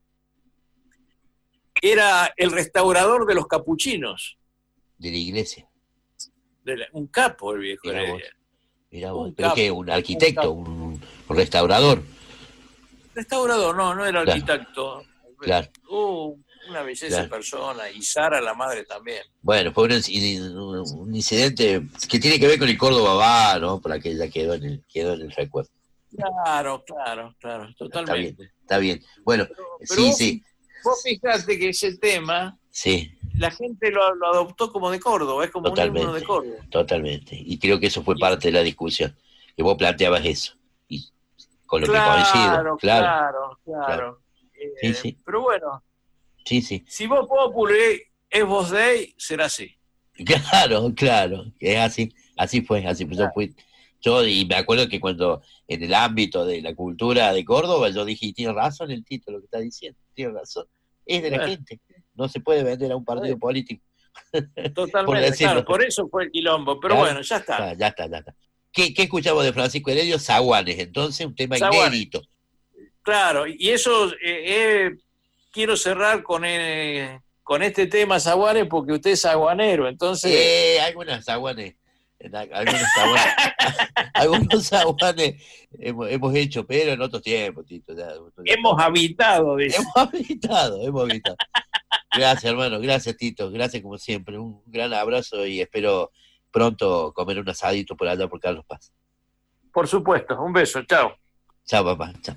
[SPEAKER 14] Era el restaurador de los capuchinos.
[SPEAKER 1] De la iglesia.
[SPEAKER 14] De la- un capo el viejo.
[SPEAKER 1] Mirá
[SPEAKER 14] Heredia.
[SPEAKER 1] vos. Mirá vos.
[SPEAKER 14] Un
[SPEAKER 1] ¿Pero
[SPEAKER 14] capo,
[SPEAKER 1] qué? ¿Un arquitecto?
[SPEAKER 14] un
[SPEAKER 1] ¿Un, un restaurador?
[SPEAKER 14] Restaurador, no, no era
[SPEAKER 1] Claro.
[SPEAKER 14] arquitecto.
[SPEAKER 1] Claro.
[SPEAKER 14] Uh, una belleza
[SPEAKER 1] Claro.
[SPEAKER 14] de persona. Y Sara, la madre, también.
[SPEAKER 1] Bueno, fue un, inci- un incidente que tiene que ver con el Córdoba va, ¿no? Por aquel ya quedó en el, quedó en el recuerdo.
[SPEAKER 14] Claro, claro, claro,
[SPEAKER 1] Está
[SPEAKER 14] totalmente.
[SPEAKER 1] bien, está bien. Bueno,
[SPEAKER 14] Pero
[SPEAKER 1] sí,
[SPEAKER 14] vos,
[SPEAKER 1] sí,
[SPEAKER 14] vos fijate que ese tema,
[SPEAKER 1] sí,
[SPEAKER 14] la gente lo, lo adoptó como de Córdoba, es como un himno de
[SPEAKER 1] totalmente,
[SPEAKER 14] Córdoba.
[SPEAKER 1] totalmente. Y creo que eso fue parte de la discusión, que vos planteabas eso. Y con lo
[SPEAKER 14] Claro,
[SPEAKER 1] que coincido, claro.
[SPEAKER 14] claro, claro. Eh,
[SPEAKER 1] Sí, sí.
[SPEAKER 14] Pero bueno,
[SPEAKER 1] Sí, sí.
[SPEAKER 14] si vos Populi es vos Dei, será así.
[SPEAKER 1] Claro, claro, que es así, así fue, así fue. Yo, fui, yo y me acuerdo que cuando en el ámbito de la cultura de Córdoba, yo dije, y tiene razón el título que está diciendo, tiene razón, es de la
[SPEAKER 14] Claro.
[SPEAKER 1] gente, no se puede vender a un partido político.
[SPEAKER 14] Totalmente,
[SPEAKER 1] decirlo.
[SPEAKER 14] claro, por eso fue el quilombo. Pero
[SPEAKER 1] Claro.
[SPEAKER 14] bueno, ya está.
[SPEAKER 1] Ah, ya está, ya está. ¿Qué, qué escuchamos de Francisco Heredio? Zaguanes, entonces un tema
[SPEAKER 14] Zaguanes.
[SPEAKER 1] inédito.
[SPEAKER 14] Claro, y eso eh, eh, quiero cerrar con, eh, con este tema, Zaguanes, porque usted es zaguanero, entonces...
[SPEAKER 1] Eh, algunas zaguanes, en al- algunos zaguanes, algunos zaguanes hemos, hemos hecho, pero en otros tiempos, Tito. ya-
[SPEAKER 14] Hemos habitado, dice.
[SPEAKER 1] Hemos habitado, hemos habitado. Gracias, hermano, gracias, Tito, gracias como siempre. Un gran abrazo y espero pronto comer un asadito por allá por Carlos Paz.
[SPEAKER 14] Por supuesto, un beso, chao.
[SPEAKER 1] Chao, papá, chao.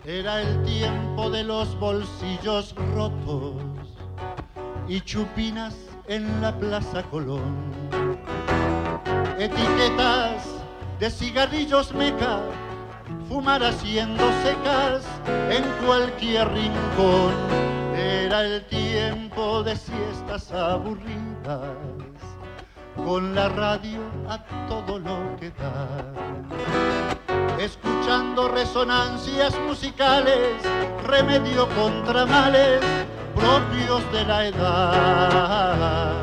[SPEAKER 7] Era el tiempo de los bolsillos rotos y chupinas en la Plaza Colón. Etiquetas de cigarrillos meca, fumar haciendo secas en cualquier rincón. Era el tiempo de siestas aburridas, con la radio a todo lo que da. Escuchando resonancias musicales, remedio contra males propios de la edad.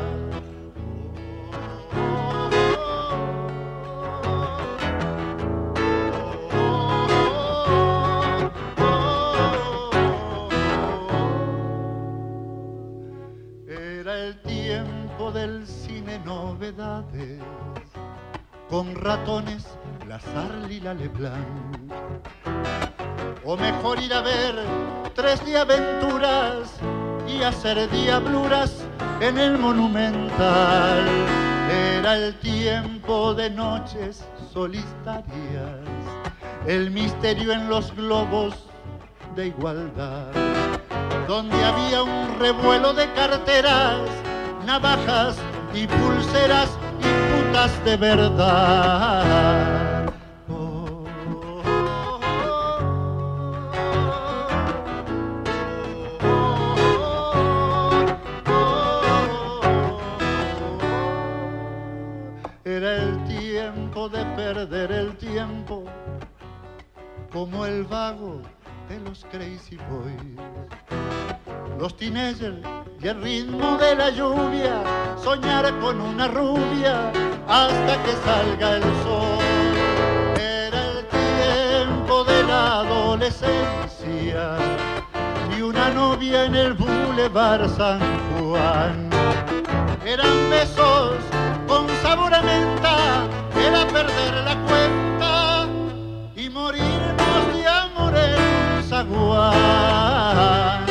[SPEAKER 7] Era el tiempo del cine novedades, con ratones, la Sarli y la Leblanc. O mejor ir a ver Tres de Aventuras y hacer diabluras en el Monumental. Era el tiempo de noches solitarias, el misterio en los globos de igualdad, donde había un revuelo de carteras, navajas y pulseras y putas de verdad. Oh, oh, oh, era el tiempo de perder el tiempo, como el vago de los Crazy Boys. Los teenagers y el ritmo de la lluvia, soñar con una rubia hasta que salga el sol. Era el tiempo de la adolescencia y una novia en el Boulevard San Juan. Eran besos con sabor a menta, era perder la cuenta y morirnos de amor en un zaguán.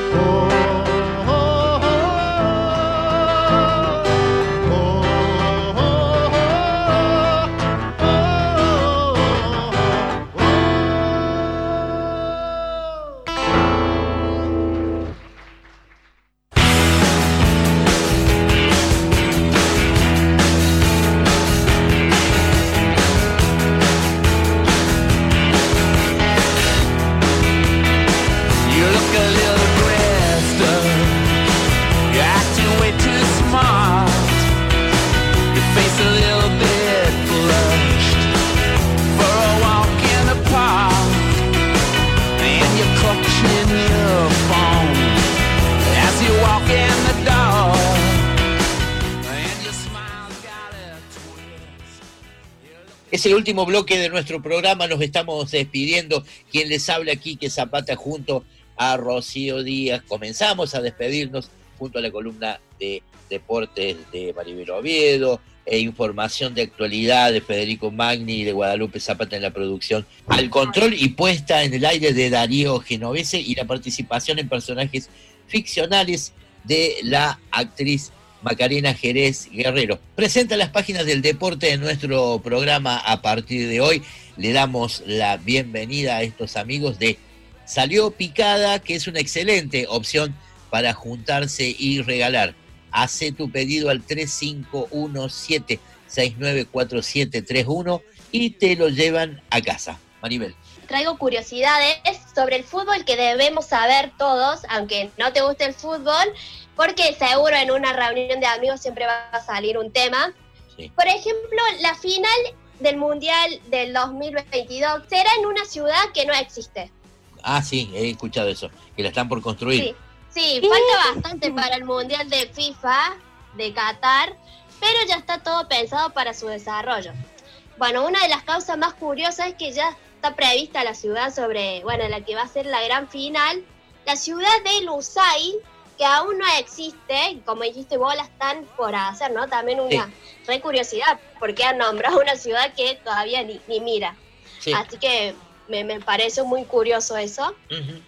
[SPEAKER 1] Es el último bloque de nuestro programa, nos estamos despidiendo. Quien les habla aquí, que Zapata, junto a Rocío Díaz. Comenzamos a despedirnos junto a la columna de deportes de Maribel Oviedo, e información de actualidad de Federico Magni y de Guadalupe Zapata en la producción. Al control y puesta en el aire de Darío Genovese, y la participación en personajes ficcionales de la actriz Macarena Jerez Guerrero. Presenta las páginas del deporte de nuestro programa a partir de hoy. Le damos la bienvenida a estos amigos de Salió Picada, que es una excelente opción para juntarse y regalar. Hace tu pedido al tres cinco uno siete seis nueve cuatro siete tres uno y te lo llevan a casa. Maribel.
[SPEAKER 11] Traigo curiosidades sobre el fútbol que debemos saber todos, aunque no te guste el fútbol, porque seguro en una reunión de amigos siempre va a salir un tema. Sí. Por ejemplo, la final del Mundial del dos mil veintidós será en una ciudad que no existe.
[SPEAKER 1] Ah, sí, he escuchado eso, que la están por construir.
[SPEAKER 11] Sí, sí, falta bastante para el Mundial de FIFA de Qatar, pero ya está todo pensado para su desarrollo. Bueno, una de las causas más curiosas es que ya está prevista la ciudad sobre, bueno, la que va a ser la gran final, la ciudad de Lusail, que aún no existe, como dijiste vos, la están por hacer, ¿no? También una sí. re curiosidad, porque han nombrado una ciudad que todavía ni, ni mira. Sí. Así que me, me parece muy curioso eso. Uh-huh.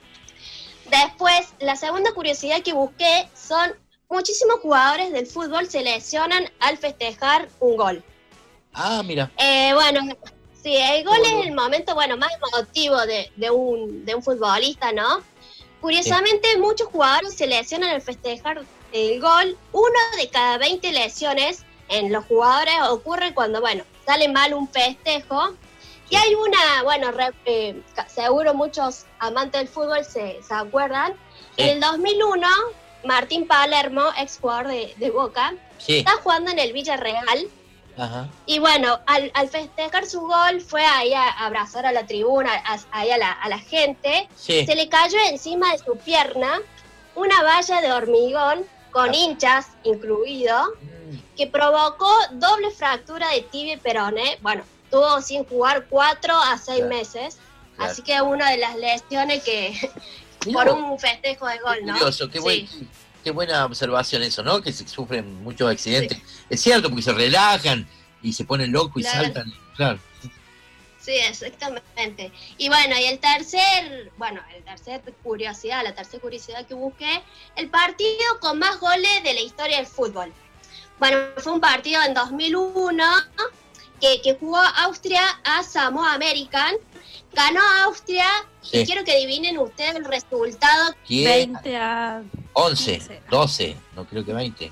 [SPEAKER 11] Después, la segunda curiosidad que busqué son muchísimos jugadores del fútbol se lesionan al festejar un gol.
[SPEAKER 1] Ah, mira.
[SPEAKER 11] Eh, bueno, Sí, el gol es el momento, bueno, más emotivo de, de, un, de un futbolista, ¿no? Curiosamente, sí. muchos jugadores se lesionan al festejar el gol. Uno de cada veinte lesiones en los jugadores ocurre cuando, bueno, sale mal un festejo. Y hay una, bueno, re, eh, seguro muchos amantes del fútbol se, se acuerdan. Sí. En el dos mil uno, Martín Palermo, ex jugador de, de Boca, sí. está jugando en el Villarreal. Ajá. Y bueno, al, al festejar su gol fue ahí a abrazar a la tribuna, a, ahí a la, a la gente. Sí. Se le cayó encima de su pierna una valla de hormigón con ah. hinchas incluido, mm. que provocó doble fractura de tibia y peroné. Bueno, estuvo sin jugar cuatro a seis claro. meses. Claro. Así que una de las lesiones que por un festejo de gol, ¿no?
[SPEAKER 1] Curioso, qué, buen, sí. qué buena observación eso, ¿no? Que se sufren muchos accidentes. Sí. Es cierto, porque se relajan y se ponen locos y claro. saltan. Claro.
[SPEAKER 11] Sí, exactamente. Y bueno, y el tercer, bueno, el tercer curiosidad, la tercera curiosidad que busqué, el partido con más goles de la historia del fútbol. Bueno, fue un partido en dos mil uno que, que jugó Austria a Samoa American. Ganó Austria, sí. y quiero que adivinen ustedes el resultado.
[SPEAKER 1] ¿Quién?
[SPEAKER 10] veinte a
[SPEAKER 1] once, quince. doce, no creo que veinte.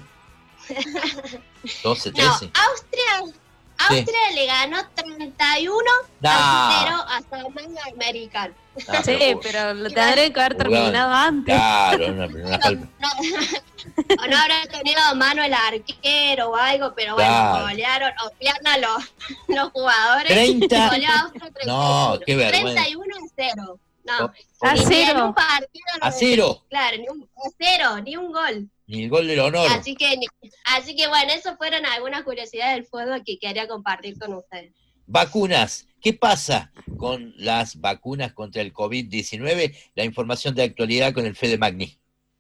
[SPEAKER 1] doce, trece.
[SPEAKER 11] No, Austria, Austria sí. le ganó treinta y uno
[SPEAKER 1] nah.
[SPEAKER 11] a cero a Samoa American.
[SPEAKER 10] Ah, sí, pero, pero lo tendré que haber terminado antes.
[SPEAKER 1] Claro, no, pero una
[SPEAKER 11] no, no, o no habrá tenido mano el arquero o algo, pero bueno, claro. golearon, o pierna los, los jugadores.
[SPEAKER 1] treinta. No, qué vergüenza.
[SPEAKER 11] treinta y uno a cero. No,
[SPEAKER 10] a
[SPEAKER 11] ni
[SPEAKER 10] cero.
[SPEAKER 11] Un partido,
[SPEAKER 1] a cero.
[SPEAKER 11] Claro, ni un, a cero, ni un gol.
[SPEAKER 1] Ni el gol del honor.
[SPEAKER 11] Así que, así que bueno, eso fueron algunas curiosidades del fútbol que quería compartir con ustedes.
[SPEAKER 1] Vacunas. ¿Qué pasa con las vacunas contra el COVID diecinueve? La información de actualidad con el Fede Magni.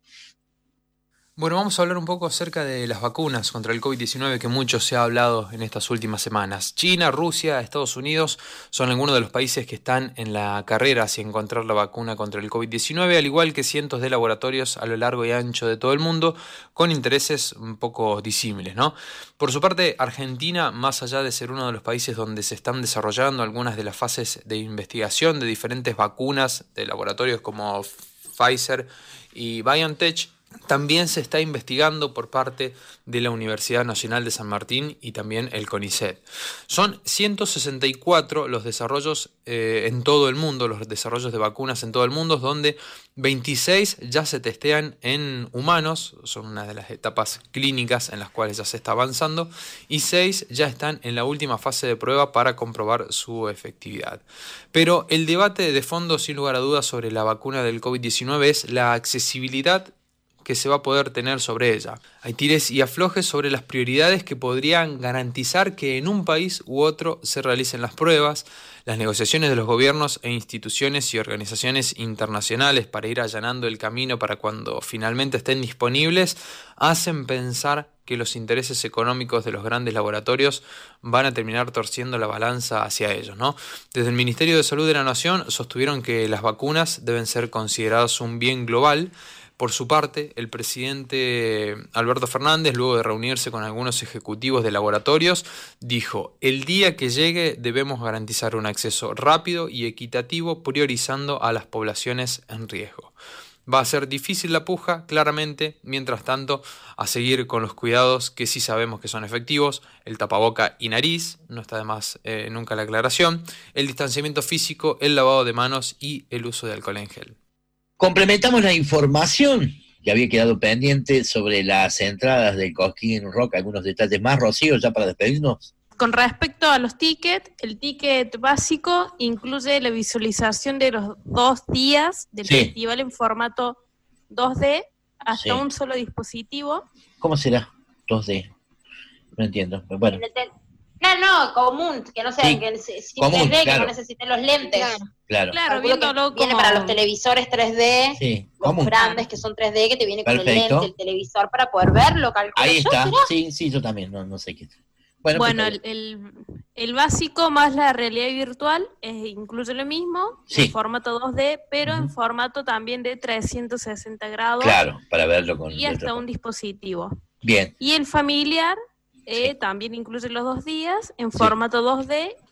[SPEAKER 5] Bueno, vamos a hablar un poco acerca de las vacunas contra el COVID diecinueve que mucho se ha hablado en estas últimas semanas. China, Rusia, Estados Unidos son algunos de los países que están en la carrera hacia encontrar la vacuna contra el COVID diecinueve, al igual que cientos de laboratorios a lo largo y ancho de todo el mundo, con intereses un poco disímiles, ¿no? Por su parte, Argentina, más allá de ser uno de los países donde se están desarrollando algunas de las fases de investigación de diferentes vacunas de laboratorios como Pfizer y BioNTech, también se está investigando por parte de la Universidad Nacional de San Martín y también el CONICET. Son ciento sesenta y cuatro los desarrollos eh, en todo el mundo, los desarrollos de vacunas en todo el mundo, donde veintiséis ya se testean en humanos, son una de las etapas clínicas en las cuales ya se está avanzando, y seis ya están en la última fase de prueba para comprobar su efectividad. Pero el debate de fondo, sin lugar a dudas, sobre la vacuna del COVID diecinueve es la accesibilidad que se va a poder tener sobre ella. Hay tires y aflojes sobre las prioridades que podrían garantizar que en un país u otro se realicen las pruebas, las negociaciones de los gobiernos e instituciones y organizaciones internacionales para ir allanando el camino para cuando finalmente estén disponibles, hacen pensar que los intereses económicos de los grandes laboratorios van a terminar torciendo la balanza hacia ellos, ¿no? Desde el Ministerio de Salud de la Nación sostuvieron que las vacunas deben ser consideradas un bien global. Por su parte, el presidente Alberto Fernández, luego de reunirse con algunos ejecutivos de laboratorios, dijo: el día que llegue debemos garantizar un acceso rápido y equitativo, priorizando a las poblaciones en riesgo. Va a ser difícil la puja, claramente, mientras tanto, a seguir con los cuidados que sí sabemos que son efectivos, el tapaboca y nariz, no está de más eh, nunca la aclaración, el distanciamiento físico, el lavado de manos y el uso de alcohol en gel.
[SPEAKER 1] Complementamos la información que había quedado pendiente sobre las entradas del Cosquín Rock, algunos detalles más, Rocío, ya para despedirnos.
[SPEAKER 10] Con respecto a los tickets, el ticket básico incluye la visualización de los dos días del sí. festival en formato dos D hasta sí. un solo dispositivo.
[SPEAKER 1] ¿Cómo será dos D? No entiendo. Bueno.
[SPEAKER 4] No, no, común, que no sea sí. que, si común, tres D, claro. que no necesiten los lentes.
[SPEAKER 1] Claro,
[SPEAKER 10] claro viéndolo
[SPEAKER 4] viene
[SPEAKER 10] como...
[SPEAKER 4] para los televisores tres D,
[SPEAKER 1] sí.
[SPEAKER 4] los
[SPEAKER 1] común.
[SPEAKER 4] grandes que son tres D, que te viene
[SPEAKER 1] Perfecto.
[SPEAKER 4] con el lente, el televisor para poder verlo, calculo.
[SPEAKER 1] Ahí
[SPEAKER 4] yo,
[SPEAKER 1] está,
[SPEAKER 4] ¿será?
[SPEAKER 1] sí, sí, yo también, no, no sé qué.
[SPEAKER 10] Bueno, bueno el, el, el básico más la realidad virtual eh, incluye lo mismo,
[SPEAKER 1] sí.
[SPEAKER 10] en formato dos D, pero uh-huh. en formato también de trescientos sesenta grados.
[SPEAKER 1] Claro, para verlo con...
[SPEAKER 10] Y hasta un dispositivo.
[SPEAKER 1] Bien.
[SPEAKER 10] Y el familiar... Eh, sí. También incluye los dos días en sí. formato dos D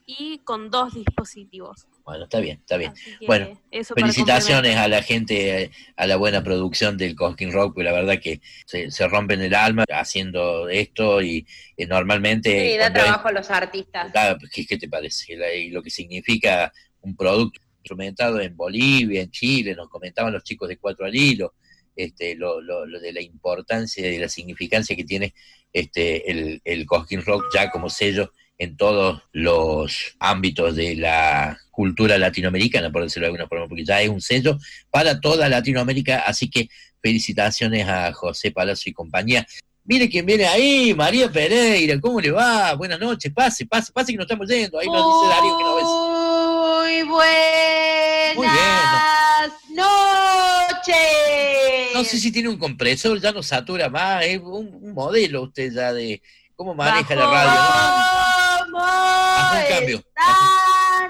[SPEAKER 10] y con dos dispositivos.
[SPEAKER 1] Bueno, está bien, está bien.
[SPEAKER 10] Así que
[SPEAKER 1] Bueno,
[SPEAKER 10] eso para
[SPEAKER 1] felicitaciones
[SPEAKER 10] complementar.
[SPEAKER 1] a la gente, a la buena producción del Cosquín Rock, porque la verdad que se, se rompen el alma haciendo esto y eh, normalmente...
[SPEAKER 4] Sí, da
[SPEAKER 1] cuando es-
[SPEAKER 4] trabajo a los artistas.
[SPEAKER 1] Ah, ¿Qué, qué te parece? La- y lo que significa un producto instrumentado en Bolivia, en Chile, nos comentaban los chicos de Cuatro al Hilo, este, lo, lo, lo de la importancia y la significancia que tiene este, el, el Cosquín Rock ya como sello en todos los ámbitos de la cultura latinoamericana, por decirlo de alguna forma, porque ya es un sello para toda Latinoamérica, así que felicitaciones a José Palazzo y compañía. Mire quién viene ahí, María Pereira, ¿cómo le va? Buenas noches, pase, pase, pase que nos estamos yendo. Ahí nos dice Darío que no ves.
[SPEAKER 4] Muy buenas
[SPEAKER 1] Muy bien.
[SPEAKER 4] noches.
[SPEAKER 1] No sé si tiene un compresor, ya no satura más, es un, un modelo usted ya de cómo maneja la radio, ¿no?
[SPEAKER 4] ¿Cómo
[SPEAKER 1] Bajo un cambio.
[SPEAKER 4] están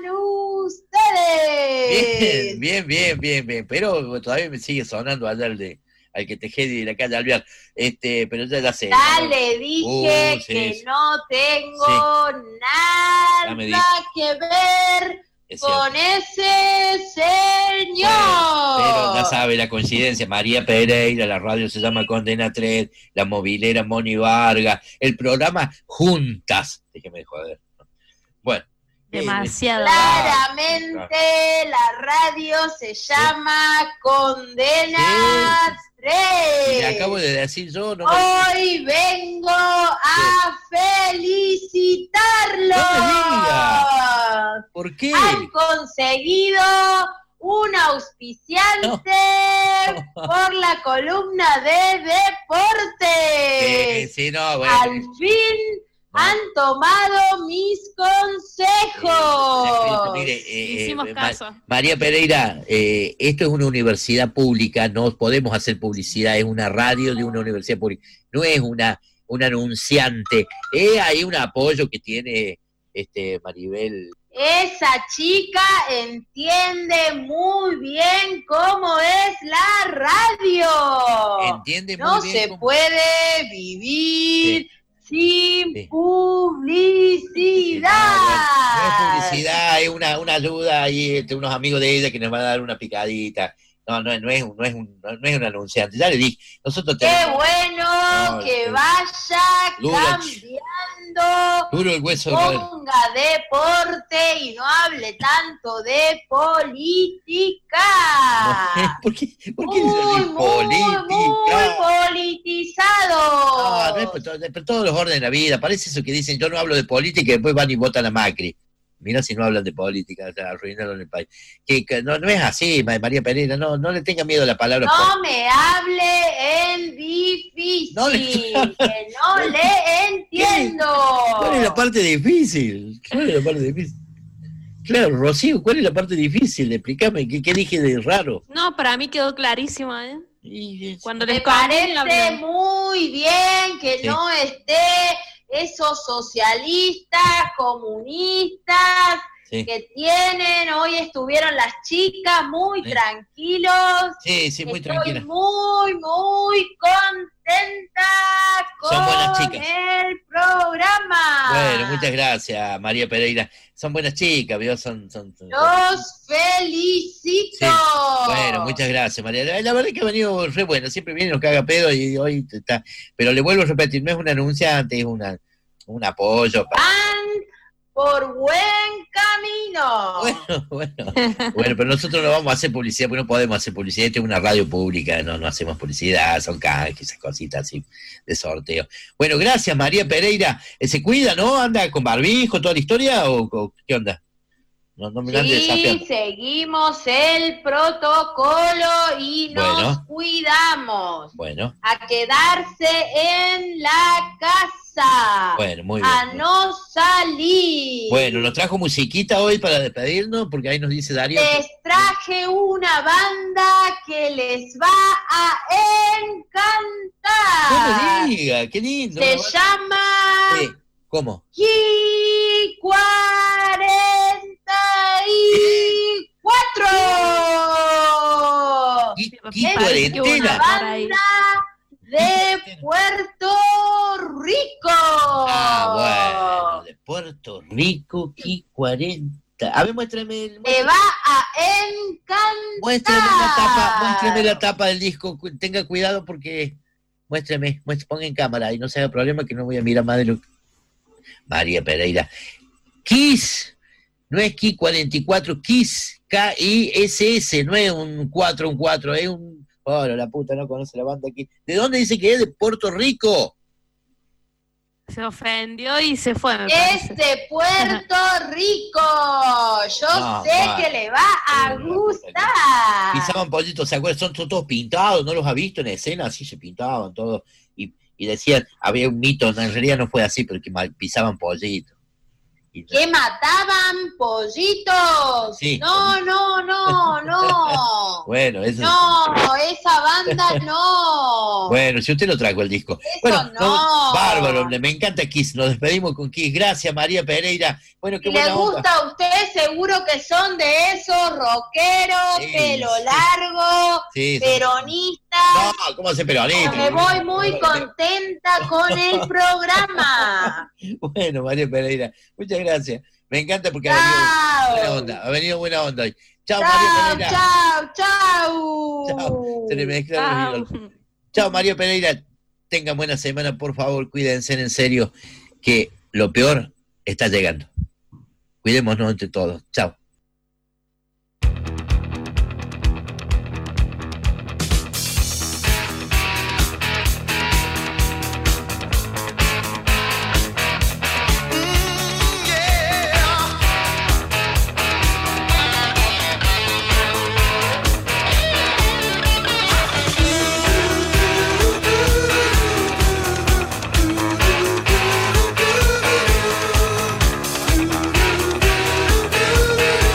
[SPEAKER 4] ustedes?
[SPEAKER 1] Bien, bien, bien, bien, bien, pero todavía me sigue sonando allá el de al que te de la calle Alvear, este, pero ya, ya sé.
[SPEAKER 4] Ya
[SPEAKER 1] ¿no?
[SPEAKER 4] le dije
[SPEAKER 1] Uh, sí,
[SPEAKER 4] que
[SPEAKER 1] sí.
[SPEAKER 4] no tengo
[SPEAKER 1] Ya me
[SPEAKER 4] nada que ver
[SPEAKER 1] Es
[SPEAKER 4] con ese señor.
[SPEAKER 1] Pero ya sabe la coincidencia, María Pereira, la radio se llama Condena tres, la movilera Moni Vargas, el programa Juntas, déjeme de joder. Bueno.
[SPEAKER 10] Demasiado.
[SPEAKER 4] Claramente la radio se llama Condena tres.
[SPEAKER 1] Le acabo de decir yo, no me-
[SPEAKER 4] Hoy vengo a felicitarlo.
[SPEAKER 1] No me diga. ¿Por qué?
[SPEAKER 4] Han conseguido un auspiciante por la columna de deportes.
[SPEAKER 1] Sí, sí, no, bueno.
[SPEAKER 4] Al fin han tomado mis consejos.
[SPEAKER 1] Mire, eh,
[SPEAKER 10] Hicimos
[SPEAKER 1] eh,
[SPEAKER 10] caso.
[SPEAKER 1] Ma- María Pereira, eh, esto es una universidad pública, no podemos hacer publicidad, es una radio de una universidad pública, no es una un anunciante, eh, hay un apoyo que tiene este Maribel.
[SPEAKER 4] Esa chica entiende muy bien cómo es la radio.
[SPEAKER 1] Entiende muy
[SPEAKER 4] no
[SPEAKER 1] bien
[SPEAKER 4] se
[SPEAKER 1] cómo-
[SPEAKER 4] puede vivir sin
[SPEAKER 1] Sí.
[SPEAKER 4] publicidad.
[SPEAKER 1] No es publicidad, es una, una ayuda ahí entre unos amigos de ella que nos van a dar una picadita. No, no, no es un, no es un, no es un anunciante. Ya le dije, nosotros
[SPEAKER 4] Qué
[SPEAKER 1] tenemos
[SPEAKER 4] bueno
[SPEAKER 1] No,
[SPEAKER 4] que
[SPEAKER 1] pero-
[SPEAKER 4] vaya
[SPEAKER 1] Duro,
[SPEAKER 4] cambiando.
[SPEAKER 1] duro el hueso. ¿no?
[SPEAKER 4] Ponga deporte y no hable tanto de política.
[SPEAKER 1] ¿Por qué, por qué
[SPEAKER 4] Muy,
[SPEAKER 1] dice así,
[SPEAKER 4] muy,
[SPEAKER 1] política?
[SPEAKER 4] muy politizado.
[SPEAKER 1] No, no es por, todo- por todos los órdenes de la vida. Parece eso que dicen, yo no hablo de política y después van y votan a Macri. Mira si no hablan de política, o sea, arruinaron el país. Que, que no, no es así, Ma- María Pereira, no, no le tenga miedo a la palabra.
[SPEAKER 4] No me hable en difícil,
[SPEAKER 1] No le-
[SPEAKER 4] que no le entiendo.
[SPEAKER 1] ¿Cuál es la parte difícil? ¿Cuál es la parte difícil? Claro, Rocío, ¿cuál es la parte difícil? Explícame, ¿qué, qué dije de raro?
[SPEAKER 10] No, para mí quedó clarísimo, ¿eh? Cuando
[SPEAKER 4] Me
[SPEAKER 10] les conviene,
[SPEAKER 4] parece
[SPEAKER 10] hablan.
[SPEAKER 4] muy bien que
[SPEAKER 1] Sí.
[SPEAKER 4] no esté esos socialistas, comunistas,
[SPEAKER 1] Sí.
[SPEAKER 4] que tienen, hoy estuvieron las chicas muy
[SPEAKER 1] Sí.
[SPEAKER 4] tranquilos.
[SPEAKER 1] Sí, sí, muy
[SPEAKER 4] Estoy
[SPEAKER 1] tranquila.
[SPEAKER 4] muy, muy contenta
[SPEAKER 1] Son buenas
[SPEAKER 4] con
[SPEAKER 1] chicas.
[SPEAKER 4] el programa.
[SPEAKER 1] Bueno, muchas gracias, María Pereira. Son buenas chicas, ¿vio? Son, son, son-
[SPEAKER 4] Los felicito.
[SPEAKER 1] Sí. Bueno, muchas gracias, María. La, la verdad que ha venido re bueno, siempre viene y nos caga pedo y hoy está. Pero le vuelvo a repetir, no es un anunciante, es una, un apoyo. pa-
[SPEAKER 4] Van por buen camino.
[SPEAKER 1] Bueno, bueno, bueno, pero nosotros no vamos a hacer publicidad, porque no podemos hacer publicidad, esto es una radio pública, no, no hacemos publicidad, son canjes, esas cositas así de sorteo. Bueno, gracias María Pereira. Eh, ¿Se cuida, no? ¿Anda con barbijo, toda la historia o, o qué onda? No, no me la ande
[SPEAKER 4] Sí,
[SPEAKER 1] desafiando.
[SPEAKER 4] seguimos el protocolo y nos
[SPEAKER 1] Bueno.
[SPEAKER 4] cuidamos.
[SPEAKER 1] Bueno,
[SPEAKER 4] A quedarse en la casa.
[SPEAKER 1] bueno, muy bien.
[SPEAKER 4] A no salir.
[SPEAKER 1] Bueno, nos trajo musiquita hoy para despedirnos, porque ahí nos dice Darío. que-
[SPEAKER 4] Les traje una banda que les va a encantar.
[SPEAKER 1] No me diga, qué lindo.
[SPEAKER 4] Se
[SPEAKER 1] una banda-
[SPEAKER 4] llama
[SPEAKER 1] Sí, ¿cómo?
[SPEAKER 4] Ki cuarenta y cuatro.
[SPEAKER 1] Ki-
[SPEAKER 4] Es
[SPEAKER 1] Ki
[SPEAKER 4] una
[SPEAKER 1] cuarentena.
[SPEAKER 4] banda de Puerto Rico.
[SPEAKER 1] Ah, bueno. Puerto Rico, Ki cuarenta. A ver, muéstrame. El,
[SPEAKER 4] Te va a encantar.
[SPEAKER 1] Muéstrame la tapa, muéstrame la tapa del disco. Tenga cuidado porque. Muéstrame, muéstrame, ponga en cámara y no se haga problema que no voy a mirar más de lo que. María Pereira. Kiss. No es Ki cuarenta y cuatro, Kiss. K I S S. No es un cuatro, un cuatro. Es un. Oh, la puta no conoce la banda aquí. ¿De dónde dice que es? De Puerto Rico.
[SPEAKER 10] Se ofendió y se fue.
[SPEAKER 4] Es de Puerto Rico. Yo
[SPEAKER 1] No,
[SPEAKER 4] sé
[SPEAKER 1] vale.
[SPEAKER 4] que le va a gustar.
[SPEAKER 1] Pisaban pollitos, ¿se acuerdan? Son todos pintados, ¿no los ha visto en escena? Así se pintaban todos. Y, y decían, había un mito, en realidad no fue así, pero que mal- pisaban pollitos.
[SPEAKER 4] Que mataban pollitos.
[SPEAKER 1] Sí.
[SPEAKER 4] No, no, no, no.
[SPEAKER 1] Bueno, eso
[SPEAKER 4] No, esa banda no.
[SPEAKER 1] Bueno, si usted lo trajo el disco.
[SPEAKER 4] Eso
[SPEAKER 1] Bueno,
[SPEAKER 4] no.
[SPEAKER 1] bárbaro, me encanta Kiss. Nos despedimos con Kiss. Gracias, María Pereira. Bueno, qué
[SPEAKER 4] Si le
[SPEAKER 1] buena onda.
[SPEAKER 4] gusta a usted, seguro que son de esos rockeros,
[SPEAKER 1] Sí,
[SPEAKER 4] pelo
[SPEAKER 1] sí.
[SPEAKER 4] largo,
[SPEAKER 1] Sí, son-
[SPEAKER 4] peronistas.
[SPEAKER 1] No, ¿cómo hace peronista?
[SPEAKER 4] Me voy muy contenta con el programa.
[SPEAKER 1] Bueno, María Pereira, muchas gracias. Me encanta porque ha venido buena onda. Ha venido buena onda hoy. Chao, María
[SPEAKER 4] Chao,
[SPEAKER 1] Pereira.
[SPEAKER 4] chao, chao.
[SPEAKER 1] Chao. Se le mezclaron los ídolos. Chao, María Pereira. Tengan buena semana, por favor. Cuídense en serio, que lo peor está llegando. Cuidémonos entre todos. Chao.
[SPEAKER 12] Ooh,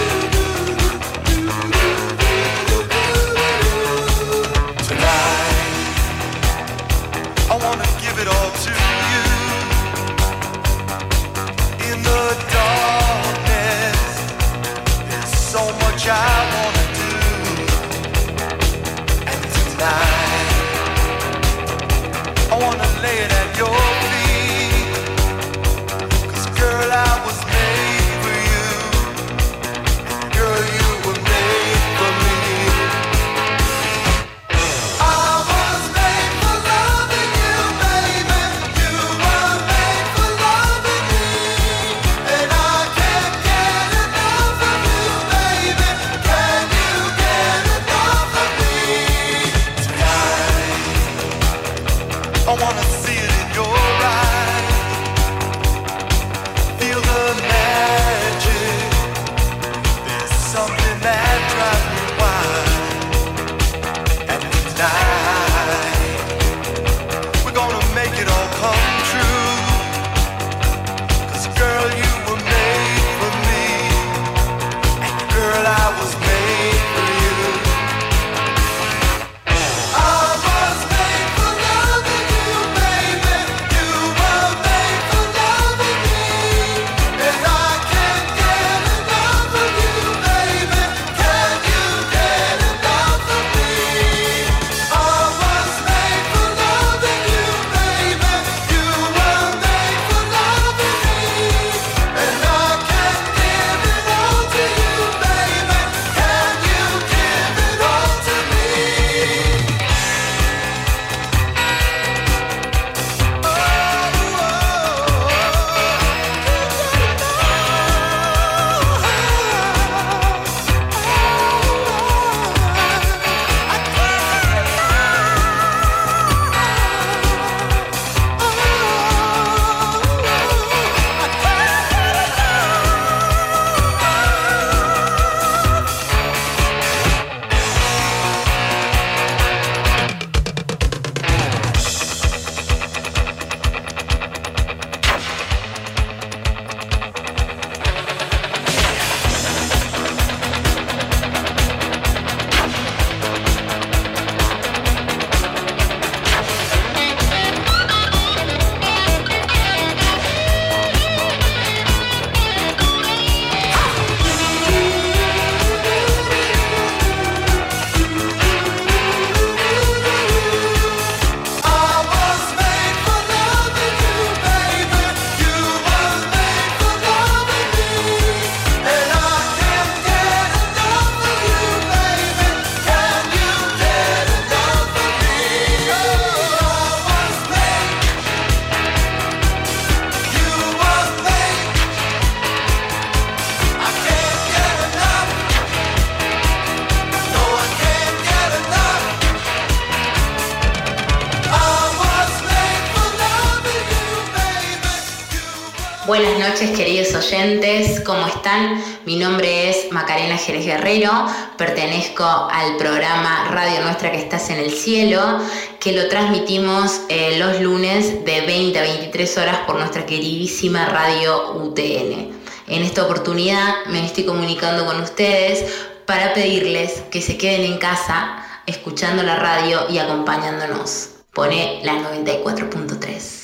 [SPEAKER 16] Buenas noches, queridos oyentes, ¿cómo están? Mi nombre es Macarena Jerez Guerrero, pertenezco al programa Radio Nuestra que estás en el cielo, que lo transmitimos eh, los lunes de veinte a veintitrés horas por nuestra queridísima radio U T N. En esta oportunidad me estoy comunicando con ustedes para pedirles que se queden en casa escuchando la radio y acompañándonos. Pone la noventa y cuatro punto tres.